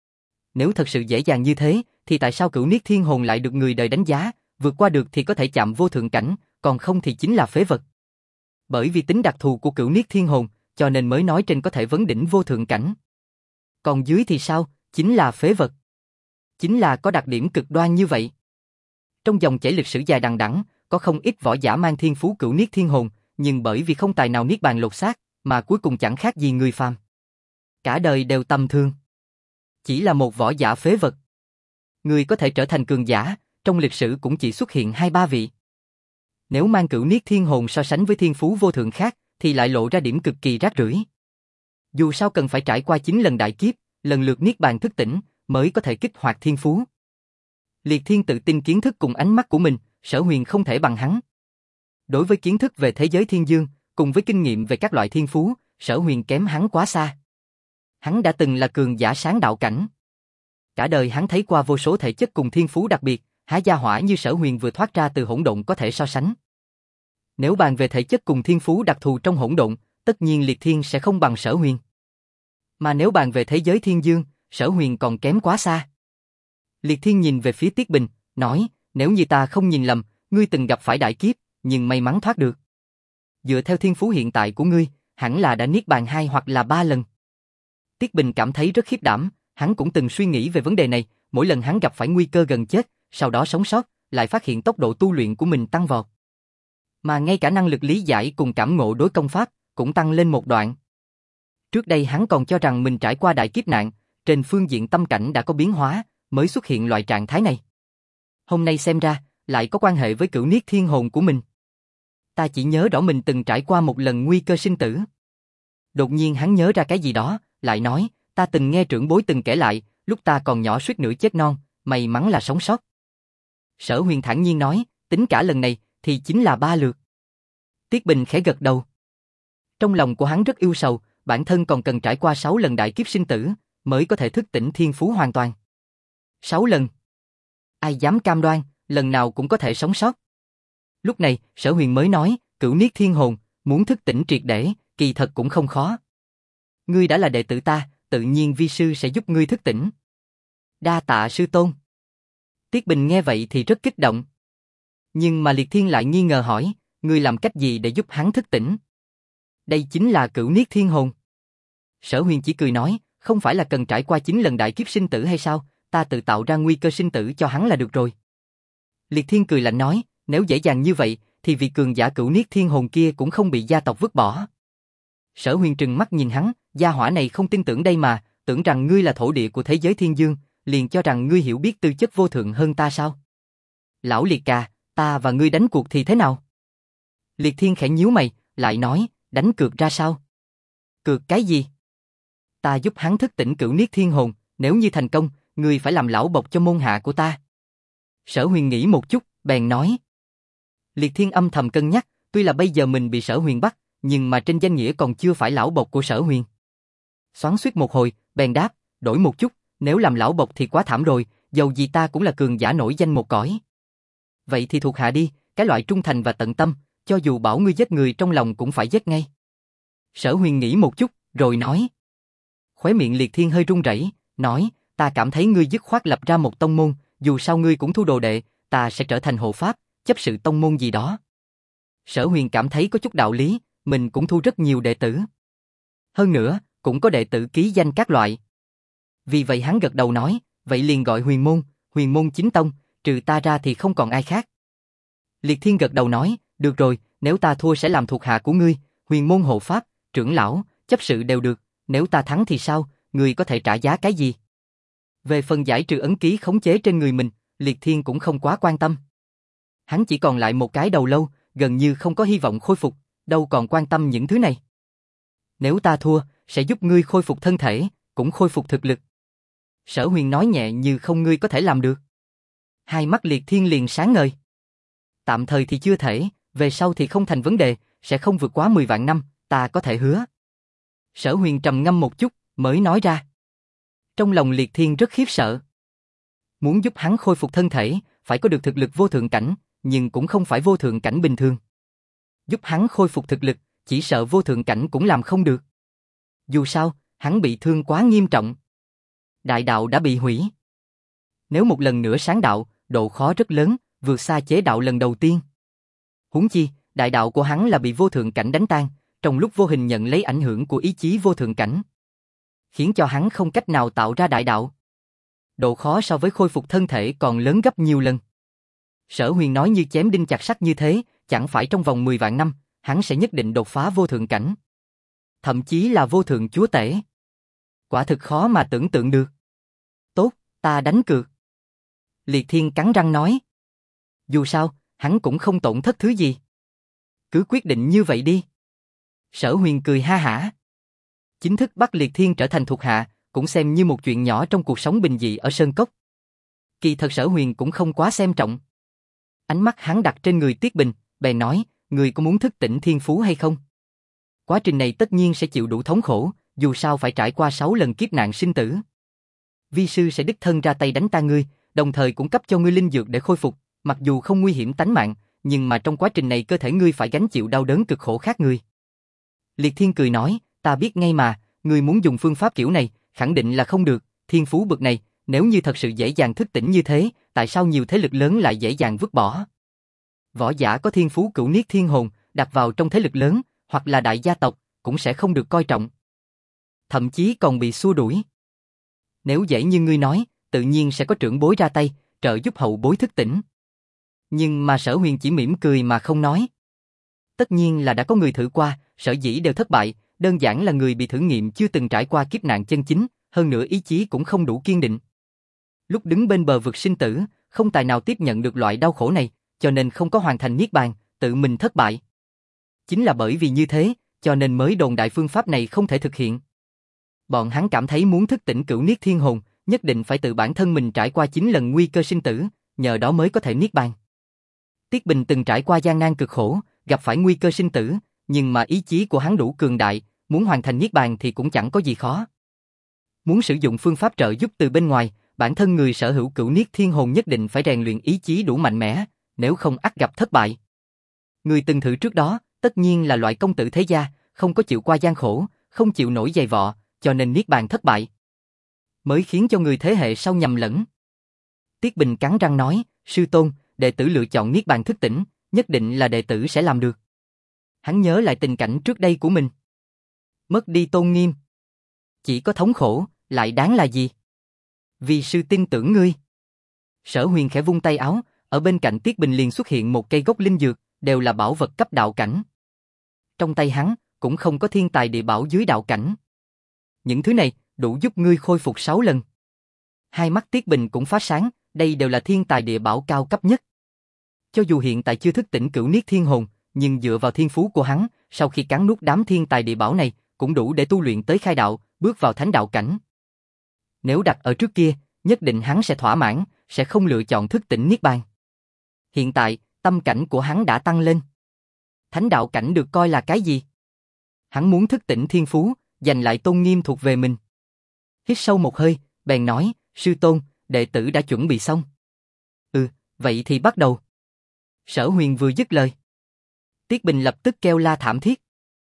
Nếu thật sự dễ dàng như thế, thì tại sao Cửu Niết Thiên Hồn lại được người đời đánh giá, vượt qua được thì có thể chạm vô thượng cảnh, còn không thì chính là phế vật. Bởi vì tính đặc thù của Cửu Niết Thiên Hồn, cho nên mới nói trên có thể vấn đỉnh vô thượng cảnh. Còn dưới thì sao, chính là phế vật. Chính là có đặc điểm cực đoan như vậy. Trong dòng chảy lịch sử dài đằng đẵng, có không ít võ giả mang thiên phú Cửu Niết Thiên Hồn, nhưng bởi vì không tài nào niết bàn lột xác, mà cuối cùng chẳng khác gì người phàm. Cả đời đều tầm thường. Chỉ là một võ giả phế vật. Người có thể trở thành cường giả, trong lịch sử cũng chỉ xuất hiện 2-3 vị. Nếu mang Cửu Niết Thiên Hồn so sánh với thiên phú vô thượng khác, thì lại lộ ra điểm cực kỳ rác rưởi. Dù sao cần phải trải qua 9 lần đại kiếp, lần lượt niết bàn thức tỉnh, mới có thể kích hoạt thiên phú. Liệt Thiên tự tin kiến thức cùng ánh mắt của mình, Sở Huyền không thể bằng hắn. Đối với kiến thức về thế giới thiên dương, cùng với kinh nghiệm về các loại thiên phú, Sở Huyền kém hắn quá xa. Hắn đã từng là cường giả sáng đạo cảnh. Cả đời hắn thấy qua vô số thể chất cùng thiên phú đặc biệt, há gia hỏa như Sở Huyền vừa thoát ra từ hỗn độn có thể so sánh. Nếu bàn về thể chất cùng thiên phú đặc thù trong hỗn độn, tất nhiên Liệt Thiên sẽ không bằng Sở Huyền. Mà nếu bàn về thế giới thiên dương, Sở Huyền còn kém quá xa. Liệt Thiên nhìn về phía Tiết Bình, nói, nếu như ta không nhìn lầm, ngươi từng gặp phải đại kiếp, nhưng may mắn thoát được. Dựa theo thiên phú hiện tại của ngươi, hẳn là đã niết bàn 2 hoặc là 3 lần. Tiết Bình cảm thấy rất khiếp đảm, hắn cũng từng suy nghĩ về vấn đề này, mỗi lần hắn gặp phải nguy cơ gần chết, sau đó sống sót, lại phát hiện tốc độ tu luyện của mình tăng vọt. Mà ngay cả năng lực lý giải cùng cảm ngộ đối công pháp cũng tăng lên một đoạn. Trước đây hắn còn cho rằng mình trải qua đại kiếp nạn, trên phương diện tâm cảnh đã có biến hóa, mới xuất hiện loại trạng thái này. Hôm nay xem ra, lại có quan hệ với cửu niết thiên hồn của mình. Ta chỉ nhớ rõ mình từng trải qua một lần nguy cơ sinh tử. Đột nhiên hắn nhớ ra cái gì đó, lại nói, ta từng nghe trưởng bối từng kể lại, lúc ta còn nhỏ suýt nữa chết non, may mắn là sống sót. Sở Huyền thản nhiên nói, tính cả lần này, thì chính là 3 lượt. Tiết Bình khẽ gật đầu. Trong lòng của hắn rất ưu sầu, bản thân còn cần trải qua 6 lần đại kiếp sinh tử, mới có thể thức tỉnh thiên phú hoàn toàn. 6 lần. Ai dám cam đoan, lần nào cũng có thể sống sót. Lúc này, Sở Huyền mới nói, cửu niết thiên hồn, muốn thức tỉnh triệt để, kỳ thật cũng không khó. Ngươi đã là đệ tử ta, tự nhiên vi sư sẽ giúp ngươi thức tỉnh. Đa tạ sư tôn. Tiết Bình nghe vậy thì rất kích động. Nhưng mà Liệt Thiên lại nghi ngờ hỏi, ngươi làm cách gì để giúp hắn thức tỉnh? Đây chính là cửu niết thiên hồn. Sở Huyền chỉ cười nói, không phải là cần trải qua 9 lần đại kiếp sinh tử hay sao, ta tự tạo ra nguy cơ sinh tử cho hắn là được rồi. Liệt Thiên cười lạnh nói, nếu dễ dàng như vậy, thì vị cường giả cửu niết thiên hồn kia cũng không bị gia tộc vứt bỏ. Sở Huyền trừng mắt nhìn hắn, gia hỏa này không tin tưởng đây mà, tưởng rằng ngươi là thổ địa của thế giới thiên dương, liền cho rằng ngươi hiểu biết tư chất vô thượng hơn ta sao? Lão Liệt ca, ta và ngươi đánh cuộc thì thế nào? Liệt Thiên khẽ nhíu mày, lại nói, đánh cược ra sao? Cược cái gì? Ta giúp hắn thức tỉnh cửu niết thiên hồn, nếu như thành công, ngươi phải làm lão bộc cho môn hạ của ta. Sở Huyền nghĩ một chút, bèn nói. Liệt Thiên âm thầm cân nhắc, tuy là bây giờ mình bị Sở Huyền bắt, nhưng mà trên danh nghĩa còn chưa phải lão bộc của Sở Huyền. Xoắn xuýt một hồi, bèn đáp, đổi một chút, nếu làm lão bộc thì quá thảm rồi, dầu gì ta cũng là cường giả nổi danh một cõi. Vậy thì thuộc hạ đi, cái loại trung thành và tận tâm, cho dù bảo ngươi giết người trong lòng cũng phải giết ngay. Sở Huyền nghĩ một chút, rồi nói. Khóe miệng Liệt Thiên hơi run rẩy, nói, ta cảm thấy ngươi dứt khoát lập ra một tông môn, dù sao ngươi cũng thu đồ đệ, ta sẽ trở thành hộ pháp, chấp sự tông môn gì đó. Sở Huyền cảm thấy có chút đạo lý, mình cũng thu rất nhiều đệ tử. Hơn nữa, cũng có đệ tử ký danh các loại. Vì vậy hắn gật đầu nói, vậy liền gọi Huyền môn chính tông, trừ ta ra thì không còn ai khác. Liệt Thiên gật đầu nói, được rồi, nếu ta thua sẽ làm thuộc hạ của ngươi, huyền môn hộ pháp, trưởng lão, chấp sự đều được, nếu ta thắng thì sao, ngươi có thể trả giá cái gì? Về phần giải trừ ấn ký khống chế trên người mình, Liệt Thiên cũng không quá quan tâm. Hắn chỉ còn lại một cái đầu lâu, gần như không có hy vọng khôi phục, đâu còn quan tâm những thứ này. Nếu ta thua, sẽ giúp ngươi khôi phục thân thể, cũng khôi phục thực lực. Sở Huyền nói nhẹ như không ngươi có thể làm được. Hai mắt Liệt Thiên liền sáng ngời. Tạm thời thì chưa thể, về sau thì không thành vấn đề, sẽ không vượt quá 10 vạn năm, ta có thể hứa. Sở Huyền trầm ngâm một chút, mới nói ra. Trong lòng Liệt Thiên rất khiếp sợ. Muốn giúp hắn khôi phục thân thể, phải có được thực lực vô thượng cảnh, nhưng cũng không phải vô thượng cảnh bình thường. Giúp hắn khôi phục thực lực, chỉ sợ vô thượng cảnh cũng làm không được. Dù sao, hắn bị thương quá nghiêm trọng. Đại đạo đã bị hủy. Nếu một lần nữa sáng đạo, độ khó rất lớn, vượt xa chế đạo lần đầu tiên. Huống chi, đại đạo của hắn là bị vô thượng cảnh đánh tan, trong lúc vô hình nhận lấy ảnh hưởng của ý chí vô thượng cảnh, khiến cho hắn không cách nào tạo ra đại đạo. Độ khó so với khôi phục thân thể còn lớn gấp nhiều lần. Sở Huyền nói như chém đinh chặt sắt như thế, chẳng phải trong vòng 10 vạn năm, hắn sẽ nhất định đột phá vô thượng cảnh. Thậm chí là vô thượng chúa tể. Quả thực khó mà tưởng tượng được. Tốt, ta đánh cược. Liệt Thiên cắn răng nói. Dù sao, hắn cũng không tổn thất thứ gì. Cứ quyết định như vậy đi. Sở Huyền cười ha hả. Chính thức bắt Liệt Thiên trở thành thuộc hạ, cũng xem như một chuyện nhỏ trong cuộc sống bình dị ở Sơn Cốc. Kỳ thật Sở Huyền cũng không quá xem trọng. Ánh mắt hắn đặt trên người Tiết Bình, bèn nói, người có muốn thức tỉnh thiên phú hay không? Quá trình này tất nhiên sẽ chịu đủ thống khổ, dù sao phải trải qua 6 lần kiếp nạn sinh tử. Vi sư sẽ đích thân ra tay đánh tan ngươi, đồng thời cũng cấp cho ngươi linh dược để khôi phục, mặc dù không nguy hiểm tánh mạng, nhưng mà trong quá trình này cơ thể ngươi phải gánh chịu đau đớn cực khổ khác người. Liệt Thiên cười nói, ta biết ngay mà, ngươi muốn dùng phương pháp kiểu này, khẳng định là không được, thiên phú bậc này, nếu như thật sự dễ dàng thức tỉnh như thế, tại sao nhiều thế lực lớn lại dễ dàng vứt bỏ? Võ giả có thiên phú cửu niết thiên hồn, đặt vào trong thế lực lớn, hoặc là đại gia tộc, cũng sẽ không được coi trọng. Thậm chí còn bị xua đuổi. Nếu dễ như ngươi nói, tự nhiên sẽ có trưởng bối ra tay, trợ giúp hậu bối thức tỉnh. Nhưng mà Sở Huyền chỉ mỉm cười mà không nói. Tất nhiên là đã có người thử qua, sở dĩ đều thất bại, đơn giản là người bị thử nghiệm chưa từng trải qua kiếp nạn chân chính, hơn nữa ý chí cũng không đủ kiên định. Lúc đứng bên bờ vực sinh tử, không tài nào tiếp nhận được loại đau khổ này, cho nên không có hoàn thành niết bàn, tự mình thất bại. Chính là bởi vì như thế, cho nên mới đồn đại phương pháp này không thể thực hiện. Bọn hắn cảm thấy muốn thức tỉnh cửu niết thiên hồn, nhất định phải tự bản thân mình trải qua 9 lần nguy cơ sinh tử, nhờ đó mới có thể niết bàn. Tiết Bình từng trải qua gian nan cực khổ, gặp phải nguy cơ sinh tử, nhưng mà ý chí của hắn đủ cường đại, muốn hoàn thành niết bàn thì cũng chẳng có gì khó. Muốn sử dụng phương pháp trợ giúp từ bên ngoài, bản thân người sở hữu cửu niết thiên hồn nhất định phải rèn luyện ý chí đủ mạnh mẽ, nếu không ắt gặp thất bại. Người từng thử trước đó, tất nhiên là loại công tử thế gia, không có chịu qua gian khổ, không chịu nổi dày vò, cho nên niết bàn thất bại. Mới khiến cho người thế hệ sau nhầm lẫn. Tiết Bình cắn răng nói, sư tôn, đệ tử lựa chọn niết bàn thức tỉnh, nhất định là đệ tử sẽ làm được. Hắn nhớ lại tình cảnh trước đây của mình. Mất đi tôn nghiêm. Chỉ có thống khổ, lại đáng là gì? Vì sư tin tưởng ngươi. Sở Huyền khẽ vung tay áo, ở bên cạnh Tiết Bình liền xuất hiện một cây gốc linh dược, đều là bảo vật cấp đạo cảnh. Trong tay hắn, cũng không có thiên tài địa bảo dưới đạo cảnh. Những thứ này, đủ giúp ngươi khôi phục 6 lần. Hai mắt Tiết Bình cũng phát sáng, đây đều là thiên tài địa bảo cao cấp nhất. Cho dù hiện tại chưa thức tỉnh cửu niết thiên hồn, nhưng dựa vào thiên phú của hắn, sau khi cắn nuốt đám thiên tài địa bảo này, cũng đủ để tu luyện tới khai đạo, bước vào thánh đạo cảnh. Nếu đặt ở trước kia, nhất định hắn sẽ thỏa mãn, sẽ không lựa chọn thức tỉnh niết bàn. Hiện tại, tâm cảnh của hắn đã tăng lên. Thánh đạo cảnh được coi là cái gì? Hắn muốn thức tỉnh thiên phú, giành lại tôn nghiêm thuộc về mình. Hít sâu một hơi, bèn nói, sư tôn, đệ tử đã chuẩn bị xong. Vậy thì bắt đầu. Sở Huyền vừa dứt lời, Tiết Bình lập tức kêu la thảm thiết.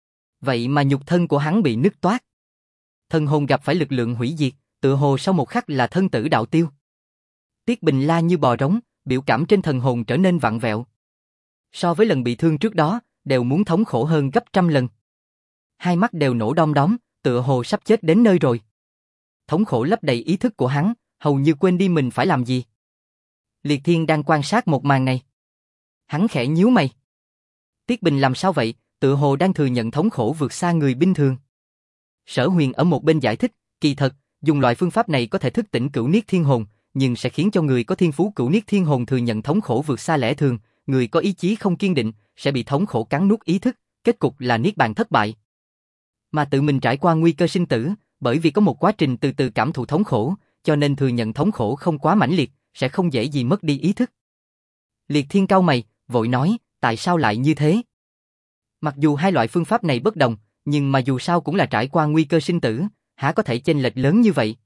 Vậy mà nhục thân của hắn bị nứt toác. Thần hồn gặp phải lực lượng hủy diệt, tựa hồ sau một khắc là thân tử đạo tiêu. Tiết Bình la như bò rống, biểu cảm trên thần hồn trở nên vặn vẹo. So với lần bị thương trước đó, đều muốn thống khổ hơn gấp trăm lần. Hai mắt đều nổ đom đóm, tựa hồ sắp chết đến nơi rồi. Thống khổ lấp đầy ý thức của hắn, hầu như quên đi mình phải làm gì. Liệt Thiên đang quan sát một màn này. Hắn khẽ nhíu mày. Tiết Bình làm sao vậy, tựa hồ đang thừa nhận thống khổ vượt xa người bình thường. Sở Huyền ở một bên giải thích, kỳ thật, dùng loại phương pháp này có thể thức tỉnh cửu niết thiên hồn, nhưng sẽ khiến cho người có thiên phú cửu niết thiên hồn thừa nhận thống khổ vượt xa lẽ thường, người có ý chí không kiên định, sẽ bị thống khổ cắn nuốt ý thức, kết cục là niết bàn thất bại. Mà tự mình trải qua nguy cơ sinh tử, bởi vì có một quá trình từ từ cảm thụ thống khổ, cho nên thừa nhận thống khổ không quá mãnh liệt, sẽ không dễ gì mất đi ý thức. Liệt Thiên cau mày, vội nói, tại sao lại như thế? Mặc dù hai loại phương pháp này bất đồng, nhưng mà dù sao cũng là trải qua nguy cơ sinh tử, há có thể chênh lệch lớn như vậy?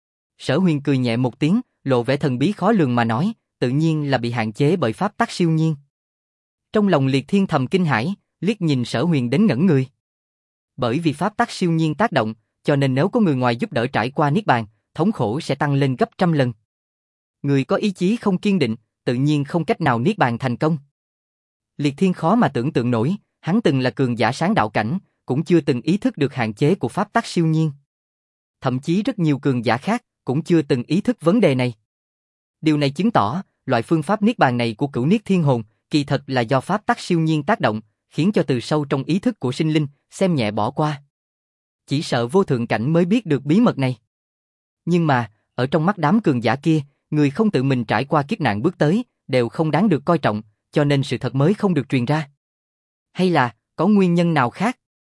Sở Huyền cười nhẹ một tiếng, lộ vẻ thần bí khó lường mà nói, tự nhiên là bị hạn chế bởi pháp tắc siêu nhiên. Trong lòng Liệt Thiên thầm kinh hãi, liếc nhìn Sở Huyền đến ngẩn người. Bởi vì pháp tắc siêu nhiên tác động, cho nên nếu có người ngoài giúp đỡ trải qua niết bàn, thống khổ sẽ tăng lên gấp trăm lần. Người có ý chí không kiên định, tự nhiên không cách nào niết bàn thành công. Liệt Thiên khó mà tưởng tượng nổi, hắn từng là cường giả sáng đạo cảnh, cũng chưa từng ý thức được hạn chế của pháp tắc siêu nhiên. Thậm chí rất nhiều cường giả khác cũng chưa từng ý thức vấn đề này. Điều này chứng tỏ, loại phương pháp niết bàn này của cửu niết thiên hồn, kỳ thật là do pháp tắc siêu nhiên tác động, khiến cho từ sâu trong ý thức của sinh linh, xem nhẹ bỏ qua. Chỉ sợ vô thượng cảnh mới biết được bí mật này. Nhưng mà, ở trong mắt đám cường giả kia, người không tự mình trải qua kiếp nạn bước tới, đều không đáng được coi trọng, cho nên sự thật mới không được truyền ra. Hay là, có nguyên nhân nào khác?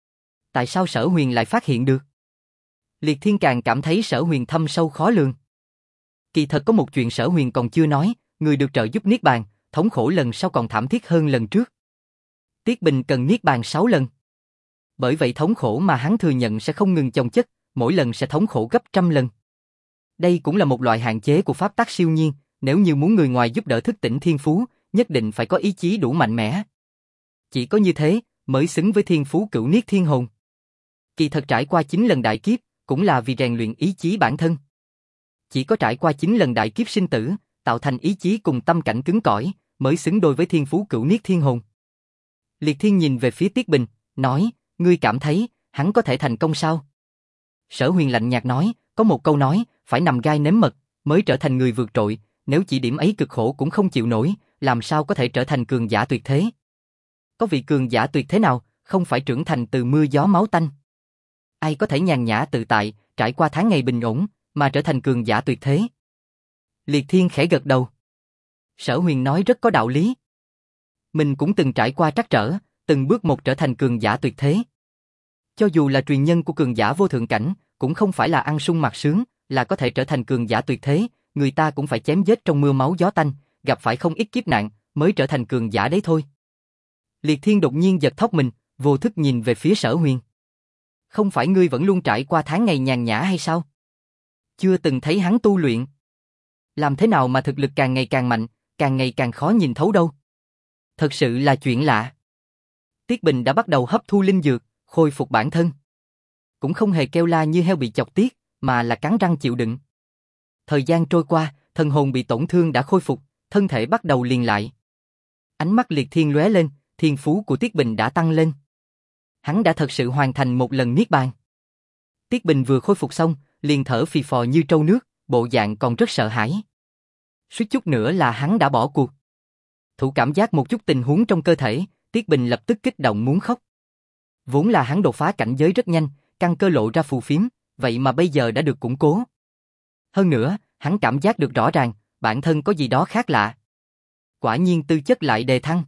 Tại sao Sở Huyền lại phát hiện được? Liệt Thiên càng cảm thấy Sở Huyền thâm sâu khó lường. Kỳ thật có một chuyện Sở Huyền còn chưa nói, người được trợ giúp niết bàn, thống khổ lần sau còn thảm thiết hơn lần trước. Tiết Bình cần niết bàn 6 lần. Bởi vậy thống khổ mà hắn thừa nhận sẽ không ngừng chồng chất, mỗi lần sẽ thống khổ gấp trăm lần. Đây cũng là một loại hạn chế của pháp tắc siêu nhiên, nếu như muốn người ngoài giúp đỡ thức tỉnh thiên phú, nhất định phải có ý chí đủ mạnh mẽ. Chỉ có như thế, mới xứng với thiên phú cửu niết thiên hồn. Kỳ thật trải qua 9 lần đại kiếp, cũng là vì rèn luyện ý chí bản thân. Chỉ có trải qua 9 lần đại kiếp sinh tử, tạo thành ý chí cùng tâm cảnh cứng cỏi, mới xứng đôi với thiên phú cửu niết thiên hồn. Liệt Thiên nhìn về phía Tiết Bình, nói, ngươi cảm thấy, hắn có thể thành công sao? Sở Huyền lạnh nhạt nói, có một câu nói, phải nằm gai nếm mật, mới trở thành người vượt trội, nếu chỉ điểm ấy cực khổ cũng không chịu nổi, làm sao có thể trở thành cường giả tuyệt thế? Có vị cường giả tuyệt thế nào, không phải trưởng thành từ mưa gió máu tanh? Ai có thể nhàn nhã tự tại, trải qua tháng ngày bình ổn, mà trở thành cường giả tuyệt thế? Liệt Thiên khẽ gật đầu. Sở Huyền nói rất có đạo lý. Mình cũng từng trải qua trắc trở, từng bước một trở thành cường giả tuyệt thế. Cho dù là truyền nhân của cường giả vô thượng cảnh, cũng không phải là ăn sung mặc sướng, là có thể trở thành cường giả tuyệt thế, người ta cũng phải chém giết trong mưa máu gió tanh, gặp phải không ít kiếp nạn, mới trở thành cường giả đấy thôi. Liệt Thiên đột nhiên giật thót mình, vô thức nhìn về phía Sở Huyền. Không phải ngươi vẫn luôn trải qua tháng ngày nhàn nhã hay sao? Chưa từng thấy hắn tu luyện. Làm thế nào mà thực lực càng ngày càng mạnh, càng ngày càng khó nhìn thấu đâu. Thật sự là chuyện lạ. Tiết Bình đã bắt đầu hấp thu linh dược, khôi phục bản thân. Cũng không hề kêu la như heo bị chọc tiết, mà là cắn răng chịu đựng. Thời gian trôi qua, thần hồn bị tổn thương đã khôi phục, thân thể bắt đầu liền lại. Ánh mắt Liệt Thiên lóe lên, thiên phú của Tiết Bình đã tăng lên. Hắn đã thật sự hoàn thành một lần niết bàn. Tiết Bình vừa khôi phục xong, liền thở phì phò như trâu nước, bộ dạng còn rất sợ hãi. Suýt chút nữa là hắn đã bỏ cuộc. Thụ cảm giác một chút tình huống trong cơ thể, Tiết Bình lập tức kích động muốn khóc. Vốn là hắn đột phá cảnh giới rất nhanh, căn cơ lộ ra phù phiếm, vậy mà bây giờ đã được củng cố. Hơn nữa, hắn cảm giác được rõ ràng, bản thân có gì đó khác lạ. Quả nhiên tư chất lại đề thăng.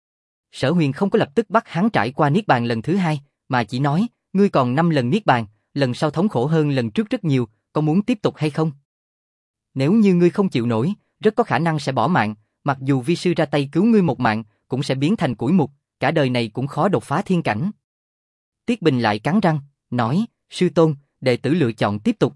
Sở Huyền không có lập tức bắt hắn trải qua niết bàn lần thứ hai, mà chỉ nói, ngươi còn 5 lần niết bàn, lần sau thống khổ hơn lần trước rất nhiều, có muốn tiếp tục hay không? Nếu như ngươi không chịu nổi, rất có khả năng sẽ bỏ mạng, mặc dù vi sư ra tay cứu ngươi một mạng, cũng sẽ biến thành củi mục, cả đời này cũng khó đột phá thiên cảnh. Tiết Bình lại cắn răng, nói, sư tôn, đệ tử lựa chọn tiếp tục.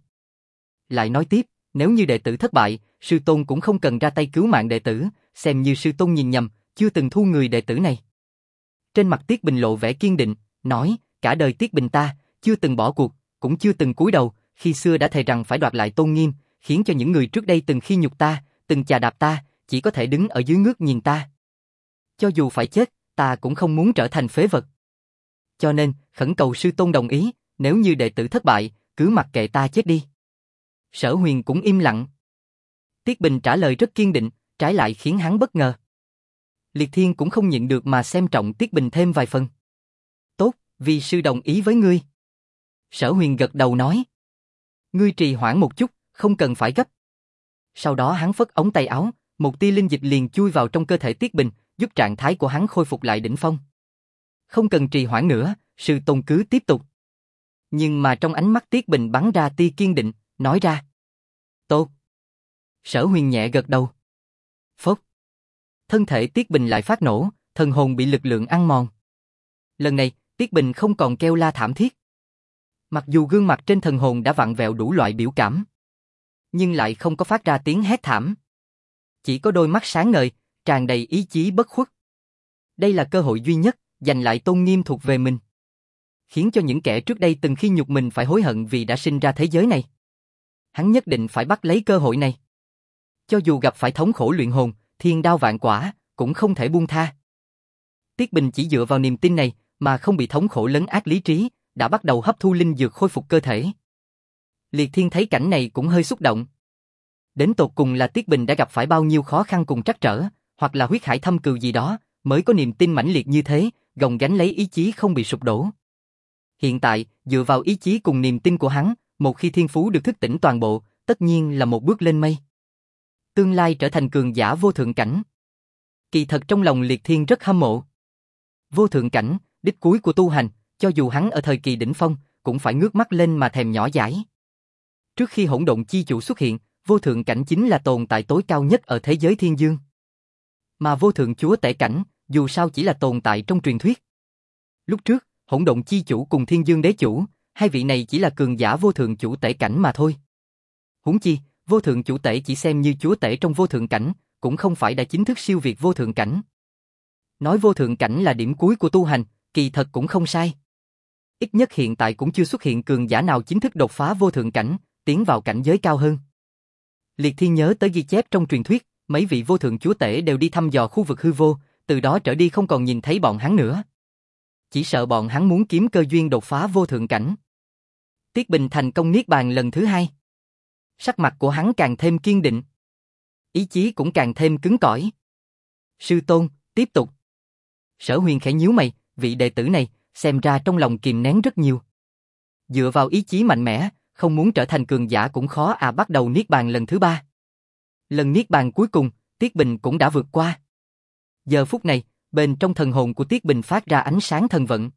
Lại nói tiếp, nếu như đệ tử thất bại, sư tôn cũng không cần ra tay cứu mạng đệ tử, xem như sư tôn nhìn nhầm, chưa từng thu người đệ tử này. Trên mặt Tiết Bình lộ vẻ kiên định, nói, cả đời Tiết Bình ta, chưa từng bỏ cuộc, cũng chưa từng cúi đầu, khi xưa đã thề rằng phải đoạt lại tôn nghiêm, khiến cho những người trước đây từng khi nhục ta, từng chà đạp ta, chỉ có thể đứng ở dưới ngước nhìn ta. Cho dù phải chết, ta cũng không muốn trở thành phế vật. Cho nên, khẩn cầu sư tôn đồng ý, nếu như đệ tử thất bại, cứ mặc kệ ta chết đi. Sở Huyền cũng im lặng. Tiết Bình trả lời rất kiên định, trái lại khiến hắn bất ngờ. Liệt Thiên cũng không nhịn được mà xem trọng Tiết Bình thêm vài phần. Tốt, vì sư đồng ý với ngươi. Sở Huyền gật đầu nói. Ngươi trì hoãn một chút, không cần phải gấp. Sau đó hắn phất ống tay áo, một tia linh dịch liền chui vào trong cơ thể Tiết Bình, giúp trạng thái của hắn khôi phục lại đỉnh phong. Không cần trì hoãn nữa, sư tôn cứ tiếp tục. Nhưng mà trong ánh mắt Tiết Bình bắn ra tia kiên định, nói ra. Tốt. Sở Huyền nhẹ gật đầu. Phốc. Thân thể Tiết Bình lại phát nổ, thần hồn bị lực lượng ăn mòn. Lần này, Tiết Bình không còn kêu la thảm thiết. Mặc dù gương mặt trên thần hồn đã vặn vẹo đủ loại biểu cảm, nhưng lại không có phát ra tiếng hét thảm. Chỉ có đôi mắt sáng ngời, tràn đầy ý chí bất khuất. Đây là cơ hội duy nhất, giành lại tôn nghiêm thuộc về mình. Khiến cho những kẻ trước đây từng khi nhục mình phải hối hận vì đã sinh ra thế giới này. Hắn nhất định phải bắt lấy cơ hội này. Cho dù gặp phải thống khổ luyện hồn, thiên đao vạn quả, cũng không thể buông tha. Tiết Bình chỉ dựa vào niềm tin này, mà không bị thống khổ lấn át lý trí, đã bắt đầu hấp thu linh dược khôi phục cơ thể. Liệt Thiên thấy cảnh này cũng hơi xúc động. Đến tột cùng là Tiết Bình đã gặp phải bao nhiêu khó khăn cùng trắc trở, hoặc là huyết hải thâm cừu gì đó, mới có niềm tin mãnh liệt như thế, gồng gánh lấy ý chí không bị sụp đổ. Hiện tại, dựa vào ý chí cùng niềm tin của hắn, một khi thiên phú được thức tỉnh toàn bộ, tất nhiên là một bước lên mây. Tương lai trở thành cường giả vô thượng cảnh. Kỳ thật trong lòng Liệt Thiên rất hâm mộ. Vô thượng cảnh, đích cuối của tu hành, cho dù hắn ở thời kỳ đỉnh phong, cũng phải ngước mắt lên mà thèm nhỏ dãi. Trước khi hỗn độn chi chủ xuất hiện, vô thượng cảnh chính là tồn tại tối cao nhất ở thế giới thiên dương. Mà vô thượng chúa tể cảnh, dù sao chỉ là tồn tại trong truyền thuyết. Lúc trước, hỗn độn chi chủ cùng thiên dương đế chủ, hai vị này chỉ là cường giả vô thượng chủ tể cảnh mà thôi. Huống chi, vô thượng chủ tể chỉ xem như chúa tể trong vô thượng cảnh, cũng không phải đã chính thức siêu việt vô thượng cảnh. Nói vô thượng cảnh là điểm cuối của tu hành, kỳ thật cũng không sai. Ít nhất hiện tại cũng chưa xuất hiện cường giả nào chính thức đột phá vô thượng cảnh, tiến vào cảnh giới cao hơn. Liệt Thiên nhớ tới ghi chép trong truyền thuyết, mấy vị vô thượng chúa tể đều đi thăm dò khu vực hư vô, từ đó trở đi không còn nhìn thấy bọn hắn nữa. Chỉ sợ bọn hắn muốn kiếm cơ duyên đột phá vô thượng cảnh. Tiết Bình thành công niết bàn lần thứ 2. Sắc mặt của hắn càng thêm kiên định. Ý chí cũng càng thêm cứng cỏi. Sư tôn, tiếp tục. Sở Huyền khẽ nhíu mày, vị đệ tử này, xem ra trong lòng kìm nén rất nhiều. Dựa vào ý chí mạnh mẽ, không muốn trở thành cường giả cũng khó bắt đầu niết bàn lần thứ 3. Lần niết bàn cuối cùng, Tiết Bình cũng đã vượt qua. Giờ phút này, bên trong thần hồn của Tiết Bình phát ra ánh sáng thần vận.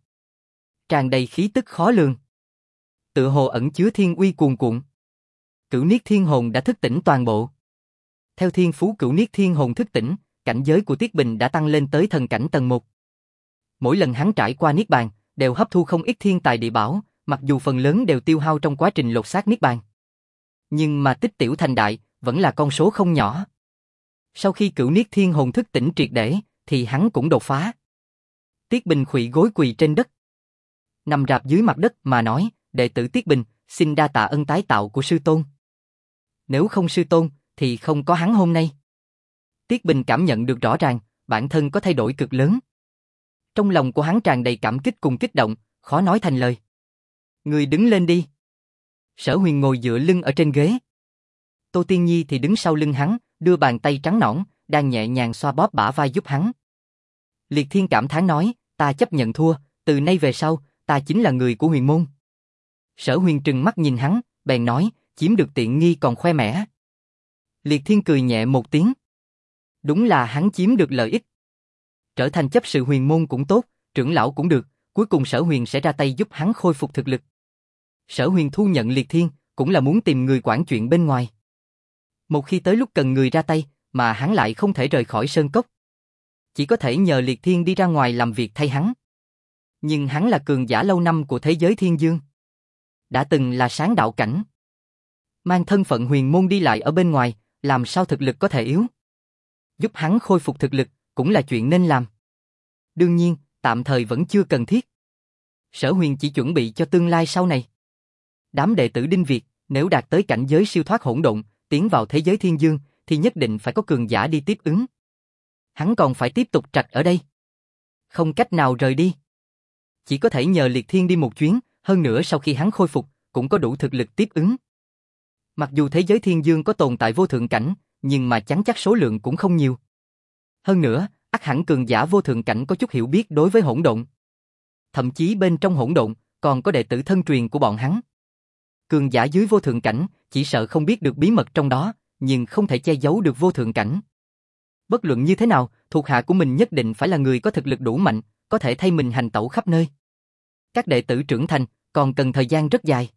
Tràn đầy khí tức khó lường. Tựa hồ ẩn chứa thiên uy cuồn cuộn. Cửu Niết Thiên Hồn đã thức tỉnh toàn bộ. Theo thiên phú Cửu Niết Thiên Hồn thức tỉnh, cảnh giới của Tiết Bình đã tăng lên tới thần cảnh tầng 1. Mỗi lần hắn trải qua niết bàn, đều hấp thu không ít thiên tài địa bảo, mặc dù phần lớn đều tiêu hao trong quá trình lột xác niết bàn. Nhưng mà tích tiểu thành đại, vẫn là con số không nhỏ. Sau khi Cửu Niết Thiên Hồn thức tỉnh triệt để, thì hắn cũng đột phá. Tiết Bình khuỵu gối quỳ trên đất, nằm rạp dưới mặt đất mà nói, đệ tử Tiết Bình, xin đa tạ ân tái tạo của sư tôn. Nếu không sư tôn, thì không có hắn hôm nay. Tiết Bình cảm nhận được rõ ràng, bản thân có thay đổi cực lớn. Trong lòng của hắn tràn đầy cảm kích cùng kích động, khó nói thành lời. Người đứng lên đi. Sở Huyền ngồi dựa lưng ở trên ghế. Tô Tiên Nhi thì đứng sau lưng hắn, đưa bàn tay trắng nõn, đang nhẹ nhàng xoa bóp bả vai giúp hắn. Liệt Thiên cảm thán nói, ta chấp nhận thua, từ nay về sau, ta chính là người của huyền môn. Sở Huyền trừng mắt nhìn hắn, bèn nói, chiếm được tiện nghi còn khoe mẽ. Liệt Thiên cười nhẹ một tiếng. Đúng là hắn chiếm được lợi ích. Trở thành chấp sự huyền môn cũng tốt, trưởng lão cũng được, cuối cùng Sở Huyền sẽ ra tay giúp hắn khôi phục thực lực. Sở Huyền thu nhận Liệt Thiên, cũng là muốn tìm người quản chuyện bên ngoài. Một khi tới lúc cần người ra tay, mà hắn lại không thể rời khỏi sơn cốc. Chỉ có thể nhờ Liệt Thiên đi ra ngoài làm việc thay hắn. Nhưng hắn là cường giả lâu năm của thế giới thiên dương. Đã từng là sáng đạo cảnh. Mang thân phận huyền môn đi lại ở bên ngoài, làm sao thực lực có thể yếu. Giúp hắn khôi phục thực lực, cũng là chuyện nên làm. Đương nhiên, tạm thời vẫn chưa cần thiết. Sở Huyền chỉ chuẩn bị cho tương lai sau này. Đám đệ tử Đinh Việt, nếu đạt tới cảnh giới siêu thoát hỗn độn, tiến vào thế giới thiên dương, thì nhất định phải có cường giả đi tiếp ứng. Hắn còn phải tiếp tục trạch ở đây. Không cách nào rời đi. Chỉ có thể nhờ Liệt Thiên đi một chuyến, hơn nữa sau khi hắn khôi phục, cũng có đủ thực lực tiếp ứng. Mặc dù thế giới thiên dương có tồn tại vô thượng cảnh, nhưng mà chắn chắc số lượng cũng không nhiều. Hơn nữa, ắt hẳn cường giả vô thượng cảnh có chút hiểu biết đối với hỗn độn. Thậm chí bên trong hỗn độn, còn có đệ tử thân truyền của bọn hắn. Cường giả dưới vô thượng cảnh, chỉ sợ không biết được bí mật trong đó, nhưng không thể che giấu được vô thượng cảnh. Bất luận như thế nào, thuộc hạ của mình nhất định phải là người có thực lực đủ mạnh, có thể thay mình hành tẩu khắp nơi. Các đệ tử trưởng thành, còn cần thời gian rất dài.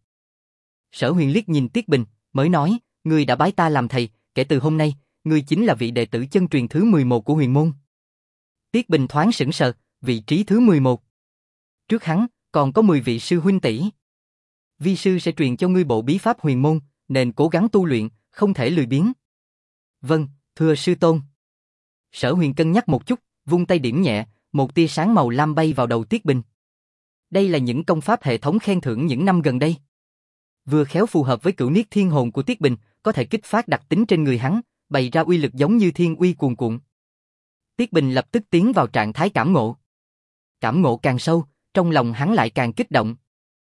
Sở Huyền liếc nhìn Tiết Bình, mới nói, ngươi đã bái ta làm thầy, kể từ hôm nay, ngươi chính là vị đệ tử chân truyền thứ 11 của huyền môn. Tiết Bình thoáng sững sờ, vị trí thứ 11. Trước hắn, còn có 10 vị sư huynh tỷ. Vi sư sẽ truyền cho ngươi bộ bí pháp huyền môn, nên cố gắng tu luyện, không thể lười biếng. Vâng, thưa sư tôn. Sở Huyền cân nhắc một chút, vung tay điểm nhẹ, một tia sáng màu lam bay vào đầu Tiết Bình. Đây là những công pháp hệ thống khen thưởng những năm gần đây. Vừa khéo phù hợp với Cửu Niết Thiên Hồn của Tiết Bình, có thể kích phát đặc tính trên người hắn, bày ra uy lực giống như thiên uy cuồn cuộn. Tiết Bình lập tức tiến vào trạng thái cảm ngộ. Cảm ngộ càng sâu, trong lòng hắn lại càng kích động.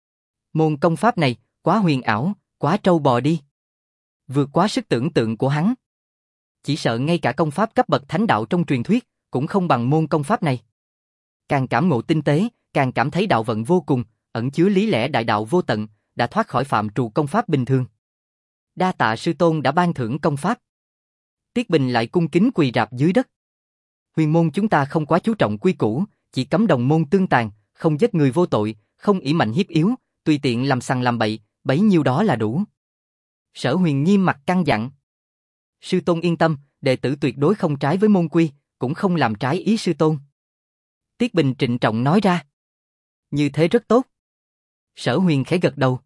Môn công pháp này, quá huyền ảo, quá trâu bò đi. Vượt quá sức tưởng tượng của hắn. Chỉ sợ ngay cả công pháp cấp bậc thánh đạo trong truyền thuyết, cũng không bằng môn công pháp này. Càng cảm ngộ tinh tế, càng cảm thấy đạo vận vô cùng, ẩn chứa lý lẽ đại đạo vô tận, đã thoát khỏi phạm trù công pháp bình thường. Đa tạ sư tôn đã ban thưởng công pháp. Tiết Bình lại cung kính quỳ rạp dưới đất. Huyền môn chúng ta không quá chú trọng quy củ, chỉ cấm đồng môn tương tàn, không giết người vô tội, không ỷ mạnh hiếp yếu, tùy tiện làm sằng làm bậy, bấy nhiêu đó là đủ. Sở Huyền nghiêm mặt căn dặn. Sư tôn yên tâm, đệ tử tuyệt đối không trái với môn quy, cũng không làm trái ý sư tôn. Tiết Bình trịnh trọng nói ra. Như thế rất tốt. Sở Huyền khẽ gật đầu.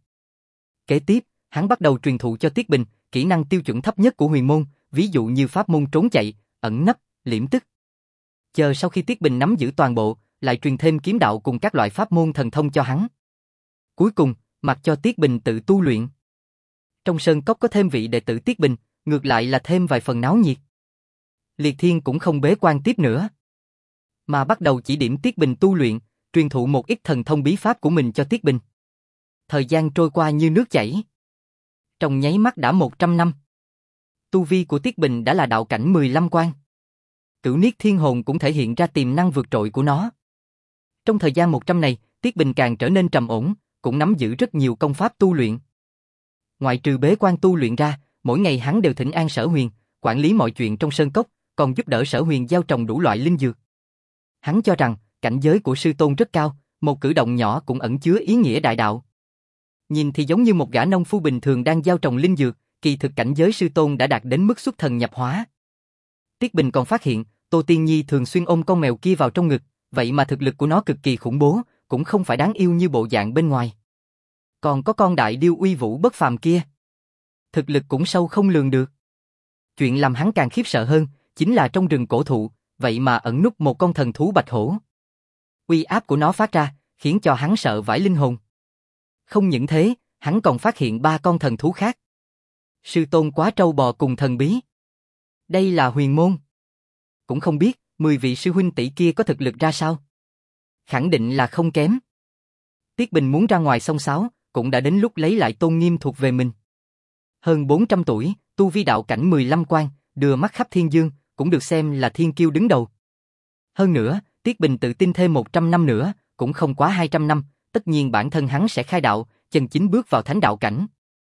Kế tiếp, hắn bắt đầu truyền thụ cho Tiết Bình kỹ năng tiêu chuẩn thấp nhất của huyền môn, ví dụ như pháp môn trốn chạy, ẩn nấp, liễm tức. Chờ sau khi Tiết Bình nắm giữ toàn bộ, lại truyền thêm kiếm đạo cùng các loại pháp môn thần thông cho hắn. Cuối cùng, mặc cho Tiết Bình tự tu luyện. Trong sơn cốc có thêm vị đệ tử Tiết Bình, ngược lại là thêm vài phần náo nhiệt. Liệt Thiên cũng không bế quan tiếp nữa, mà bắt đầu chỉ điểm Tiết Bình tu luyện, truyền thụ một ít thần thông bí pháp của mình cho Tiết Bình. Thời gian trôi qua như nước chảy. Trong nháy mắt đã 100 năm. Tu vi của Tiết Bình đã là đạo cảnh 15 quan. Cửu Niết Thiên Hồn cũng thể hiện ra tiềm năng vượt trội của nó. Trong thời gian 100 này, Tiết Bình càng trở nên trầm ổn, cũng nắm giữ rất nhiều công pháp tu luyện. Ngoại trừ bế quan tu luyện ra, mỗi ngày hắn đều thỉnh an Sở Huyền, quản lý mọi chuyện trong sơn cốc, còn giúp đỡ Sở Huyền gieo trồng đủ loại linh dược. Hắn cho rằng, cảnh giới của sư tôn rất cao, một cử động nhỏ cũng ẩn chứa ý nghĩa đại đạo. Nhìn thì giống như một gã nông phu bình thường đang gieo trồng linh dược, kỳ thực cảnh giới sư tôn đã đạt đến mức xuất thần nhập hóa. Tiết Bình còn phát hiện, Tô Tiên Nhi thường xuyên ôm con mèo kia vào trong ngực, vậy mà thực lực của nó cực kỳ khủng bố, cũng không phải đáng yêu như bộ dạng bên ngoài. Còn có con đại điêu uy vũ bất phàm kia, thực lực cũng sâu không lường được. Chuyện làm hắn càng khiếp sợ hơn, chính là trong rừng cổ thụ, vậy mà ẩn núp một con thần thú bạch hổ. Uy áp của nó phát ra, khiến cho hắn sợ vãi linh hồn. Không những thế, hắn còn phát hiện 3 con thần thú khác. Sư tôn quá trâu bò cùng thần bí. Đây là huyền môn. Cũng không biết, 10 vị sư huynh tỷ kia có thực lực ra sao? Khẳng định là không kém. Tiết Bình muốn ra ngoài xông xáo, cũng đã đến lúc lấy lại tôn nghiêm thuộc về mình. Hơn 400 tuổi, tu vi đạo cảnh 15 quan, đưa mắt khắp thiên dương, cũng được xem là thiên kiêu đứng đầu. Hơn nữa, Tiết Bình tự tin thêm 100 năm nữa, cũng không quá 200 năm, tất nhiên bản thân hắn sẽ khai đạo, chân chính bước vào thánh đạo cảnh.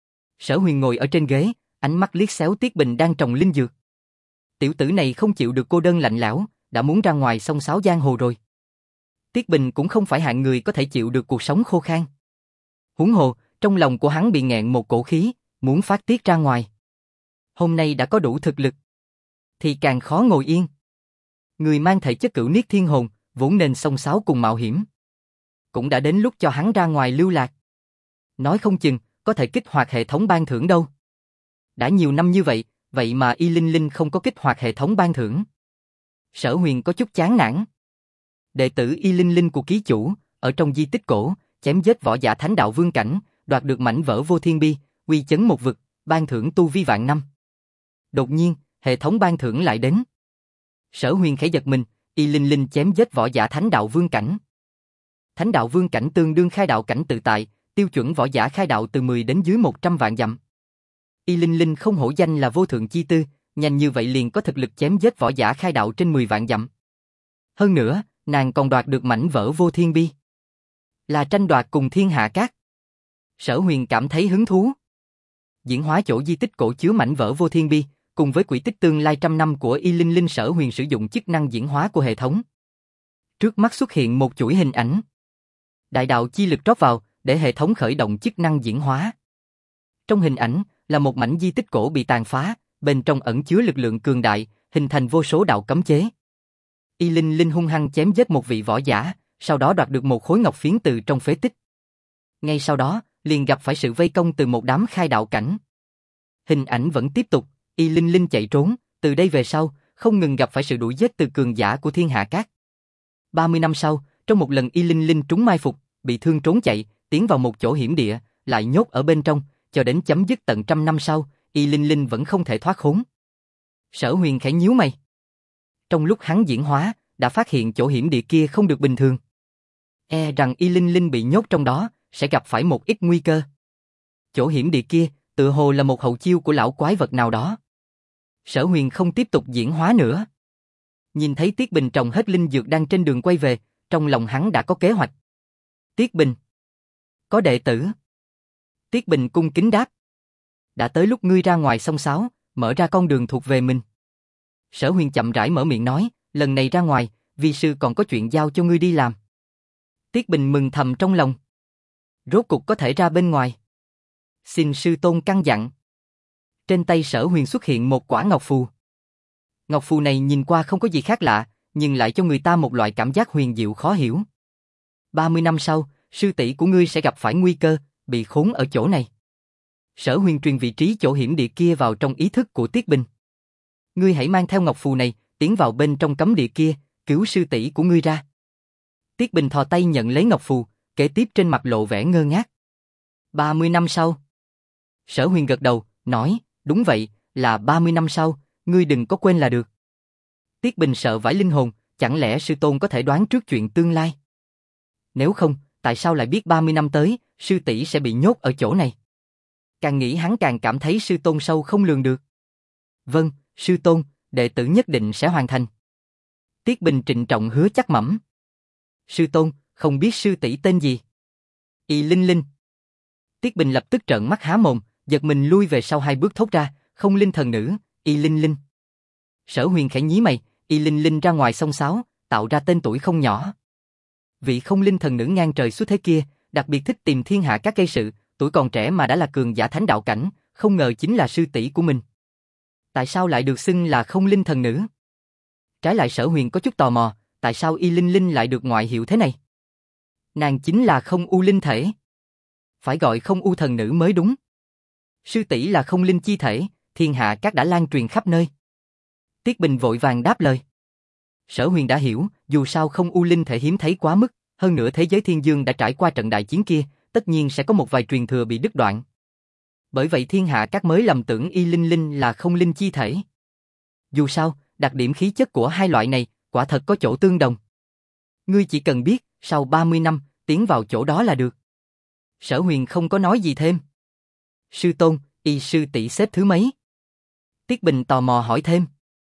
Sở Huyền ngồi ở trên ghế, ánh mắt liếc xéo Tiết Bình đang trồng linh dược. Tiểu tử này không chịu được cô đơn lạnh lẽo, đã muốn ra ngoài xông xáo giang hồ rồi. Tiết Bình cũng không phải hạng người có thể chịu được cuộc sống khô khan. Huống hồ, trong lòng của hắn bị nghẹn một cổ khí, muốn phát tiết ra ngoài. Hôm nay đã có đủ thực lực, thì càng khó ngồi yên. Người mang thể chất Cửu Niết Thiên Hồn, vốn nên xông xáo cùng mạo hiểm. Cũng đã đến lúc cho hắn ra ngoài lưu lạc. Nói không chừng, có thể kích hoạt hệ thống ban thưởng đâu. Đã nhiều năm như vậy, vậy mà Y Linh Linh không có kích hoạt hệ thống ban thưởng. Sở Huyền có chút chán nản. Đệ tử Y Linh Linh của ký chủ, ở trong di tích cổ, chém giết võ giả thánh đạo vương cảnh, đoạt được mảnh vỡ vô thiên bi, uy chấn một vực, ban thưởng tu vi vạn năm. Đột nhiên, hệ thống ban thưởng lại đến. Sở Huyền khẽ giật mình, Y Linh Linh chém giết võ giả thánh đạo vương cảnh. Thánh đạo vương cảnh tương đương khai đạo cảnh tự tại, tiêu chuẩn võ giả khai đạo từ 10 đến dưới 100 vạn dặm. Y Linh Linh không hổ danh là vô thượng chi tư, nhanh như vậy liền có thực lực chém giết võ giả khai đạo trên 10 vạn dặm. Hơn nữa, nàng còn đoạt được mảnh vỡ vô thiên bi. Là tranh đoạt cùng thiên hạ các. Sở Huyền cảm thấy hứng thú. Diễn hóa chỗ di tích cổ chứa mảnh vỡ vô thiên bi, cùng với quỹ tích tương lai trăm năm của Y Linh Linh, Sở Huyền sử dụng chức năng diễn hóa của hệ thống. Trước mắt xuất hiện một chuỗi hình ảnh. Đại đạo chi lực rót vào, để hệ thống khởi động chức năng diễn hóa. Trong hình ảnh, là một mảnh di tích cổ bị tàn phá, bên trong ẩn chứa lực lượng cường đại, hình thành vô số đạo cấm chế. Y Linh Linh hung hăng chém giết một vị võ giả, sau đó đoạt được một khối ngọc phiến từ trong phế tích. Ngay sau đó, liền gặp phải sự vây công từ một đám khai đạo cảnh. Hình ảnh vẫn tiếp tục, Y Linh Linh chạy trốn, từ đây về sau, không ngừng gặp phải sự đuổi giết từ cường giả của thiên hạ các. 30 năm sau, trong một lần Y Linh Linh trúng mai phục, bị thương trốn chạy, tiến vào một chỗ hiểm địa, lại nhốt ở bên trong, cho đến chấm dứt tận trăm năm sau, Y Linh Linh vẫn không thể thoát khốn. Sở Huyền khẽ nhíu mày. Trong lúc hắn diễn hóa, đã phát hiện chỗ hiểm địa kia không được bình thường. E rằng Y Linh Linh bị nhốt trong đó, sẽ gặp phải một ít nguy cơ. Chỗ hiểm địa kia, tựa hồ là một hậu chiêu của lão quái vật nào đó. Sở Huyền không tiếp tục diễn hóa nữa. Nhìn thấy Tiết Bình trồng hết linh dược đang trên đường quay về, trong lòng hắn đã có kế hoạch. Tiết Bình. Có đệ tử. Tiết Bình cung kính đáp. Đã tới lúc ngươi ra ngoài xông xáo, mở ra con đường thuộc về mình. Sở Huyền chậm rãi mở miệng nói, lần này ra ngoài, vi sư còn có chuyện giao cho ngươi đi làm. Tiết Bình mừng thầm trong lòng. Rốt cục có thể ra bên ngoài. Xin sư tôn căn dặn. Trên tay Sở Huyền xuất hiện một quả ngọc phù. Ngọc phù này nhìn qua không có gì khác lạ, nhưng lại cho người ta một loại cảm giác huyền diệu khó hiểu. 30 năm sau, sư tỷ của ngươi sẽ gặp phải nguy cơ, bị khốn ở chỗ này. Sở Huyền truyền vị trí chỗ hiểm địa kia vào trong ý thức của Tiết Bình. Ngươi hãy mang theo ngọc phù này, tiến vào bên trong cấm địa kia, cứu sư tỷ của ngươi ra. Tiết Bình thò tay nhận lấy ngọc phù, kế tiếp trên mặt lộ vẻ ngơ ngác. 30 năm sau. Sở Huyền gật đầu, nói, đúng vậy, là 30 năm sau, ngươi đừng có quên là được. Tiết Bình sợ vãi linh hồn, chẳng lẽ sư tôn có thể đoán trước chuyện tương lai? Nếu không, tại sao lại biết 30 năm tới, sư tỷ sẽ bị nhốt ở chỗ này? Càng nghĩ hắn càng cảm thấy sư tôn sâu không lường được. Vâng, sư tôn, đệ tử nhất định sẽ hoàn thành. Tiết Bình trịnh trọng hứa chắc mẩm. Sư tôn, không biết sư tỷ tên gì? Y Linh Linh. Tiết Bình lập tức trợn mắt há mồm, giật mình lui về sau 2 bước thốt ra, không linh thần nữ, Y Linh Linh. Sở Huyền khẽ nhí mày, Y Linh Linh ra ngoài xông xáo, tạo ra tên tuổi không nhỏ. Vị không linh thần nữ ngang trời xuất thế kia, đặc biệt thích tìm thiên hạ các gây sự, tuổi còn trẻ mà đã là cường giả thánh đạo cảnh, không ngờ chính là sư tỷ của mình. Tại sao lại được xưng là không linh thần nữ? Trái lại Sở Huyền có chút tò mò, tại sao Y Linh Linh lại được ngoại hiệu thế này? Nàng chính là không u linh thể. Phải gọi không u thần nữ mới đúng. Sư tỷ là không linh chi thể, thiên hạ các đã lan truyền khắp nơi. Tiết Bình vội vàng đáp lời. Sở Huyền đã hiểu, dù sao không u linh thể hiếm thấy quá mức, hơn nữa thế giới thiên dương đã trải qua trận đại chiến kia, tất nhiên sẽ có một vài truyền thừa bị đứt đoạn. Bởi vậy thiên hạ các mới lầm tưởng Y Linh Linh là không linh chi thể. Dù sao, đặc điểm khí chất của hai loại này, quả thật có chỗ tương đồng. Ngươi chỉ cần biết, sau 30 năm, tiến vào chỗ đó là được. Sở Huyền không có nói gì thêm. Sư tôn, Y sư tỷ xếp thứ mấy? Tiết Bình tò mò hỏi thêm.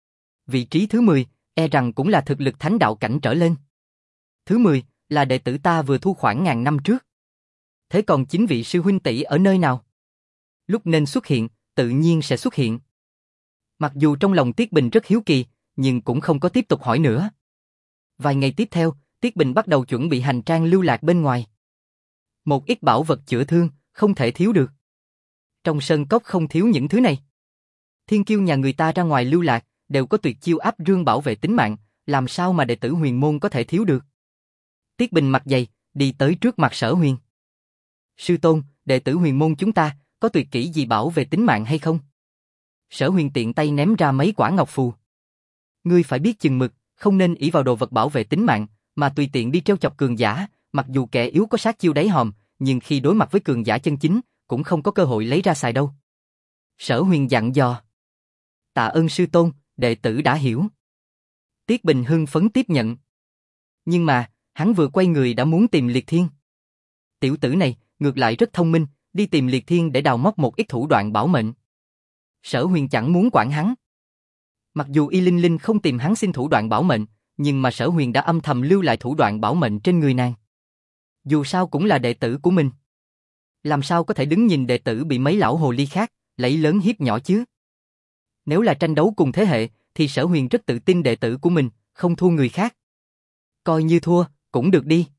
Vị trí thứ 10, e rằng cũng là thực lực thánh đạo cảnh trở lên. Thứ 10, là đệ tử ta vừa thu khoảng ngàn năm trước. Thế còn chính vị sư huynh tỷ ở nơi nào? Lúc nên xuất hiện, tự nhiên sẽ xuất hiện. Mặc dù trong lòng Tiết Bình rất hiếu kỳ, nhưng cũng không có tiếp tục hỏi nữa. Vài ngày tiếp theo, Tiết Bình bắt đầu chuẩn bị hành trang lưu lạc bên ngoài. Một ít bảo vật chữa thương, không thể thiếu được. Trong sơn cốc không thiếu những thứ này. Thiên kiêu nhà người ta ra ngoài lưu lạc, đều có tuyệt chiêu áp rương bảo vệ tính mạng, làm sao mà đệ tử huyền môn có thể thiếu được. Tiết Bình mặt dày, đi tới trước mặt Sở Huyền. Sư tôn, đệ tử huyền môn chúng ta, có tuyệt kỹ gì bảo vệ tính mạng hay không? Sở Huyền tiện tay ném ra mấy quả ngọc phù. Ngươi phải biết chừng mực, không nên ỷ vào đồ vật bảo vệ tính mạng, mà tùy tiện đi trêu chọc cường giả, mặc dù kẻ yếu có sát chiêu đáy hòm, nhưng khi đối mặt với cường giả chân chính, cũng không có cơ hội lấy ra xài đâu. Sở Huyền dặn dò. Tạ ơn sư tôn, đệ tử đã hiểu. Tiết Bình hưng phấn tiếp nhận. Nhưng mà, hắn vừa quay người đã muốn tìm Liệt Thiên. Tiểu tử này, ngược lại rất thông minh, đi tìm Liệt Thiên để đào móc một ít thủ đoạn bảo mệnh. Sở Huyền chẳng muốn quản hắn. Mặc dù Y Linh Linh không tìm hắn xin thủ đoạn bảo mệnh, nhưng mà Sở Huyền đã âm thầm lưu lại thủ đoạn bảo mệnh trên người nàng. Dù sao cũng là đệ tử của mình. Làm sao có thể đứng nhìn đệ tử bị mấy lão hồ ly khác lấy lớn hiếp nhỏ chứ? Nếu là tranh đấu cùng thế hệ, thì Sở Huyền rất tự tin đệ tử của mình, không thua người khác. Coi như thua, cũng được đi.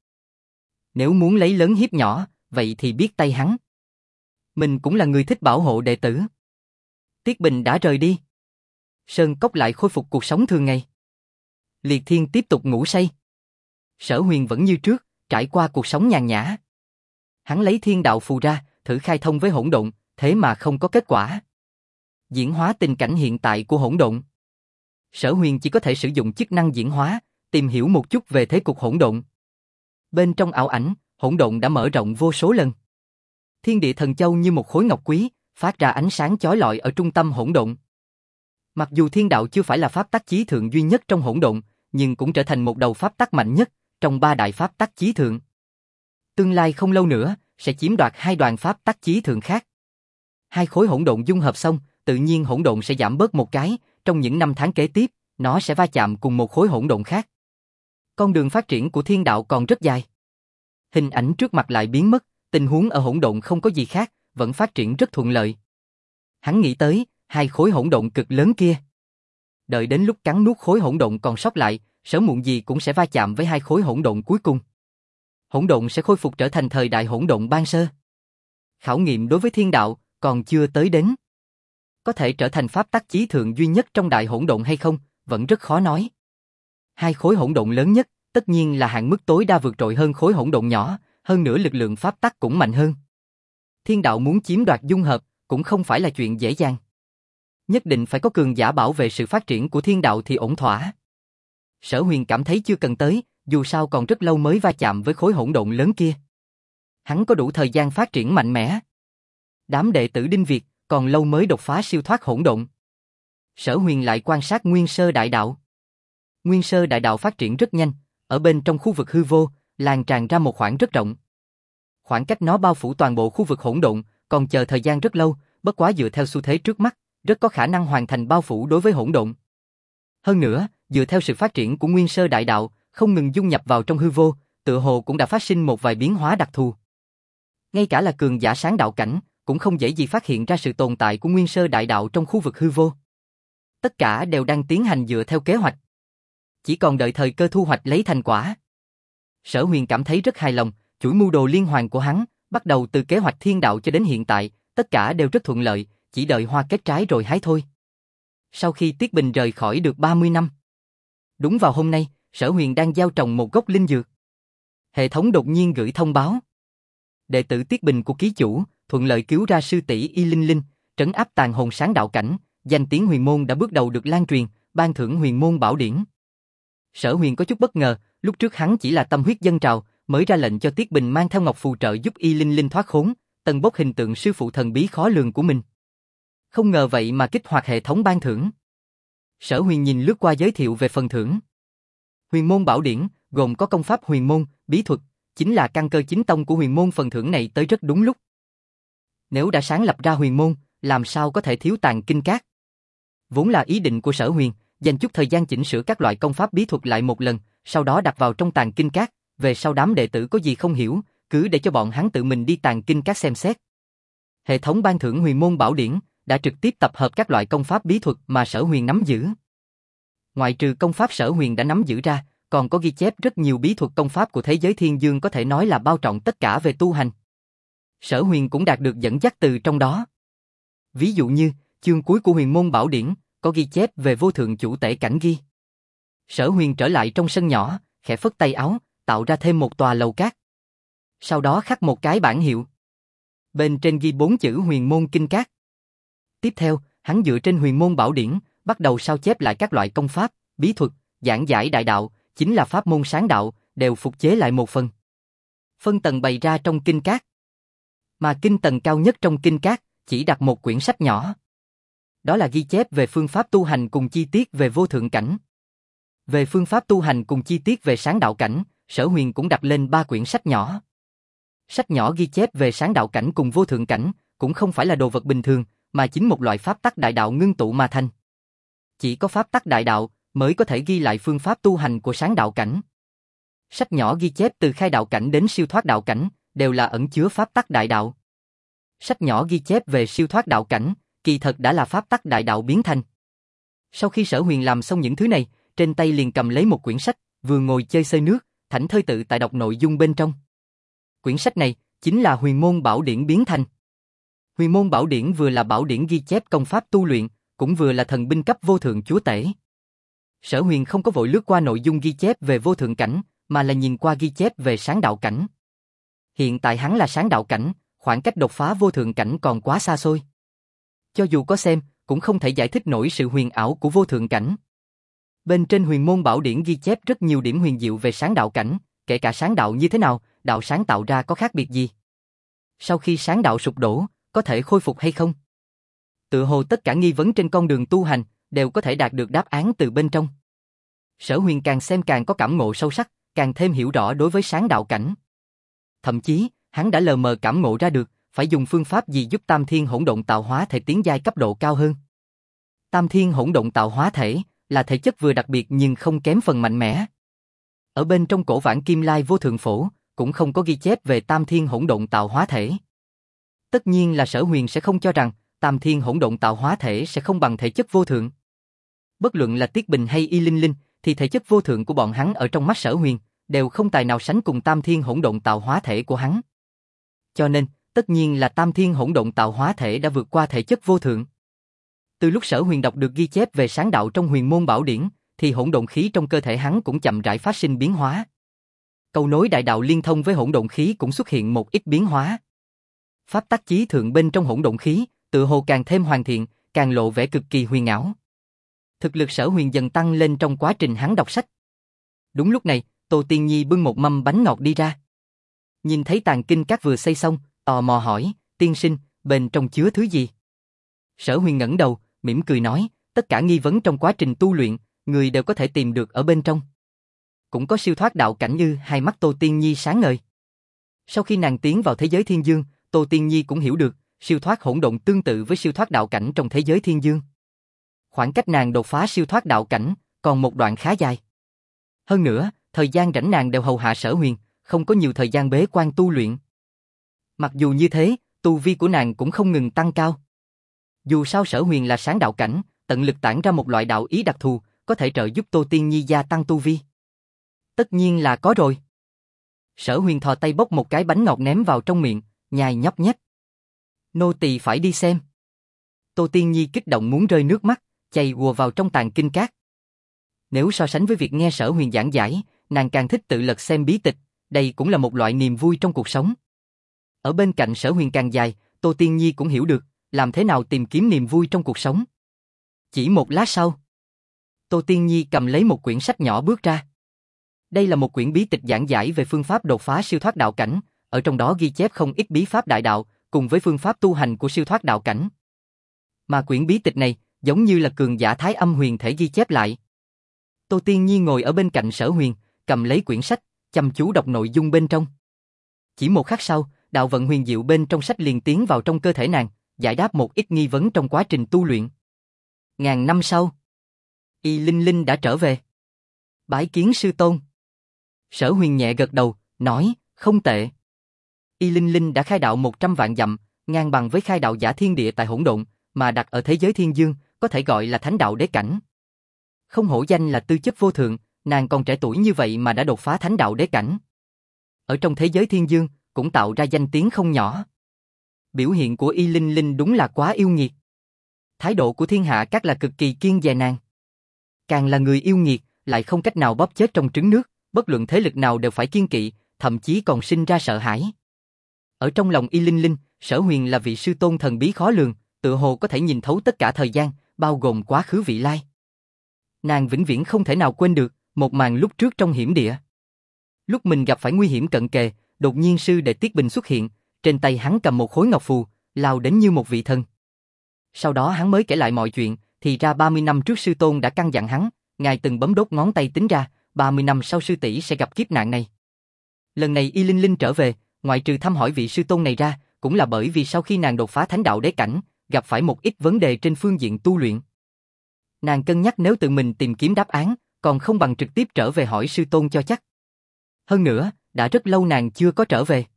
Nếu muốn lấy lớn hiếp nhỏ, vậy thì biết tay hắn. Mình cũng là người thích bảo hộ đệ tử. Tiết Bình đã rời đi. Sơn cốc lại khôi phục cuộc sống thường ngày. Liệt Thiên tiếp tục ngủ say. Sở Huyền vẫn như trước, trải qua cuộc sống nhàn nhã. Hắn lấy thiên đạo phù ra, thử khai thông với hỗn độn, thế mà không có kết quả. Diễn hóa tình cảnh hiện tại của hỗn độn. Sở Huyền chỉ có thể sử dụng chức năng diễn hóa, tìm hiểu một chút về thế cục hỗn độn. Bên trong ảo ảnh, hỗn độn đã mở rộng vô số lần. Thiên địa thần châu như một khối ngọc quý, phát ra ánh sáng chói lọi ở trung tâm hỗn độn. Mặc dù thiên đạo chưa phải là pháp tắc chí thượng duy nhất trong hỗn độn, nhưng cũng trở thành một đầu pháp tắc mạnh nhất trong 3 đại pháp tắc chí thượng. Tương lai không lâu nữa sẽ chiếm đoạt 2 đoàn pháp tắc chí thượng khác. 2 khối hỗn độn dung hợp xong, tự nhiên hỗn độn sẽ giảm bớt một cái, trong những năm tháng kế tiếp, nó sẽ va chạm cùng một khối hỗn độn khác. Con đường phát triển của thiên đạo còn rất dài. Hình ảnh trước mặt lại biến mất, tình huống ở hỗn độn không có gì khác, vẫn phát triển rất thuận lợi. Hắn nghĩ tới 2 khối hỗn độn cực lớn kia. Đợi đến lúc cắn nuốt khối hỗn độn còn sót lại, sớm muộn gì cũng sẽ va chạm với 2 khối hỗn độn cuối cùng. Hỗn độn sẽ khôi phục trở thành thời đại hỗn độn ban sơ. Khảo nghiệm đối với thiên đạo còn chưa tới đến. Có thể trở thành pháp tắc chí thượng duy nhất trong đại hỗn độn hay không, vẫn rất khó nói. 2 khối hỗn độn lớn nhất, tất nhiên là hạn mức tối đa vượt trội hơn khối hỗn độn nhỏ, hơn nữa lực lượng pháp tắc cũng mạnh hơn. Thiên đạo muốn chiếm đoạt dung hợp, cũng không phải là chuyện dễ dàng. Nhất định phải có cường giả bảo vệ sự phát triển của thiên đạo thì ổn thỏa. Sở Huyền cảm thấy chưa cần tới, dù sao còn rất lâu mới va chạm với khối hỗn độn lớn kia. Hắn có đủ thời gian phát triển mạnh mẽ. Đám đệ tử Đinh Việt còn lâu mới đột phá siêu thoát hỗn độn. Sở Huyền lại quan sát Nguyên Sơ Đại Đạo. Nguyên Sơ Đại Đạo phát triển rất nhanh, ở bên trong khu vực hư vô, lan tràn ra một khoảng rất rộng. Khoảng cách nó bao phủ toàn bộ khu vực hỗn độn, còn chờ thời gian rất lâu, bất quá dựa theo xu thế trước mắt, rất có khả năng hoàn thành bao phủ đối với hỗn độn. Hơn nữa, dựa theo sự phát triển của Nguyên Sơ Đại Đạo, không ngừng dung nhập vào trong hư vô, tựa hồ cũng đã phát sinh một vài biến hóa đặc thù. Ngay cả là cường giả sáng đạo cảnh, cũng không dễ gì phát hiện ra sự tồn tại của Nguyên Sơ Đại Đạo trong khu vực hư vô. Tất cả đều đang tiến hành dựa theo kế hoạch. Chỉ còn đợi thời cơ thu hoạch lấy thành quả. Sở Huyền cảm thấy rất hài lòng, chuỗi mưu đồ liên hoàn của hắn, bắt đầu từ kế hoạch thiên đạo cho đến hiện tại, tất cả đều rất thuận lợi, chỉ đợi hoa kết trái rồi hái thôi. Sau khi Tiết Bình rời khỏi được 30 năm. Đúng vào hôm nay, Sở Huyền đang gieo trồng một gốc linh dược. Hệ thống đột nhiên gửi thông báo. Đệ tử Tiết Bình của ký chủ, thuận lợi cứu ra sư tỷ Y Linh Linh, trấn áp tàn hồn sáng đạo cảnh, danh tiếng huyền môn đã bước đầu được lan truyền, ban thưởng huyền môn bảo điển. Sở Huyền có chút bất ngờ, lúc trước hắn chỉ là tâm huyết dâng trào, mới ra lệnh cho Tiết Bình mang theo ngọc phù trợ giúp Y Linh Linh thoát khốn, tần bốc hình tượng sư phụ thần bí khó lường của mình. Không ngờ vậy mà kích hoạt hệ thống ban thưởng. Sở Huyền nhìn lướt qua giới thiệu về phần thưởng. Huyền môn bảo điển, gồm có công pháp huyền môn, bí thuật, chính là căn cơ chính tông của huyền môn, phần thưởng này tới rất đúng lúc. Nếu đã sáng lập ra huyền môn, làm sao có thể thiếu tàng kinh cát? Vốn là ý định của Sở Huyền, dành chút thời gian chỉnh sửa các loại công pháp bí thuật lại một lần, sau đó đặt vào trong tàng kinh cát, về sau đám đệ tử có gì không hiểu, cứ để cho bọn hắn tự mình đi tàng kinh cát xem xét. Hệ thống ban thưởng huyền môn bảo điển đã trực tiếp tập hợp các loại công pháp bí thuật mà Sở Huyền nắm giữ. Ngoại trừ công pháp Sở Huyền đã nắm giữ ra, còn có ghi chép rất nhiều bí thuật công pháp của thế giới thiên dương, có thể nói là bao trọn tất cả về tu hành. Sở Huyền cũng đạt được dẫn dắt từ trong đó. Ví dụ như, chương cuối của huyền môn bảo điển, có ghi chép về vô thượng chủ tể cảnh ghi. Sở Huyền trở lại trong sân nhỏ, khẽ phất tay áo, tạo ra thêm một tòa lầu cát. Sau đó khắc một cái bảng hiệu. Bên trên ghi 4 chữ huyền môn kinh cát. Tiếp theo, hắn dựa trên huyền môn bảo điển, bắt đầu sao chép lại các loại công pháp, bí thuật, giảng giải đại đạo, chính là pháp môn sáng đạo, đều phục chế lại một phần. Phân tầng bày ra trong kinh cát. Mà kinh tầng cao nhất trong kinh cát, chỉ đặt một quyển sách nhỏ. Đó là ghi chép về phương pháp tu hành cùng chi tiết về vô thượng cảnh. Về phương pháp tu hành cùng chi tiết về sáng đạo cảnh, Sở Huyền cũng đặt lên 3 quyển sách nhỏ. Sách nhỏ ghi chép về sáng đạo cảnh cùng vô thượng cảnh, cũng không phải là đồ vật bình thường, mà chính một loại pháp tắc đại đạo ngưng tụ mà thành. Chỉ có pháp tắc đại đạo mới có thể ghi lại phương pháp tu hành của sáng đạo cảnh. Sách nhỏ ghi chép từ khai đạo cảnh đến siêu thoát đạo cảnh, đều là ẩn chứa pháp tắc đại đạo. Sách nhỏ ghi chép về siêu thoát đạo cảnh, kỳ thật đã là pháp tắc đại đạo biến thành. Sau khi Sở Huyền làm xong những thứ này, trên tay liền cầm lấy một quyển sách, vừa ngồi chơi xơi nước, thảnh thơi tự tại đọc nội dung bên trong. Quyển sách này chính là huyền môn bảo điển biến thành. Huyền môn bảo điển vừa là bảo điển ghi chép công pháp tu luyện, cũng vừa là thần binh cấp vô thượng chúa tể. Sở Huyền không có vội lướt qua nội dung ghi chép về vô thượng cảnh, mà là nhìn qua ghi chép về sáng đạo cảnh. Hiện tại hắn là sáng đạo cảnh, khoảng cách đột phá vô thượng cảnh còn quá xa xôi. Cho dù có xem, cũng không thể giải thích nổi sự huyền ảo của vô thượng cảnh. Bên trên huyền môn bảo điển ghi chép rất nhiều điểm huyền diệu về sáng đạo cảnh, kể cả sáng đạo như thế nào, đạo sáng tạo ra có khác biệt gì. Sau khi sáng đạo sụp đổ, có thể khôi phục hay không? Tựa hồ tất cả nghi vấn trên con đường tu hành, đều có thể đạt được đáp án từ bên trong. Sở Huyền càng xem càng có cảm ngộ sâu sắc, càng thêm hiểu rõ đối với sáng đạo cảnh. Thậm chí, hắn đã lờ mờ cảm ngộ ra được, phải dùng phương pháp gì giúp Tam Thiên Hỗn Độn Tạo Hóa Thể tiến giai cấp độ cao hơn. Tam Thiên Hỗn Độn Tạo Hóa Thể là thể chất vừa đặc biệt nhưng không kém phần mạnh mẽ. Ở bên trong cổ vãng Kim Lai Vô Thượng Phổ, cũng không có ghi chép về Tam Thiên Hỗn Độn Tạo Hóa Thể. Tất nhiên là Sở Huyền sẽ không cho rằng Tam Thiên Hỗn Độn Tạo Hóa Thể sẽ không bằng thể chất vô thượng. Bất luận là Tiết Bình hay Y Linh Linh, thì thể chất vô thượng của bọn hắn ở trong mắt Sở Huyền đều không tài nào sánh cùng Tam Thiên Hỗn Độn Tạo Hóa Thể của hắn. Cho nên, tất nhiên là Tam Thiên Hỗn Độn Tạo Hóa Thể đã vượt qua thể chất vô thượng. Từ lúc Sở Huyền đọc được ghi chép về sáng đạo trong huyền môn bảo điển, thì hỗn độn khí trong cơ thể hắn cũng chậm rãi phát sinh biến hóa. Cầu nối đại đạo liên thông với hỗn độn khí cũng xuất hiện một ít biến hóa. Pháp tắc chí thượng bên trong hỗn độn khí, tựa hồ càng thêm hoàn thiện, càng lộ vẻ cực kỳ huyền ảo. Thực lực Sở Huyền dần tăng lên trong quá trình hắn đọc sách. Đúng lúc này, Tô Tiên Nhi bưng một mâm bánh ngọt đi ra. Nhìn thấy tàng kinh các vừa xây xong, tò mò hỏi, tiên sinh, bên trong chứa thứ gì? Sở Huyền ngẩng đầu, mỉm cười nói, tất cả nghi vấn trong quá trình tu luyện, người đều có thể tìm được ở bên trong. Cũng có siêu thoát đạo cảnh như hai mắt Tô Tiên Nhi sáng ngời. Sau khi nàng tiến vào thế giới thiên dương, Tô Tiên Nhi cũng hiểu được, siêu thoát hỗn độn tương tự với siêu thoát đạo cảnh trong thế giới thiên dương. Khoảng cách nàng đột phá siêu thoát đạo cảnh, còn một đoạn khá dài. Hơn nữa, thời gian rảnh nàng đều hầu hạ Sở Huyền, không có nhiều thời gian bế quan tu luyện. Mặc dù như thế, tu vi của nàng cũng không ngừng tăng cao. Dù sao Sở Huyền là sáng đạo cảnh, tận lực tản ra một loại đạo ý đặc thù, có thể trợ giúp Tô Tiên Nhi gia tăng tu vi. Tất nhiên là có rồi. Sở Huyền thò tay bốc một cái bánh ngọt ném vào trong miệng, nhai nhấp nhách. Nô tỳ phải đi xem. Tô Tiên Nhi kích động muốn rơi nước mắt, chày ùa vào trong tàng kinh các. Nếu so sánh với việc nghe Sở Huyền giảng giải, nàng càng thích tự lật xem bí tịch, đây cũng là một loại niềm vui trong cuộc sống. Ở bên cạnh Sở Huyền càng dài, Tô Tiên Nhi cũng hiểu được, làm thế nào tìm kiếm niềm vui trong cuộc sống. Chỉ một lát sau, Tô Tiên Nhi cầm lấy một quyển sách nhỏ bước ra. Đây là một quyển bí tịch giảng giải về phương pháp đột phá siêu thoát đạo cảnh, ở trong đó ghi chép không ít bí pháp đại đạo, cùng với phương pháp tu hành của siêu thoát đạo cảnh. Mà quyển bí tịch này, giống như là cường giả Thái Âm Huyền thể ghi chép lại. Tô Tiên Nhi ngồi ở bên cạnh Sở Huyền, cầm lấy quyển sách, chăm chú đọc nội dung bên trong. Chỉ một khắc sau, đạo vận huyền diệu bên trong sách liền tiến vào trong cơ thể nàng, giải đáp một ít nghi vấn trong quá trình tu luyện. Ngàn năm sau, Y Linh Linh đã trở về. Bái kiến sư tôn. Sở Huyền nhẹ gật đầu, nói, không tệ. Y Linh Linh đã khai đạo 100 vạn dặm, ngang bằng với khai đạo giả thiên địa tại hỗn độn, mà đặt ở thế giới thiên dương, có thể gọi là thánh đạo đế cảnh. Không hổ danh là tư chất vô thượng, nàng còn trẻ tuổi như vậy mà đã đột phá thánh đạo đế cảnh. Ở trong thế giới thiên dương, cũng tạo ra danh tiếng không nhỏ. Biểu hiện của Y Linh Linh đúng là quá yêu nghiệt. Thái độ của thiên hạ các là cực kỳ kiêng dè nàng. Càng là người yêu nghiệt, lại không cách nào bóp chết trong trứng nước, bất luận thế lực nào đều phải kiêng kỵ, thậm chí còn sinh ra sợ hãi. Ở trong lòng Y Linh Linh, Sở Huyền là vị sư tôn thần bí khó lường, tựa hồ có thể nhìn thấu tất cả thời gian, bao gồm quá khứ vị lai. Nàng vĩnh viễn không thể nào quên được một màn lúc trước trong hiểm địa. Lúc mình gặp phải nguy hiểm cận kề, đột nhiên sư đệ Tiết Bình xuất hiện, trên tay hắn cầm một khối ngọc phù, lao đến như một vị thần. Sau đó hắn mới kể lại mọi chuyện, thì ra 30 năm trước sư tôn đã căn dặn hắn, ngài từng bấm đốt ngón tay tính ra, 30 năm sau sư tỷ sẽ gặp kiếp nạn này. Lần này Y Linh Linh trở về, ngoại trừ thăm hỏi vị sư tôn này ra, cũng là bởi vì sau khi nàng đột phá thánh đạo đế cảnh, gặp phải một ít vấn đề trên phương diện tu luyện. Nàng cân nhắc nếu tự mình tìm kiếm đáp án, còn không bằng trực tiếp trở về hỏi sư tôn cho chắc. Hơn nữa, đã rất lâu nàng chưa có trở về.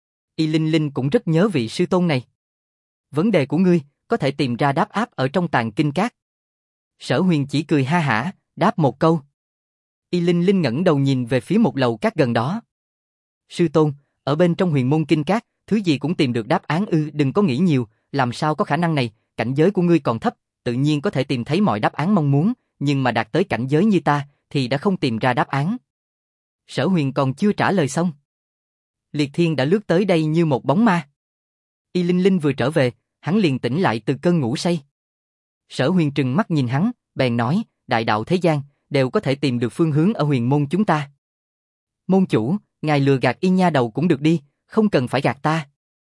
Y Linh Linh cũng rất nhớ vị sư tôn này. Vấn đề của ngươi, có thể tìm ra đáp áp ở trong tàng kinh các. Sở Huyền chỉ cười ha hả, đáp một câu. Y Linh Linh ngẩng đầu nhìn về phía một lầu các gần đó. Sư tôn, ở bên trong huyền môn kinh các, thứ gì cũng tìm được đáp án ư? Đừng có nghĩ nhiều, làm sao có khả năng này, cảnh giới của ngươi còn thấp, tự nhiên có thể tìm thấy mọi đáp án mong muốn, nhưng mà đạt tới cảnh giới như ta, thì đã không tìm ra đáp án. Sở Huyền còn chưa trả lời xong. Liệt Thiên đã lướt tới đây như một bóng ma. Y Linh Linh vừa trở về, hắn liền tỉnh lại từ cơn ngủ say. Sở Huyền trừng mắt nhìn hắn, bèn nói, đại đạo thế gian, đều có thể tìm được phương hướng ở huyền môn chúng ta. Môn chủ, ngài lừa gạt Y nha đầu cũng được đi, không cần phải gạt ta.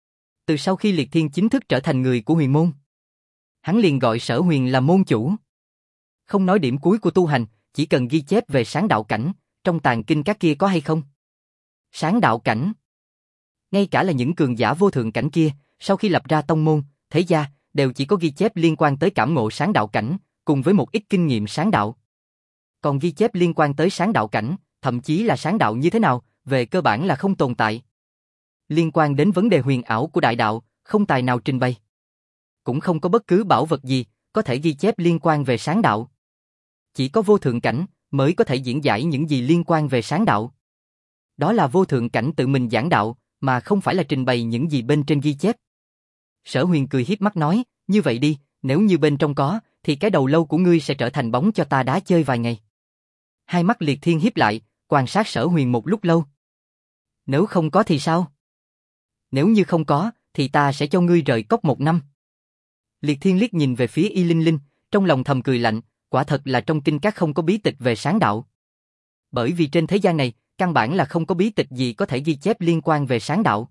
Từ sau khi Liệt Thiên chính thức trở thành người của huyền môn, hắn liền gọi Sở Huyền là môn chủ. Không nói điểm cuối của tu hành, chỉ cần ghi chép về sáng đạo cảnh, trong tàng kinh các kia có hay không. Sáng đạo cảnh. Ngay cả là những cường giả vô thượng cảnh kia, sau khi lập ra tông môn, thế gia, đều chỉ có ghi chép liên quan tới cảm ngộ sáng đạo cảnh, cùng với một ít kinh nghiệm sáng đạo. Còn ghi chép liên quan tới sáng đạo cảnh, thậm chí là sáng đạo như thế nào, về cơ bản là không tồn tại. Liên quan đến vấn đề huyền ảo của đại đạo, không tài nào trình bày. Cũng không có bất cứ bảo vật gì có thể ghi chép liên quan về sáng đạo. Chỉ có vô thượng cảnh mới có thể diễn giải những gì liên quan về sáng đạo. Đó là vô thượng cảnh tự mình giảng đạo, mà không phải là trình bày những gì bên trên ghi chép. Sở Huyền cười hiếp mắt nói, như vậy đi, nếu như bên trong có, thì cái đầu lâu của ngươi sẽ trở thành bóng cho ta đá chơi vài ngày. Hai mắt Liệt Thiên hiếp lại, quan sát Sở Huyền một lúc lâu. Nếu không có thì sao? Nếu như không có, thì ta sẽ cho ngươi rời cốc 1 năm. Liệt Thiên liếc nhìn về phía Y Linh Linh, trong lòng thầm cười lạnh, quả thật là trong kinh các không có bí tịch về sáng đạo. Bởi vì trên thế gian này, căn bản là không có bí tịch gì có thể ghi chép liên quan về sáng đạo.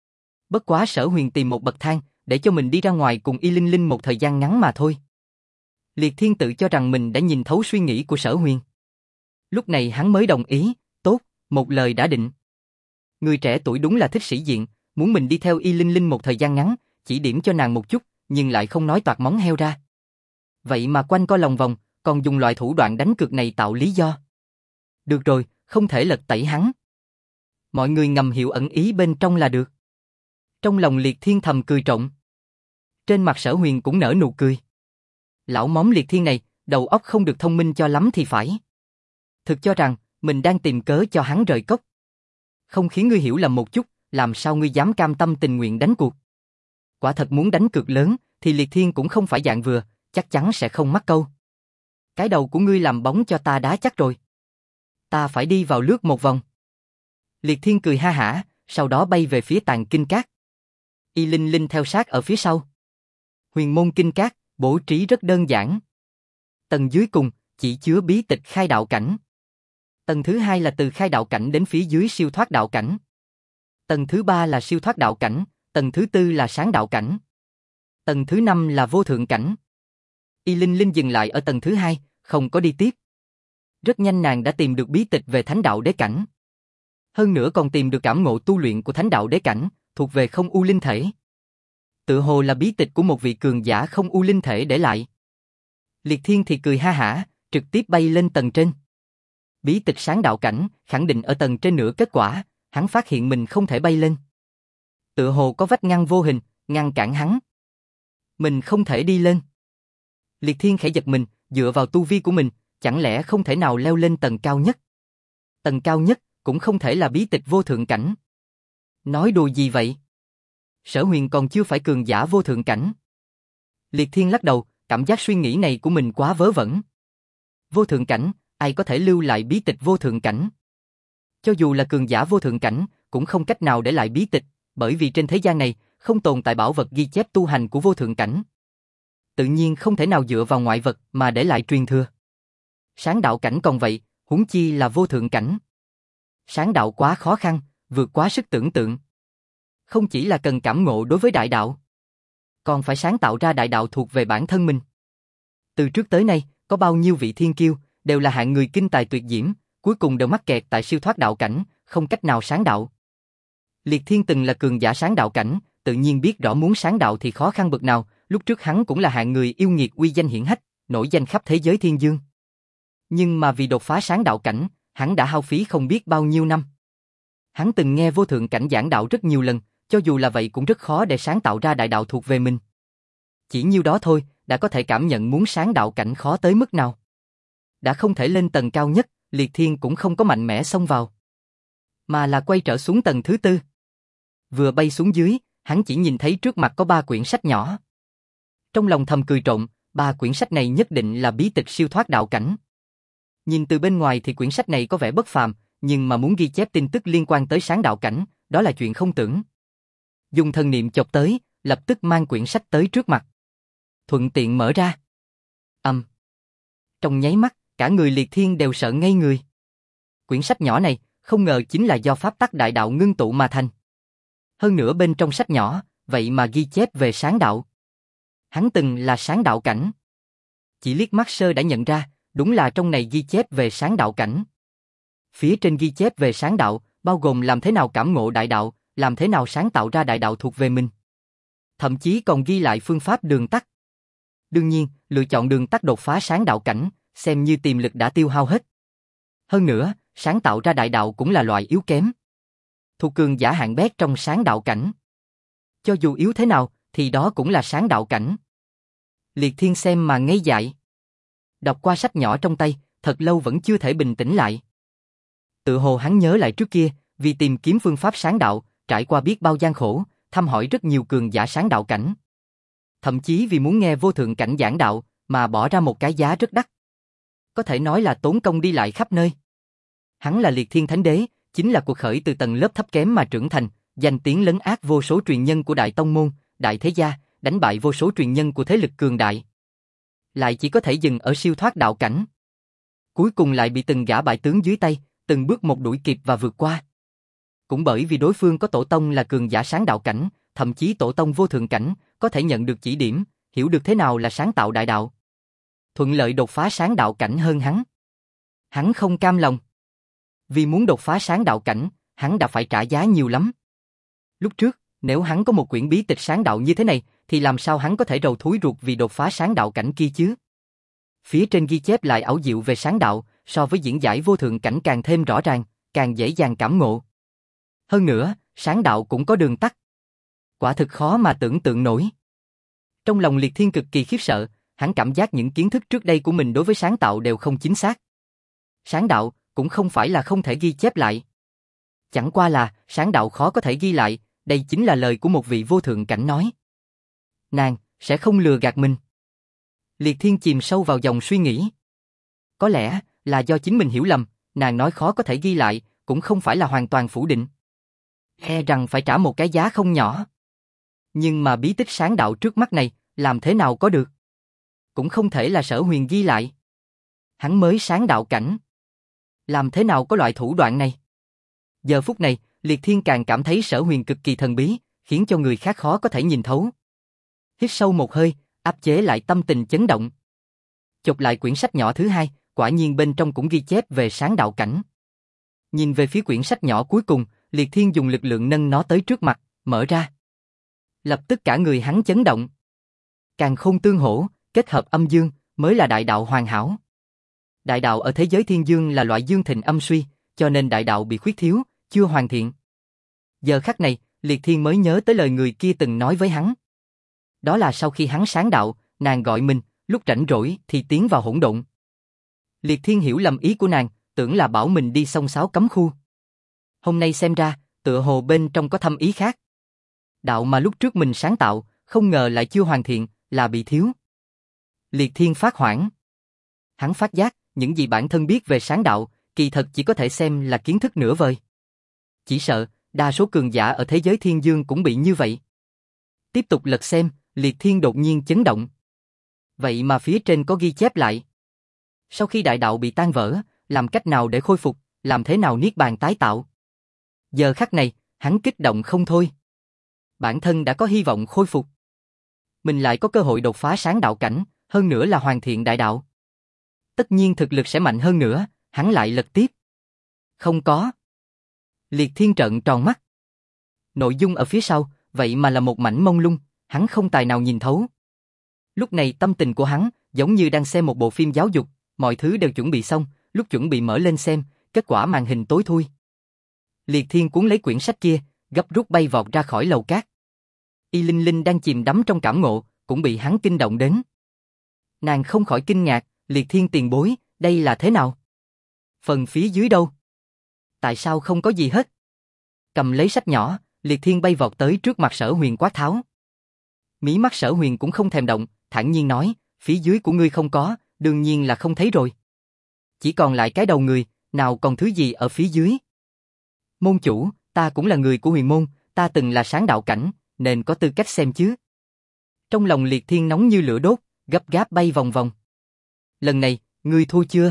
Bất quá Sở Huyền tìm một bậc thang, để cho mình đi ra ngoài cùng Y Linh Linh một thời gian ngắn mà thôi. Liệt Thiên tự cho rằng mình đã nhìn thấu suy nghĩ của Sở Huyền. Lúc này hắn mới đồng ý, tốt, một lời đã định. Người trẻ tuổi đúng là thích sĩ diện, muốn mình đi theo Y Linh Linh một thời gian ngắn, chỉ điểm cho nàng một chút, nhưng lại không nói toạc móng heo ra. Vậy mà quanh co lòng vòng, còn dùng loại thủ đoạn đánh cược này tạo lý do. Được rồi, không thể lật tẩy hắn. Mọi người ngầm hiểu ẩn ý bên trong là được. Trong lòng Liệt Thiên thầm cười trộm. Trên mặt Sở Huyền cũng nở nụ cười. Lão móng Liệt Thiên này, đầu óc không được thông minh cho lắm thì phải. Thực cho rằng, mình đang tìm cớ cho hắn rời cốc. Không khiến ngươi hiểu lầm một chút, làm sao ngươi dám cam tâm tình nguyện đánh cuộc. Quả thật muốn đánh cược lớn, thì Liệt Thiên cũng không phải dạng vừa, chắc chắn sẽ không mắc câu. Cái đầu của ngươi làm bóng cho ta đá chắc rồi. Ta phải đi vào lướt một vòng. Liệt Thiên cười ha hả, sau đó bay về phía Tàng Kinh Các. Y Linh Linh theo sát ở phía sau. Huyền môn Kinh Các, bố trí rất đơn giản. Tầng dưới cùng, chỉ chứa bí tịch khai đạo cảnh. Tầng thứ hai là từ khai đạo cảnh đến phía dưới siêu thoát đạo cảnh. Tầng thứ ba là siêu thoát đạo cảnh, tầng thứ tư là sáng đạo cảnh. Tầng thứ năm là vô thượng cảnh. Y Linh Linh dừng lại ở tầng thứ hai, không có đi tiếp. Rất nhanh nàng đã tìm được bí tịch về thánh đạo đế cảnh. Hơn nữa còn tìm được cảm ngộ tu luyện của thánh đạo đế cảnh, thuộc về không u linh thể. Tự hồ là bí tịch của một vị cường giả không u linh thể để lại. Liệt Thiên thì cười ha hả, trực tiếp bay lên tầng trên. Bí tịch sáng đạo cảnh, khẳng định ở tầng trên nữa kết quả, hắn phát hiện mình không thể bay lên. Tự hồ có vách ngăn vô hình, ngăn cản hắn. Mình không thể đi lên. Liệt Thiên khẽ giật mình, dựa vào tu vi của mình, chẳng lẽ không thể nào leo lên tầng cao nhất? Tầng cao nhất cũng không thể là bí tịch vô thượng cảnh. Nói đùa gì vậy? Sở Huyền còn chưa phải cường giả vô thượng cảnh. Liệt Thiên lắc đầu, cảm giác suy nghĩ này của mình quá vớ vẩn. Vô thượng cảnh, ai có thể lưu lại bí tịch vô thượng cảnh? Cho dù là cường giả vô thượng cảnh, cũng không cách nào để lại bí tịch, bởi vì trên thế gian này không tồn tại bảo vật ghi chép tu hành của vô thượng cảnh. Tự nhiên không thể nào dựa vào ngoại vật mà để lại truyền thừa. Sáng đạo cảnh còn vậy, huống chi là vô thượng cảnh. Sáng đạo quá khó khăn, vượt quá sức tưởng tượng. Không chỉ là cần cảm ngộ đối với đại đạo, còn phải sáng tạo ra đại đạo thuộc về bản thân mình. Từ trước tới nay, có bao nhiêu vị thiên kiêu, đều là hạng người kinh tài tuyệt diễm, cuối cùng đều mắc kẹt tại siêu thoát đạo cảnh, không cách nào sáng đạo. Liệt Thiên từng là cường giả sáng đạo cảnh, tự nhiên biết rõ muốn sáng đạo thì khó khăn bậc nào, lúc trước hắn cũng là hạng người yêu nghiệt uy danh hiển hách, nổi danh khắp thế giới thiên dương. Nhưng mà vì đột phá sáng đạo cảnh, hắn đã hao phí không biết bao nhiêu năm. Hắn từng nghe vô thượng cảnh giảng đạo rất nhiều lần, cho dù là vậy cũng rất khó để sáng tạo ra đại đạo thuộc về mình. Chỉ nhiêu đó thôi, đã có thể cảm nhận muốn sáng đạo cảnh khó tới mức nào. Đã không thể lên tầng cao nhất, Liệt Thiên cũng không có mạnh mẽ xông vào, mà là quay trở xuống tầng thứ tư. Vừa bay xuống dưới, hắn chỉ nhìn thấy trước mặt có 3 quyển sách nhỏ. Trong lòng thầm cười trộm, 3 quyển sách này nhất định là bí tịch siêu thoát đạo cảnh. Nhìn từ bên ngoài thì quyển sách này có vẻ bất phàm, nhưng mà muốn ghi chép tin tức liên quan tới sáng đạo cảnh, đó là chuyện không tưởng. Dùng thần niệm chộp tới, lập tức mang quyển sách tới trước mặt. Thuận tiện mở ra. Trong nháy mắt, cả người Liệt Thiên đều sợ ngây người. Quyển sách nhỏ này, không ngờ chính là do pháp tắc đại đạo ngưng tụ mà thành. Hơn nữa bên trong sách nhỏ, vậy mà ghi chép về sáng đạo. Hắn từng là sáng đạo cảnh. Chỉ liếc mắt sơ đã nhận ra, đúng là trong này ghi chép về sáng đạo cảnh. Phía trên ghi chép về sáng đạo, bao gồm làm thế nào cảm ngộ đại đạo, làm thế nào sáng tạo ra đại đạo thuộc về mình. Thậm chí còn ghi lại phương pháp đường tắt. Đương nhiên, lựa chọn đường tắt đột phá sáng đạo cảnh, xem như tiềm lực đã tiêu hao hết. Hơn nữa, sáng tạo ra đại đạo cũng là loại yếu kém. Thuộc cường giả hạng bét trong sáng đạo cảnh. Cho dù yếu thế nào, thì đó cũng là sáng đạo cảnh. Liệt Thiên xem mà ngây dại. Đọc qua sách nhỏ trong tay, thật lâu vẫn chưa thể bình tĩnh lại. Tự hồ hắn nhớ lại trước kia, vì tìm kiếm phương pháp sáng đạo, trải qua biết bao gian khổ, thăm hỏi rất nhiều cường giả sáng đạo cảnh. Thậm chí vì muốn nghe vô thượng cảnh giảng đạo, mà bỏ ra một cái giá rất đắt. Có thể nói là tốn công đi lại khắp nơi. Hắn là Liệt Thiên Thánh Đế, chính là cuộc khởi từ tầng lớp thấp kém mà trưởng thành, danh tiếng lấn át vô số truyền nhân của đại tông môn, đại thế gia, đánh bại vô số truyền nhân của thế lực cường đại. Lại chỉ có thể dừng ở siêu thoát đạo cảnh. Cuối cùng lại bị từng gã bại tướng dưới tay, từng bước một đuổi kịp và vượt qua. Cũng bởi vì đối phương có tổ tông là cường giả sáng đạo cảnh, thậm chí tổ tông vô thượng cảnh, có thể nhận được chỉ điểm, hiểu được thế nào là sáng tạo đại đạo. thuận lợi đột phá sáng đạo cảnh hơn hắn. Hắn không cam lòng. Vì muốn đột phá sáng đạo cảnh, hắn đã phải trả giá nhiều lắm. Lúc trước, nếu hắn có một quyển bí tịch sáng đạo như thế này, thì làm sao hắn có thể rầu thúi ruột vì đột phá sáng đạo cảnh kia chứ? Phía trên ghi chép lại ảo diệu về sáng đạo, so với diễn giải vô thượng cảnh càng thêm rõ ràng, càng dễ dàng cảm ngộ. Hơn nữa, sáng đạo cũng có đường tắt. Quả thực khó mà tưởng tượng nổi. Trong lòng Liệt Thiên cực kỳ khiếp sợ, hắn cảm giác những kiến thức trước đây của mình đối với sáng tạo đều không chính xác. Sáng đạo cũng không phải là không thể ghi chép lại. Chẳng qua là sáng đạo khó có thể ghi lại, đây chính là lời của một vị vô thượng cảnh nói. Nàng sẽ không lừa gạt mình. Liệt Thiên chìm sâu vào dòng suy nghĩ. Có lẽ là do chính mình hiểu lầm, nàng nói khó có thể ghi lại, cũng không phải là hoàn toàn phủ định. E rằng phải trả một cái giá không nhỏ. Nhưng mà bí tích sáng đạo trước mắt này, làm thế nào có được? Cũng không thể là Sở Huyền ghi lại. Hắn mới sáng đạo cảnh. Làm thế nào có loại thủ đoạn này? Giờ phút này, Liệt Thiên càng cảm thấy Sở Huyền cực kỳ thần bí, khiến cho người khác khó có thể nhìn thấu. Hít sâu một hơi, áp chế lại tâm tình chấn động. Chộp lại quyển sách nhỏ thứ hai, quả nhiên bên trong cũng ghi chép về sáng đạo cảnh. Nhìn về phía quyển sách nhỏ cuối cùng, Liệt Thiên dùng lực lượng nâng nó tới trước mặt, mở ra. Lập tức cả người hắn chấn động. Càn khôn tương hỗ, kết hợp âm dương, mới là đại đạo hoàn hảo. Đại đạo ở thế giới thiên dương là loại dương thịnh âm suy, cho nên đại đạo bị khuyết thiếu, chưa hoàn thiện. Giờ khắc này, Liệt Thiên mới nhớ tới lời người kia từng nói với hắn. Đó là sau khi hắn sáng đạo, nàng gọi mình, lúc rảnh rỗi thì tiến vào hỗn độn. Liệt Thiên hiểu lầm ý của nàng, tưởng là bảo mình đi xông xáo cấm khu. Hôm nay xem ra, tựa hồ bên trong có thâm ý khác. Đạo mà lúc trước mình sáng tạo, không ngờ lại chưa hoàn thiện, là bị thiếu. Liệt Thiên phát hoảng. Hắn phát giác, những gì bản thân biết về sáng đạo, kỳ thật chỉ có thể xem là kiến thức nửa vời. Chỉ sợ, đa số cường giả ở thế giới thiên dương cũng bị như vậy. Tiếp tục lật xem, Liệt Thiên đột nhiên chấn động. Vậy mà phía trên có ghi chép lại. Sau khi đại đạo bị tan vỡ, làm cách nào để khôi phục, làm thế nào niết bàn tái tạo. Giờ khắc này, hắn kích động không thôi. Bản thân đã có hy vọng khôi phục. Mình lại có cơ hội đột phá sáng đạo cảnh, hơn nữa là hoàn thiện đại đạo. Tất nhiên thực lực sẽ mạnh hơn nữa, hắn lại lật tiếp. Không có. Liệt Thiên trợn tròn mắt. Nội dung ở phía sau, vậy mà là một mảnh mông lung, hắn không tài nào nhìn thấu. Lúc này tâm tình của hắn, giống như đang xem một bộ phim giáo dục, mọi thứ đều chuẩn bị xong, lúc chuẩn bị mở lên xem, kết quả màn hình tối thui. Liệt Thiên cuốn lấy quyển sách kia, gấp rút bay vọt ra khỏi lầu cát. Y Linh Linh đang chìm đắm trong cảm ngộ, cũng bị hắn kinh động đến. Nàng không khỏi kinh ngạc, Liệt Thiên tiền bối, đây là thế nào? Phần phía dưới đâu? Tại sao không có gì hết? Cầm lấy sách nhỏ, Liệt Thiên bay vọt tới trước mặt Sở Huyền quát tháo. Mí mắt Sở Huyền cũng không thèm động, thản nhiên nói, phía dưới của ngươi không có, đương nhiên là không thấy rồi. Chỉ còn lại cái đầu người, nào còn thứ gì ở phía dưới? Môn chủ, ta cũng là người của huyền môn, ta từng là sáng đạo cảnh, nên có tư cách xem chứ. Trong lòng Liệt Thiên nóng như lửa đốt, gấp gáp bay vòng vòng. Lần này, ngươi thua chưa?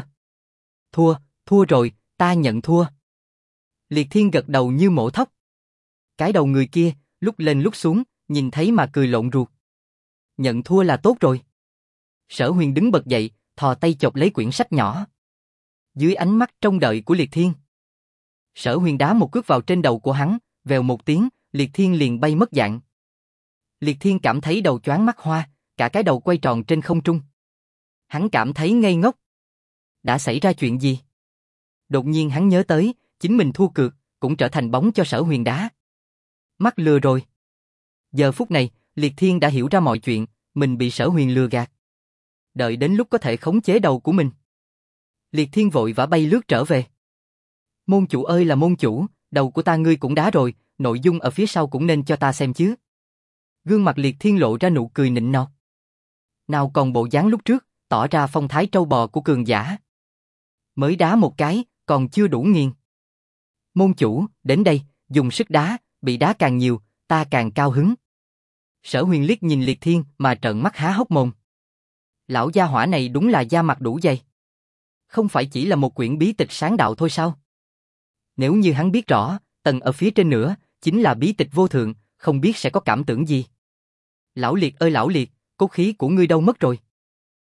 Thua rồi, ta nhận thua. Liệt Thiên gật đầu như mổ thóc. Cái đầu người kia, lúc lên lúc xuống, nhìn thấy mà cười lộn ruột. Nhận thua là tốt rồi. Sở Huyền đứng bật dậy, thò tay chộp lấy quyển sách nhỏ. Dưới ánh mắt trông đợi của Liệt Thiên, Sở Huyền đá một cước vào trên đầu của hắn, vèo một tiếng, Liệt Thiên liền bay mất dạng. Liệt Thiên cảm thấy đầu choáng mắt hoa, cả cái đầu quay tròn trên không trung. Hắn cảm thấy ngây ngốc. Đã xảy ra chuyện gì? Đột nhiên hắn nhớ tới, chính mình thua cược, cũng trở thành bóng cho Sở Huyền đá. Mắc lừa rồi. Giờ phút này, Liệt Thiên đã hiểu ra mọi chuyện, mình bị Sở Huyền lừa gạt. Đợi đến lúc có thể khống chế đầu của mình, Liệt Thiên vội vã bay lướt trở về. Môn chủ ơi là môn chủ, đầu của ta ngươi cũng đá rồi, nội dung ở phía sau cũng nên cho ta xem chứ. Gương mặt Liệt Thiên lộ ra nụ cười nịnh nọt. Nào còn bộ dáng lúc trước, tỏ ra phong thái trâu bò của cường giả. Mới đá một cái, còn chưa đủ nghiền. Môn chủ, đến đây, dùng sức đá, bị đá càng nhiều, ta càng cao hứng. Sở Huyền liếc nhìn Liệt Thiên mà trợn mắt há hốc mồm. Lão gia hỏa này đúng là da mặt đủ dày. Không phải chỉ là một quyển bí tịch sáng đạo thôi sao? Nếu như hắn biết rõ, tầng ở phía trên nữa, chính là bí tịch vô thượng, không biết sẽ có cảm tưởng gì. Lão Liệt ơi lão Liệt, cốt khí của ngươi đâu mất rồi?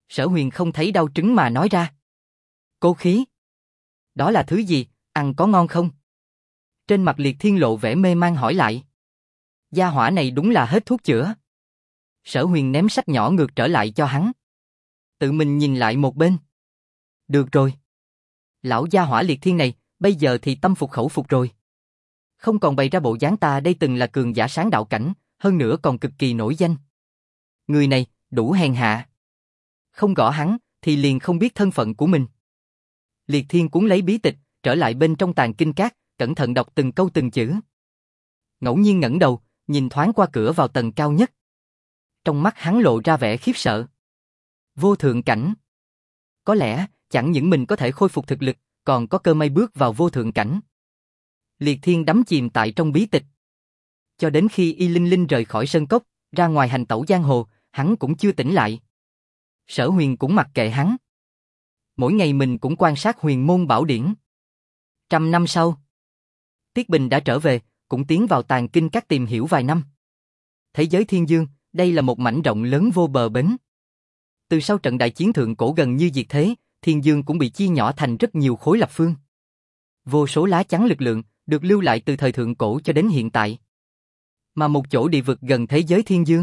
Sở Huyền không thấy đau trứng mà nói ra. Cố khí. Đó là thứ gì, ăn có ngon không? Trên mặt Liệt Thiên lộ vẻ mê man hỏi lại. Gia hỏa này đúng là hết thuốc chữa. Sở Huyền ném sách nhỏ ngược trở lại cho hắn. Tự mình nhìn lại một bên. Được rồi. Lão gia hỏa Liệt Thiên này, bây giờ thì tâm phục khẩu phục rồi. Không còn bày ra bộ dáng ta đây từng là cường giả sáng đạo cảnh, hơn nữa còn cực kỳ nổi danh. Người này, đủ hèn hạ. Không gõ hắn, thì liền không biết thân phận của mình. Liệt Thiên cuốn lấy bí tịch, trở lại bên trong tàng kinh các, cẩn thận đọc từng câu từng chữ. Ngẫu nhiên ngẩng đầu, nhìn thoáng qua cửa vào tầng cao nhất. Trong mắt hắn lộ ra vẻ khiếp sợ. Vô thượng cảnh. Có lẽ, chẳng những mình có thể khôi phục thực lực, còn có cơ may bước vào vô thượng cảnh. Liệt Thiên đắm chìm tại trong bí tịch. Cho đến khi Y Linh Linh rời khỏi sơn cốc, ra ngoài hành tẩu giang hồ, hắn cũng chưa tỉnh lại. Sở Huyền cũng mặc kệ hắn. Mỗi ngày mình cũng quan sát huyền môn bảo điển. 100 năm sau, Tiết Bình đã trở về, cũng tiến vào tàng kinh các tìm hiểu vài năm. Thế giới thiên dương, đây là một mảnh rộng lớn vô bờ bến. Từ sau trận đại chiến thượng cổ gần như diệt thế, thiên dương cũng bị chia nhỏ thành rất nhiều khối lập phương. Vô số lá chắn lực lượng, được lưu lại từ thời thượng cổ cho đến hiện tại. Mà một chỗ địa vực gần thế giới thiên dương.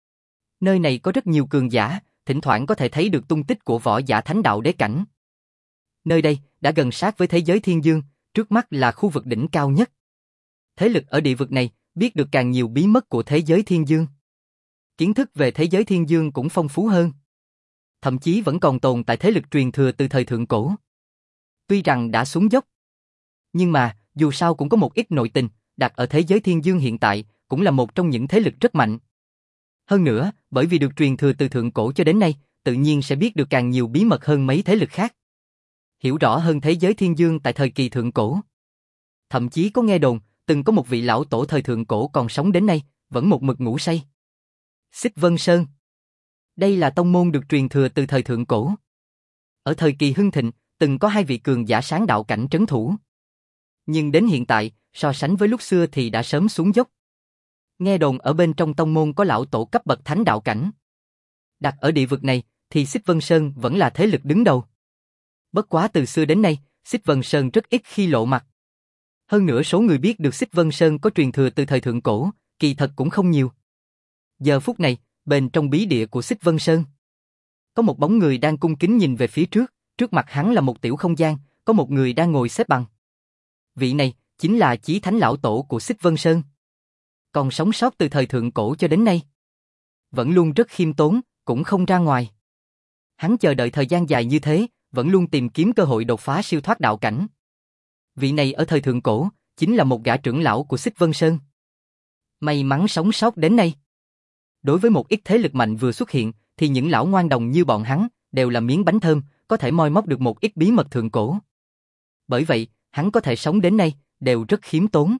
Nơi này có rất nhiều cường giả, thỉnh thoảng có thể thấy được tung tích của võ giả thánh đạo đế cảnh. Nơi đây, đã gần sát với thế giới thiên dương, trước mắt là khu vực đỉnh cao nhất. Thế lực ở địa vực này, biết được càng nhiều bí mật của thế giới thiên dương. Kiến thức về thế giới thiên dương cũng phong phú hơn. Thậm chí vẫn còn tồn tại thế lực truyền thừa từ thời thượng cổ. Tuy rằng đã xuống dốc, nhưng mà, dù sao cũng có một ít nội tình, đặt ở thế giới thiên dương hiện tại, cũng là một trong những thế lực rất mạnh. Hơn nữa, bởi vì được truyền thừa từ thượng cổ cho đến nay, tự nhiên sẽ biết được càng nhiều bí mật hơn mấy thế lực khác. Hiểu rõ hơn thế giới thiên dương tại thời kỳ thượng cổ. Thậm chí có nghe đồn, từng có một vị lão tổ thời thượng cổ còn sống đến nay, vẫn một mực ngủ say. Xích Vân Sơn. Đây là tông môn được truyền thừa từ thời thượng cổ. Ở thời kỳ hưng thịnh, từng có hai vị cường giả sáng đạo cảnh trấn thủ. Nhưng đến hiện tại, so sánh với lúc xưa thì đã sớm xuống dốc. Nghe đồn ở bên trong tông môn có lão tổ cấp bậc thánh đạo cảnh. Đặt ở địa vực này, thì Xích Vân Sơn vẫn là thế lực đứng đầu. Bất quá từ xưa đến nay, Xích Vân Sơn rất ít khi lộ mặt. Hơn nữa số người biết được Xích Vân Sơn có truyền thừa từ thời thượng cổ, kỳ thật cũng không nhiều. Giờ phút này, bên trong bí địa của Xích Vân Sơn, có một bóng người đang cung kính nhìn về phía trước, trước mặt hắn là một tiểu không gian, có một người đang ngồi xếp bằng. Vị này, chính là Chí Thánh lão tổ của Xích Vân Sơn. Còn sống sót từ thời thượng cổ cho đến nay. Vẫn luôn rất khiêm tốn, cũng không ra ngoài. Hắn chờ đợi thời gian dài như thế, vẫn luôn tìm kiếm cơ hội đột phá siêu thoát đạo cảnh. Vị này ở thời thượng cổ, chính là một gã trưởng lão của Xích Vân Sơn. May mắn sống sót đến nay. Đối với một ít thế lực mạnh vừa xuất hiện, thì những lão ngoan đồng như bọn hắn, đều là miếng bánh thơm, có thể moi móc được một ít bí mật thượng cổ. Bởi vậy, hắn có thể sống đến nay, đều rất khiêm tốn.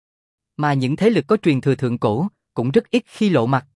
Mà những thế lực có truyền thừa thượng cổ, cũng rất ít khi lộ mặt.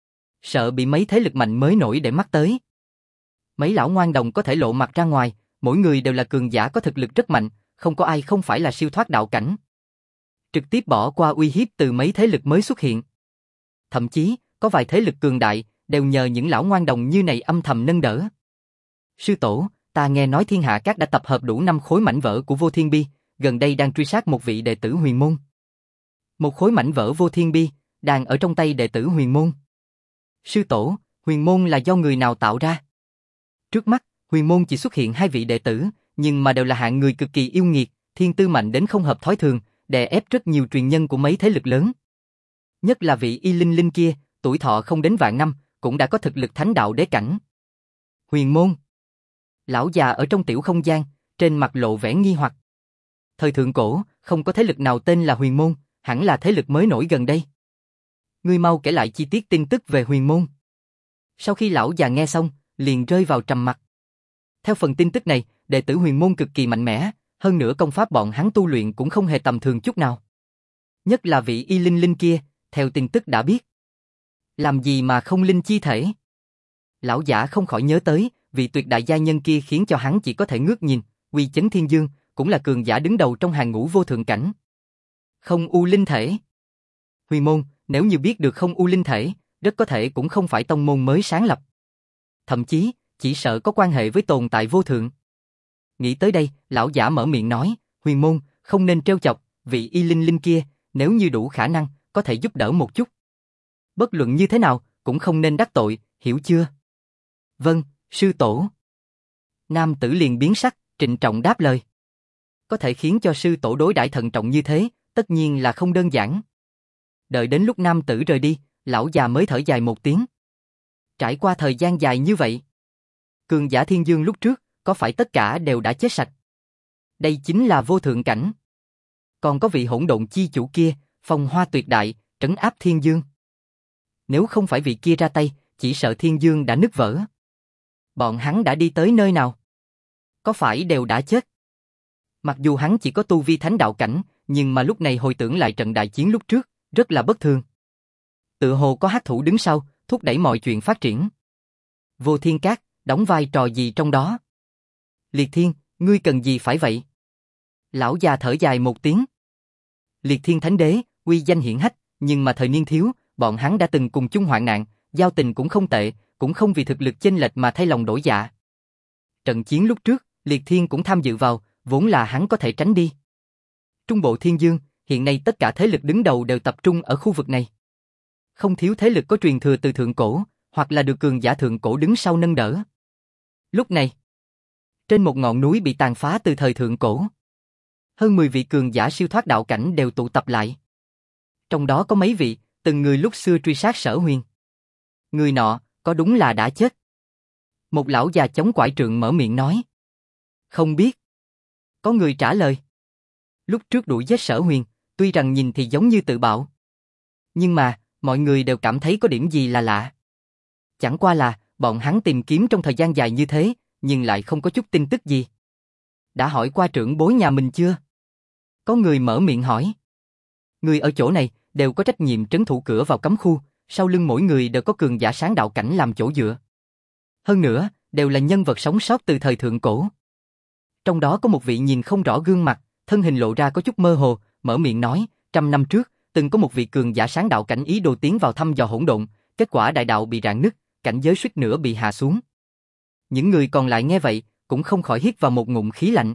Sợ bị mấy thế lực mạnh mới nổi để mắt tới. Mấy lão ngoan đồng có thể lộ mặt ra ngoài, mỗi người đều là cường giả có thực lực rất mạnh, không có ai không phải là siêu thoát đạo cảnh. Trực tiếp bỏ qua uy hiếp từ mấy thế lực mới xuất hiện. Thậm chí, có vài thế lực cường đại, đều nhờ những lão ngoan đồng như này âm thầm nâng đỡ. Sư tổ, ta nghe nói Thiên Hạ Các đã tập hợp đủ 5 khối mảnh vỡ của Vô Thiên Bi, gần đây đang truy sát một vị đệ tử huyền môn. Một khối mảnh vỡ Vô Thiên Bi, đang ở trong tay đệ tử huyền môn. Sư tổ, huyền môn là do người nào tạo ra? Trước mắt, huyền môn chỉ xuất hiện 2 vị đệ tử, nhưng mà đều là hạng người cực kỳ yêu nghiệt, thiên tư mạnh đến không hợp thói thường, đè ép rất nhiều truyền nhân của mấy thế lực lớn. Nhất là vị Y Linh Linh kia, tuổi thọ không đến vạn năm, cũng đã có thực lực thánh đạo đế cảnh. Huyền môn. Lão già ở trong tiểu không gian, trên mặt lộ vẻ nghi hoặc. Thời thượng cổ, không có thế lực nào tên là huyền môn, hẳn là thế lực mới nổi gần đây. Ngươi mau kể lại chi tiết tin tức về huyền môn. Sau khi lão già nghe xong, liền rơi vào trầm mặc. Theo phần tin tức này, đệ tử huyền môn cực kỳ mạnh mẽ, hơn nữa công pháp bọn hắn tu luyện cũng không hề tầm thường chút nào. Nhất là vị Y Linh Linh kia, theo tin tức đã biết. Làm gì mà không linh chi thể? Lão giả không khỏi nhớ tới, vị tuyệt đại gia nhân kia khiến cho hắn chỉ có thể ngước nhìn, uy chấn thiên dương, cũng là cường giả đứng đầu trong hàng ngũ vô thượng cảnh. Không u linh thể. Huyền môn, nếu như biết được không u linh thể, rất có thể cũng không phải tông môn mới sáng lập. Thậm chí, chỉ sợ có quan hệ với tồn tại vô thượng. Nghĩ tới đây, lão giả mở miệng nói, Huyền Môn, không nên trêu chọc, vị y linh linh kia, nếu như đủ khả năng, có thể giúp đỡ một chút. Bất luận như thế nào, cũng không nên đắc tội, hiểu chưa? Vâng, sư tổ. Nam tử liền biến sắc, trịnh trọng đáp lời. Có thể khiến cho sư tổ đối đãi thận trọng như thế, tất nhiên là không đơn giản. Đợi đến lúc nam tử rời đi, lão già mới thở dài một tiếng. Trải qua thời gian dài như vậy, cường giả thiên dương lúc trước, có phải tất cả đều đã chết sạch? Đây chính là vô thượng cảnh. Còn có vị hỗn độn chi chủ kia, phong hoa tuyệt đại, trấn áp thiên dương. Nếu không phải vị kia ra tay, chỉ sợ thiên dương đã nứt vỡ. Bọn hắn đã đi tới nơi nào? Có phải đều đã chết? Mặc dù hắn chỉ có tu vi thánh đạo cảnh, nhưng mà lúc này hồi tưởng lại trận đại chiến lúc trước, rất là bất thường. Tựa hồ có hắc thủ đứng sau, thúc đẩy mọi chuyện phát triển. Vô Thiên Các, đóng vai trò gì trong đó? Liệt Thiên, ngươi cần gì phải vậy? Lão già thở dài một tiếng. Liệt Thiên Thánh Đế, uy danh hiển hách, nhưng mà thời niên thiếu, bọn hắn đã từng cùng chung hoạn nạn, giao tình cũng không tệ, cũng không vì thực lực chênh lệch mà thay lòng đổi dạ. Trận chiến lúc trước, Liệt Thiên cũng tham dự vào, vốn là hắn có thể tránh đi. Trung bộ Thiên Dương, hiện nay tất cả thế lực đứng đầu đều tập trung ở khu vực này. Không thiếu thế lực có truyền thừa từ thượng cổ, hoặc là được cường giả thượng cổ đứng sau nâng đỡ. Lúc này, trên một ngọn núi bị tàn phá từ thời thượng cổ, hơn 10 vị cường giả siêu thoát đạo cảnh đều tụ tập lại. Trong đó có mấy vị, từng người lúc xưa truy sát Sở Huyền. Người nọ, có đúng là đã chết? Một lão già chống quải trượng mở miệng nói. Không biết. Có người trả lời. Lúc trước đuổi giết Sở Huyền, tuy rằng nhìn thì giống như tự bạo. Nhưng mà, mọi người đều cảm thấy có điểm gì là lạ. Chẳng qua là, bọn hắn tìm kiếm trong thời gian dài như thế, nhưng lại không có chút tin tức gì. Đã hỏi qua trưởng bối nhà mình chưa? Có người mở miệng hỏi. Người ở chỗ này, đều có trách nhiệm trấn thủ cửa vào cấm khu, sau lưng mỗi người đều có cường giả sáng đạo cảnh làm chỗ dựa. Hơn nữa, đều là nhân vật sống sót từ thời thượng cổ. Trong đó có một vị nhìn không rõ gương mặt, thân hình lộ ra có chút mơ hồ, mở miệng nói, 100 năm trước, từng có một vị cường giả sáng đạo cảnh ý đồ tiến vào thăm dò hỗn độn, kết quả đại đạo bị rạn nứt, cảnh giới suýt nữa bị hạ xuống. Những người còn lại nghe vậy, cũng không khỏi hít vào một ngụm khí lạnh.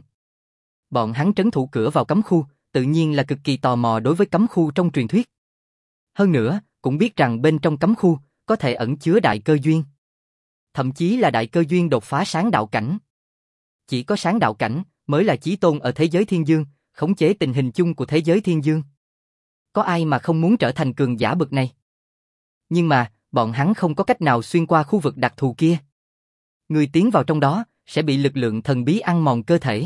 Bọn hắn trấn thủ cửa vào cấm khu, tự nhiên là cực kỳ tò mò đối với cấm khu trong truyền thuyết. Hơn nữa, cũng biết rằng bên trong cấm khu, có thể ẩn chứa đại cơ duyên. Thậm chí là đại cơ duyên đột phá sáng đạo cảnh. Chỉ có sáng đạo cảnh, mới là chí tôn ở thế giới thiên dương, khống chế tình hình chung của thế giới thiên dương. Có ai mà không muốn trở thành cường giả bậc này? Nhưng mà, bọn hắn không có cách nào xuyên qua khu vực đặc thù kia. Người tiến vào trong đó, sẽ bị lực lượng thần bí ăn mòn cơ thể.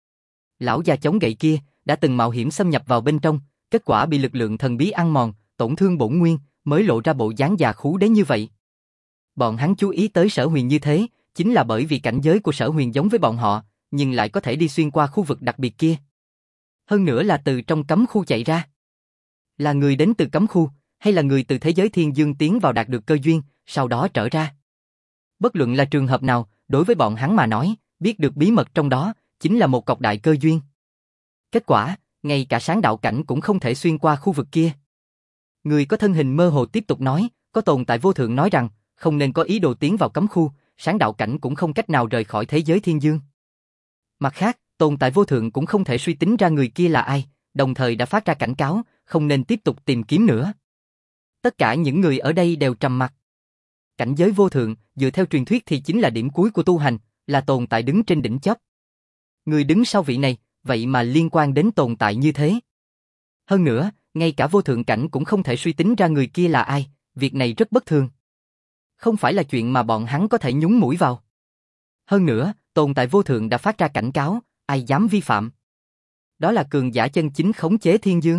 Lão già chống gậy kia, đã từng mạo hiểm xâm nhập vào bên trong, kết quả bị lực lượng thần bí ăn mòn, tổn thương bổn nguyên, mới lộ ra bộ dáng già khú đến như vậy. Bọn hắn chú ý tới Sở Huyền như thế, chính là bởi vì cảnh giới của Sở Huyền giống với bọn họ, nhưng lại có thể đi xuyên qua khu vực đặc biệt kia. Hơn nữa là từ trong cấm khu chạy ra. Là người đến từ cấm khu, hay là người từ thế giới thiên dương tiến vào đạt được cơ duyên, sau đó trở ra. Bất luận là trường hợp nào, đối với bọn hắn mà nói, biết được bí mật trong đó, chính là một cọc đại cơ duyên. Kết quả, ngay cả sáng đạo cảnh cũng không thể xuyên qua khu vực kia. Người có thân hình mơ hồ tiếp tục nói, có tồn tại vô thượng nói rằng, không nên có ý đồ tiến vào cấm khu, sáng đạo cảnh cũng không cách nào rời khỏi thế giới thiên dương. Mặt khác, tồn tại vô thượng cũng không thể suy tính ra người kia là ai, đồng thời đã phát ra cảnh cáo, không nên tiếp tục tìm kiếm nữa. Tất cả những người ở đây đều trầm mặc. Cảnh giới vô thượng, dựa theo truyền thuyết thì chính là điểm cuối của tu hành, là tồn tại đứng trên đỉnh chóp. Người đứng sau vị này, vậy mà liên quan đến tồn tại như thế. Hơn nữa, ngay cả vô thượng cảnh cũng không thể suy tính ra người kia là ai, việc này rất bất thường. Không phải là chuyện mà bọn hắn có thể nhúng mũi vào. Hơn nữa, tồn tại vô thượng đã phát ra cảnh cáo, ai dám vi phạm. Đó là cường giả chân chính khống chế thiên dương.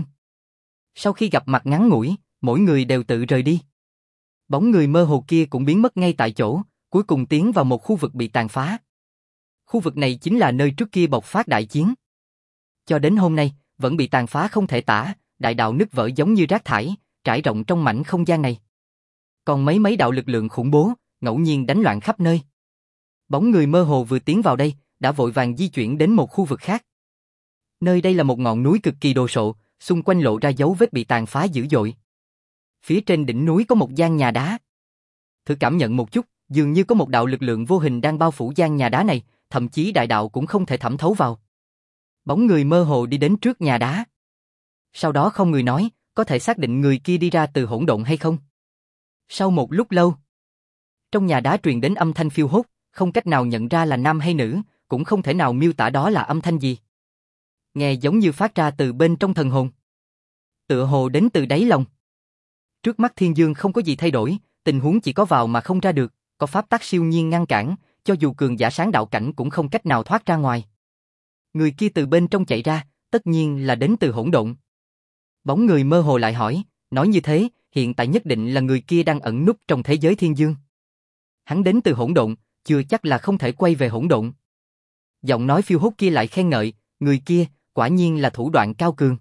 Sau khi gặp mặt ngắn ngủi, mỗi người đều tự rời đi. Bóng người mơ hồ kia cũng biến mất ngay tại chỗ, cuối cùng tiến vào một khu vực bị tàn phá. Khu vực này chính là nơi trước kia bộc phát đại chiến. Cho đến hôm nay, vẫn bị tàn phá không thể tả, đại đạo nứt vỡ giống như rác thải, trải rộng trong mảnh không gian này. Còn mấy đạo lực lượng khủng bố, ngẫu nhiên đánh loạn khắp nơi. Bóng người mơ hồ vừa tiến vào đây, đã vội vàng di chuyển đến một khu vực khác. Nơi đây là một ngọn núi cực kỳ đồ sộ, xung quanh lộ ra dấu vết bị tàn phá dữ dội. Phía trên đỉnh núi có một gian nhà đá. Thử cảm nhận một chút, Dường như có một đạo lực lượng vô hình đang bao phủ gian nhà đá này, thậm chí đại đạo cũng không thể thẩm thấu vào. Bóng người mơ hồ đi đến trước nhà đá. Sau đó không người nói, có thể xác định người kia đi ra từ hỗn độn hay không? Sau một lúc lâu, trong nhà đá truyền đến âm thanh phiêu hốt, không cách nào nhận ra là nam hay nữ, cũng không thể nào miêu tả đó là âm thanh gì. Nghe giống như phát ra từ bên trong thần hồn. Tựa hồ đến từ đáy lòng. Trước mắt Thiên Dương không có gì thay đổi, tình huống chỉ có vào mà không ra được, có pháp tắc siêu nhiên ngăn cản, cho dù cường giả sáng đạo cảnh cũng không cách nào thoát ra ngoài. Người kia từ bên trong chạy ra, tất nhiên là đến từ hỗn độn. Bóng người mơ hồ lại hỏi, nói như thế, hiện tại nhất định là người kia đang ẩn núp trong thế giới Thiên Dương. Hắn đến từ hỗn độn, chưa chắc là không thể quay về hỗn độn. Giọng nói phiêu hốt kia lại khen ngợi, người kia, quả nhiên là thủ đoạn cao cường.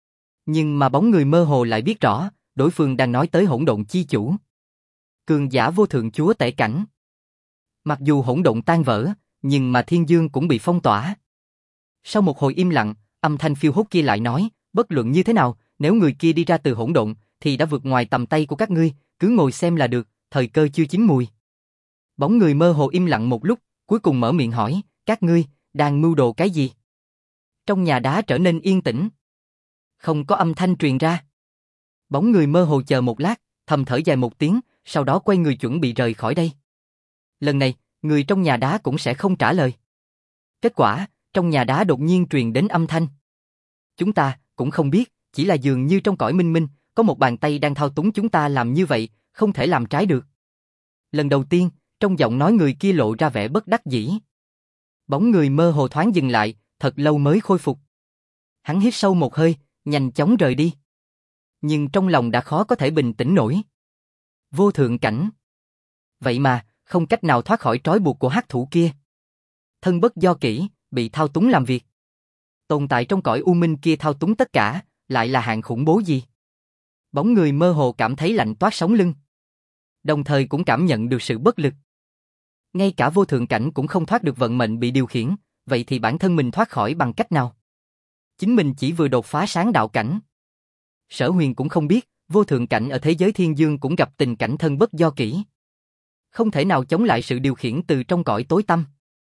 Nhưng mà bóng người mơ hồ lại biết rõ, đối phương đang nói tới hỗn độn chi chủ. Cường giả vô thượng chúa tể cảnh. Mặc dù hỗn độn tan vỡ, nhưng mà Thiên Dương cũng bị phong tỏa. Sau một hồi im lặng, âm thanh phiêu hốt kia lại nói, bất luận như thế nào, nếu người kia đi ra từ hỗn độn, thì đã vượt ngoài tầm tay của các ngươi, cứ ngồi xem là được, thời cơ chưa chín mùi. Bóng người mơ hồ im lặng một lúc, cuối cùng mở miệng hỏi, các ngươi, đang mưu đồ cái gì? Trong nhà đá trở nên yên tĩnh. Không có âm thanh truyền ra. Bóng người mơ hồ chờ một lát, thầm thở dài một tiếng, sau đó quay người chuẩn bị rời khỏi đây. Lần này, người trong nhà đá cũng sẽ không trả lời. Kết quả, trong nhà đá đột nhiên truyền đến âm thanh. Chúng ta cũng không biết, chỉ là dường như trong cõi minh minh, có một bàn tay đang thao túng chúng ta làm như vậy, không thể làm trái được. Lần đầu tiên, trong giọng nói người kia lộ ra vẻ bất đắc dĩ. Bóng người mơ hồ thoáng dừng lại, thật lâu mới khôi phục. Hắn hít sâu một hơi, nhanh chóng rời đi. Nhưng trong lòng đã khó có thể bình tĩnh nổi. Vô thượng cảnh. Vậy mà, không cách nào thoát khỏi trói buộc của hắc thủ kia. Thân bất do kỷ, bị thao túng làm việc. Tồn tại trong cõi u minh kia thao túng tất cả, lại là hạng khủng bố gì? Bóng người mơ hồ cảm thấy lạnh toát sống lưng. Đồng thời cũng cảm nhận được sự bất lực. Ngay cả vô thượng cảnh cũng không thoát được vận mệnh bị điều khiển, vậy thì bản thân mình thoát khỏi bằng cách nào? Chính mình chỉ vừa đột phá sáng đạo cảnh. Sở Huyền cũng không biết, vô thượng cảnh ở thế giới Thiên Dương cũng gặp tình cảnh thân bất do kỷ. Không thể nào chống lại sự điều khiển từ trong cõi tối tăm.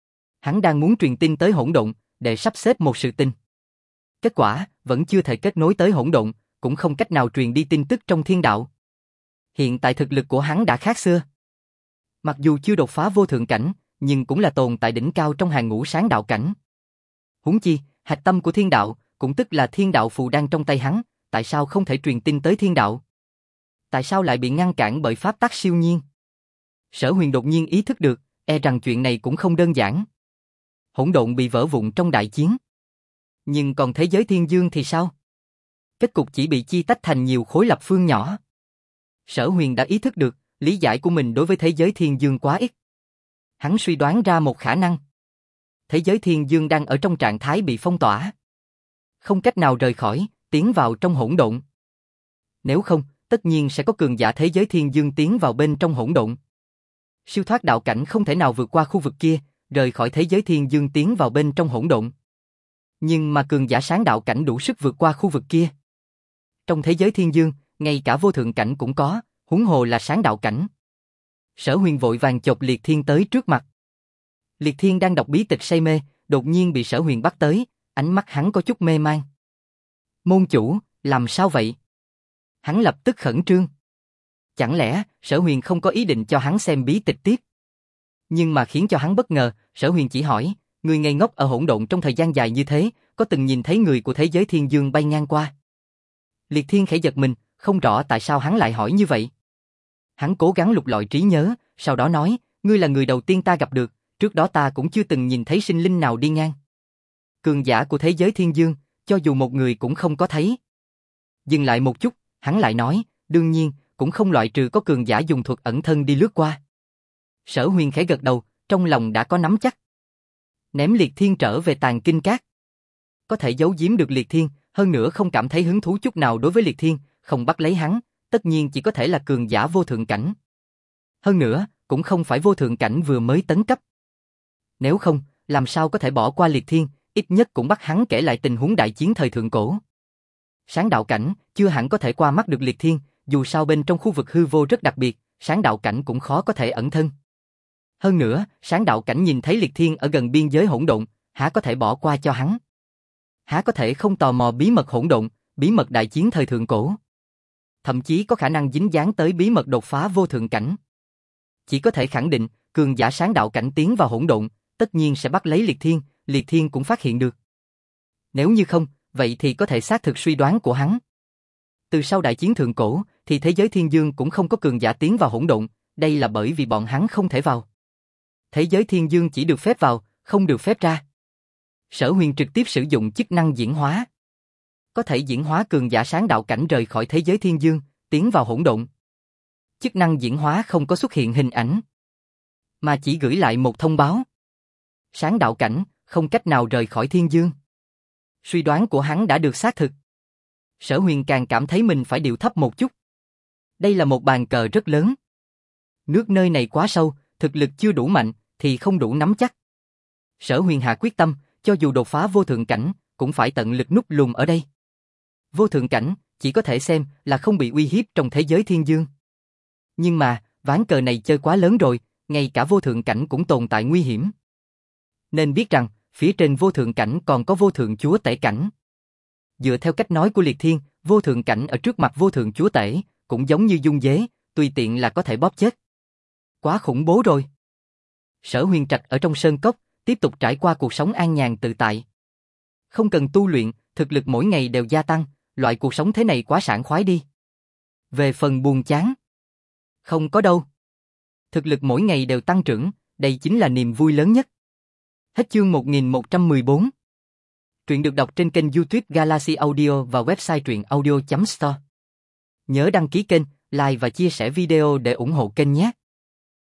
Hắn đang muốn truyền tin tới hỗn độn, để sắp xếp một sự tình. Kết quả, vẫn chưa thể kết nối tới hỗn độn, cũng không cách nào truyền đi tin tức trong thiên đạo. Hiện tại thực lực của hắn đã khác xưa. Mặc dù chưa đột phá vô thượng cảnh, nhưng cũng là tồn tại đỉnh cao trong hàng ngũ sáng đạo cảnh. Huống chi, hạch tâm của thiên đạo, cũng tức là thiên đạo phù đang trong tay hắn, tại sao không thể truyền tin tới thiên đạo? Tại sao lại bị ngăn cản bởi pháp tắc siêu nhiên? Sở Huyền đột nhiên ý thức được, e rằng chuyện này cũng không đơn giản. Hỗn độn bị vỡ vụn trong đại chiến. Nhưng còn thế giới Thiên Dương thì sao? Kết cục chỉ bị chia tách thành nhiều khối lập phương nhỏ. Sở Huyền đã ý thức được, lý giải của mình đối với thế giới Thiên Dương quá ít. Hắn suy đoán ra một khả năng. Thế giới Thiên Dương đang ở trong trạng thái bị phong tỏa. Không cách nào rời khỏi, tiến vào trong hỗn độn. Nếu không, tất nhiên sẽ có cường giả thế giới Thiên Dương tiến vào bên trong hỗn độn. Siêu thoát đạo cảnh không thể nào vượt qua khu vực kia, rời khỏi thế giới Thiên Dương tiến vào bên trong hỗn độn. Nhưng mà cường giả sáng đạo cảnh đủ sức vượt qua khu vực kia. Trong thế giới Thiên Dương, ngay cả vô thượng cảnh cũng có, huống hồ là sáng đạo cảnh. Sở Huyền vội vàng chộp Liệt Thiên tới trước mặt. Liệt Thiên đang đọc bí tịch say mê, đột nhiên bị Sở Huyền bắt tới, ánh mắt hắn có chút mê man. Môn chủ, làm sao vậy? Hắn lập tức khẩn trương. Chẳng lẽ Sở Huyền không có ý định cho hắn xem bí tịch tiếp? Nhưng mà khiến cho hắn bất ngờ, Sở Huyền chỉ hỏi, người ngây ngốc ở hỗn độn trong thời gian dài như thế, có từng nhìn thấy người của thế giới Thiên Dương bay ngang qua? Liệt Thiên khẽ giật mình, không rõ tại sao hắn lại hỏi như vậy. Hắn cố gắng lục lọi trí nhớ, sau đó nói, ngươi là người đầu tiên ta gặp được, trước đó ta cũng chưa từng nhìn thấy sinh linh nào đi ngang. Cường giả của thế giới Thiên Dương, cho dù một người cũng không có thấy. Dừng lại một chút, hắn lại nói, đương nhiên, cũng không loại trừ có cường giả dùng thuật ẩn thân đi lướt qua. Sở Huyền khẽ gật đầu, trong lòng đã có nắm chắc. Ném Liệt Thiên trở về Tàn Kinh Các. Có thể giấu giếm được Liệt Thiên, hơn nữa không cảm thấy hứng thú chút nào đối với Liệt Thiên, không bắt lấy hắn, tất nhiên chỉ có thể là cường giả vô thượng cảnh. Hơn nữa, cũng không phải vô thượng cảnh vừa mới tấn cấp. Nếu không, làm sao có thể bỏ qua Liệt Thiên, ít nhất cũng bắt hắn kể lại tình huống đại chiến thời thượng cổ. Sáng đạo cảnh, chưa hẳn có thể qua mắt được Liệt Thiên, dù sao bên trong khu vực hư vô rất đặc biệt, sáng đạo cảnh cũng khó có thể ẩn thân. Hơn nữa, Sáng Đạo Cảnh nhìn thấy Liệt Thiên ở gần biên giới hỗn độn, há có thể bỏ qua cho hắn? Há có thể không tò mò bí mật hỗn độn, bí mật đại chiến thời thượng cổ? Thậm chí có khả năng dính dáng tới bí mật đột phá vô thượng cảnh. Chỉ có thể khẳng định, cường giả Sáng Đạo Cảnh tiến vào hỗn độn, tất nhiên sẽ bắt lấy Liệt Thiên cũng phát hiện được. Nếu như không, vậy thì có thể xác thực suy đoán của hắn. Từ sau đại chiến thượng cổ, thì thế giới thiên dương cũng không có cường giả tiến vào hỗn độn, đây là bởi vì bọn hắn không thể vào. Thế giới thiên dương chỉ được phép vào, không được phép ra. Sở Huyền trực tiếp sử dụng chức năng diễn hóa. Có thể diễn hóa cường giả Sáng Đạo Cảnh rời khỏi thế giới thiên dương, tiến vào hỗn độn. Chức năng diễn hóa không có xuất hiện hình ảnh, mà chỉ gửi lại một thông báo. Sáng Đạo Cảnh, không cách nào rời khỏi thiên dương. Suy đoán của hắn đã được xác thực. Sở Huyền càng cảm thấy mình phải điệu thấp một chút. Đây là một bàn cờ rất lớn. Nước nơi này quá sâu, thực lực chưa đủ mạnh, thì không đủ nắm chắc. Sở Huyền hạ quyết tâm, cho dù đột phá vô thượng cảnh, cũng phải tận lực núp lùm ở đây. Vô thượng cảnh, chỉ có thể xem là không bị uy hiếp trong thế giới thiên dương. Nhưng mà, ván cờ này chơi quá lớn rồi, ngay cả vô thượng cảnh cũng tồn tại nguy hiểm. Nên biết rằng, phía trên vô thượng cảnh còn có vô thượng chúa tể cảnh. Dựa theo cách nói của Liệt Thiên, vô thượng cảnh ở trước mặt vô thượng chúa tể, cũng giống như dung dế, tùy tiện là có thể bóp chết. Quá khủng bố rồi. Sở Huyền Trạch ở trong sơn cốc, tiếp tục trải qua cuộc sống an nhàn tự tại. Không cần tu luyện, thực lực mỗi ngày đều gia tăng, loại cuộc sống thế này quá sảng khoái đi. Về phần buồn chán, không có đâu. Thực lực mỗi ngày đều tăng trưởng, đây chính là niềm vui lớn nhất. Hết chương 1114. Truyện được đọc trên kênh YouTube Galaxy Audio và website truyện audio.store. Nhớ đăng ký kênh, like và chia sẻ video để ủng hộ kênh nhé.